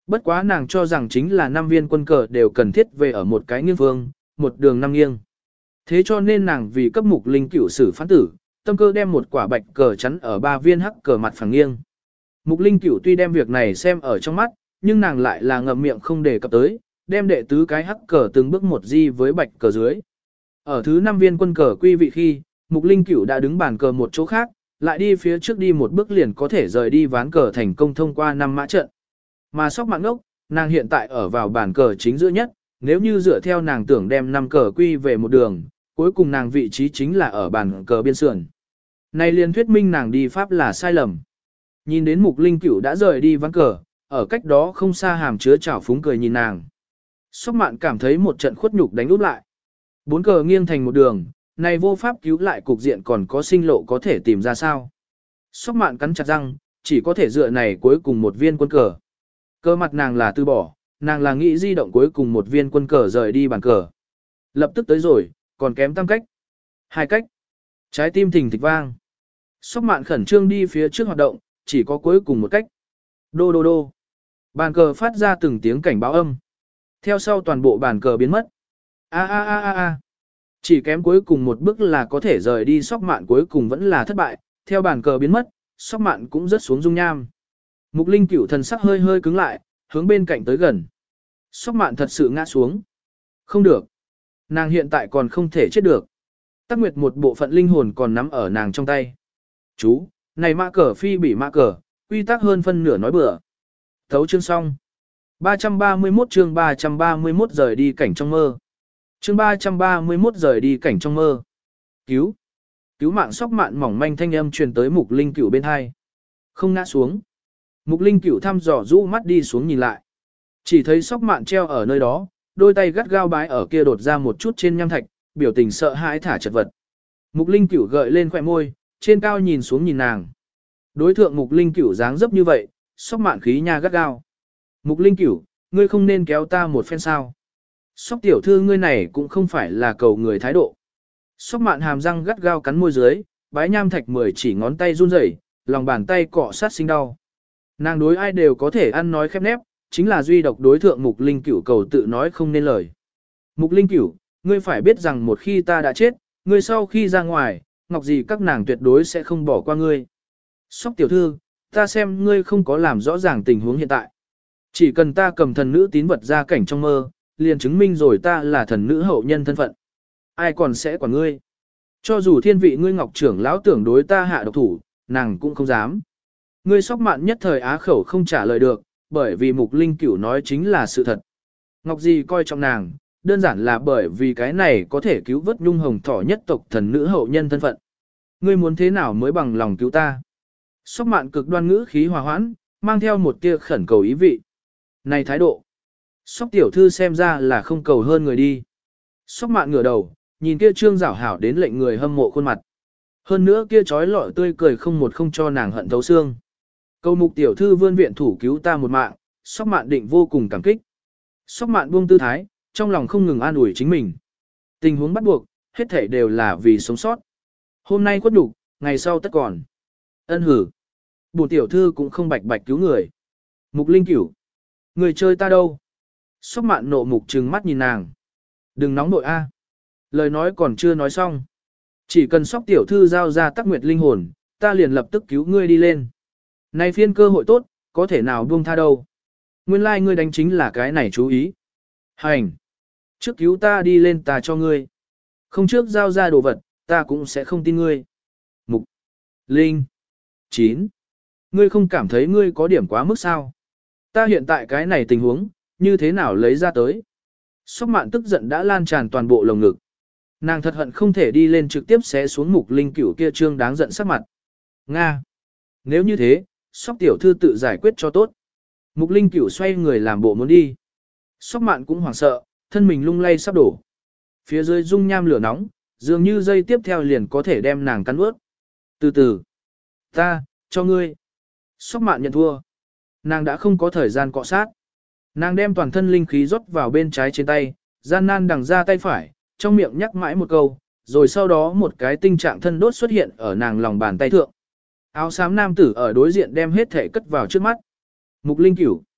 Bất quá nàng cho rằng chính là năm viên quân cờ đều cần thiết về ở một cái nghiêng phương, một đường năm nghiêng. Thế cho nên nàng vì cấp Mục Linh Cửu xử phán tử, tâm cơ đem một quả bạch cờ chắn ở ba viên hắc cờ mặt phẳng nghiêng. Mục Linh Cửu tuy đem việc này xem ở trong mắt, nhưng nàng lại là ngậm miệng không đề cập tới, đem đệ tứ cái hắc cờ từng bước một di với bạch cờ dưới. Ở thứ năm viên quân cờ quy vị khi, Mục Linh Cửu đã đứng bàn cờ một chỗ khác, lại đi phía trước đi một bước liền có thể rời đi ván cờ thành công thông qua năm mã trận. Mà Sóc Mạn ngốc, nàng hiện tại ở vào bàn cờ chính giữa nhất, nếu như dựa theo nàng tưởng đem năm cờ quy về một đường, cuối cùng nàng vị trí chính là ở bàn cờ biên sườn. Này liền thuyết minh nàng đi pháp là sai lầm. Nhìn đến Mục Linh Cửu đã rời đi ván cờ, ở cách đó không xa hàm chứa chảo phúng cười nhìn nàng. Sóc Mạn cảm thấy một trận khuất nhục đánh úp lại. Bốn cờ nghiêng thành một đường, này vô pháp cứu lại cục diện còn có sinh lộ có thể tìm ra sao. Sóc Mạn cắn chặt răng, chỉ có thể dựa này cuối cùng một viên quân cờ. Cơ mặt nàng là từ bỏ, nàng là nghĩ di động cuối cùng một viên quân cờ rời đi bàn cờ. Lập tức tới rồi, còn kém tam cách. Hai cách. Trái tim thình thịch vang. Sóc Mạn khẩn trương đi phía trước hoạt động, chỉ có cuối cùng một cách. Đô đô đô. Bàn cờ phát ra từng tiếng cảnh báo âm. Theo sau toàn bộ bàn cờ biến mất. A a a a a. Chỉ kém cuối cùng một bước là có thể rời đi. Sóc Mạn cuối cùng vẫn là thất bại, theo bàn cờ biến mất, Sóc Mạn cũng rớt xuống dung nham. Mục Linh Cửu thần sắc hơi hơi cứng lại, hướng bên cạnh tới gần. Sóc Mạn thật sự ngã xuống. Không được. Nàng hiện tại còn không thể chết được. Tắc Nguyệt một bộ phận linh hồn còn nắm ở nàng trong tay. Chú, này mã cờ phi bỉ mã cờ, quy tắc hơn phân nửa nói bừa. Thấu chương xong. ba trăm ba mươi mốt chương ba trăm ba mươi mốt rời đi cảnh trong mơ. Chương ba trăm ba mươi mốt rời đi cảnh trong mơ. Cứu. Cứu mạng. Sóc Mạn mỏng manh thanh âm truyền tới Mục Linh Cửu bên hai. Không ngã xuống. Mục Linh Cửu thăm dò rũ mắt đi xuống nhìn lại. Chỉ thấy Sóc Mạn treo ở nơi đó, đôi tay gắt gao bái ở kia đột ra một chút trên nham thạch, biểu tình sợ hãi thả chật vật. Mục Linh Cửu gợi lên khóe môi, trên cao nhìn xuống nhìn nàng. Đối thượng Mục Linh Cửu dáng dấp như vậy, Sóc Mạn khí nha gắt gao. Mục Linh Cửu, ngươi không nên kéo ta một phen sao? Sóc tiểu thư ngươi này cũng không phải là cầu người thái độ. Sóc Mạn hàm răng gắt gao cắn môi dưới, bái nham thạch mười chỉ ngón tay run rẩy, lòng bàn tay cọ sát sinh đau. Nàng đối ai đều có thể ăn nói khép nép, chính là duy độc đối thượng Mục Linh Cửu cầu tự nói không nên lời. Mục Linh Cửu, ngươi phải biết rằng một khi ta đã chết, ngươi sau khi ra ngoài, ngọc gì các nàng tuyệt đối sẽ không bỏ qua ngươi. Sóc tiểu thư, ta xem ngươi không có làm rõ ràng tình huống hiện tại. Chỉ cần ta cầm thần nữ tín vật ra cảnh trong mơ, liền chứng minh rồi ta là thần nữ hậu nhân thân phận. Ai còn sẽ quản ngươi? Cho dù thiên vị ngươi ngọc trưởng lão tưởng đối ta hạ độc thủ, nàng cũng không dám. Ngươi Sóc Mạn nhất thời á khẩu không trả lời được, bởi vì Mục Linh Cửu nói chính là sự thật. Ngọc Di coi trọng nàng, đơn giản là bởi vì cái này có thể cứu vớt nhung hồng thỏ nhất tộc thần nữ hậu nhân thân phận. Ngươi muốn thế nào mới bằng lòng cứu ta? Sóc Mạn cực đoan ngữ khí hòa hoãn, mang theo một tia khẩn cầu ý vị. Này thái độ! Sóc tiểu thư xem ra là không cầu hơn người đi. Sóc Mạn ngửa đầu, nhìn kia trương rảo hảo đến lệnh người hâm mộ khuôn mặt. Hơn nữa kia trói lọi tươi cười không một không cho nàng hận thấu xương. Cầu Mục tiểu thư vươn viện thủ cứu ta một mạng, Sóc Mạn định vô cùng cảm kích. Sóc Mạn buông tư thái, trong lòng không ngừng an ủi chính mình. Tình huống bắt buộc, hết thảy đều là vì sống sót. Hôm nay quất nhục, ngày sau tất còn. Ân hử. Bổn tiểu thư cũng không bạch bạch cứu người. Mục Linh Cửu, người chơi ta đâu? Sóc Mạn nộ mục trừng mắt nhìn nàng. Đừng nóng nội a. Lời nói còn chưa nói xong. Chỉ cần Sóc tiểu thư giao ra Tắc Nguyệt linh hồn, ta liền lập tức cứu ngươi đi lên. Này phiên cơ hội tốt, có thể nào buông tha đâu. Nguyên lai like ngươi đánh chính là cái này chú ý. Hành. Trước cứu ta đi lên ta cho ngươi. Không trước giao ra đồ vật, ta cũng sẽ không tin ngươi. Mục. Linh. chín. Ngươi không cảm thấy ngươi có điểm quá mức sao? Ta hiện tại cái này tình huống, như thế nào lấy ra tới? Sóc Mạn tức giận đã lan tràn toàn bộ lồng ngực. Nàng thật hận không thể đi lên trực tiếp xé xuống Mục Linh Cửu kia trương đáng giận sắc mặt. Nga. Nếu như thế, Sóc tiểu thư tự giải quyết cho tốt. Mục Linh Cửu xoay người làm bộ muốn đi. Sóc Mạn cũng hoảng sợ, thân mình lung lay sắp đổ. Phía dưới dung nham lửa nóng, dường như dây tiếp theo liền có thể đem nàng cắn ướt. Từ từ. Ta, cho ngươi. Sóc Mạn nhận thua. Nàng đã không có thời gian cọ sát. Nàng đem toàn thân linh khí rót vào bên trái trên tay, gian nan đằng ra tay phải, trong miệng nhắc mãi một câu, rồi sau đó một cái tinh trạng thân đốt xuất hiện ở nàng lòng bàn tay thượng. Áo xám nam tử ở đối diện đem hết thể cất vào trước mắt. Mục Linh Cửu.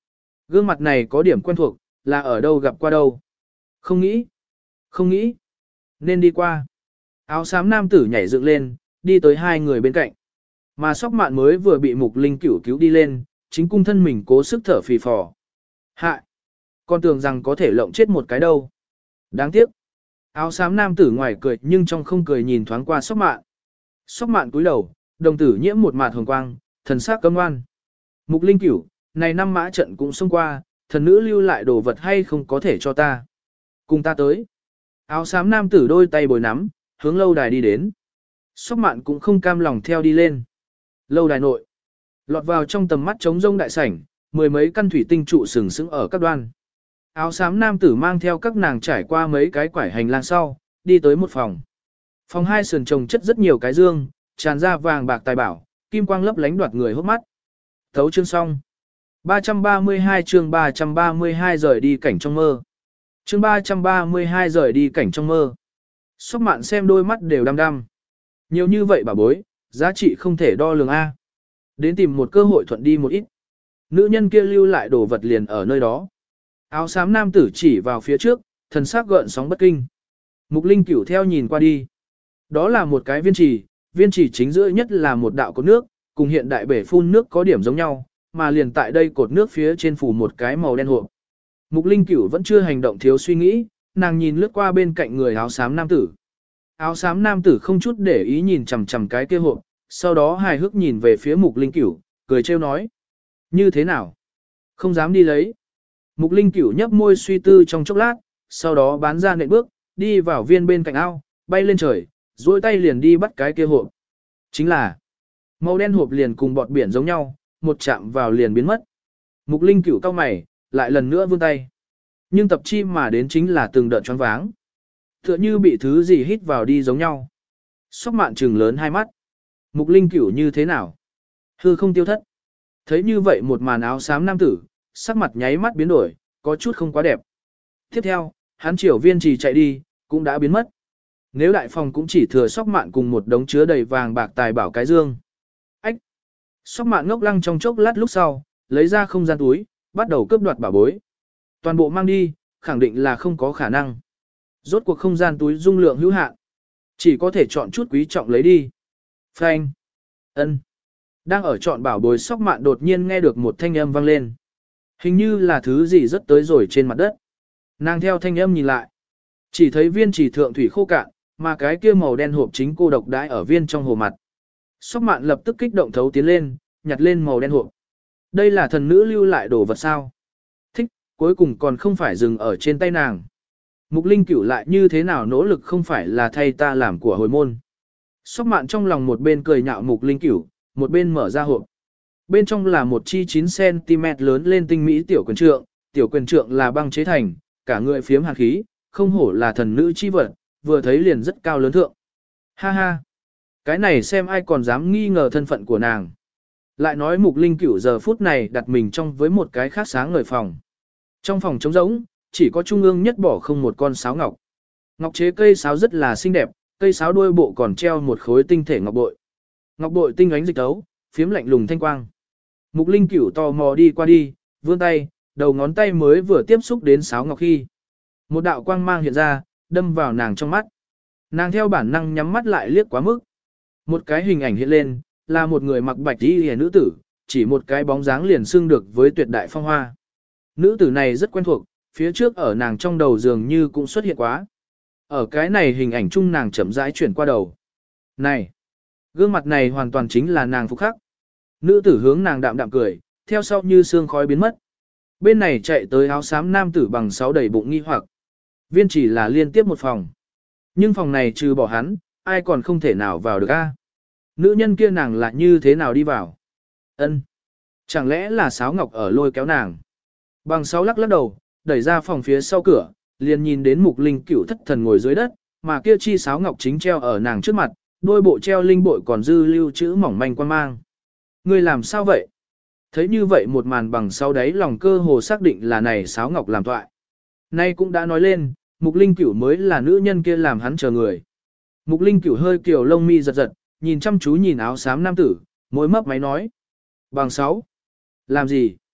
Gương mặt này có điểm quen thuộc, là ở đâu gặp qua đâu. Không nghĩ, không nghĩ, nên đi qua. Áo xám nam tử nhảy dựng lên, đi tới hai người bên cạnh. Mà sóc mạn mới vừa bị mục linh cửu cứu đi lên, chính cung thân mình cố sức thở phì phò. Hại! Con tưởng rằng có thể lộng chết một cái đâu. Đáng tiếc. Áo xám nam tử ngoài cười nhưng trong không cười nhìn thoáng qua sóc mạn. Sóc mạn cúi đầu, đồng tử nhiễm một mạt hồng quang, thần sắc cấm ngoan. Mục linh cửu, này năm mã trận cũng xông qua, thần nữ lưu lại đồ vật hay không có thể cho ta. Cùng ta tới. Áo xám nam tử đôi tay bồi nắm, hướng lâu đài đi đến. Sóc mạn cũng không cam lòng theo đi lên. Lâu đài nội. Lọt vào trong tầm mắt trống rông đại sảnh, mười mấy căn thủy tinh trụ sừng sững ở các đoan. Áo xám nam tử mang theo các nàng trải qua mấy cái quải hành lang sau, đi tới một phòng. Phòng hai sườn trồng chất rất nhiều cái dương, tràn ra vàng bạc tài bảo, kim quang lấp lánh đoạt người hốt mắt. Thấu chương xong. ba trăm ba mươi hai chương ba trăm ba mươi hai rời đi cảnh trong mơ. Chương ba trăm ba mươi hai rời đi cảnh trong mơ. Sóc mạn xem đôi mắt đều đăm đăm. Nhiều như vậy bà bối, giá trị không thể đo lường A. Đến tìm một cơ hội thuận đi một ít. Nữ nhân kia lưu lại đồ vật liền ở nơi đó. Áo xám nam tử chỉ vào phía trước, thần sắc gợn sóng bất kinh. Mục linh cửu theo nhìn qua đi. Đó là một cái viên trì, viên trì chính giữa nhất là một đạo cột nước, cùng hiện đại bể phun nước có điểm giống nhau, mà liền tại đây cột nước phía trên phủ một cái màu đen hộp. Mục linh cửu vẫn chưa hành động thiếu suy nghĩ, nàng nhìn lướt qua bên cạnh người áo xám nam tử. Áo xám nam tử không chút để ý nhìn chằm chằm cái kia hộp, sau đó hài hước nhìn về phía mục linh cửu, cười trêu nói. Như thế nào? Không dám đi lấy. Mục linh cửu nhấp môi suy tư trong chốc lát, sau đó bán ra nện bước, đi vào viên bên cạnh ao, bay lên trời, duỗi tay liền đi bắt cái kia hộp. Chính là, màu đen hộp liền cùng bọt biển giống nhau, một chạm vào liền biến mất. Mục linh cửu cau mày, lại lần nữa vươn tay. Nhưng tập chi mà đến chính là từng đợt choáng váng. Tựa như bị thứ gì hít vào đi giống nhau. Sóc mạn trừng lớn hai mắt. Mục linh cửu như thế nào? Hư không tiêu thất. Thấy như vậy một màn áo xám nam tử, sắc mặt nháy mắt biến đổi, có chút không quá đẹp. Tiếp theo, hắn chiều viên trì chạy đi, cũng đã biến mất. Nếu đại phòng cũng chỉ thừa sóc mạn cùng một đống chứa đầy vàng bạc tài bảo cái dương. Ách! Sóc mạn ngốc lăng trong chốc lát lúc sau, lấy ra không gian túi, bắt đầu cướp đoạt bảo bối. Toàn bộ mang đi, khẳng định là không có khả năng. Rốt cuộc không gian túi dung lượng hữu hạn. Chỉ có thể chọn chút quý trọng lấy đi. Phanh! Ân! Đang ở chọn bảo bối sóc mạn đột nhiên nghe được một thanh âm vang lên. Hình như là thứ gì rất tới rồi trên mặt đất. Nàng theo thanh âm nhìn lại. Chỉ thấy viên chỉ thượng thủy khô cạn, mà cái kia màu đen hộp chính cô độc đãi ở viên trong hồ mặt. Sóc mạn lập tức kích động thấu tiến lên, nhặt lên màu đen hộp. Đây là thần nữ lưu lại đồ vật sao? Thích, cuối cùng còn không phải dừng ở trên tay nàng. Mục linh cửu lại như thế nào nỗ lực không phải là thay ta làm của hồi môn. Sóc mạn trong lòng một bên cười nhạo mục linh cửu, một bên mở ra hộp. Bên trong là một chi chín xăng ti mét lớn lên tinh mỹ tiểu quyền trượng, tiểu quyền trượng là băng chế thành, cả người phiếm hàn khí, không hổ là thần nữ chi vật, vừa thấy liền rất cao lớn thượng. Ha ha! Cái này xem ai còn dám nghi ngờ thân phận của nàng. Lại nói mục linh cửu giờ phút này đặt mình trong với một cái khác sáng ngời phòng. Trong phòng trống rỗng, chỉ có trung ương nhất bỏ không một con sáo ngọc. Ngọc chế cây sáo rất là xinh đẹp, cây sáo đuôi bộ còn treo một khối tinh thể ngọc bội. Ngọc bội tinh ánh dịch tấu, phiếm lạnh lùng thanh quang. Mục linh cửu tò mò đi qua đi, vươn tay, đầu ngón tay mới vừa tiếp xúc đến sáo ngọc khi. Một đạo quang mang hiện ra, đâm vào nàng trong mắt. Nàng theo bản năng nhắm mắt lại liếc quá mức. Một cái hình ảnh hiện lên, là một người mặc bạch y hề nữ tử, chỉ một cái bóng dáng liền xưng được với tuyệt đại phong hoa. Nữ tử này rất quen thuộc, phía trước ở nàng trong đầu dường như cũng xuất hiện quá. Ở cái này hình ảnh chung nàng chậm rãi chuyển qua đầu. Này! Gương mặt này hoàn toàn chính là nàng phục khắc. Nữ tử hướng nàng đạm đạm cười, theo sau như sương khói biến mất. Bên này chạy tới áo xám nam tử bằng sáu đầy bụng nghi hoặc. Viên chỉ là liên tiếp một phòng. Nhưng phòng này trừ bỏ hắn, ai còn không thể nào vào được a? Nữ nhân kia nàng là như thế nào đi vào? Ân, chẳng lẽ là sáo ngọc ở lôi kéo nàng? Bằng sáu lắc lắc đầu, đẩy ra phòng phía sau cửa, liền nhìn đến mục linh cửu thất thần ngồi dưới đất, mà kia chi sáo ngọc chính treo ở nàng trước mặt, đôi bộ treo linh bội còn dư lưu chữ mỏng manh quan mang. Ngươi làm sao vậy? Thấy như vậy một màn bằng sau đấy lòng cơ hồ xác định là này sáo ngọc làm thoại. Nay cũng đã nói lên, mục linh cửu mới là nữ nhân kia làm hắn chờ người. Mục linh cửu hơi kiểu lông mi giật giật, nhìn chăm chú nhìn áo xám nam tử, môi mấp máy nói. Bằng sáu. Làm gì?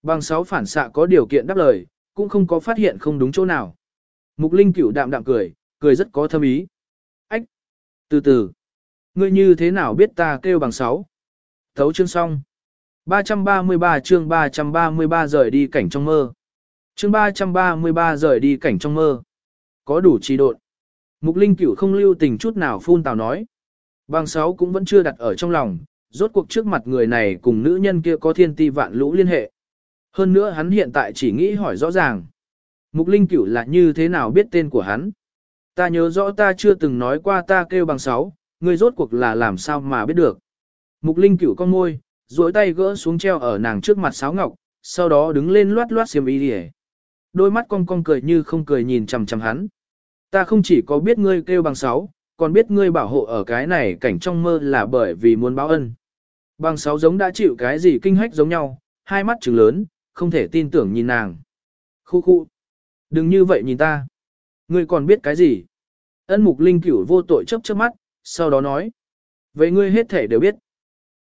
Bằng sáu phản xạ có điều kiện đáp lời, cũng không có phát hiện không đúng chỗ nào. Mục Linh Cửu đạm đạm cười, cười rất có thâm ý. Ách! Từ từ! Ngươi như thế nào biết ta kêu bằng sáu? Thấu chương xong. ba trăm ba mươi ba chương ba trăm ba mươi ba rời đi cảnh trong mơ. Chương ba trăm ba mươi ba rời đi cảnh trong mơ. Có đủ trí độn. Mục Linh Cửu không lưu tình chút nào phun tào nói. Bằng sáu cũng vẫn chưa đặt ở trong lòng, rốt cuộc trước mặt người này cùng nữ nhân kia có thiên ti vạn lũ liên hệ. Hơn nữa hắn hiện tại chỉ nghĩ hỏi rõ ràng. Mục Linh Cửu là như thế nào biết tên của hắn? Ta nhớ rõ ta chưa từng nói qua ta kêu bằng sáu, ngươi rốt cuộc là làm sao mà biết được. Mục Linh Cửu con môi, duỗi tay gỡ xuống treo ở nàng trước mặt sáo ngọc, sau đó đứng lên loát loát xiêm y đi. Đôi mắt cong cong cười như không cười nhìn chằm chằm hắn. Ta không chỉ có biết ngươi kêu bằng sáu, còn biết ngươi bảo hộ ở cái này cảnh trong mơ là bởi vì muốn báo ân. Bằng sáu giống đã chịu cái gì kinh hách giống nhau, hai mắt trừng lớn, không thể tin tưởng nhìn nàng. Khu khu. Đừng như vậy nhìn ta. Ngươi còn biết cái gì? Ân Mục Linh Cửu vô tội chớp chớp mắt, sau đó nói. Vậy ngươi hết thể đều biết.